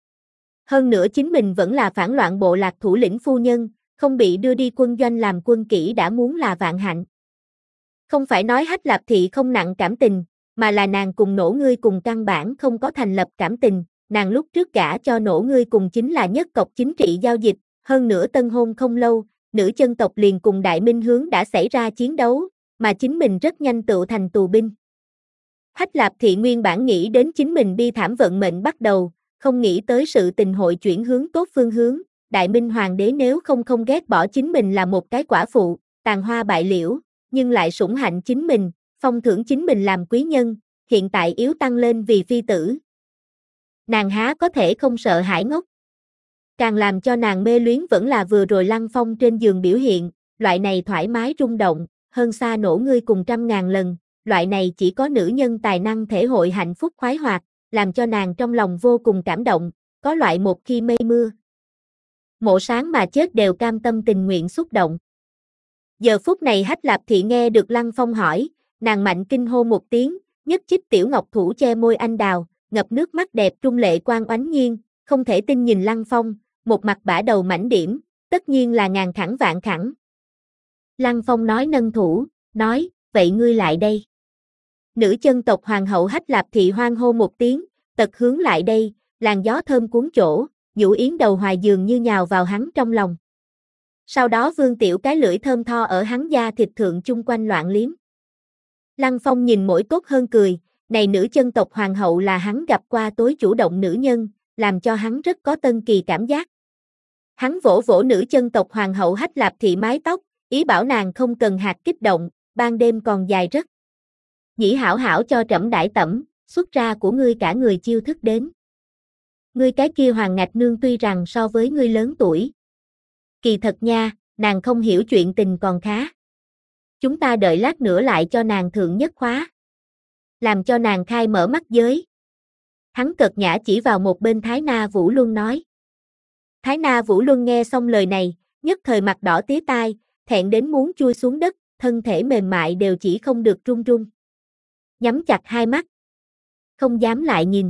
Speaker 1: Hơn nữa chính mình vẫn là phản loạn bộ lạc thủ lĩnh phu nhân, không bị đưa đi quân doanh làm quân kỹ đã muốn là vạn hạnh. Không phải nói Hách Lạp Thị không nặng cảm tình, mà là nàng cùng Nỗ Ngươi cùng căn bản không có thành lập cảm tình, nàng lúc trước gả cho Nỗ Ngươi cùng chính là nhất cọc chính trị giao dịch, hơn nữa tân hôn không lâu, nữ chân tộc liền cùng Đại Minh Hướng đã xảy ra chiến đấu, mà chính mình rất nhanh tựu thành tù binh. Hách Lạp Thị nguyên bản nghĩ đến chính mình bi thảm vận mệnh bắt đầu, không nghĩ tới sự tình hội chuyển hướng tốt phương hướng, Đại Minh Hoàng đế nếu không không ghét bỏ chính mình là một cái quả phụ, tàn hoa bại liễu, nhưng lại sủng hạnh chính mình, phong thưởng chính mình làm quý nhân, hiện tại yếu tăng lên vì phi tử. Nàng há có thể không sợ hãi ngốc. Càng làm cho nàng mê luyến vẫn là vừa rồi Lăng Phong trên giường biểu hiện, loại này thoải mái rung động, hơn xa Nỗ Ngươi cùng trăm ngàn lần, loại này chỉ có nữ nhân tài năng thể hội hạnh phúc khoái hoạt, làm cho nàng trong lòng vô cùng cảm động, có loại một khi mây mưa. Mộ sáng mà chết đều cam tâm tình nguyện xúc động. Giờ phút này Hách Lạp Thị nghe được Lăng Phong hỏi, nàng mạnh kinh hô một tiếng, nhất chích tiểu ngọc thủ che môi anh đào, ngập nước mắt đẹp trung lệ quang oánh nhiên, không thể tin nhìn Lăng Phong, một mặt bả đầu mảnh điểm, tất nhiên là ngàn khẳng vạn khẳng. Lăng Phong nói nâng thủ, nói, vậy ngươi lại đây. Nữ chân tộc hoàng hậu Hách Lạp Thị hoan hô một tiếng, tật hướng lại đây, làn gió thơm cuốn chỗ, Nhũ Yến đầu hoài dường như nhào vào hắn trong lòng. Sau đó vương tiểu cái lưỡi thơm tho ở hắn da thịt thượng chung quanh loạn liếm. Lăng Phong nhìn mỗi tốt hơn cười, này nữ chân tộc hoàng hậu là hắn gặp qua tối chủ động nữ nhân, làm cho hắn rất có tân kỳ cảm giác. Hắn vỗ vỗ nữ chân tộc hoàng hậu Hách Lạp Thị mái tóc, ý bảo nàng không cần hạt kích động, ban đêm còn dài rất. Nhĩ hảo hảo cho trẫm đãi tẩm, xuất ra của ngươi cả người chiêu thức đến. Ngươi cái kia Hoàng Ngạch Nương tuy rằng so với ngươi lớn tuổi. Kỳ thật nha, nàng không hiểu chuyện tình còn khá. Chúng ta đợi lát nữa lại cho nàng thượng nhất khóa. Làm cho nàng khai mở mắt giới. Hắn cợt nhã chỉ vào một bên Thái Na Vũ Luân nói. Thái Na Vũ Luân nghe xong lời này, nhất thời mặt đỏ tía tai, thẹn đến muốn chui xuống đất, thân thể mềm mại đều chỉ không được run run. Nhắm chặt hai mắt. Không dám lại nhìn.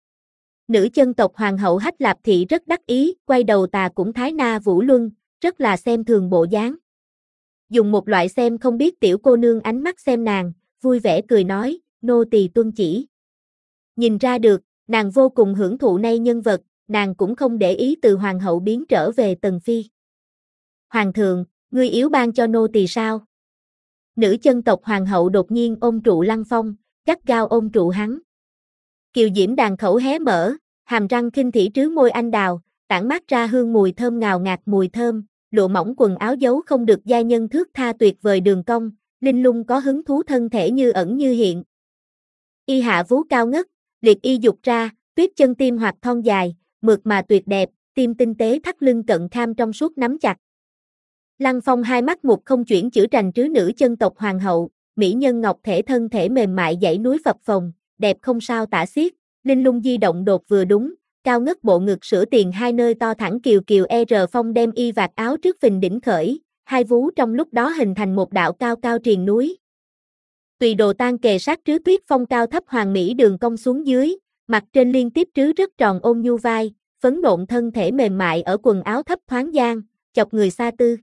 Speaker 1: Nữ chân tộc hoàng hậu Hách Lạp Thị rất đắc ý, quay đầu tà cũng Thái Na Vũ Luân, rất là xem thường bộ dáng. Dùng một loại xem không biết tiểu cô nương ánh mắt xem nàng, vui vẻ cười nói, nô tỳ tuân chỉ. Nhìn ra được, nàng vô cùng hưởng thụ nay nhân vật, nàng cũng không để ý từ hoàng hậu biến trở về tần phi. Hoàng thượng, ngươi yếu ban cho nô tỳ sao? Nữ chân tộc hoàng hậu đột nhiên ôm trụ Lăng Phong, gắt gao ôm trụ hắn. Kiều diễm đàn khẩu hé mở, hàm răng khinh thỉ trứ môi anh đào, tản mát ra hương mùi thơm ngào ngạt mùi thơm, lụa mỏng quần áo giấu không được giai nhân thước tha tuyệt vời đường cong, linh lung có hứng thú thân thể như ẩn như hiện. Y hạ vú cao ngất, liệt y dục ra, tuyết chân tim hoặc thon dài, mượt mà tuyệt đẹp, tim tinh tế thắt lưng cận kham trong suốt nắm chặt. Lăng Phong hai mắt mục không chuyển chữ trành trứ nữ chân tộc hoàng hậu, mỹ nhân ngọc thể thân thể mềm mại dãy núi phập phồng, đẹp không sao tả xiết, linh lung di động đột vừa đúng, cao ngất bộ ngực sữa tiền hai nơi to thẳng kiều kiều e rờ Phong đem y vạt áo trước phình đỉnh khởi, hai vú trong lúc đó hình thành một đạo cao cao triền núi. Tùy đồ tan kề sát trứ tuyết phong cao thấp hoàng mỹ đường cong xuống dưới, mặt trên liên tiếp trứ rất tròn ôm nhu vai, phấn nộn thân thể mềm mại ở quần áo thấp thoáng dang, chọc người xa tư.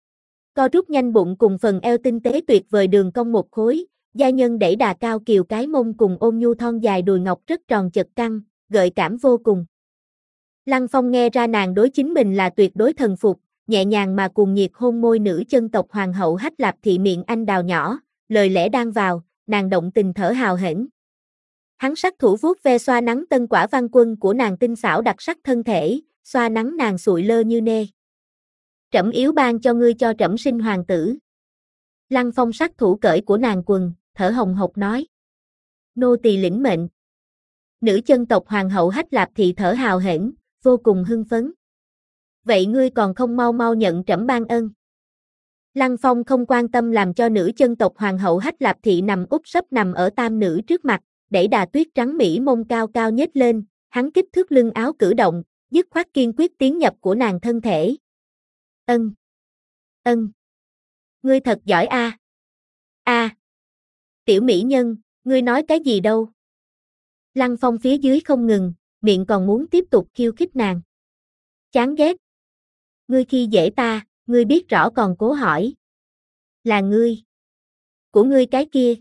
Speaker 1: Co rút nhanh bụng cùng phần eo tinh tế tuyệt vời đường cong một khối, gia nhân đẩy đà cao kiều cái mông cùng ôm nhu thon dài đùi ngọc rất tròn chật căng, gợi cảm vô cùng. Lăng Phong nghe ra nàng đối chính mình là tuyệt đối thần phục, nhẹ nhàng mà cuồng nhiệt hôn môi nữ chân tộc hoàng hậu Hách Lạp Thị miệng anh đào nhỏ, lời lẽ đang vào, nàng động tình thở hào hển. Hắn sắc thủ vuốt ve xoa nắng tân quả văn quân của nàng tinh xảo đặc sắc thân thể, xoa nắng nàng sụi lơ như nê. Trẫm yếu ban cho ngươi cho trẫm sinh hoàng tử. Lăng Phong sắc thủ cởi của nàng quần, thở hồng hộc nói. Nô tỳ lĩnh mệnh. Nữ chân tộc hoàng hậu Hách Lạp Thị thở hào hển, vô cùng hưng phấn. Vậy ngươi còn không mau mau nhận trẫm ban ân. Lăng Phong không quan tâm làm cho nữ chân tộc hoàng hậu Hách Lạp Thị nằm úp sấp nằm ở tam nữ trước mặt, đẩy đà tuyết trắng mỹ mông cao cao nhếch lên, hắn kích thước lưng áo cử động, dứt khoát kiên quyết tiến nhập của nàng thân thể. Ân. Ân. Ngươi thật giỏi a. À. A. Tiểu mỹ nhân, ngươi nói cái gì đâu? Lăng Phong phía dưới không ngừng, miệng còn muốn tiếp tục khiêu khích nàng. Chán ghét. Ngươi khi dễ ta, ngươi biết rõ còn cố hỏi. Là ngươi. Của ngươi cái kia.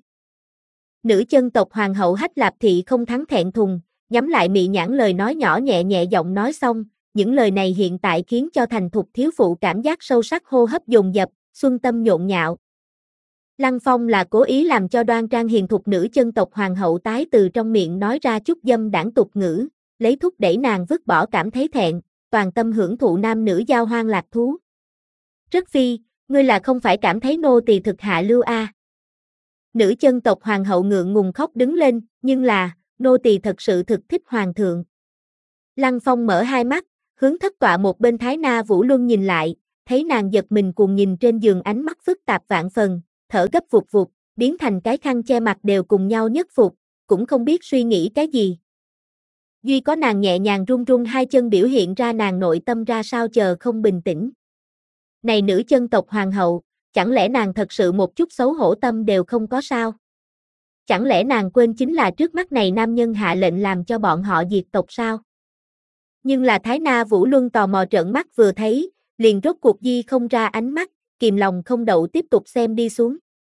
Speaker 1: Nữ chân tộc hoàng hậu Hách Lạp Thị không thắng thẹn thùng, nhắm lại mị nhãn lời nói nhỏ nhẹ nhẹ giọng nói xong, những lời này hiện tại khiến cho thành thục thiếu phụ cảm giác sâu sắc hô hấp dồn dập, xuân tâm nhộn nhạo. Lăng Phong là cố ý làm cho đoan trang hiền thục nữ chân tộc hoàng hậu tái từ trong miệng nói ra chút dâm đảng tục ngữ, lấy thúc đẩy nàng vứt bỏ cảm thấy thẹn, toàn tâm hưởng thụ nam nữ giao hoang lạc thú. Rất phi, ngươi là không phải cảm thấy nô tỳ thực hạ lưu a? À. Nữ chân tộc hoàng hậu ngượng ngùng khóc đứng lên, nhưng là, nô tỳ thật sự thực thích hoàng thượng. Lăng Phong mở hai mắt, hướng thất tọa một bên Thái Na Vũ Luân nhìn lại, thấy nàng giật mình cuồng nhìn trên giường ánh mắt phức tạp vạn phần, thở gấp vụt vụt, biến thành cái khăn che mặt đều cùng nhau nhất phục, cũng không biết suy nghĩ cái gì. Duy có nàng nhẹ nhàng run run hai chân biểu hiện ra nàng nội tâm ra sao chờ không bình tĩnh. Này nữ chân tộc hoàng hậu, chẳng lẽ nàng thật sự một chút xấu hổ tâm đều không có sao? Chẳng lẽ nàng quên chính là trước mắt này nam nhân hạ lệnh làm cho bọn họ diệt tộc sao? Nhưng là Thái Na Vũ Luân tò mò trợn mắt vừa thấy, liền rốt cuộc di không ra ánh mắt, kìm lòng không đậu tiếp tục xem đi xuống.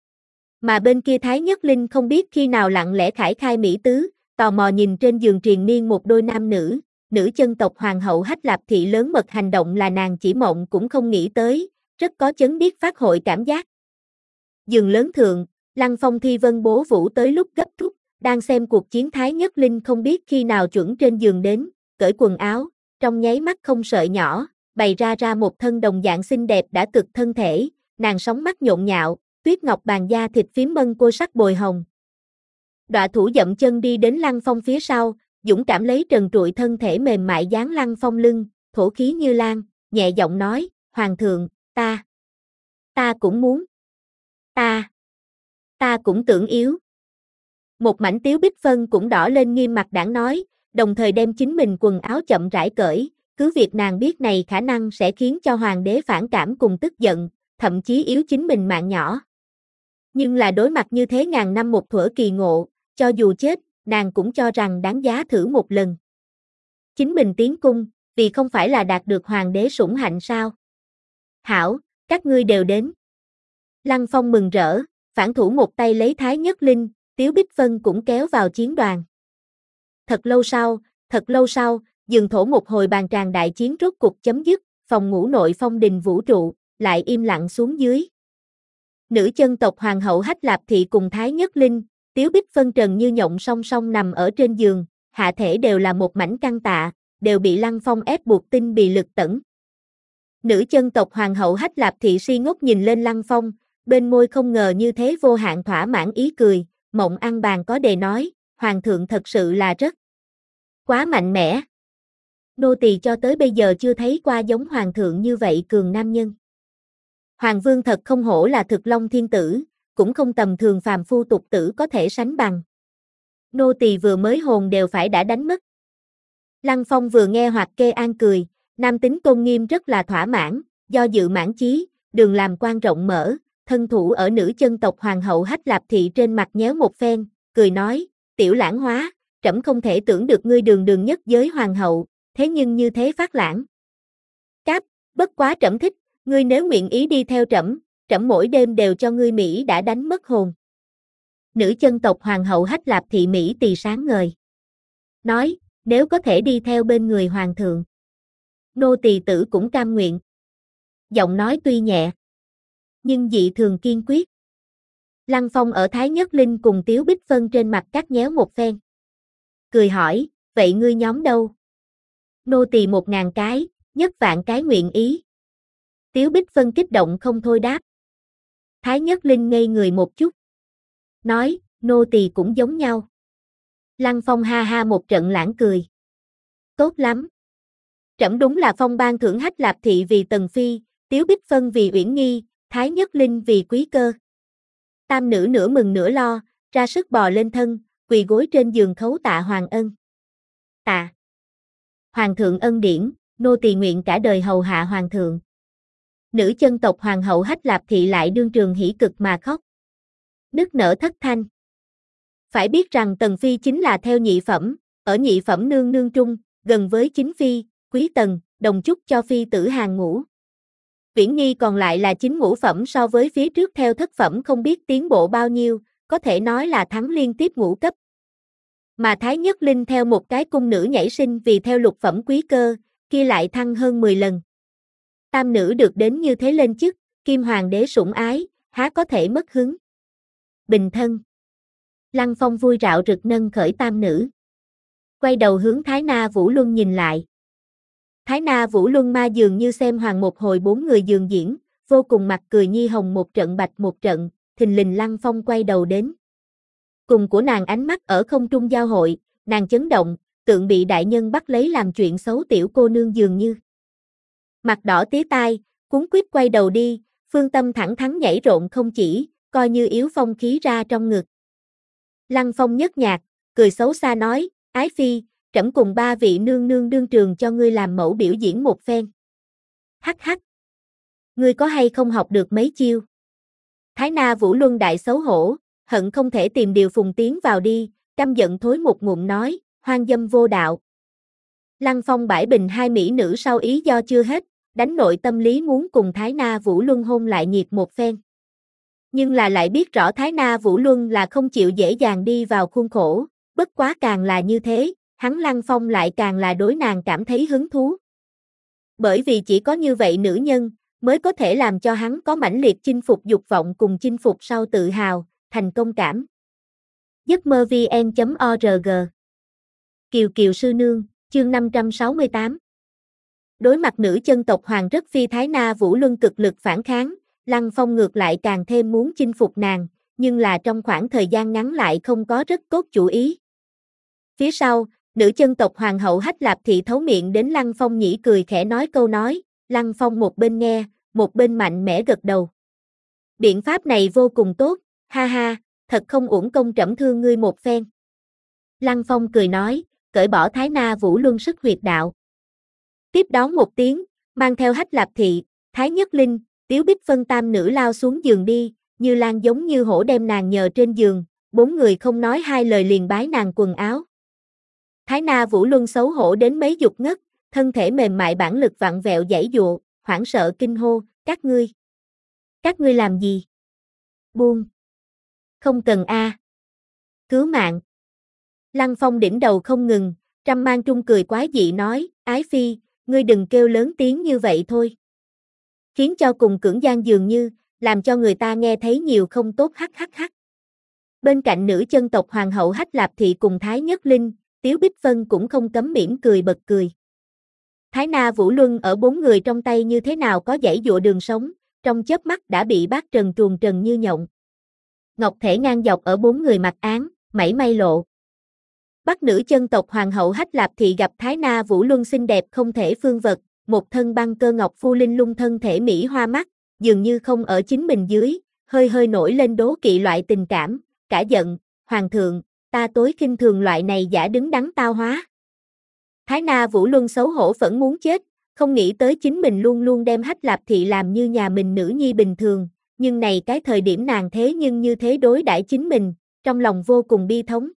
Speaker 1: Mà bên kia Thái Nhất Linh không biết khi nào lặng lẽ khải khai mỹ tứ, tò mò nhìn trên giường triền miên một đôi nam nữ, nữ chân tộc hoàng hậu Hách Lạp Thị lớn mật hành động là nàng chỉ mộng cũng không nghĩ tới, rất có chấn điếc phát hội cảm giác. Giường lớn thượng, Lăng Phong Thi Vân bố vũ tới lúc gấp rút, đang xem cuộc chiến. Thái Nhất Linh không biết khi nào chuẩn trên giường đến, cởi quần áo, trong nháy mắt không sợi nhỏ, bày ra ra một thân đồng dạng xinh đẹp đã cực thân thể, nàng sóng mắt nhộn nhạo, tuyết ngọc bàn da thịt phím mân cô sắc bồi hồng. Đọa thủ dậm chân đi đến Lăng Phong phía sau, dũng cảm lấy trần trụi thân thể mềm mại dán Lăng Phong lưng, thổ khí như lan, nhẹ giọng nói, Hoàng thượng, ta, ta cũng muốn, ta, ta cũng tưởng yếu. Một mảnh Tiếu Bích Vân cũng đỏ lên nghiêm mặt đãng nói, đồng thời đem chính mình quần áo chậm rãi cởi, cứ việc nàng biết này khả năng sẽ khiến cho hoàng đế phản cảm cùng tức giận, thậm chí yếu chính mình mạng nhỏ. Nhưng là đối mặt như thế ngàn năm một thuở kỳ ngộ, cho dù chết, nàng cũng cho rằng đáng giá thử một lần. Chính mình tiến cung, vì không phải là đạt được hoàng đế sủng hạnh sao? Hảo, các ngươi đều đến. Lăng Phong mừng rỡ, phản thủ một tay lấy Thái Nhất Linh, Tiếu Bích Vân cũng kéo vào chiến đoàn. Thật lâu sau, thật lâu sau, dừng thổ một hồi bàn tràng đại chiến rốt cục chấm dứt, phòng ngủ nội phong đình vũ trụ, lại im lặng xuống dưới. Nữ chân tộc hoàng hậu Hách Lạp Thị cùng Thái Nhất Linh, Tiếu Bích Vân trần như nhộng song song nằm ở trên giường, hạ thể đều là một mảnh căng tạ, đều bị Lăng Phong ép buộc tinh bì lực tẩn. Nữ chân tộc hoàng hậu Hách Lạp Thị si ngốc nhìn lên Lăng Phong, bên môi không ngờ như thế vô hạn thỏa mãn ý cười, mộng ăn bàn có đề nói, hoàng thượng thật sự là rất quá mạnh mẽ. Nô tỳ cho tới bây giờ chưa thấy qua giống hoàng thượng như vậy cường nam nhân. Hoàng vương thật không hổ là thực long thiên tử, cũng không tầm thường phàm phu tục tử có thể sánh bằng. Nô tỳ vừa mới hồn đều phải đã đánh mất. Lăng Phong vừa nghe Hoạt Kê An cười, nam tính tôn nghiêm rất là thỏa mãn, do dự mãn chí, đường làm quan rộng mở, thân thủ ở nữ chân tộc hoàng hậu Hách Lạp Thị trên mặt nhéo một phen, cười nói, tiểu lãng hóa, trẫm không thể tưởng được ngươi đường đường nhất giới hoàng hậu, thế nhưng như thế phát lãng. Cáp, bất quá trẫm thích, ngươi nếu nguyện ý đi theo trẫm, trẫm mỗi đêm đều cho ngươi Mỹ đã đánh mất hồn. Nữ chân tộc hoàng hậu Hách Lạp Thị Mỹ tỳ sáng ngời. Nói, nếu có thể đi theo bên người hoàng thượng, nô tỳ tử cũng cam nguyện. Giọng nói tuy nhẹ, nhưng dị thường kiên quyết. Lăng Phong ở Thái Nhất Linh cùng Tiếu Bích Vân trên mặt cắt nhéo một phen. Cười hỏi, vậy ngươi nhóm đâu? Nô tỳ một ngàn cái, nhất vạn cái nguyện ý. Tiếu Bích Vân kích động không thôi đáp. Thái Nhất Linh ngây người một chút. Nói, nô tỳ cũng giống nhau. Lăng Phong ha ha một trận lãng cười. Tốt lắm. Trẫm đúng là phong ban thưởng Hách Lạp Thị vì Tần Phi, Tiếu Bích Vân vì Uyển Nghi, Thái Nhất Linh vì Quý Cơ. Tam nữ nửa mừng nửa lo, ra sức bò lên thân, quỳ gối trên giường khấu tạ Hoàng ân. Tạ. Hoàng thượng ân điển, nô tỳ nguyện cả đời hầu hạ hoàng thượng. Nữ chân tộc hoàng hậu Hách Lạp Thị lại đương trường hỉ cực mà khóc. Nức nở thất thanh. Phải biết rằng Tần Phi chính là theo nhị phẩm, ở nhị phẩm nương nương trung, gần với chính phi, quý tần, đồng chúc cho phi tử hàng ngũ. Uyển Nghi còn lại là chính ngũ phẩm, so với phía trước theo thất phẩm không biết tiến bộ bao nhiêu, có thể nói là thắng liên tiếp ngũ cấp. Mà Thái Nhất Linh theo một cái cung nữ nhảy sinh vì theo lục phẩm Quý Cơ, kia lại thăng hơn mười lần. Tam nữ được đến như thế lên chức, kim hoàng đế sủng ái, há có thể mất hứng. Bình thân. Lăng Phong vui rạo rực nâng khởi tam nữ. Quay đầu hướng Thái Na Vũ Luân nhìn lại. Thái Na Vũ Luân ma dường như xem hoàng một hồi bốn người dường diễn, vô cùng mặt cười nhi hồng một trận bạch một trận, thình lình Lăng Phong quay đầu đến. Cùng của nàng ánh mắt ở không trung giao hội, nàng chấn động, tượng bị đại nhân bắt lấy làm chuyện xấu tiểu cô nương dường như. Mặt đỏ tía tai, cuống quýt quay đầu đi, phương tâm thẳng thắn nhảy rộn không chỉ, coi như yếu phong khí ra trong ngực. Lăng Phong nhếch nhạc, cười xấu xa nói, ái phi, trẫm cùng ba vị nương nương đương trường cho ngươi làm mẫu biểu diễn một phen. Hắc hắc. Ngươi có hay không học được mấy chiêu? Thái Na Vũ Luân đại xấu hổ, hận không thể tìm điều phùng tiến vào đi, căm giận thối một ngụm nói, hoang dâm vô đạo. Lăng Phong bãi bình hai mỹ nữ sau ý do chưa hết, đánh nội tâm lý muốn cùng Thái Na Vũ Luân hôn lại nhiệt một phen. Nhưng là lại biết rõ Thái Na Vũ Luân là không chịu dễ dàng đi vào khuôn khổ, bất quá càng là như thế, hắn Lăng Phong lại càng là đối nàng cảm thấy hứng thú. Bởi vì chỉ có như vậy nữ nhân, mới có thể làm cho hắn có mãnh liệt chinh phục dục vọng cùng chinh phục sau tự hào, thành công cảm. giấc mơ vn chấm org Kiều Kiều Sư Nương, chương năm trăm sáu mươi tám. Đối mặt nữ chân tộc hoàng rất phi Thái Na Vũ Luân cực lực phản kháng, Lăng Phong ngược lại càng thêm muốn chinh phục nàng, nhưng là trong khoảng thời gian ngắn lại không có rất tốt chủ ý. Phía sau, nữ chân tộc hoàng hậu Hách Lạp Thị thấu miệng đến Lăng Phong nhĩ cười khẽ nói câu nói, Lăng Phong một bên nghe, một bên mạnh mẽ gật đầu. Biện pháp này vô cùng tốt, ha ha, thật không uổng công trẫm thương ngươi một phen. Lăng Phong cười nói, cởi bỏ Thái Na Vũ Luân sức huyệt đạo. Tiếp đón một tiếng, mang theo Hách Lạp Thị, Thái Nhất Linh, Tiếu Bích Phân tam nữ lao xuống giường đi, Như Lan giống như hổ đem nàng nhờ trên giường, bốn người không nói hai lời liền bái nàng quần áo. Thái Na Vũ Luân xấu hổ đến mấy dục ngất, thân thể mềm mại bản lực vặn vẹo giãy giụa, hoảng sợ kinh hô, các ngươi. Các ngươi làm gì? Buông. Không cần a. À. Cứu mạng. Lăng Phong đỉnh đầu không ngừng, trăm mang trung cười quái dị nói, Ái Phi, ngươi đừng kêu lớn tiếng như vậy thôi. Khiến cho cùng cưỡng gian dường như, làm cho người ta nghe thấy nhiều không tốt hắc hắc hắc. Bên cạnh nữ chân tộc hoàng hậu Hách Lạp Thị cùng Thái Nhất Linh, Tiếu Bích Vân cũng không cấm mỉm cười bật cười. Thái Na Vũ Luân ở bốn người trong tay như thế nào có giãy dụa đường sống, trong chớp mắt đã bị bác trần truồng trần như nhộng. Ngọc thể ngang dọc ở bốn người mặt án, mảy may lộ. Bắc nữ chân tộc hoàng hậu Hách Lạp Thị gặp Thái Na Vũ Luân xinh đẹp không thể phương vật, một thân băng cơ ngọc phu linh lung thân thể mỹ hoa mắt, dường như không ở chính mình dưới, hơi hơi nổi lên đố kỵ loại tình cảm, cả giận, hoàng thượng, ta tối khinh thường loại này giả đứng đắn tao hóa. Thái Na Vũ Luân xấu hổ phẫn muốn chết, không nghĩ tới chính mình luôn luôn đem Hách Lạp Thị làm như nhà mình nữ nhi bình thường, nhưng này cái thời điểm nàng thế nhưng như thế đối đãi chính mình, trong lòng vô cùng bi thống.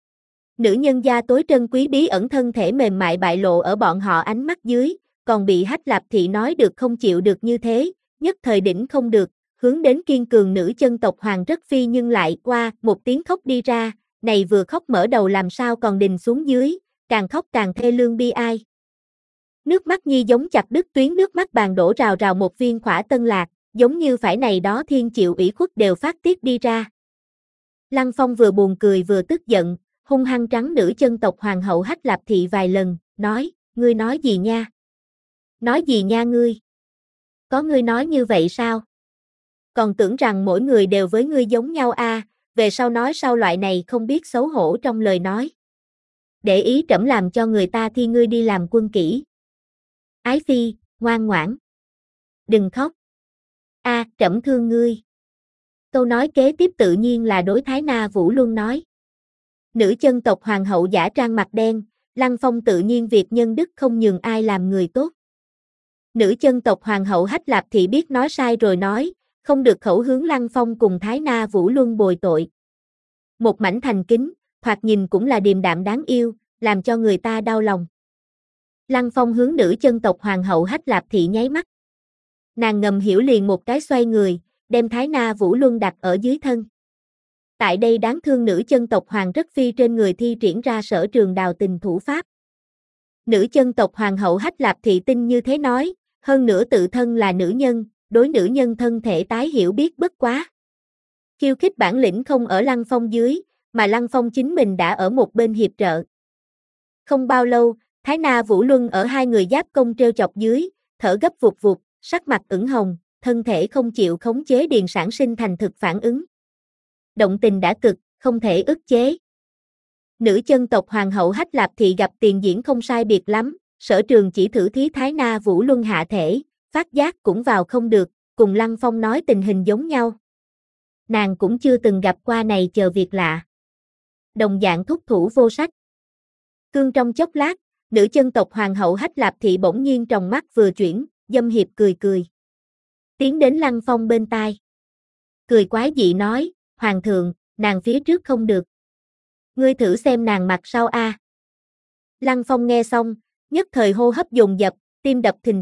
Speaker 1: Nữ nhân gia tối trân quý bí ẩn thân thể mềm mại bại lộ ở bọn họ ánh mắt dưới, còn bị Hách Lạp Thị nói được không chịu được như thế, nhất thời đỉnh không được, hướng đến kiên cường nữ chân tộc hoàng rất phi nhưng lại qua một tiếng khóc đi ra, này vừa khóc mở đầu làm sao còn đình xuống dưới, càng khóc càng thê lương bi ai. Nước mắt nhi giống chặt đứt tuyến nước mắt bàn đổ rào rào một viên khỏa tân lạc, giống như phải này đó thiên chịu ủy khuất đều phát tiết đi ra. Lăng Phong vừa buồn cười vừa tức giận, hung hăng trắng nữ chân tộc hoàng hậu Hách Lạp Thị vài lần, nói, ngươi nói gì nha? Nói gì nha ngươi? Có ngươi nói như vậy sao? Còn tưởng rằng mỗi người đều với ngươi giống nhau a, à, về sau nói sau loại này không biết xấu hổ trong lời nói. Để ý trẫm làm cho người ta thi ngươi đi làm quân kỹ. Ái Phi, ngoan ngoãn. Đừng khóc. A, à, trẫm thương ngươi. Câu nói kế tiếp tự nhiên là đối Thái Na Vũ Luân nói. Nữ chân tộc hoàng hậu giả trang mặt đen, Lăng Phong tự nhiên việc nhân đức không nhường ai làm người tốt. Nữ chân tộc hoàng hậu Hách Lạp Thị biết nói sai rồi nói, không được khẩu hướng Lăng Phong cùng Thái Na Vũ Luân bồi tội. Một mảnh thành kính, thoạt nhìn cũng là điềm đạm đáng yêu, làm cho người ta đau lòng. Lăng Phong hướng nữ chân tộc hoàng hậu Hách Lạp Thị nháy mắt. Nàng ngầm hiểu liền một cái xoay người, đem Thái Na Vũ Luân đặt ở dưới thân. Tại đây đáng thương nữ chân tộc hoàng rất phi trên người thi triển ra sở trường đào tình thủ pháp. Nữ chân tộc hoàng hậu Hách Lạp Thị tin như thế nói, hơn nữa tự thân là nữ nhân, đối nữ nhân thân thể tái hiểu biết bất quá. Khiêu khích bản lĩnh không ở Lăng Phong dưới, mà Lăng Phong chính mình đã ở một bên hiệp trợ. Không bao lâu, Thái Na Vũ Luân ở hai người giáp công treo chọc dưới, thở gấp vụt vụt, sắc mặt ửng hồng, thân thể không chịu khống chế điền sản sinh thành thực phản ứng. Động tình đã cực, không thể ức chế. Nữ chân tộc hoàng hậu Hách Lạp Thị gặp tiền diễn không sai biệt lắm, sở trường chỉ thử thí Thái Na Vũ Luân hạ thể, phát giác cũng vào không được, cùng Lăng Phong nói tình hình giống nhau. Nàng cũng chưa từng gặp qua này chờ việc lạ. Đồng dạng thúc thủ vô sách. Cương trong chốc lát, nữ chân tộc hoàng hậu Hách Lạp Thị bỗng nhiên trong mắt vừa chuyển, dâm hiệp cười cười. Tiến đến Lăng Phong bên tai. Cười quái dị nói, hoàng thượng, nàng phía trước không được. Ngươi thử xem nàng mặt sau a. Lăng Phong nghe xong, nhất thời hô hấp dồn dập, tim đập thình thịch,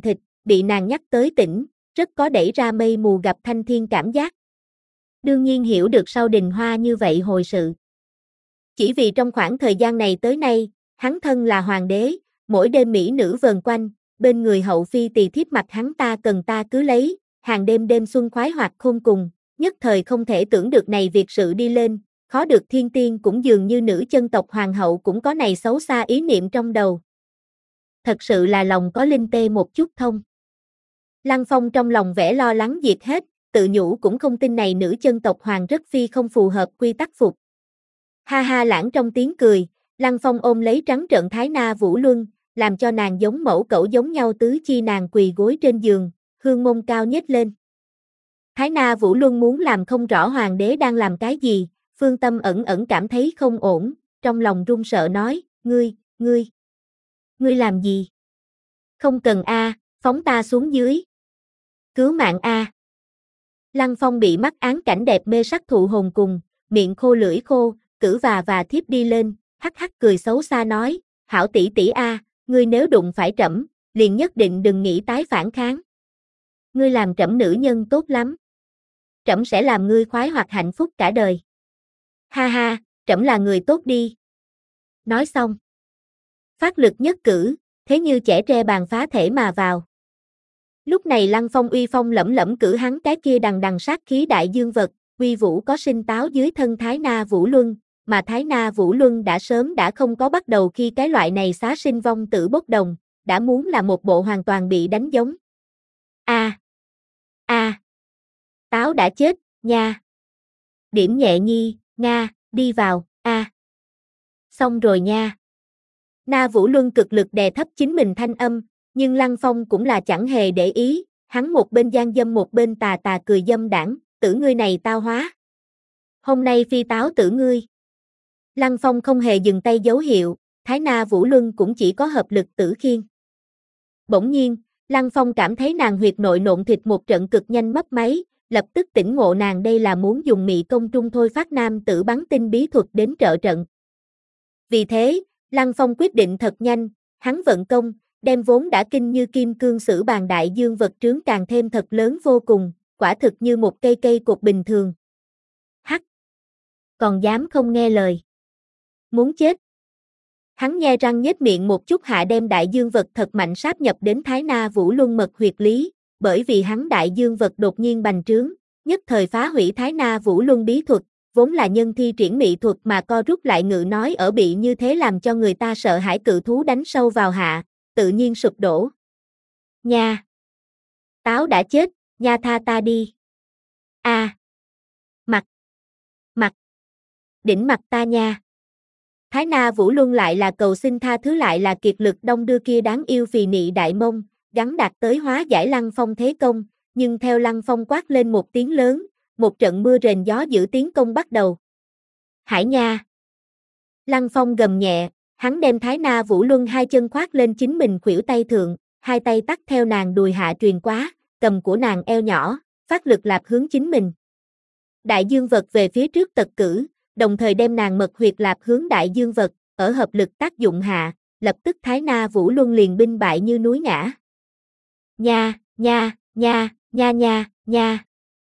Speaker 1: bị nàng nhắc tới tỉnh, rất có đẩy ra mây mù gặp thanh thiên cảm giác. Đương nhiên hiểu được sau Đình Hoa như vậy hồi sự. Chỉ vì trong khoảng thời gian này tới nay, hắn thân là hoàng đế, mỗi đêm mỹ nữ vờn quanh, bên người hậu phi tỳ thiếp mặt hắn ta cần ta cứ lấy, hàng đêm đêm xuân khoái hoạt khôn cùng, nhất thời không thể tưởng được này việc sự đi lên, khó được thiên tiên cũng dường như nữ chân tộc hoàng hậu cũng có này xấu xa ý niệm trong đầu. Thật sự là lòng có linh tê một chút thông. Lăng Phong trong lòng vẻ lo lắng diệt hết, tự nhủ cũng không tin này nữ chân tộc hoàng rất phi không phù hợp quy tắc phục. Ha ha lãng trong tiếng cười, Lăng Phong ôm lấy trắng trợn Thái Na Vũ Luân, làm cho nàng giống mẫu cẩu giống nhau tứ chi nàng quỳ gối trên giường, hương mông cao nhếch lên. Thái Na Vũ Luân muốn làm không rõ hoàng đế đang làm cái gì, Phương Tâm ẩn ẩn cảm thấy không ổn, trong lòng run sợ nói, ngươi, ngươi, ngươi làm gì? Không cần a, phóng ta xuống dưới. Cứu mạng a. Lăng Phong bị mắt án cảnh đẹp mê sắc thụ hồn cùng, miệng khô lưỡi khô, cử và và thiếp đi lên, hắc hắc cười xấu xa nói, hảo tỷ tỷ a, ngươi nếu đụng phải trẫm, liền nhất định đừng nghĩ tái phản kháng. Ngươi làm trẫm nữ nhân tốt lắm. Trẫm sẽ làm ngươi khoái hoạt hạnh phúc cả đời. Ha ha, trẫm là người tốt đi. Nói xong, phát lực nhất cử, thế như chẻ tre bàn phá thể mà vào. Lúc này Lăng Phong uy phong lẫm lẫm cử hắn cái kia đằng đằng sát khí đại dương vật, uy vũ có sinh táo dưới thân Thái Na Vũ Luân, mà Thái Na Vũ Luân đã sớm đã không có bắt đầu khi cái loại này xá sinh vong tử bốc đồng, đã muốn là một bộ hoàn toàn bị đánh giống. A, a, táo đã chết, nha. Điểm nhẹ nhi, nga, đi vào, a. Xong rồi nha. Na Vũ Luân cực lực đè thấp chính mình thanh âm, nhưng Lăng Phong cũng là chẳng hề để ý, hắn một bên gian dâm một bên tà tà cười dâm đảng, tử ngươi này tao hóa. Hôm nay phi táo tử ngươi. Lăng Phong không hề dừng tay dấu hiệu, Thái Na Vũ Luân cũng chỉ có hợp lực tử khiên. Bỗng nhiên, Lăng Phong cảm thấy nàng huyệt nội nộn thịt một trận cực nhanh mấp máy, lập tức tỉnh ngộ nàng đây là muốn dùng mị công trung thôi phát nam tử bắn tinh bí thuật đến trợ trận. Vì thế, Lăng Phong quyết định thật nhanh, hắn vận công, đem vốn đã kinh như kim cương sử bàn đại dương vật trướng càng thêm thật lớn vô cùng, quả thực như một cây cây cột bình thường. Hắc! Còn dám không nghe lời. Muốn chết. Hắn nhe răng nhếch miệng một chút hạ đem đại dương vật thật mạnh sáp nhập đến Thái Na Vũ Luân mật huyệt lý, bởi vì hắn đại dương vật đột nhiên bành trướng, nhất thời phá hủy Thái Na Vũ Luân bí thuật, vốn là nhân thi triển mị thuật mà co rút lại ngự nói ở bị như thế làm cho người ta sợ hãi cự thú đánh sâu vào hạ, tự nhiên sụp đổ. Nha! Táo đã chết, nha tha ta đi. A! À. Mặt! Mặt! Đỉnh mặt ta nha! Thái Na Vũ Luân lại là cầu xin tha thứ lại là kiệt lực đông đưa kia đáng yêu phì nị đại mông, gắn đạt tới hóa giải Lăng Phong thế công, nhưng theo Lăng Phong quát lên một tiếng lớn, một trận mưa rền gió dữ tiến công bắt đầu. Hải nha! Lăng Phong gầm nhẹ, hắn đem Thái Na Vũ Luân hai chân khoác lên chính mình khuỷu tay thượng, hai tay tắt theo nàng đùi hạ truyền quá, cầm của nàng eo nhỏ, phát lực lạp hướng chính mình. Đại dương vật về phía trước tật cử, đồng thời đem nàng mật huyệt lạp hướng đại dương vật, ở hợp lực tác dụng hạ, lập tức Thái Na Vũ Luân liền binh bại như núi ngã. Nha, nha, nha, nha nha, nha.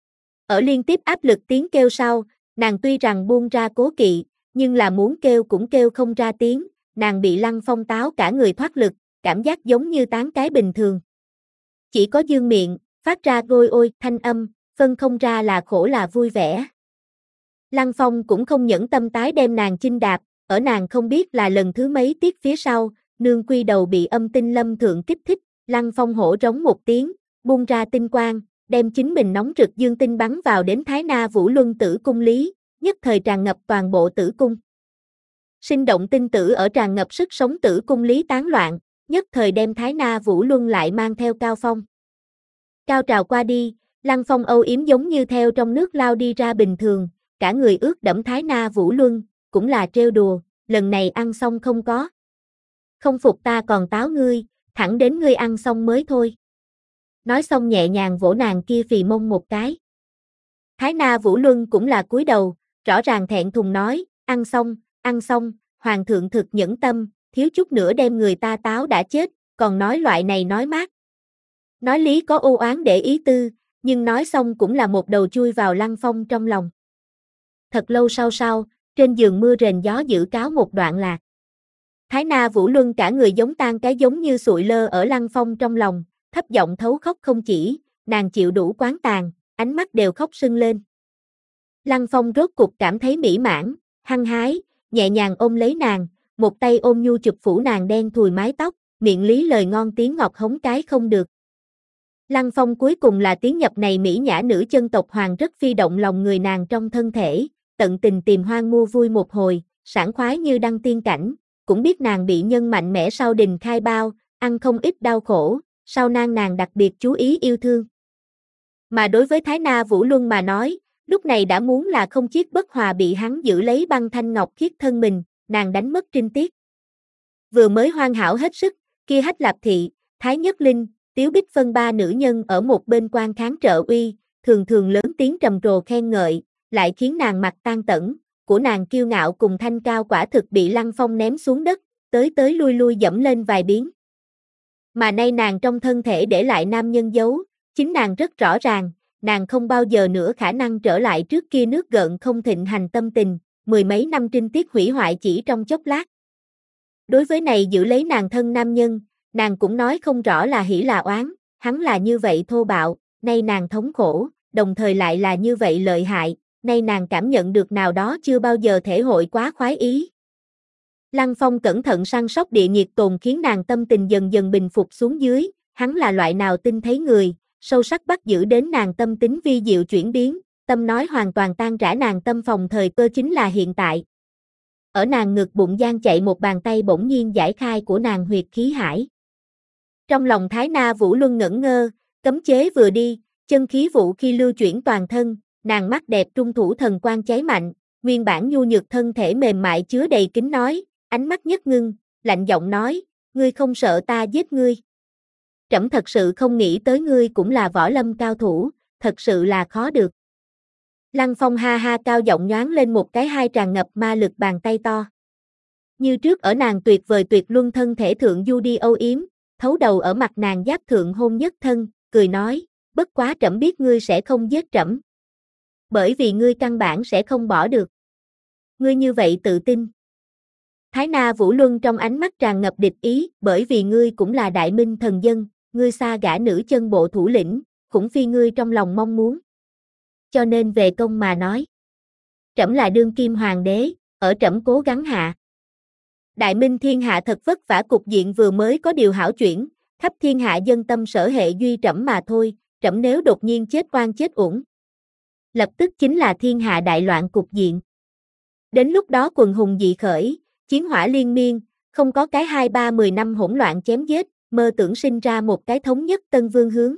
Speaker 1: Ở liên tiếp áp lực tiếng kêu sau, nàng tuy rằng buông ra cố kỵ, nhưng là muốn kêu cũng kêu không ra tiếng, nàng bị Lăng Phong táo cả người thoát lực, cảm giác giống như tán cái bình thường. Chỉ có dương miệng, phát ra gôi ôi thanh âm, phân không ra là khổ là vui vẻ. Lăng Phong cũng không nhẫn tâm tái đem nàng chinh đạp, ở nàng không biết là lần thứ mấy tiết phía sau, nương quy đầu bị âm tinh lâm thượng kích thích, Lăng Phong hổ trống một tiếng, buông ra tinh quang, đem chính mình nóng rực dương tinh bắn vào đến Thái Na Vũ Luân tử cung lý, nhất thời tràn ngập toàn bộ tử cung. Sinh động tinh tử ở tràn ngập sức sống tử cung lý tán loạn, nhất thời đem Thái Na Vũ Luân lại mang theo cao phong. Cao trào qua đi, Lăng Phong âu yếm giống như theo trong nước lao đi ra bình thường, cả người ướt đẫm Thái Na Vũ Luân, cũng là trêu đùa, lần này ăn xong không có. Không phục ta còn táo ngươi, thẳng đến ngươi ăn xong mới thôi. Nói xong nhẹ nhàng vỗ nàng kia phì mông một cái. Thái Na Vũ Luân cũng là cúi đầu, rõ ràng thẹn thùng nói, ăn xong, ăn xong, hoàng thượng thực nhẫn tâm, thiếu chút nữa đem người ta táo đã chết, còn nói loại này nói mát. Nói lý có ô oán để ý tư, nhưng nói xong cũng là một đầu chui vào Lăng Phong trong lòng. Thật lâu sau sau, trên giường mưa rền gió dữ cáo một đoạn lạc. Thái Na Vũ Luân cả người giống tan cái giống như sụi lơ ở Lăng Phong trong lòng, thấp giọng thấu khóc không chỉ, nàng chịu đủ quán tàn, ánh mắt đều khóc sưng lên. Lăng Phong rốt cục cảm thấy mỹ mãn, hăng hái, nhẹ nhàng ôm lấy nàng, một tay ôm nhu chụp phủ nàng đen thùi mái tóc, miệng lý lời ngon tiếng ngọt hống cái không được. Lăng Phong cuối cùng là tiếng nhập này mỹ nhã nữ chân tộc hoàng rất phi động lòng người nàng trong thân thể, tận tình tìm hoang mua vui một hồi, sảng khoái như đăng tiên cảnh, cũng biết nàng bị nhân mạnh mẽ sau đình khai bao, ăn không ít đau khổ, sau nang nàng đặc biệt chú ý yêu thương. Mà đối với Thái Na Vũ Luân mà nói, lúc này đã muốn là không chiết bất hòa bị hắn giữ lấy băng thanh ngọc khiết thân mình, nàng đánh mất trinh tiết. Vừa mới hoàn hảo hết sức, kia Hách Lạp Thị, Thái Nhất Linh, Tiếu Bích Phân ba nữ nhân ở một bên quan kháng trợ uy, thường thường lớn tiếng trầm trồ khen ngợi, lại khiến nàng mặt tan tẩn, của nàng kiêu ngạo cùng thanh cao quả thực bị Lăng Phong ném xuống đất, tới tới lui lui dẫm lên vài biến. Mà nay nàng trong thân thể để lại nam nhân giấu, chính nàng rất rõ ràng, nàng không bao giờ nữa khả năng trở lại trước kia nước gợn không thịnh hành tâm tình, mười mấy năm trinh tiết hủy hoại chỉ trong chốc lát. Đối với này giữ lấy nàng thân nam nhân, nàng cũng nói không rõ là hỉ là oán, hắn là như vậy thô bạo, nay nàng thống khổ, đồng thời lại là như vậy lợi hại, nay nàng cảm nhận được nào đó chưa bao giờ thể hội quá khoái ý. Lăng Phong cẩn thận săn sóc địa nhiệt tồn khiến nàng tâm tình dần dần bình phục xuống dưới, hắn là loại nào tinh thấy người, sâu sắc bắt giữ đến nàng tâm tính vi diệu chuyển biến, tâm nói hoàn toàn tan rã nàng tâm phòng thời cơ chính là hiện tại. Ở nàng ngực bụng gian chạy một bàn tay bỗng nhiên giải khai của nàng huyệt khí hải. Trong lòng Thái Na Vũ Luân ngẩn ngơ, cấm chế vừa đi, chân khí vũ khi lưu chuyển toàn thân, nàng mắt đẹp trung thủ thần quang cháy mạnh, nguyên bản nhu nhược thân thể mềm mại chứa đầy kính nói, ánh mắt nhất ngưng, lạnh giọng nói, ngươi không sợ ta giết ngươi. Trẫm thật sự không nghĩ tới ngươi cũng là võ lâm cao thủ, thật sự là khó được. Lăng Phong ha ha cao giọng nhoáng lên một cái hai tràn ngập ma lực bàn tay to. Như trước ở nàng tuyệt vời tuyệt luân thân thể thượng du đi âu yếm, thấu đầu ở mặt nàng giáp thượng hôn nhất thân, cười nói, bất quá trẫm biết ngươi sẽ không giết trẫm. Bởi vì ngươi căn bản sẽ không bỏ được. Ngươi như vậy tự tin. Thái Na Vũ Luân trong ánh mắt tràn ngập địch ý, bởi vì ngươi cũng là đại minh thần dân, ngươi xa gã nữ chân bộ thủ lĩnh, cũng phi ngươi trong lòng mong muốn. Cho nên về công mà nói. Trẫm là đương kim hoàng đế, ở trẫm cố gắng hạ. Đại minh thiên hạ thật vất vả cục diện vừa mới có điều hảo chuyển, khắp thiên hạ dân tâm sở hệ duy trẫm mà thôi, trẫm nếu đột nhiên chết oan chết uổng. Lập tức chính là thiên hạ đại loạn cục diện. Đến lúc đó quần hùng dị khởi, chiến hỏa liên miên, không có cái hai ba mười năm hỗn loạn chém giết, mơ tưởng sinh ra một cái thống nhất tân vương hướng.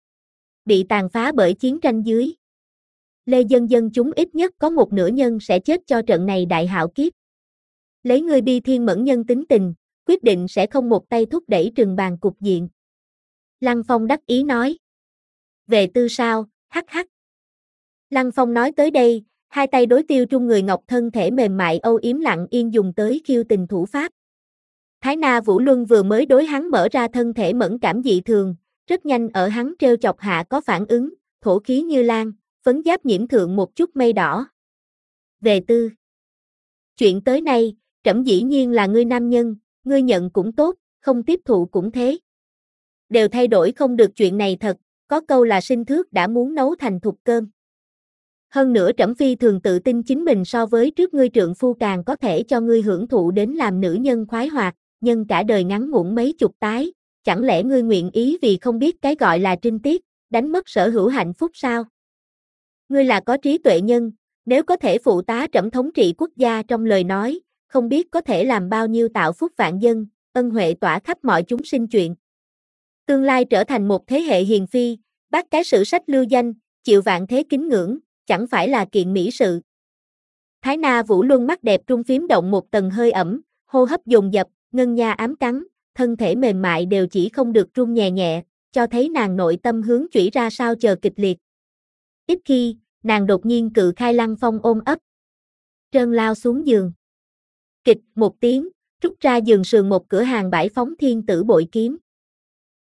Speaker 1: Bị tàn phá bởi chiến tranh dưới. Lê dân dân chúng ít nhất có một nửa nhân sẽ chết cho trận này đại hạo kiếp. Lấy ngươi bi thiên mẫn nhân tính tình, quyết định sẽ không một tay thúc đẩy trừng bàn cục diện. Lăng Phong đắc ý nói. Về tư sao, hắc hắc. Lăng Phong nói tới đây, hai tay đối Tiêu Trung người ngọc thân thể mềm mại âu yếm lặng yên dùng tới khiêu tình thủ pháp. Thái Na Vũ Luân vừa mới đối hắn mở ra thân thể mẫn cảm dị thường, rất nhanh ở hắn treo chọc hạ có phản ứng, thổ khí như lan, phấn giáp nhiễm thượng một chút mây đỏ. Về tư. Chuyện tới nay, trẫm dĩ nhiên là ngươi nam nhân, ngươi nhận cũng tốt, không tiếp thụ cũng thế. Đều thay đổi không được chuyện này thật, có câu là sinh thước đã muốn nấu thành thục cơm. Hơn nữa trẫm phi thường tự tin chính mình so với trước ngươi trượng phu càng có thể cho ngươi hưởng thụ đến làm nữ nhân khoái hoạt, nhân cả đời ngắn ngủn mấy chục tái, chẳng lẽ ngươi nguyện ý vì không biết cái gọi là trinh tiết, đánh mất sở hữu hạnh phúc sao? Ngươi là có trí tuệ nhân, nếu có thể phụ tá trẫm thống trị quốc gia trong lời nói, không biết có thể làm bao nhiêu tạo phúc vạn dân, ân huệ tỏa khắp mọi chúng sinh chuyện. Tương lai trở thành một thế hệ hiền phi, bác cái sử sách lưu danh, chịu vạn thế kính ngưỡng, chẳng phải là kiện mỹ sự. Thái Na Vũ Luân mắt đẹp trung phím động một tầng hơi ẩm, hô hấp dồn dập, ngân nha ám cắn, thân thể mềm mại đều chỉ không được run nhẹ nhẹ, cho thấy nàng nội tâm hướng chủy ra sao chờ kịch liệt. Ít khi, nàng đột nhiên cự khai Lăng Phong ôm ấp. Trơn lao xuống giường. Kịch một tiếng, rút ra giường sườn một cửa hàng bãi phóng thiên tử bội kiếm.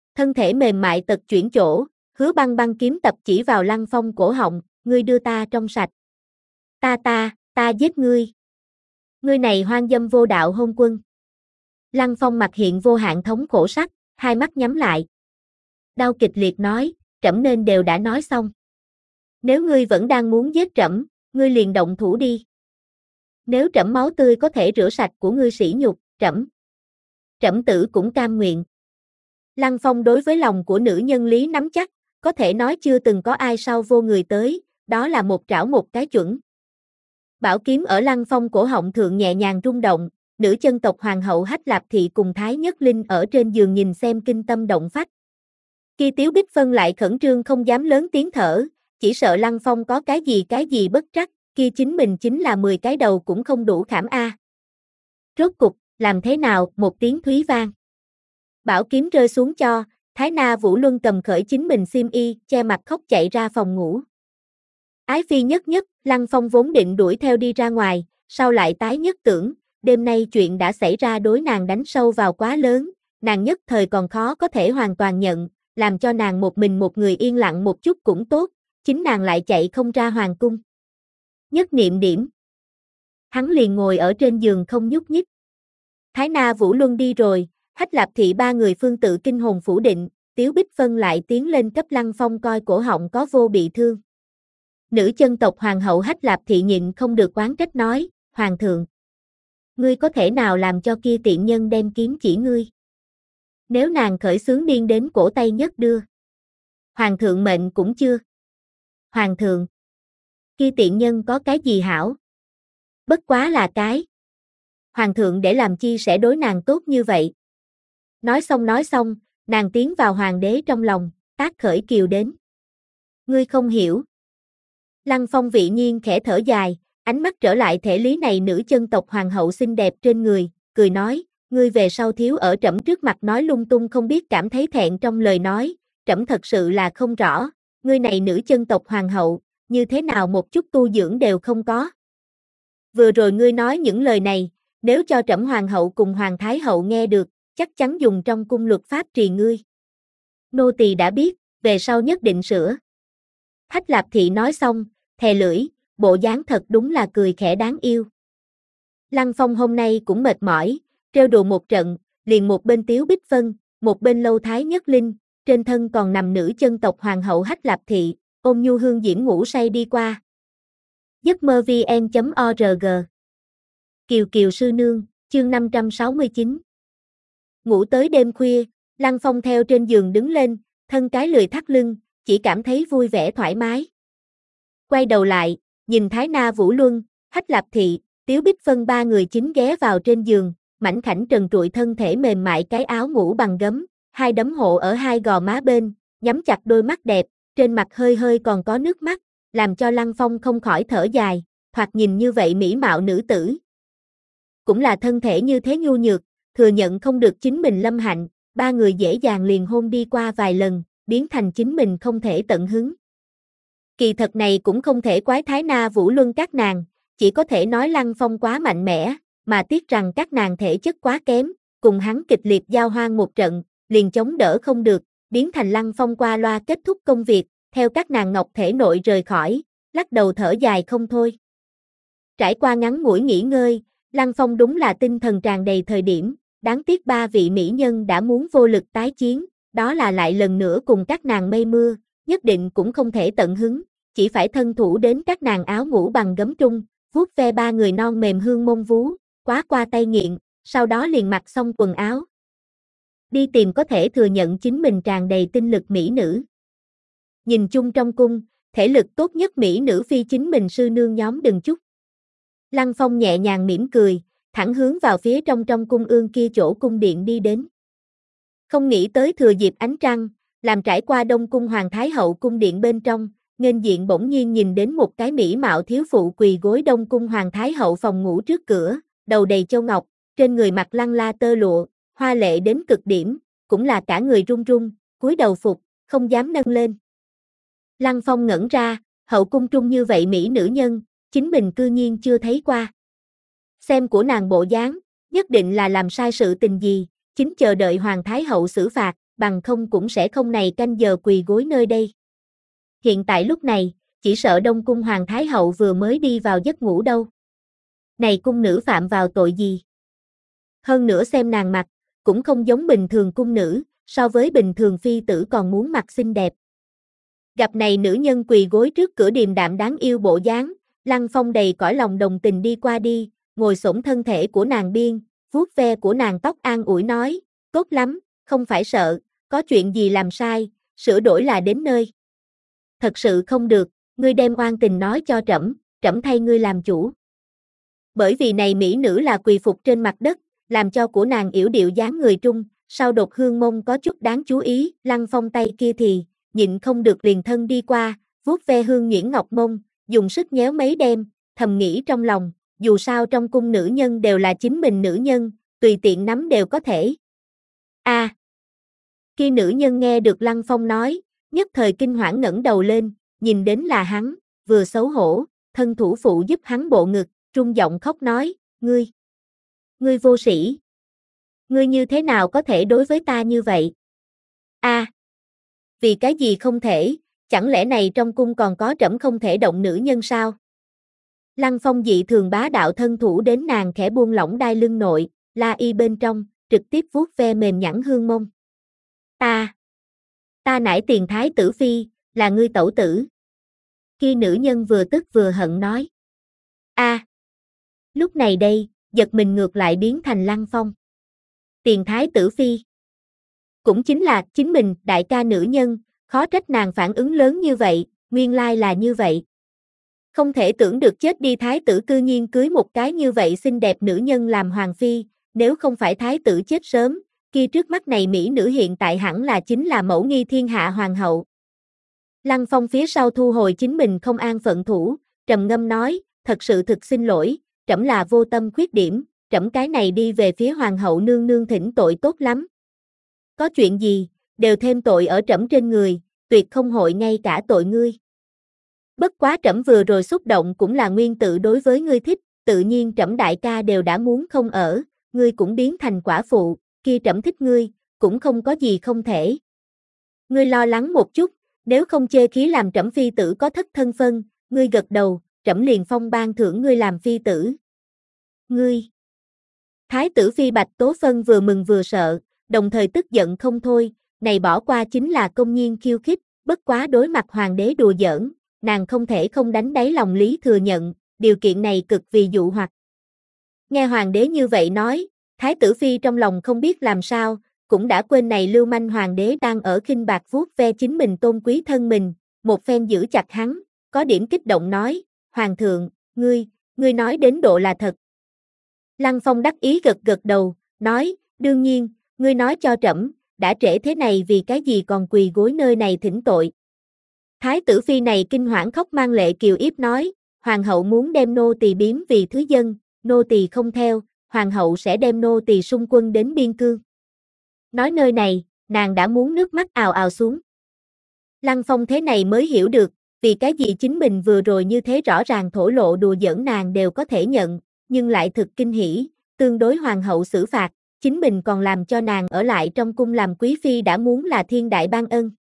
Speaker 1: Thân thể mềm mại tật chuyển chỗ, Hứa Băng băng kiếm tập chỉ vào Lăng Phong cổ họng, ngươi đưa ta trong sạch. Ta ta, ta giết ngươi. Ngươi này hoang dâm vô đạo hôn quân. Lăng Phong mặt hiện vô hạn thống khổ sắc, hai mắt nhắm lại. Đau kịch liệt nói, trẫm nên đều đã nói xong. Nếu ngươi vẫn đang muốn giết trẫm, ngươi liền động thủ đi. Nếu trẫm máu tươi có thể rửa sạch của ngươi sỉ nhục, trẫm. Trẫm tử cũng cam nguyện. Lăng Phong đối với lòng của nữ nhân lý nắm chắc, có thể nói chưa từng có ai sau vô người tới, đó là một trảo một cái chuẩn. Bảo kiếm ở Lăng Phong cổ họng thượng nhẹ nhàng rung động, nữ chân tộc hoàng hậu Hách Lạp Thị cùng Thái Nhất Linh ở trên giường nhìn xem kinh tâm động phách. Khi Tiếu Bích Phân lại khẩn trương không dám lớn tiếng thở, chỉ sợ Lăng Phong có cái gì cái gì bất trắc, kia chính mình chính là mười cái đầu cũng không đủ khảm a. Rốt cục, làm thế nào, một tiếng thúy vang. Bảo kiếm rơi xuống cho, Thái Na Vũ Luân cầm khởi chính mình xiêm y, che mặt khóc chạy ra phòng ngủ. Ái phi nhất nhất, Lăng Phong vốn định đuổi theo đi ra ngoài, sau lại tái nhất tưởng, đêm nay chuyện đã xảy ra đối nàng đánh sâu vào quá lớn, nàng nhất thời còn khó có thể hoàn toàn nhận, làm cho nàng một mình một người yên lặng một chút cũng tốt, chính nàng lại chạy không ra hoàng cung. Nhất niệm điểm. Hắn liền ngồi ở trên giường không nhúc nhích. Thái Na Vũ Luân đi rồi, Hách Lạp Thị ba người phương tự kinh hồn phủ định, Tiếu Bích Phân lại tiến lên cấp Lăng Phong coi cổ họng có vô bị thương. Nữ chân tộc hoàng hậu Hách Lạp Thị nhịn không được oán trách nói, Hoàng thượng, ngươi có thể nào làm cho kia tiện nhân đem kiếm chỉ ngươi? Nếu nàng khởi xướng điên đến cổ tay nhất đưa. Hoàng thượng mệnh cũng chưa. Hoàng thượng, kia tiện nhân có cái gì hảo? Bất quá là cái. Hoàng thượng để làm chi sẽ đối nàng tốt như vậy? Nói xong nói xong, nàng tiến vào hoàng đế trong lòng, tác khởi kiều đến. Ngươi không hiểu. Lăng Phong vị nhiên khẽ thở dài, ánh mắt trở lại thể lý này nữ chân tộc hoàng hậu xinh đẹp trên người, cười nói, ngươi về sau thiếu ở trẫm trước mặt nói lung tung không biết cảm thấy thẹn trong lời nói, trẫm thật sự là không rõ, ngươi này nữ chân tộc hoàng hậu, như thế nào một chút tu dưỡng đều không có. Vừa rồi ngươi nói những lời này, nếu cho trẫm hoàng hậu cùng hoàng thái hậu nghe được, chắc chắn dùng trong cung luật pháp trì ngươi. Nô tỳ đã biết, về sau nhất định sửa. Hách Lạp Thị nói xong, thè lưỡi, bộ dáng thật đúng là cười khẽ đáng yêu. Lăng Phong hôm nay cũng mệt mỏi, trêu đùa một trận, liền một bên Tiếu Bích Phân, một bên Lâu Thái Nhất Linh, trên thân còn nằm nữ chân tộc hoàng hậu Hách Lạp Thị, ôm nhu hương diễm ngủ say đi qua. giấc mơ vn chấm org Kiều Kiều sư nương, chương năm trăm sáu mươi chín. Ngủ tới đêm khuya, Lăng Phong theo trên giường đứng lên, thân cái lười thắt lưng, chỉ cảm thấy vui vẻ thoải mái. Quay đầu lại, nhìn Thái Na Vũ Luân, Hách Lạp Thị, Tiếu Bích Phân ba người chính ghé vào trên giường, mảnh khảnh trần trụi thân thể mềm mại cái áo ngủ bằng gấm, hai đấm hộ ở hai gò má bên, nhắm chặt đôi mắt đẹp, trên mặt hơi hơi còn có nước mắt, làm cho Lăng Phong không khỏi thở dài, thoạt nhìn như vậy mỹ mạo nữ tử. Cũng là thân thể như thế nhu nhược, thừa nhận không được chính mình lâm hạnh, ba người dễ dàng liền hôn đi qua vài lần, biến thành chính mình không thể tận hứng. Kỳ thật này cũng không thể quái Thái Na Vũ Luân các nàng, chỉ có thể nói Lăng Phong quá mạnh mẽ, mà tiếc rằng các nàng thể chất quá kém, cùng hắn kịch liệt giao hoan một trận, liền chống đỡ không được, biến thành Lăng Phong qua loa kết thúc công việc, theo các nàng ngọc thể nội rời khỏi, lắc đầu thở dài không thôi. Trải qua ngắn ngủi nghỉ ngơi, Lăng Phong đúng là tinh thần tràn đầy thời điểm, đáng tiếc ba vị mỹ nhân đã muốn vô lực tái chiến, đó là lại lần nữa cùng các nàng mây mưa, nhất định cũng không thể tận hứng, chỉ phải thân thủ đến các nàng áo ngủ bằng gấm trung, vuốt ve ba người non mềm hương mông vú, quá qua tay nghiện, sau đó liền mặc xong quần áo. Đi tìm có thể thừa nhận chính mình tràn đầy tinh lực mỹ nữ. Nhìn chung trong cung, thể lực tốt nhất mỹ nữ phi chính mình sư nương nhóm đừng chút. Lăng Phong nhẹ nhàng mỉm cười, thẳng hướng vào phía trong trong cung ương kia chỗ cung điện đi đến. Không nghĩ tới thừa dịp ánh trăng, làm trải qua Đông cung Hoàng Thái hậu cung điện bên trong, nghênh diện bỗng nhiên nhìn đến một cái mỹ mạo thiếu phụ quỳ gối Đông cung Hoàng Thái hậu phòng ngủ trước cửa, đầu đầy châu ngọc, trên người mặc lăng la tơ lụa, hoa lệ đến cực điểm, cũng là cả người run run, cúi đầu phục, không dám nâng lên. Lăng Phong ngẩn ra, hậu cung trung như vậy mỹ nữ nhân, chính mình cư nhiên chưa thấy qua. Xem của nàng bộ dáng, nhất định là làm sai sự tình gì, chính chờ đợi Hoàng Thái hậu xử phạt, bằng không cũng sẽ không này canh giờ quỳ gối nơi đây. Hiện tại lúc này, chỉ sợ Đông Cung Hoàng Thái Hậu vừa mới đi vào giấc ngủ đâu. Này cung nữ phạm vào tội gì? Hơn nữa xem nàng mặt, cũng không giống bình thường cung nữ, so với bình thường phi tử còn muốn mặc xinh đẹp. Gặp này nữ nhân quỳ gối trước cửa điềm đạm đáng yêu bộ dáng, Lăng Phong đầy cõi lòng đồng tình đi qua đi, ngồi xổm thân thể của nàng biên, vuốt ve của nàng tóc an ủi nói, tốt lắm, không phải sợ, có chuyện gì làm sai, sửa đổi là đến nơi. Thật sự không được, ngươi đem oan tình nói cho trẫm, trẫm thay ngươi làm chủ. Bởi vì này mỹ nữ là quỳ phục trên mặt đất, làm cho của nàng yểu điệu dáng người trung, sau đột hương mông có chút đáng chú ý, Lăng Phong tay kia thì, nhịn không được liền thân đi qua, vuốt ve hương nhuyễn ngọc mông, dùng sức nhéo mấy đêm, thầm nghĩ trong lòng, dù sao trong cung nữ nhân đều là chính mình nữ nhân, tùy tiện nắm đều có thể. A. À, khi nữ nhân nghe được Lăng Phong nói, nhất thời kinh hoảng ngẩng đầu lên, nhìn đến là hắn, vừa xấu hổ, thân thủ phụ giúp hắn bộ ngực, trung giọng khóc nói, ngươi, ngươi vô sĩ. Ngươi như thế nào có thể đối với ta như vậy? A. À, vì cái gì không thể, chẳng lẽ này trong cung còn có trẫm không thể động nữ nhân sao? Lăng Phong dị thường bá đạo thân thủ đến nàng khẽ buông lỏng đai lưng nội, la y bên trong, trực tiếp vuốt ve mềm nhẵn hương mông. Ta, ta nải tiền thái tử phi, là ngươi tẩu tử. Khi nữ nhân vừa tức vừa hận nói. A, à, lúc này đây, giật mình ngược lại biến thành Lăng Phong. Tiền thái tử phi. Cũng chính là chính mình, đại ca nữ nhân, khó trách nàng phản ứng lớn như vậy, nguyên lai là như vậy. Không thể tưởng được chết đi thái tử cư nhiên cưới một cái như vậy xinh đẹp nữ nhân làm hoàng phi, nếu không phải thái tử chết sớm, kia trước mắt này mỹ nữ hiện tại hẳn là chính là mẫu nghi thiên hạ hoàng hậu. Lăng Phong phía sau thu hồi chính mình không an phận thủ, trầm ngâm nói, thật sự thực xin lỗi, trẫm là vô tâm khuyết điểm, trẫm cái này đi về phía hoàng hậu nương nương thỉnh tội tốt lắm. Có chuyện gì, đều thêm tội ở trẫm trên người, tuyệt không hội ngay cả tội ngươi. Bất quá trẫm vừa rồi xúc động cũng là nguyên tự đối với ngươi thích, tự nhiên trẫm đại ca đều đã muốn không ở, ngươi cũng biến thành quả phụ, kia trẫm thích ngươi, cũng không có gì không thể. Ngươi lo lắng một chút, nếu không chê khí làm trẫm phi tử có thất thân phân, ngươi gật đầu, trẫm liền phong ban thưởng ngươi làm phi tử. Ngươi. Thái tử phi Bạch Tố Phân vừa mừng vừa sợ, đồng thời tức giận không thôi, này bỏ qua chính là công nhiên khiêu khích, bất quá đối mặt hoàng đế đùa giỡn, nàng không thể không đánh đáy lòng lý thừa nhận, điều kiện này cực vì dụ hoặc. Nghe hoàng đế như vậy nói, thái tử phi trong lòng không biết làm sao, cũng đã quên này lưu manh hoàng đế đang ở khinh bạc vuốt ve chính mình tôn quý thân mình, một phen giữ chặt hắn, có điểm kích động nói, hoàng thượng, ngươi, ngươi nói đến độ là thật. Lăng Phong đắc ý gật gật đầu, nói, đương nhiên, ngươi nói cho trẫm, đã trễ thế này vì cái gì còn quỳ gối nơi này thỉnh tội. Thái tử phi này kinh hoảng khóc mang lệ kiều yếp nói, hoàng hậu muốn đem nô tỳ biếm vì thứ dân, nô tỳ không theo, hoàng hậu sẽ đem nô tỳ xung quân đến biên cương. Nói nơi này, nàng đã muốn nước mắt ào ào xuống. Lăng Phong thế này mới hiểu được, vì cái gì chính mình vừa rồi như thế rõ ràng thổ lộ đùa giỡn nàng đều có thể nhận, nhưng lại thực kinh hỉ, tương đối hoàng hậu xử phạt, chính mình còn làm cho nàng ở lại trong cung làm quý phi đã muốn là thiên đại ban ân.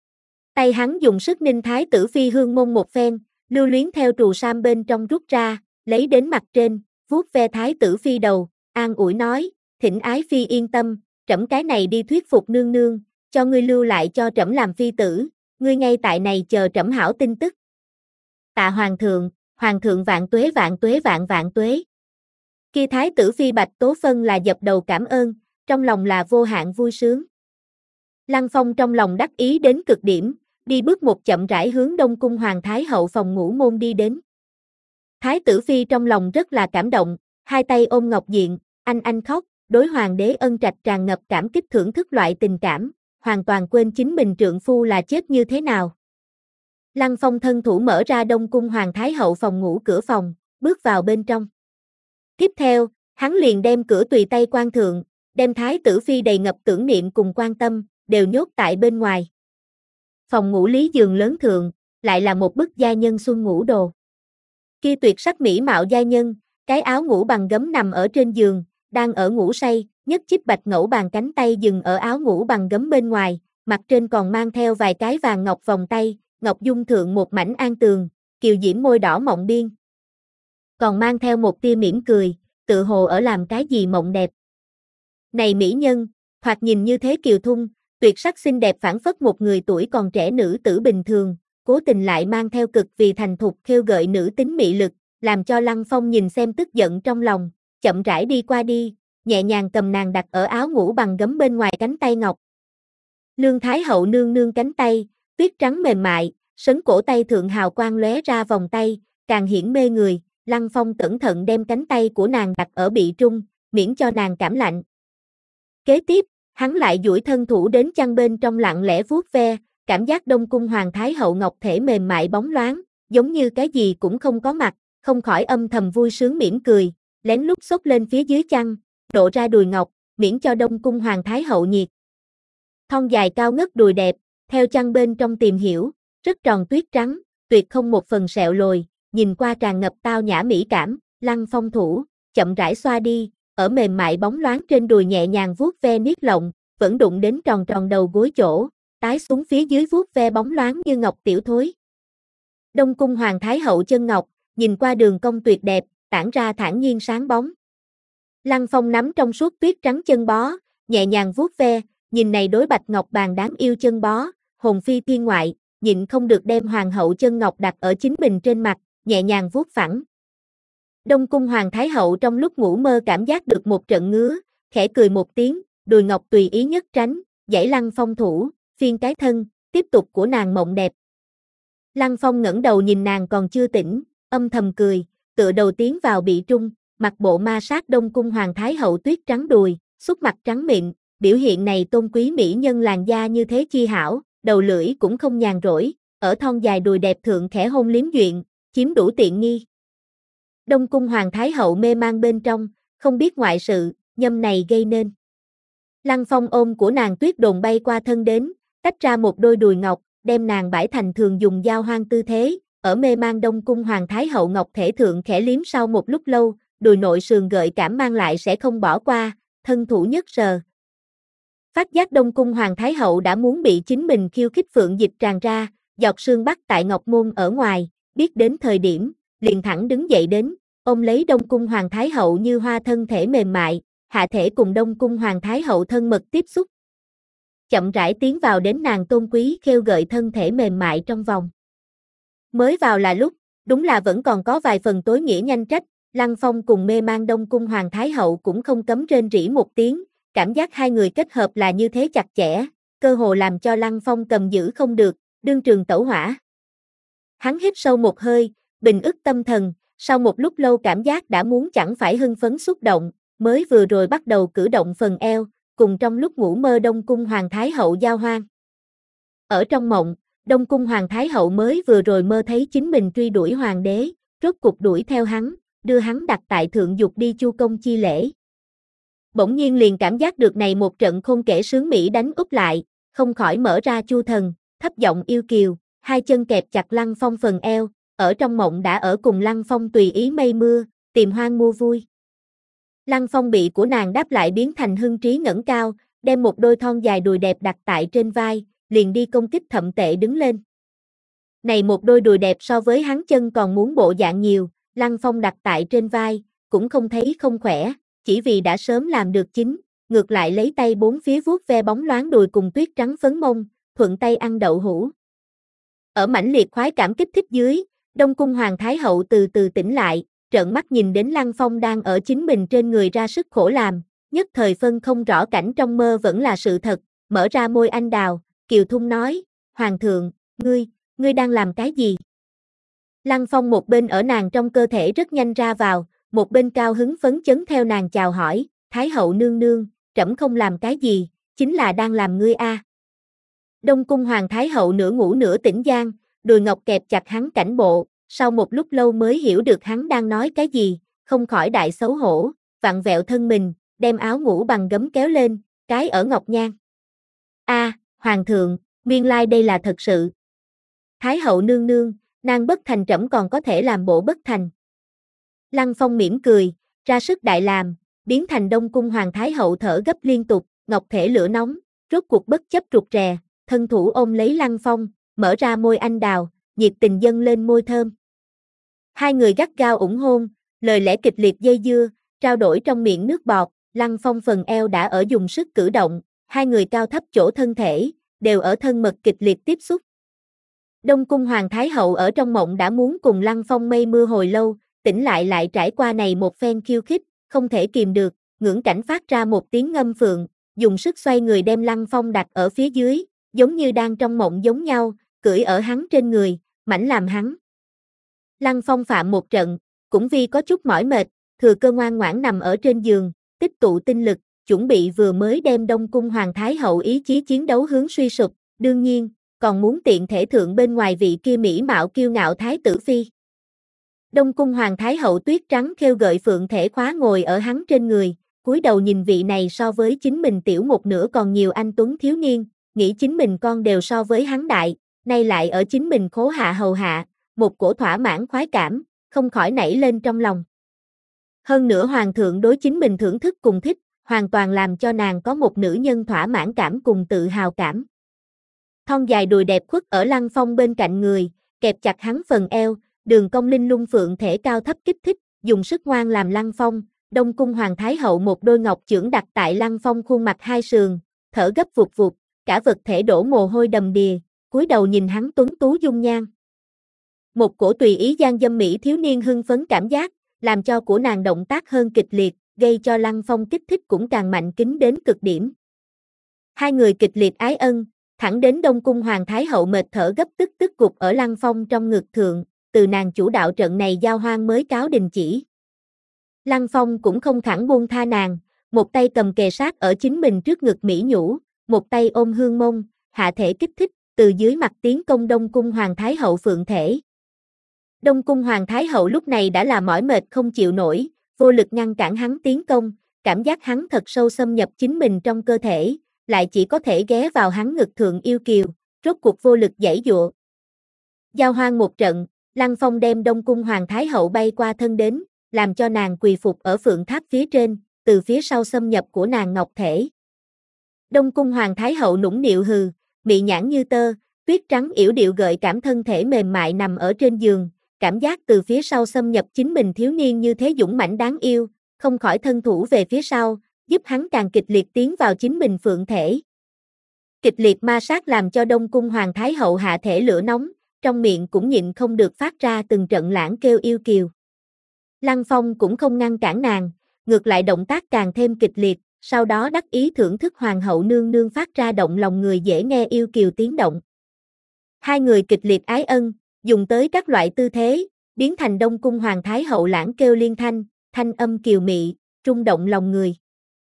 Speaker 1: Tay hắn dùng sức ninh thái tử phi hương môn một phen, lưu luyến theo trù sam bên trong rút ra, lấy đến mặt trên, vuốt ve thái tử phi đầu, an ủi nói, thỉnh ái phi yên tâm, trẫm cái này đi thuyết phục nương nương, cho ngươi lưu lại cho trẫm làm phi tử, ngươi ngay tại này chờ trẫm hảo tin tức. Tạ hoàng thượng, hoàng thượng vạn tuế vạn tuế vạn vạn tuế. Khi thái tử phi Bạch Tố Phân là dập đầu cảm ơn, trong lòng là vô hạn vui sướng. Lăng Phong trong lòng đắc ý đến cực điểm, đi bước một chậm rãi hướng Đông Cung Hoàng Thái Hậu phòng ngủ môn đi đến. Thái tử phi trong lòng rất là cảm động, hai tay ôm ngọc diện, anh anh khóc, đối hoàng đế ân trạch tràn ngập cảm kích thưởng thức loại tình cảm, hoàn toàn quên chính mình trượng phu là chết như thế nào. Lăng Phong thân thủ mở ra Đông Cung Hoàng Thái Hậu phòng ngủ cửa phòng, bước vào bên trong. Tiếp theo, hắn liền đem cửa tùy tay quan thượng, đem thái tử phi đầy ngập tưởng niệm cùng quan tâm, đều nhốt tại bên ngoài. Phòng ngủ lý giường lớn thượng, lại là một bức gia nhân xuân ngủ đồ. Kia tuyệt sắc mỹ mạo gia nhân, cái áo ngủ bằng gấm nằm ở trên giường, đang ở ngủ say, nhất chiếc bạch ngẫu bàn cánh tay dừng ở áo ngủ bằng gấm bên ngoài, mặt trên còn mang theo vài cái vàng ngọc vòng tay, ngọc dung thượng một mảnh an tường, kiều diễm môi đỏ mộng biên. Còn mang theo một tia mỉm cười, tự hồ ở làm cái gì mộng đẹp. Này mỹ nhân, thoạt nhìn như thế kiều thung, tuyệt sắc xinh đẹp phảng phất một người tuổi còn trẻ nữ tử bình thường, cố tình lại mang theo cực vì thành thục khêu gợi nữ tính mị lực, làm cho Lăng Phong nhìn xem tức giận trong lòng, chậm rãi đi qua đi, nhẹ nhàng cầm nàng đặt ở áo ngủ bằng gấm bên ngoài cánh tay ngọc. Lương Thái hậu nương nương cánh tay, tuyết trắng mềm mại, sấn cổ tay thượng hào quang lóe ra vòng tay, càng hiển mê người, Lăng Phong cẩn thận đem cánh tay của nàng đặt ở bị trung, miễn cho nàng cảm lạnh. Kế tiếp, hắn lại duỗi thân thủ đến chăn bên trong lặng lẽ vuốt ve, cảm giác Đông Cung Hoàng Thái hậu ngọc thể mềm mại bóng loáng, giống như cái gì cũng không có mặt, không khỏi âm thầm vui sướng mỉm cười, lén lút xốc lên phía dưới chăn, lộ ra đùi ngọc, miễn cho Đông Cung Hoàng Thái hậu nhiệt. Thon dài cao ngất đùi đẹp, theo chăn bên trong tìm hiểu, rất tròn tuyết trắng, tuyệt không một phần sẹo lồi, nhìn qua tràn ngập tao nhã mỹ cảm, Lăng Phong thủ, chậm rãi xoa đi, ở mềm mại bóng loáng trên đùi nhẹ nhàng vuốt ve niết lộng, vẫn đụng đến tròn tròn đầu gối chỗ, tái xuống phía dưới vuốt ve bóng loáng như ngọc tiểu thối. Đông Cung Hoàng Thái hậu chân ngọc, nhìn qua đường cong tuyệt đẹp, tản ra thản nhiên sáng bóng. Lăng Phong nắm trong suốt tuyết trắng chân bó, nhẹ nhàng vuốt ve, nhìn này đối bạch ngọc bàn đáng yêu chân bó, hồn phi thiên ngoại, nhịn không được đem hoàng hậu chân ngọc đặt ở chính mình trên mặt, nhẹ nhàng vuốt phẳng. Đông Cung Hoàng Thái hậu trong lúc ngủ mơ cảm giác được một trận ngứa, khẽ cười một tiếng, đùi ngọc tùy ý nhất tránh, giãy Lăng Phong thủ, phiên cái thân, tiếp tục của nàng mộng đẹp. Lăng Phong ngẩng đầu nhìn nàng còn chưa tỉnh, âm thầm cười, tựa đầu tiến vào bị trung, mặt bộ ma sát Đông Cung Hoàng Thái hậu tuyết trắng đùi, xúc mặt trắng mịn, biểu hiện này tôn quý mỹ nhân làn da như thế chi hảo, đầu lưỡi cũng không nhàn rỗi, ở thon dài đùi đẹp thượng khẽ hôn liếm duyện, chiếm đủ tiện nghi. Đông Cung Hoàng Thái hậu mê mang bên trong, không biết ngoại sự, nhâm này gây nên. Lăng Phong ôm của nàng tuyết đồn bay qua thân đến, tách ra một đôi đùi ngọc, đem nàng bãi thành thường dùng giao hoang tư thế, ở mê mang Đông Cung Hoàng Thái hậu ngọc thể thượng khẽ liếm sau một lúc lâu, đùi nội sườn gợi cảm mang lại sẽ không bỏ qua, thân thủ nhất sờ. Phát giác Đông Cung Hoàng Thái hậu đã muốn bị chính mình khiêu khích phượng dịch tràn ra, giọt sương bắt tại ngọc môn ở ngoài, biết đến thời điểm, liền thẳng đứng dậy đến, ôm lấy Đông Cung Hoàng Thái hậu như hoa thân thể mềm mại, hạ thể cùng Đông Cung Hoàng Thái hậu thân mật tiếp xúc. Chậm rãi tiến vào đến nàng tôn quý khêu gợi thân thể mềm mại trong vòng. Mới vào là lúc, đúng là vẫn còn có vài phần tối nghĩa nhanh trách, Lăng Phong cùng mê mang Đông Cung Hoàng Thái hậu cũng không cấm rên rỉ một tiếng, cảm giác hai người kết hợp là như thế chặt chẽ, cơ hồ làm cho Lăng Phong cầm giữ không được, đương trường tẩu hỏa. Hắn hít sâu một hơi, bình ức tâm thần, sau một lúc lâu cảm giác đã muốn chẳng phải hưng phấn xúc động, mới vừa rồi bắt đầu cử động phần eo, cùng trong lúc ngủ mơ Đông Cung Hoàng Thái hậu giao hoang. Ở trong mộng, Đông Cung Hoàng Thái hậu mới vừa rồi mơ thấy chính mình truy đuổi hoàng đế, rốt cục đuổi theo hắn, đưa hắn đặt tại thượng dục đi chu công chi lễ. Bỗng nhiên liền cảm giác được này một trận khôn kể sướng mỹ đánh úp lại, không khỏi mở ra chu thần, thấp giọng yêu kiều, hai chân kẹp chặt Lăng Phong phần eo, ở trong mộng đã ở cùng Lăng Phong tùy ý mây mưa, tìm hoang mua vui. Lăng Phong bị của nàng đáp lại biến thành hưng trí ngẩng cao, đem một đôi thon dài đùi đẹp đặt tại trên vai, liền đi công kích thậm tệ đứng lên. Này một đôi đùi đẹp so với hắn chân còn muốn bộ dạng nhiều, Lăng Phong đặt tại trên vai, cũng không thấy không khỏe, chỉ vì đã sớm làm được chính, ngược lại lấy tay bốn phía vuốt ve bóng loáng đùi cùng tuyết trắng phấn mông, thuận tay ăn đậu hũ. Ở mãnh liệt khoái cảm kích thích dưới, Đông Cung Hoàng Thái hậu từ từ tỉnh lại, trợn mắt nhìn đến Lăng Phong đang ở chính mình trên người ra sức khổ làm, nhất thời phân không rõ cảnh trong mơ vẫn là sự thật, mở ra môi anh đào, kiều thung nói, Hoàng thượng, ngươi, ngươi đang làm cái gì? Lăng Phong một bên ở nàng trong cơ thể rất nhanh ra vào, một bên cao hứng phấn chấn theo nàng chào hỏi, Thái hậu nương nương, trẫm không làm cái gì, chính là đang làm ngươi a. Đông Cung Hoàng Thái hậu nửa ngủ nửa tỉnh giang, đùi ngọc kẹp chặt hắn cảnh bộ, sau một lúc lâu mới hiểu được hắn đang nói cái gì, không khỏi đại xấu hổ, vặn vẹo thân mình, đem áo ngủ bằng gấm kéo lên, cái ở ngọc nhan. A, Hoàng thượng, nguyên lai đây là thật sự. Thái hậu nương nương, nàng bất thành trẫm còn có thể làm bộ bất thành. Lăng Phong mỉm cười, ra sức đại làm, biến thành Đông Cung Hoàng Thái Hậu thở gấp liên tục, ngọc thể lửa nóng, rốt cuộc bất chấp rụt rè, thân thủ ôm lấy Lăng Phong, mở ra môi anh đào, nhiệt tình dâng lên môi thơm. Hai người gắt gao ủng hôn, lời lẽ kịch liệt dây dưa, trao đổi trong miệng nước bọt, Lăng Phong phần eo đã ở dùng sức cử động, hai người cao thấp chỗ thân thể, đều ở thân mật kịch liệt tiếp xúc. Đông Cung Hoàng Thái Hậu ở trong mộng đã muốn cùng Lăng Phong mây mưa hồi lâu, tỉnh lại lại trải qua này một phen khiêu khích, không thể kìm được, ngưỡng cảnh phát ra một tiếng ngâm phượng, dùng sức xoay người đem Lăng Phong đặt ở phía dưới, giống như đang trong mộng giống nhau, cưỡi ở hắn trên người, mảnh làm hắn. Lăng Phong phạm một trận, cũng vì có chút mỏi mệt, thừa cơ ngoan ngoãn nằm ở trên giường, tích tụ tinh lực, chuẩn bị vừa mới đem Đông Cung Hoàng Thái Hậu ý chí chiến đấu hướng suy sụp, đương nhiên, còn muốn tiện thể thượng bên ngoài vị kia mỹ mạo kiêu ngạo Thái tử Phi. Đông Cung Hoàng Thái Hậu tuyết trắng khêu gợi phượng thể khóa ngồi ở hắn trên người, cúi đầu nhìn vị này so với chính mình tiểu một nửa còn nhiều anh tuấn thiếu niên, nghĩ chính mình con đều so với hắn đại, nay lại ở chính mình khố hạ hầu hạ, một cổ thỏa mãn khoái cảm, không khỏi nảy lên trong lòng. Hơn nữa hoàng thượng đối chính mình thưởng thức cùng thích, hoàn toàn làm cho nàng có một nữ nhân thỏa mãn cảm cùng tự hào cảm. Thon dài đùi đẹp khuất ở Lăng Phong bên cạnh người, kẹp chặt hắn phần eo, đường cong linh lung phượng thể cao thấp kích thích, dùng sức ngoan làm Lăng Phong, Đông Cung Hoàng Thái Hậu một đôi ngọc chưởng đặt tại Lăng Phong khuôn mặt hai sườn, thở gấp vụt vụt, cả vật thể đổ mồ hôi đầm đìa, cúi đầu nhìn hắn tuấn tú dung nhan. Một cổ tùy ý gian dâm mỹ thiếu niên hưng phấn cảm giác, làm cho của nàng động tác hơn kịch liệt, gây cho Lăng Phong kích thích cũng càng mạnh kính đến cực điểm. Hai người kịch liệt ái ân, thẳng đến Đông Cung Hoàng Thái Hậu mệt thở gấp tức tức gục ở Lăng Phong trong ngực thượng, từ nàng chủ đạo trận này giao hoang mới cáo đình chỉ. Lăng Phong cũng không thẳng buông tha nàng, một tay cầm kề sát ở chính mình trước ngực mỹ nhũ, một tay ôm hương mông, hạ thể kích thích, từ dưới mặt tiến công Đông Cung Hoàng Thái Hậu phượng thể. Đông Cung Hoàng Thái Hậu lúc này đã là mỏi mệt không chịu nổi, vô lực ngăn cản hắn tiến công, cảm giác hắn thật sâu xâm nhập chính mình trong cơ thể, lại chỉ có thể ghé vào hắn ngực thượng yêu kiều, rốt cuộc vô lực giãy giụa. Giao hoang một trận, Lăng Phong đem Đông Cung Hoàng Thái Hậu bay qua thân đến, làm cho nàng quỳ phục ở phượng tháp phía trên, từ phía sau xâm nhập của nàng ngọc thể. Đông Cung Hoàng Thái Hậu nũng nịu hừ, mị nhãn như tơ, tuyết trắng yểu điệu gợi cảm thân thể mềm mại nằm ở trên giường, cảm giác từ phía sau xâm nhập chính mình thiếu niên như thế dũng mãnh đáng yêu, không khỏi thân thủ về phía sau, giúp hắn càng kịch liệt tiến vào chính mình phượng thể. Kịch liệt ma sát làm cho Đông Cung Hoàng Thái Hậu hạ thể lửa nóng, trong miệng cũng nhịn không được phát ra từng trận lãng kêu yêu kiều. Lăng Phong cũng không ngăn cản nàng, ngược lại động tác càng thêm kịch liệt, sau đó đắc ý thưởng thức Hoàng hậu nương nương phát ra động lòng người dễ nghe yêu kiều tiếng động. Hai người kịch liệt ái ân, dùng tới các loại tư thế, biến thành Đông Cung Hoàng Thái Hậu lãng kêu liên thanh, thanh âm kiều mị, trung động lòng người.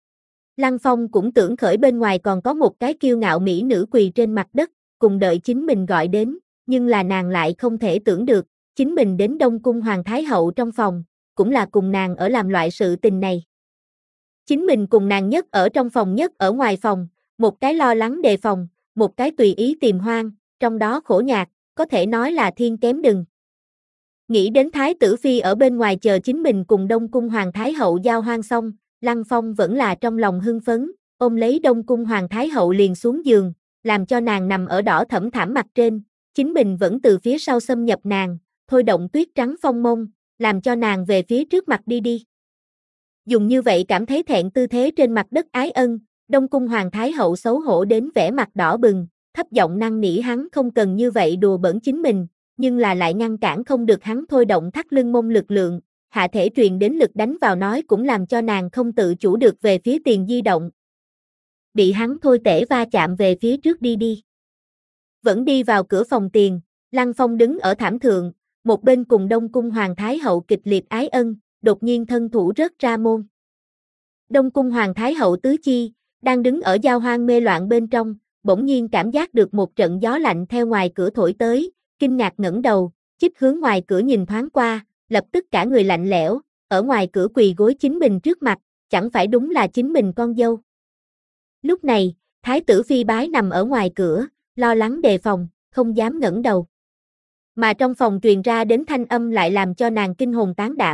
Speaker 1: Lăng Phong cũng tưởng khởi bên ngoài còn có một cái kiêu ngạo mỹ nữ quỳ trên mặt đất, cùng đợi chính mình gọi đến, nhưng là nàng lại không thể tưởng được, chính mình đến Đông Cung Hoàng Thái Hậu trong phòng, cũng là cùng nàng ở làm loại sự tình này. Chính mình cùng nàng nhất ở trong phòng nhất ở ngoài phòng, một cái lo lắng đề phòng, một cái tùy ý tìm hoang, trong đó khổ nhạc, có thể nói là thiên kém đừng. Nghĩ đến Thái tử Phi ở bên ngoài chờ chính mình cùng Đông Cung Hoàng Thái Hậu giao hoang xong, Lăng Phong vẫn là trong lòng hưng phấn, ôm lấy Đông Cung Hoàng Thái Hậu liền xuống giường, làm cho nàng nằm ở đỏ thẫm thảm mặt trên, chính mình vẫn từ phía sau xâm nhập nàng, thôi động tuyết trắng phong mông, làm cho nàng về phía trước mặt đi đi. Dùng như vậy cảm thấy thẹn tư thế trên mặt đất ái ân, Đông Cung Hoàng Thái Hậu xấu hổ đến vẻ mặt đỏ bừng, thấp giọng năn nỉ hắn không cần như vậy đùa bỡn chính mình, nhưng là lại ngăn cản không được hắn thôi động thắt lưng mông lực lượng, hạ thể truyền đến lực đánh vào nói cũng làm cho nàng không tự chủ được về phía tiền di động. Bị hắn thôi tể va chạm về phía trước đi đi. Vẫn đi vào cửa phòng tiền, Lăng Phong đứng ở thảm thượng, một bên cùng Đông Cung Hoàng Thái Hậu kịch liệt ái ân, đột nhiên thân thủ rớt ra môn. Đông Cung Hoàng Thái Hậu tứ chi, đang đứng ở giao hoang mê loạn bên trong, bỗng nhiên cảm giác được một trận gió lạnh theo ngoài cửa thổi tới, kinh ngạc ngẩng đầu, chích hướng ngoài cửa nhìn thoáng qua, lập tức cả người lạnh lẽo, ở ngoài cửa quỳ gối chính mình trước mặt, chẳng phải đúng là chính mình con dâu. Lúc này, Thái tử Phi bái nằm ở ngoài cửa, lo lắng đề phòng, không dám ngẩng đầu. Mà trong phòng truyền ra đến thanh âm lại làm cho nàng kinh hồn tán đảm,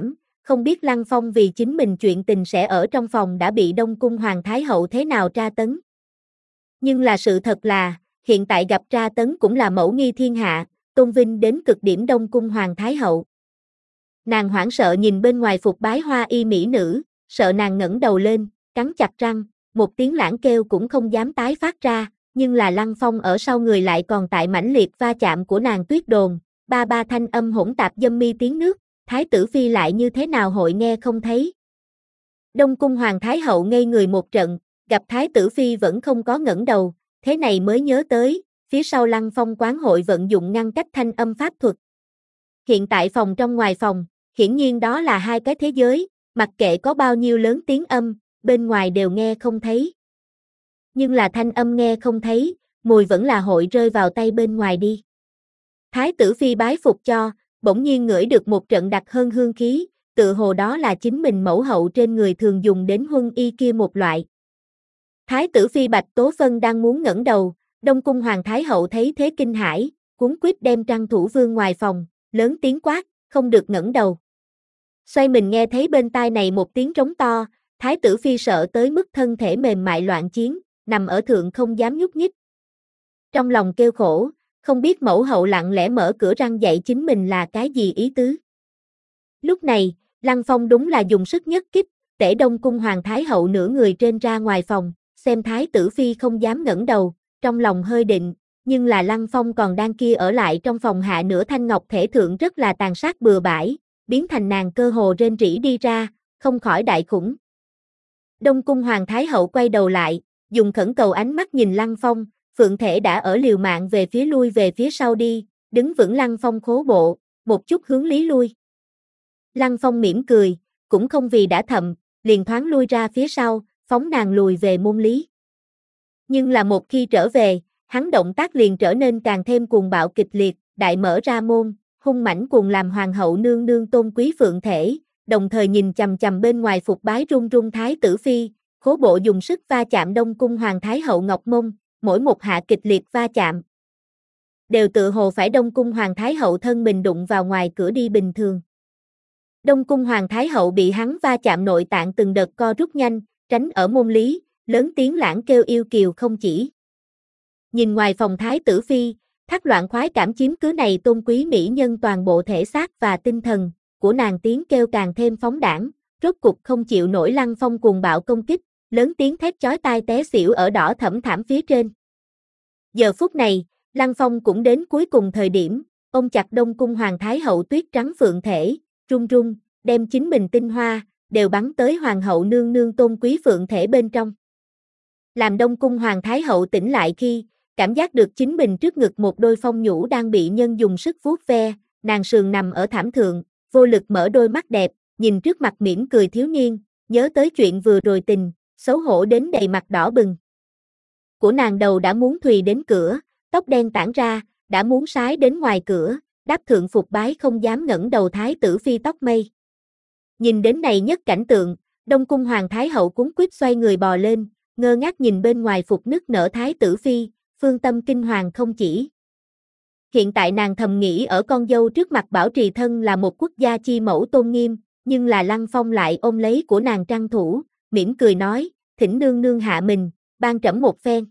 Speaker 1: không biết Lăng Phong vì chính mình chuyện tình sẽ ở trong phòng đã bị Đông Cung Hoàng Thái Hậu thế nào tra tấn. Nhưng là sự thật là, hiện tại gặp tra tấn cũng là mẫu nghi thiên hạ, tôn vinh đến cực điểm Đông Cung Hoàng Thái Hậu. Nàng hoảng sợ nhìn bên ngoài phục bái hoa y mỹ nữ, sợ nàng ngẩng đầu lên, cắn chặt răng, một tiếng lãng kêu cũng không dám tái phát ra, nhưng là Lăng Phong ở sau người lại còn tại mãnh liệt va chạm của nàng tuyết đồn, ba ba thanh âm hỗn tạp dâm mi tiếng nước, Thái tử phi lại như thế nào hội nghe không thấy. Đông Cung Hoàng Thái Hậu ngây người một trận, gặp Thái tử phi vẫn không có ngẩng đầu, thế này mới nhớ tới, phía sau Lăng Phong quán hội vận dụng ngăn cách thanh âm pháp thuật. Hiện tại phòng trong ngoài phòng, hiển nhiên đó là hai cái thế giới, mặc kệ có bao nhiêu lớn tiếng âm, bên ngoài đều nghe không thấy. Nhưng là thanh âm nghe không thấy, mùi vẫn là hội rơi vào tay bên ngoài đi. Thái tử phi bái phục cho, bỗng nhiên ngửi được một trận đặc hơn hương khí, tự hồ đó là chính mình mẫu hậu trên người thường dùng đến huân y kia một loại. Thái tử phi Bạch Tố Phân đang muốn ngẩng đầu, Đông Cung Hoàng Thái Hậu thấy thế kinh hãi, cuống quýt đem Trăng Thủ Vương ngoài phòng, lớn tiếng quát, không được ngẩng đầu. Xoay mình nghe thấy bên tai này một tiếng trống to, Thái tử phi sợ tới mức thân thể mềm mại loạn chiến, nằm ở thượng không dám nhúc nhích. Trong lòng kêu khổ, không biết mẫu hậu lặng lẽ mở cửa răng dạy chính mình là cái gì ý tứ. Lúc này, Lăng Phong đúng là dùng sức nhất kích, tể Đông Cung Hoàng Thái Hậu nửa người trên ra ngoài phòng, xem Thái tử phi không dám ngẩng đầu, trong lòng hơi định, nhưng là Lăng Phong còn đang kia ở lại trong phòng hạ nửa thanh ngọc thể thượng rất là tàn sát bừa bãi, biến thành nàng cơ hồ rên rỉ đi ra, không khỏi đại khủng. Đông Cung Hoàng Thái Hậu quay đầu lại, dùng khẩn cầu ánh mắt nhìn Lăng Phong, phượng thể đã ở liều mạng về phía lui về phía sau đi, đứng vững Lăng Phong khố bộ, một chút hướng lý lui. Lăng Phong mỉm cười, cũng không vì đã thầm, liền thoáng lui ra phía sau, phóng nàng lùi về môn lý. Nhưng là một khi trở về, hắn động tác liền trở nên càng thêm cuồng bạo kịch liệt, đại mở ra môn, hung mãnh cuồng làm hoàng hậu nương nương tôn quý phượng thể, đồng thời nhìn chằm chằm bên ngoài phục bái run run Thái tử phi, khố bộ dùng sức va chạm Đông Cung Hoàng Thái Hậu ngọc mông, mỗi một hạ kịch liệt va chạm đều tự hồ phải Đông Cung Hoàng Thái Hậu thân mình đụng vào ngoài cửa đi bình thường. Đông Cung Hoàng Thái Hậu bị hắn va chạm nội tạng từng đợt co rút nhanh, tránh ở môn lý, lớn tiếng lãng kêu yêu kiều không chỉ. Nhìn ngoài phòng Thái tử phi, thác loạn khoái cảm chiếm cứ này tôn quý mỹ nhân toàn bộ thể xác và tinh thần, của nàng tiếng kêu càng thêm phóng đãng, rốt cục không chịu nổi Lăng Phong cuồng bạo công kích, lớn tiếng thét chói tai té xỉu ở đỏ thẫm thảm phía trên. Giờ phút này, Lăng Phong cũng đến cuối cùng thời điểm, ôm chặt Đông Cung Hoàng Thái Hậu tuyết trắng phượng thể, run run, đem chính mình tinh hoa, đều bắn tới Hoàng hậu nương nương tôn quý phượng thể bên trong. Làm Đông Cung Hoàng Thái Hậu tỉnh lại khi, cảm giác được chính mình trước ngực một đôi phong nhũ đang bị nhân dùng sức vuốt ve, nàng sườn nằm ở thảm thượng, vô lực mở đôi mắt đẹp, nhìn trước mặt mỉm cười thiếu niên, nhớ tới chuyện vừa rồi tình, xấu hổ đến đầy mặt đỏ bừng. Của nàng đầu đã muốn thùy đến cửa, tóc đen tản ra, đã muốn sái đến ngoài cửa, đáp thượng phục bái không dám ngẩng đầu Thái tử phi tóc mây. Nhìn đến này nhất cảnh tượng, Đông Cung Hoàng Thái Hậu cuống quýt xoay người bò lên, ngơ ngác nhìn bên ngoài phục nức nở Thái tử phi, phương tâm kinh hoàng không chỉ. Hiện tại nàng thầm nghĩ ở con dâu trước mặt bảo trì thân là một quốc gia chi mẫu tôn nghiêm, nhưng là Lăng Phong lại ôm lấy của nàng trăng thủ, mỉm cười nói, thỉnh nương nương hạ mình, ban trẫm một phen.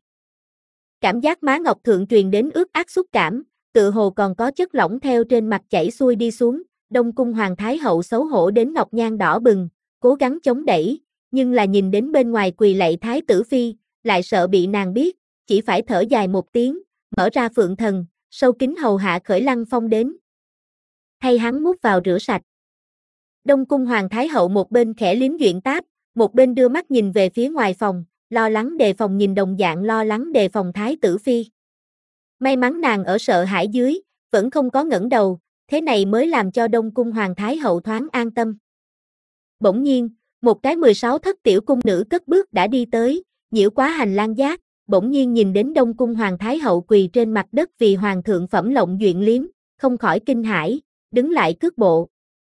Speaker 1: Cảm giác má ngọc thượng truyền đến ướt át xúc cảm, tự hồ còn có chất lỏng theo trên mặt chảy xuôi đi xuống, Đông Cung Hoàng Thái Hậu xấu hổ đến ngọc nhan đỏ bừng, cố gắng chống đẩy, nhưng là nhìn đến bên ngoài quỳ lạy Thái tử phi, lại sợ bị nàng biết, chỉ phải thở dài một tiếng, mở ra phượng thần, sâu kín hầu hạ khởi Lăng Phong đến. Thay hắn mút vào rửa sạch. Đông Cung Hoàng Thái Hậu một bên khẽ liếm duyện táp, một bên đưa mắt nhìn về phía ngoài phòng, lo lắng đề phòng nhìn đồng dạng lo lắng đề phòng Thái tử phi. May mắn nàng ở sợ hãi dưới, vẫn không có ngẩng đầu, thế này mới làm cho Đông Cung Hoàng Thái Hậu thoáng an tâm. Bỗng nhiên, một cái mười sáu thất tiểu cung nữ cất bước đã đi tới, nhiễu quá hành lang giác, bỗng nhiên nhìn đến Đông Cung Hoàng Thái Hậu quỳ trên mặt đất vì Hoàng thượng phẩm lộng duyện liếm, không khỏi kinh hãi, đứng lại cước bộ.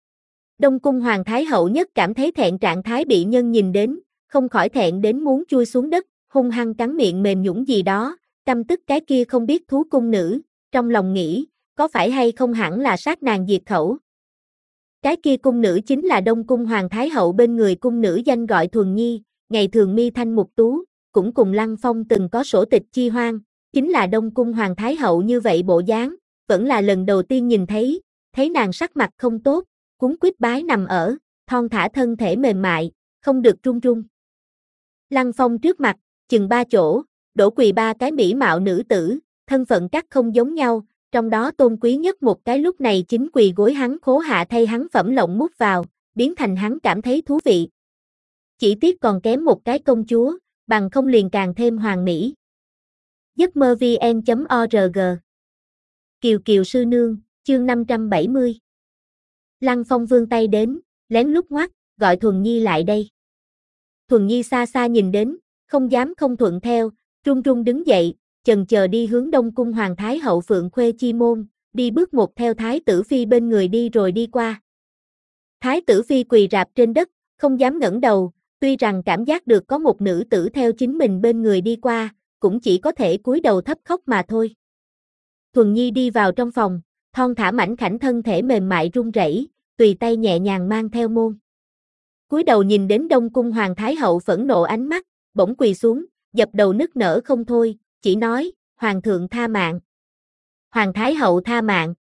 Speaker 1: Đông Cung Hoàng Thái Hậu nhất cảm thấy thẹn trạng thái bị nhân nhìn đến, không khỏi thẹn đến muốn chui xuống đất, hung hăng cắn miệng mềm nhũn gì đó, căm tức cái kia không biết thú cung nữ, trong lòng nghĩ, có phải hay không hẳn là sát nàng diệt khẩu. Cái kia cung nữ chính là Đông Cung Hoàng Thái Hậu bên người cung nữ danh gọi Thuần Nhi, ngày thường mi thanh mục tú, cũng cùng Lăng Phong từng có sổ tịch chi hoan, chính là Đông Cung Hoàng Thái Hậu như vậy bộ dáng, vẫn là lần đầu tiên nhìn thấy, thấy nàng sắc mặt không tốt, cuống quýt bái nằm ở, thon thả thân thể mềm mại, không được run run. Lăng Phong trước mặt, chừng ba chỗ, đổ quỳ ba cái mỹ mạo nữ tử, thân phận các không giống nhau, trong đó tôn quý nhất một cái lúc này chính quỳ gối hắn khố hạ thay hắn phẩm lộng mút vào, biến thành hắn cảm thấy thú vị. Chỉ tiếc còn kém một cái công chúa, bằng không liền càng thêm hoàng mỹ. giấc mơ vn chấm org Kiều Kiều sư nương, chương năm trăm bảy mươi. Lăng Phong vươn tay đến, lén lút ngoắc, gọi Thuần Nhi lại đây. Thuần Nhi xa xa nhìn đến, không dám không thuận theo, run run đứng dậy, chần chờ đi hướng Đông Cung Hoàng Thái Hậu Phượng Khuê chi môn, đi bước một theo Thái tử Phi bên người đi rồi đi qua. Thái tử Phi quỳ rạp trên đất, không dám ngẩng đầu, tuy rằng cảm giác được có một nữ tử theo chính mình bên người đi qua, cũng chỉ có thể cúi đầu thấp khóc mà thôi. Thuần Nhi đi vào trong phòng, thon thả mảnh khảnh thân thể mềm mại run rẩy, tùy tay nhẹ nhàng mang theo môn. Cúi đầu nhìn đến Đông Cung Hoàng Thái Hậu phẫn nộ ánh mắt, bỗng quỳ xuống, dập đầu nức nở không thôi, chỉ nói, Hoàng thượng tha mạng. Hoàng Thái Hậu tha mạng.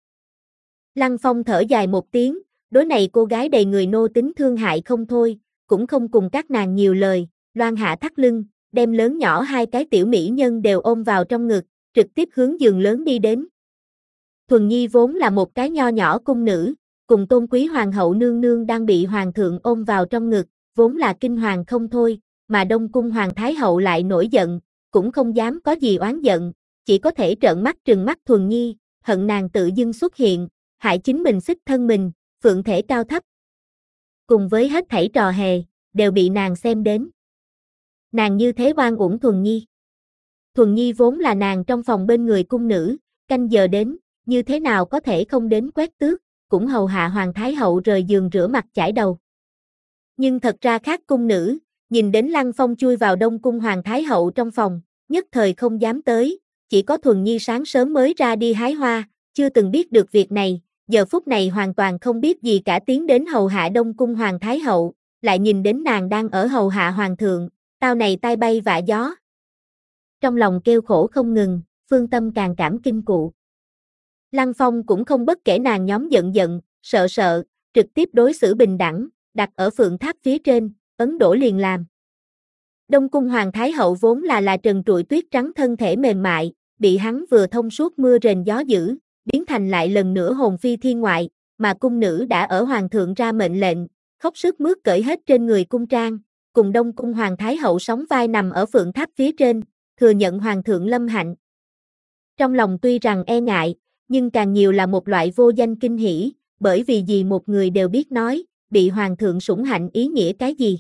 Speaker 1: Lăng Phong thở dài một tiếng, đối này cô gái đầy người nô tính thương hại không thôi, cũng không cùng các nàng nhiều lời, loan hạ thắt lưng, đem lớn nhỏ hai cái tiểu mỹ nhân đều ôm vào trong ngực, trực tiếp hướng giường lớn đi đến. Thuần Nhi vốn là một cái nho nhỏ cung nữ, cùng tôn quý hoàng hậu nương nương đang bị hoàng thượng ôm vào trong ngực, vốn là kinh hoàng không thôi, mà Đông Cung Hoàng Thái Hậu lại nổi giận, cũng không dám có gì oán giận, chỉ có thể trợn mắt trừng mắt Thuần Nhi, hận nàng tự dưng xuất hiện, hại chính mình xích thân mình, phượng thể cao thấp. Cùng với hết thảy trò hề, đều bị nàng xem đến. Nàng như thế oan uổng Thuần Nhi. Thuần Nhi vốn là nàng trong phòng bên người cung nữ, canh giờ đến, như thế nào có thể không đến quét tước, cũng hầu hạ Hoàng Thái Hậu rời giường rửa mặt chải đầu. Nhưng thật ra khác cung nữ, nhìn đến Lăng Phong chui vào Đông Cung Hoàng Thái Hậu trong phòng, nhất thời không dám tới, chỉ có Thuần Nhi sáng sớm mới ra đi hái hoa, chưa từng biết được việc này, giờ phút này hoàn toàn không biết gì cả tiến đến hầu hạ Đông Cung Hoàng Thái Hậu, lại nhìn đến nàng đang ở hầu hạ Hoàng thượng, tao này tai bay vạ gió. Trong lòng kêu khổ không ngừng, phương tâm càng cảm kinh cụ. Lăng Phong cũng không bất kể nàng nhóm giận giận, sợ sợ, trực tiếp đối xử bình đẳng, đặt ở phượng tháp phía trên, ấn đổ liền làm. Đông Cung Hoàng Thái Hậu vốn là là trần trụi tuyết trắng thân thể mềm mại, bị hắn vừa thông suốt mưa rền gió dữ, biến thành lại lần nữa hồn phi thiên ngoại, mà cung nữ đã ở Hoàng thượng ra mệnh lệnh, khóc sức mướt cởi hết trên người cung trang, cùng Đông Cung Hoàng Thái Hậu sóng vai nằm ở phượng tháp phía trên, thừa nhận Hoàng thượng lâm hạnh. Trong lòng tuy rằng e ngại, nhưng càng nhiều là một loại vô danh kinh hỉ, bởi vì gì một người đều biết nói, bị Hoàng thượng sủng hạnh ý nghĩa cái gì.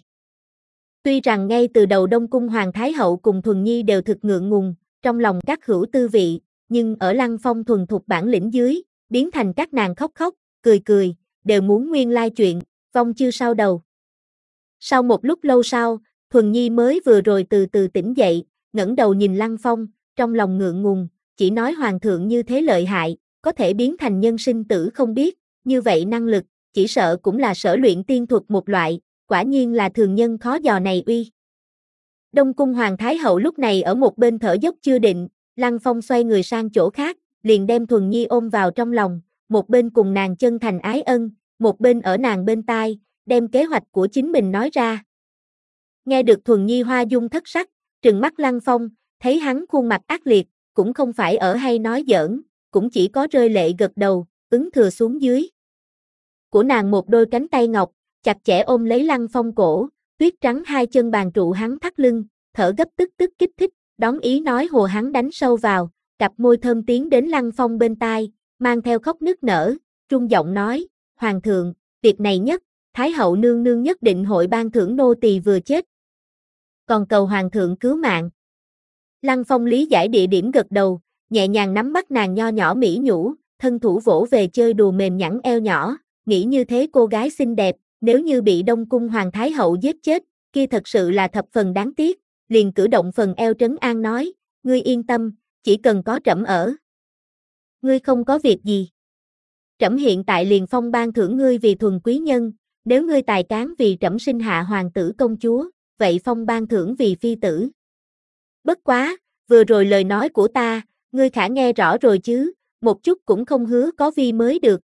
Speaker 1: Tuy rằng ngay từ đầu Đông Cung Hoàng Thái Hậu cùng Thuần Nhi đều thực ngượng ngùng, trong lòng các hữu tư vị, nhưng ở Lăng Phong thuần thục bản lĩnh dưới, biến thành các nàng khóc khóc, cười cười, đều muốn nguyên lai chuyện, vong chưa sau đầu. Sau một lúc lâu sau, Thuần Nhi mới vừa rồi từ từ tỉnh dậy, ngẩng đầu nhìn Lăng Phong, trong lòng ngượng ngùng, chỉ nói Hoàng thượng như thế lợi hại, có thể biến thành nhân sinh tử không biết, như vậy năng lực, chỉ sợ cũng là sở luyện tiên thuật một loại, quả nhiên là thường nhân khó dò này uy. Đông Cung Hoàng Thái Hậu lúc này ở một bên thở dốc chưa định, Lăng Phong xoay người sang chỗ khác, liền đem Thuần Nhi ôm vào trong lòng, một bên cùng nàng chân thành ái ân, một bên ở nàng bên tai, đem kế hoạch của chính mình nói ra. Nghe được Thuần Nhi hoa dung thất sắc, trừng mắt Lăng Phong, thấy hắn khuôn mặt ác liệt, cũng không phải ở hay nói giỡn, cũng chỉ có rơi lệ gật đầu, ứng thừa xuống dưới. Của nàng một đôi cánh tay ngọc, chặt chẽ ôm lấy Lăng Phong cổ, tuyết trắng hai chân bàn trụ hắn thắt lưng, thở gấp tức tức kích thích, đón ý nói hồ hắn đánh sâu vào, cặp môi thơm tiến đến Lăng Phong bên tai, mang theo khóc nức nở, trung giọng nói, Hoàng thượng, việc này nhất, Thái hậu nương nương nhất định hội ban thưởng nô tỳ vừa chết. Còn cầu Hoàng thượng cứu mạng. Lăng Phong lý giải địa điểm gật đầu, nhẹ nhàng nắm bắt nàng nho nhỏ mỹ nhũ, thân thủ vỗ về chơi đùa mềm nhẵn eo nhỏ, nghĩ như thế cô gái xinh đẹp, nếu như bị Đông Cung Hoàng Thái Hậu giết chết, kia thật sự là thập phần đáng tiếc, liền cử động phần eo trấn an nói, ngươi yên tâm, chỉ cần có trẫm ở. Ngươi không có việc gì. trẫm hiện tại liền phong ban thưởng ngươi vì thuần quý nhân, nếu ngươi tài cán vì trẫm sinh hạ hoàng tử công chúa, vậy phong ban thưởng vì phi tử. Bất quá, vừa rồi lời nói của ta, ngươi khả nghe rõ rồi chứ, một chút cũng không hứa có vi mới được.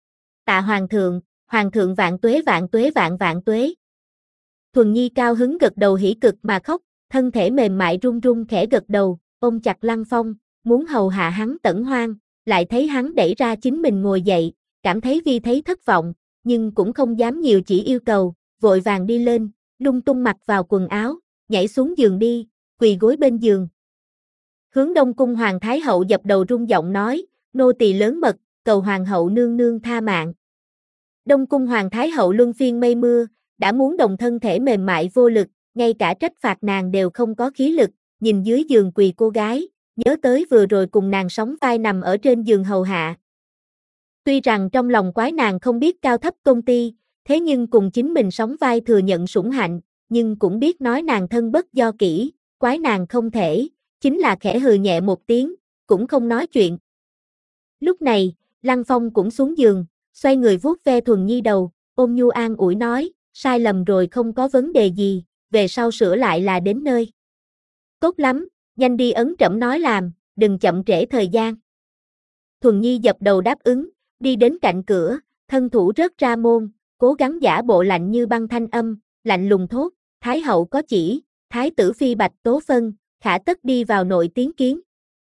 Speaker 1: Tạ hoàng thượng, hoàng thượng vạn tuế vạn tuế vạn vạn tuế. Thuần Nhi cao hứng gật đầu hỉ cực mà khóc, thân thể mềm mại run run khẽ gật đầu, ôm chặt Lăng Phong, muốn hầu hạ hắn tẩn hoang, lại thấy hắn đẩy ra chính mình ngồi dậy, cảm thấy vi thấy thất vọng, nhưng cũng không dám nhiều chỉ yêu cầu, vội vàng đi lên, lung tung mặc vào quần áo, nhảy xuống giường đi, quỳ gối bên giường. Hướng Đông cung hoàng thái hậu dập đầu rung giọng nói, nô tỳ lớn mật, cầu hoàng hậu nương nương tha mạng. Đông cung hoàng thái hậu luân phiên mây mưa, đã muốn đồng thân thể mềm mại vô lực, ngay cả trách phạt nàng đều không có khí lực, nhìn dưới giường quỳ cô gái, nhớ tới vừa rồi cùng nàng sóng vai nằm ở trên giường hầu hạ. Tuy rằng trong lòng quái nàng không biết cao thấp công ty, thế nhưng cùng chính mình sóng vai thừa nhận sủng hạnh, nhưng cũng biết nói nàng thân bất do kỹ, quái nàng không thể, chính là khẽ hừ nhẹ một tiếng, cũng không nói chuyện. Lúc này, Lăng Phong cũng xuống giường, xoay người vuốt ve Thuần Nhi đầu, ôm nhu an ủi nói, sai lầm rồi không có vấn đề gì, về sau sửa lại là đến nơi. Tốt lắm, nhanh đi ấn trẫm nói làm, đừng chậm trễ thời gian. Thuần Nhi dập đầu đáp ứng, đi đến cạnh cửa, thân thủ rớt ra môn, cố gắng giả bộ lạnh như băng thanh âm, lạnh lùng thốt, Thái hậu có chỉ, Thái tử phi Bạch Tố Phân, khả tất đi vào nội tiến kiến.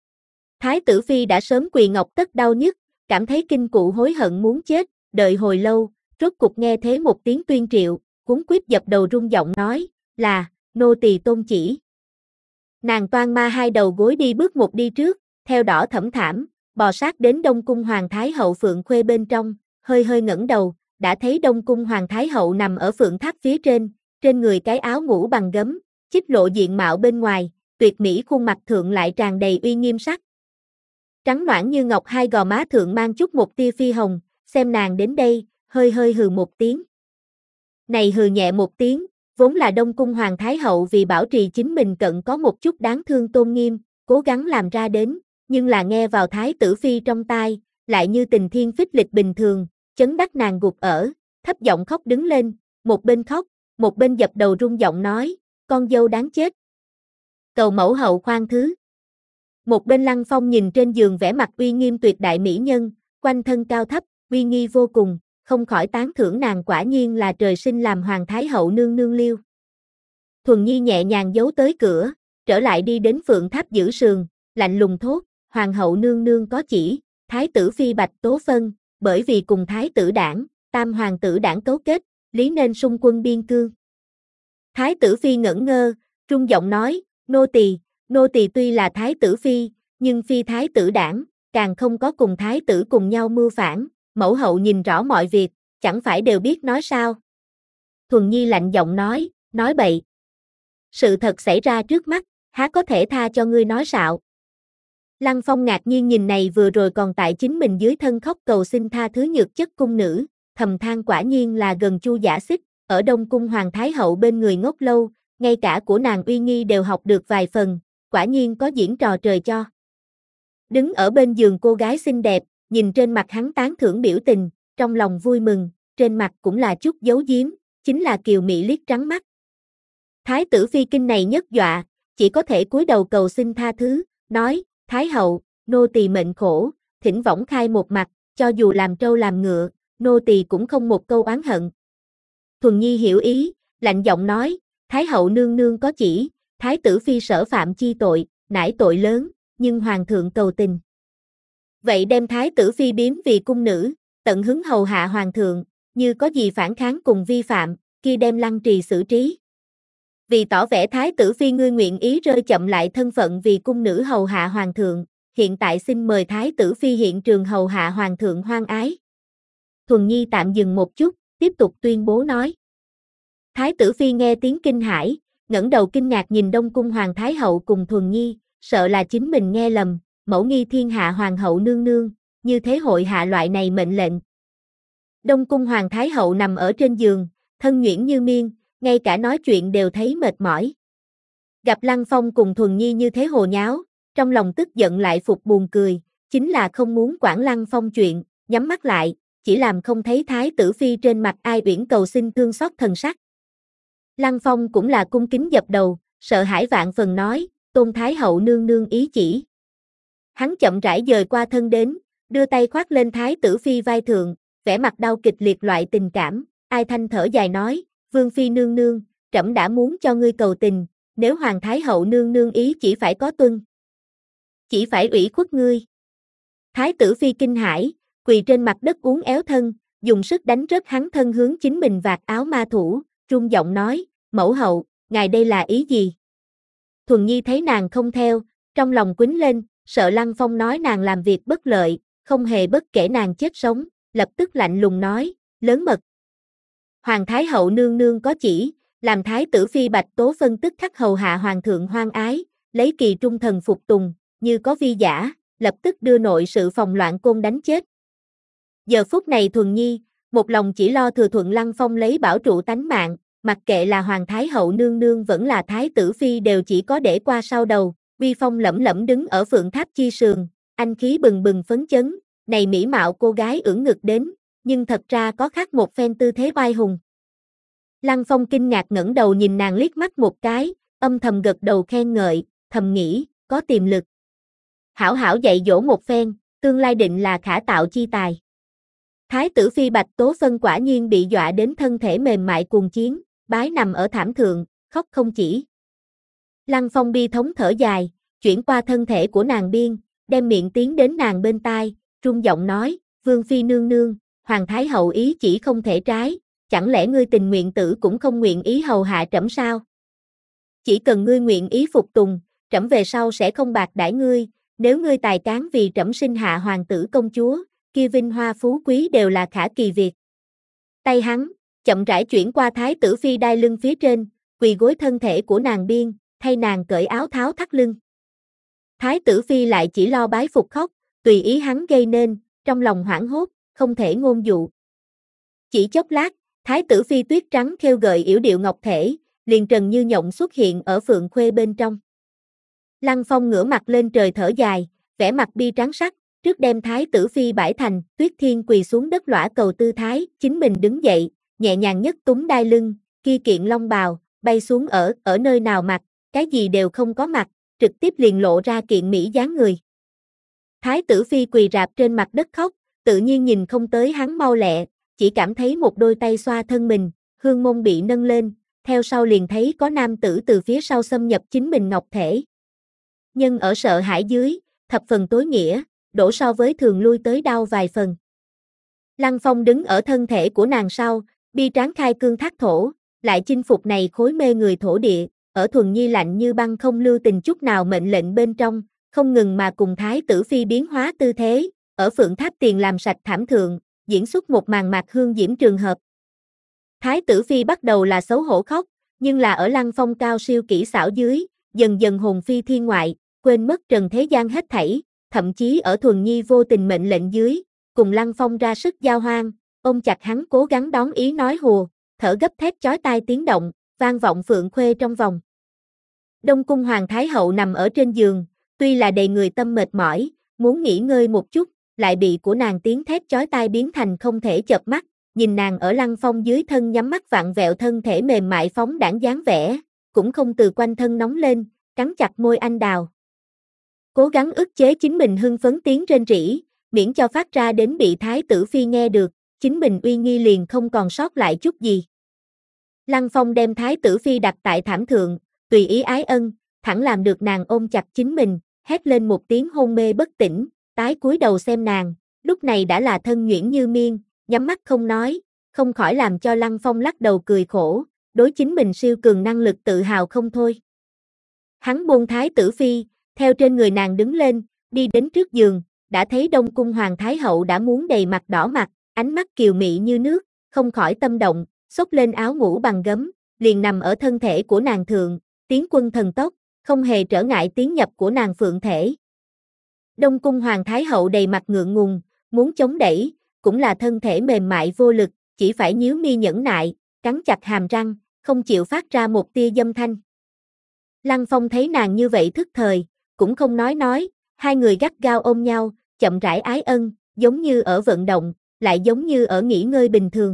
Speaker 1: Thái tử phi đã sớm quỳ ngọc tất đau nhức, cảm thấy kinh cụ hối hận muốn chết, đợi hồi lâu, rốt cục nghe thế một tiếng tuyên triệu, cuống quýt dập đầu rung giọng nói, là, nô tỳ tôn chỉ. Nàng toan ma hai đầu gối đi bước một đi trước, theo đỏ thẫm thảm, bò sát đến Đông cung hoàng thái hậu Phượng Khuê bên trong, hơi hơi ngẩng đầu, đã thấy Đông cung hoàng thái hậu nằm ở Phượng tháp phía trên, trên người cái áo ngủ bằng gấm, chích lộ diện mạo bên ngoài, tuyệt mỹ khuôn mặt thượng lại tràn đầy uy nghiêm sắc. Trắng nõn như ngọc hai gò má thượng mang chút một tia phi hồng, xem nàng đến đây, hơi hơi hừ một tiếng. Này hừ nhẹ một tiếng, vốn là Đông cung hoàng thái hậu vì bảo trì chính mình cận có một chút đáng thương tôn nghiêm, cố gắng làm ra đến, nhưng là nghe vào thái tử phi trong tai, lại như tình thiên phích lịch bình thường, chấn đắc nàng gục ở, thấp giọng khóc đứng lên, một bên khóc, một bên dập đầu rung giọng nói, con dâu đáng chết. Cầu mẫu hậu khoan thứ. Một bên Lăng Phong nhìn trên giường vẻ mặt uy nghiêm tuyệt đại mỹ nhân, quanh thân cao thấp, uy nghi vô cùng, không khỏi tán thưởng nàng quả nhiên là trời sinh làm hoàng thái hậu nương nương liêu. Thuần Nhi nhẹ nhàng giấu tới cửa, trở lại đi đến Phượng tháp giữ sườn, lạnh lùng thốt, hoàng hậu nương nương có chỉ, thái tử phi Bạch Tố Phân, bởi vì cùng thái tử đảng, tam hoàng tử đảng cấu kết, lý nên xung quân biên cương. Thái tử phi ngẩn ngơ, trung giọng nói, nô tỳ, nô tỳ tuy là thái tử phi, nhưng phi thái tử đảng, càng không có cùng thái tử cùng nhau mưu phản, mẫu hậu nhìn rõ mọi việc, chẳng phải đều biết nói sao. Thuần Nhi lạnh giọng nói, nói bậy. Sự thật xảy ra trước mắt, há có thể tha cho ngươi nói sạo. Lăng Phong ngạc nhiên nhìn này vừa rồi còn tại chính mình dưới thân khóc cầu xin tha thứ nhược chất cung nữ, thầm than quả nhiên là gần Chu Giả Xích, ở Đông cung hoàng thái hậu bên người ngốc lâu, ngay cả của nàng uy nghi đều học được vài phần, quả nhiên có diễn trò trời cho. Đứng ở bên giường cô gái xinh đẹp, nhìn trên mặt hắn tán thưởng biểu tình, trong lòng vui mừng, trên mặt cũng là chút giấu giếm, chính là kiều mị liếc trắng mắt. Thái tử phi kinh này nhất dọa, chỉ có thể cúi đầu cầu xin tha thứ, nói, Thái hậu, nô tỳ mệnh khổ, thỉnh võng khai một mặt, cho dù làm trâu làm ngựa, nô tỳ cũng không một câu oán hận. Thuần Nhi hiểu ý, lạnh giọng nói, Thái hậu nương nương có chỉ, Thái tử phi sở phạm chi tội, nải tội lớn, nhưng hoàng thượng cầu tình. Vậy đem Thái tử phi biếm vì cung nữ, tận hứng hầu hạ hoàng thượng, như có gì phản kháng cùng vi phạm, kia đem lăng trì xử trí. Vì tỏ vẻ Thái tử phi ngươi nguyện ý rơi chậm lại thân phận vì cung nữ hầu hạ hoàng thượng, hiện tại xin mời Thái tử phi hiện trường hầu hạ hoàng thượng hoan ái. Thuần Nhi tạm dừng một chút, tiếp tục tuyên bố nói. Thái tử phi nghe tiếng kinh hãi, ngẩng đầu kinh ngạc nhìn Đông cung hoàng thái hậu cùng Thuần Nhi, sợ là chính mình nghe lầm, mẫu nghi thiên hạ hoàng hậu nương nương, như thế hội hạ loại này mệnh lệnh. Đông cung hoàng thái hậu nằm ở trên giường, thân nhuyễn như miên, ngay cả nói chuyện đều thấy mệt mỏi. Gặp Lăng Phong cùng Thuần Nhi như thế hồ nháo, trong lòng tức giận lại phục buồn cười, chính là không muốn quản Lăng Phong chuyện, nhắm mắt lại, chỉ làm không thấy Thái tử Phi trên mặt ai uyển cầu xin thương xót thần sắc. Lăng Phong cũng là cung kính dập đầu, sợ hãi vạn phần nói, Tôn Thái hậu nương nương ý chỉ. Hắn chậm rãi dời qua thân đến, đưa tay khoác lên Thái tử Phi vai thượng, vẻ mặt đau kịch liệt loại tình cảm, ai thanh thở dài nói, Vương Phi nương nương, trẫm đã muốn cho ngươi cầu tình, nếu Hoàng Thái hậu nương nương ý chỉ phải có tuân. Chỉ phải ủy khuất ngươi. Thái tử Phi kinh hãi, quỳ trên mặt đất uốn éo thân, dùng sức đánh rớt hắn thân hướng chính mình vạt áo ma thủ, run giọng nói, mẫu hậu, ngài đây là ý gì? Thuần Nhi thấy nàng không theo, trong lòng quýnh lên, sợ Lăng Phong nói nàng làm việc bất lợi, không hề bất kể nàng chết sống, lập tức lạnh lùng nói, lớn mật. Hoàng Thái hậu nương nương có chỉ, làm Thái tử Phi Bạch Tố Phân tức khắc hầu hạ Hoàng thượng hoan ái, lấy kỳ trung thần phục tùng, như có vi giả, lập tức đưa nội sự phòng loạn côn đánh chết. Giờ phút này Thuần Nhi, một lòng chỉ lo thừa thuận Lăng Phong lấy bảo trụ tánh mạng, mặc kệ là Hoàng Thái hậu nương nương vẫn là Thái tử Phi đều chỉ có để qua sau đầu, uy phong lẫm lẫm đứng ở Phượng Tháp chi sườn, anh khí bừng bừng phấn chấn, này mỹ mạo cô gái ưỡn ngực đến, nhưng thật ra có khác một phen tư thế oai hùng. Lăng Phong kinh ngạc ngẩng đầu nhìn nàng liếc mắt một cái, âm thầm gật đầu khen ngợi, thầm nghĩ, có tiềm lực. Hảo hảo dạy dỗ một phen, tương lai định là khả tạo chi tài. Thái tử Phi Bạch Tố Phân quả nhiên bị dọa đến thân thể mềm mại cuồng chiến, bái nằm ở thảm thượng, khóc không chỉ. Lăng Phong bi thống thở dài, chuyển qua thân thể của nàng biên, đem miệng tiến đến nàng bên tai, run giọng nói, Vương Phi nương nương, Hoàng Thái hậu ý chỉ không thể trái, chẳng lẽ ngươi tình nguyện tử cũng không nguyện ý hầu hạ trẫm sao? Chỉ cần ngươi nguyện ý phục tùng, trẫm về sau sẽ không bạc đãi ngươi, nếu ngươi tài cán vì trẫm sinh hạ hoàng tử công chúa, kia vinh hoa phú quý đều là khả kỳ việc. Tay hắn, chậm rãi chuyển qua Thái tử Phi đai lưng phía trên, quỳ gối thân thể của nàng biên, thay nàng cởi áo tháo thắt lưng. Thái tử Phi lại chỉ lo bái phục khóc, tùy ý hắn gây nên, trong lòng hoảng hốt, không thể ngôn dụ. Chỉ chốc lát, Thái tử Phi tuyết trắng khêu gợi yểu điệu ngọc thể, liền trần như nhộng xuất hiện ở Phượng Khuê bên trong. Lăng Phong ngửa mặt lên trời thở dài, vẻ mặt bi trắng sắc, trước đem Thái tử Phi bãi thành, Tuyết Thiên quỳ xuống đất lõa cầu tư thái, chính mình đứng dậy, nhẹ nhàng nhất túng đai lưng, kia kiện long bào, bay xuống ở, ở nơi nào mặc, cái gì đều không có mặc, trực tiếp liền lộ ra kiện mỹ dáng người. Thái tử Phi quỳ rạp trên mặt đất khóc, tự nhiên nhìn không tới hắn mau lẹ, chỉ cảm thấy một đôi tay xoa thân mình, hương môn bị nâng lên, theo sau liền thấy có nam tử từ phía sau xâm nhập chính mình ngọc thể. Nhưng ở sợ hãi dưới, thập phần tối nghĩa, đổ so với thường lui tới đau vài phần. Lăng Phong đứng ở thân thể của nàng sau, bi tráng khai cương thác thổ, lại chinh phục này khối mê người thổ địa, ở Thuần Nhi lạnh như băng không lưu tình chút nào mệnh lệnh bên trong, không ngừng mà cùng Thái tử Phi biến hóa tư thế, ở Phượng Tháp tiền làm sạch thảm thượng, diễn xuất một màn mạc hương diễm trường hợp. Thái tử Phi bắt đầu là xấu hổ khóc, nhưng là ở Lăng Phong cao siêu kỹ xảo dưới, dần dần hồn phi thiên ngoại, quên mất trần thế gian hết thảy, thậm chí ở Thuần Nhi vô tình mệnh lệnh dưới, cùng Lăng Phong ra sức giao hoan, ôm chặt hắn cố gắng đón ý nói hùa, thở gấp thét chói tai tiếng động, vang vọng Phượng Khuê trong vòng. Đông cung Hoàng Thái hậu nằm ở trên giường, tuy là đầy người tâm mệt mỏi, muốn nghỉ ngơi một chút, lại bị của nàng tiếng thét chói tai biến thành không thể chợp mắt, nhìn nàng ở Lăng Phong dưới thân nhắm mắt vặn vẹo thân thể mềm mại phóng đãng dáng vẻ, cũng không từ quanh thân nóng lên, cắn chặt môi anh đào. Cố gắng ức chế chính mình hưng phấn tiếng rên rỉ, miễn cho phát ra đến bị Thái tử Phi nghe được, chính mình uy nghi liền không còn sót lại chút gì. Lăng Phong đem Thái tử Phi đặt tại thảm thượng, tùy ý ái ân, thẳng làm được nàng ôm chặt chính mình, hét lên một tiếng hôn mê bất tỉnh, tái cúi đầu xem nàng, lúc này đã là thân nhuyễn như miên, nhắm mắt không nói, không khỏi làm cho Lăng Phong lắc đầu cười khổ, đối chính mình siêu cường năng lực tự hào không thôi. Hắn buông Thái tử Phi, theo trên người nàng đứng lên, đi đến trước giường, đã thấy Đông cung Hoàng Thái hậu đã muốn đầy mặt đỏ mặt, ánh mắt kiều mị như nước, không khỏi tâm động, xốc lên áo ngủ bằng gấm, liền nằm ở thân thể của nàng thượng, tiến quân thần tốc, không hề trở ngại tiến nhập của nàng phượng thể. Đông cung Hoàng Thái hậu đầy mặt ngượng ngùng, muốn chống đẩy, cũng là thân thể mềm mại vô lực, chỉ phải nhíu mi nhẫn nại, cắn chặt hàm răng, không chịu phát ra một tia dâm thanh. Lăng Phong thấy nàng như vậy thức thời, cũng không nói nói, hai người gắt gao ôm nhau, chậm rãi ái ân, giống như ở vận động, lại giống như ở nghỉ ngơi bình thường.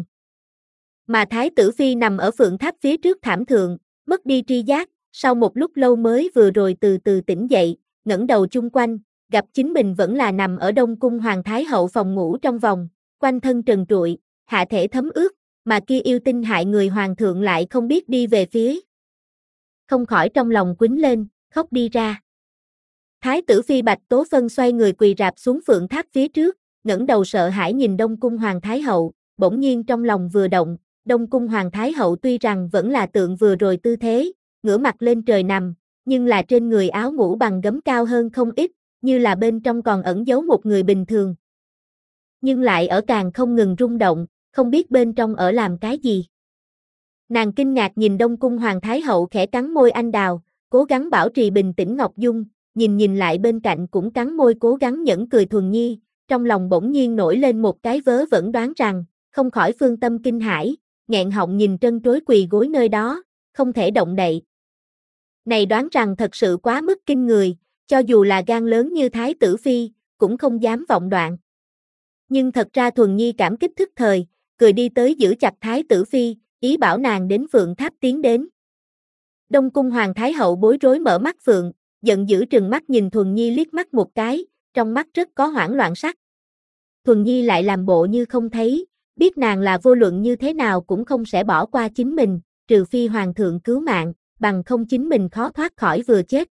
Speaker 1: Mà Thái tử Phi nằm ở phượng tháp phía trước thảm thượng, mất đi tri giác, sau một lúc lâu mới vừa rồi từ từ tỉnh dậy, ngẩng đầu chung quanh, gặp chính mình vẫn là nằm ở Đông Cung Hoàng Thái Hậu phòng ngủ trong vòng, quanh thân trần trụi, hạ thể thấm ướt, mà kia yêu tinh hại người hoàng thượng lại không biết đi về phía. Không khỏi trong lòng quýnh lên, khóc đi ra. Thái tử Phi Bạch Tố Phân xoay người quỳ rạp xuống phượng tháp phía trước, ngẩng đầu sợ hãi nhìn Đông Cung Hoàng Thái Hậu, bỗng nhiên trong lòng vừa động, Đông Cung Hoàng Thái Hậu tuy rằng vẫn là tượng vừa rồi tư thế, ngửa mặt lên trời nằm, nhưng là trên người áo ngủ bằng gấm cao hơn không ít, như là bên trong còn ẩn giấu một người bình thường. Nhưng lại ở càng không ngừng rung động, không biết bên trong ở làm cái gì. Nàng kinh ngạc nhìn Đông Cung Hoàng Thái Hậu khẽ cắn môi anh đào, cố gắng bảo trì bình tĩnh Ngọc Dung, nhìn nhìn lại bên cạnh cũng cắn môi cố gắng nhẫn cười Thuần Nhi, trong lòng bỗng nhiên nổi lên một cái vớ vẩn đoán rằng, không khỏi phương tâm kinh hãi, nghẹn họng nhìn trân trối quỳ gối nơi đó, không thể động đậy. Này đoán rằng thật sự quá mức kinh người, cho dù là gan lớn như Thái tử Phi, cũng không dám vọng đoạn. Nhưng thật ra Thuần Nhi cảm kích thức thời, cười đi tới giữ chặt Thái tử Phi, ý bảo nàng đến phượng tháp tiến đến. Đông Cung Hoàng Thái Hậu bối rối mở mắt phượng, giận dữ trừng mắt nhìn Thuần Nhi liếc mắt một cái, trong mắt rất có hoảng loạn sắc. Thuần Nhi lại làm bộ như không thấy, biết nàng là vô luận như thế nào cũng không sẽ bỏ qua chính mình, trừ phi hoàng thượng cứu mạng, bằng không chính mình khó thoát khỏi vừa chết.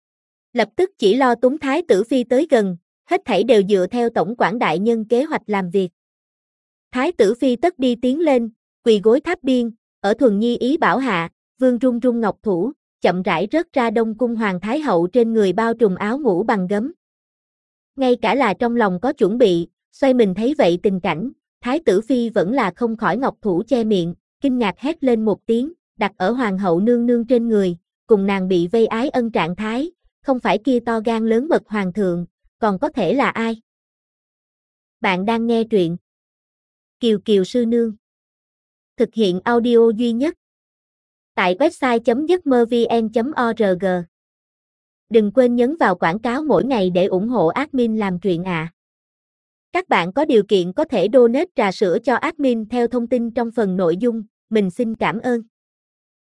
Speaker 1: Lập tức chỉ lo túng Thái tử Phi tới gần, hết thảy đều dựa theo tổng quản đại nhân kế hoạch làm việc. Thái tử Phi tất đi tiến lên, quỳ gối tháp biên, ở Thuần Nhi ý bảo hạ, vương run run ngọc thủ, chậm rãi rớt ra Đông Cung Hoàng Thái Hậu trên người bao trùm áo ngủ bằng gấm. Ngay cả là trong lòng có chuẩn bị, xoay mình thấy vậy tình cảnh, Thái tử Phi vẫn là không khỏi ngọc thủ che miệng, kinh ngạc hét lên một tiếng, đặt ở Hoàng hậu nương nương trên người, cùng nàng bị vây ái ân trạng thái, không phải kia to gan lớn mật hoàng thượng, còn có thể là ai? Bạn đang nghe truyện Kiều Kiều Sư Nương. Thực hiện audio duy nhất tại website chấm giấc mơ vn chấm org. Đừng quên nhấn vào quảng cáo mỗi ngày để ủng hộ admin làm truyện ạ. À. Các bạn có điều kiện có thể donate trà sữa cho admin theo thông tin trong phần nội dung, mình xin cảm ơn.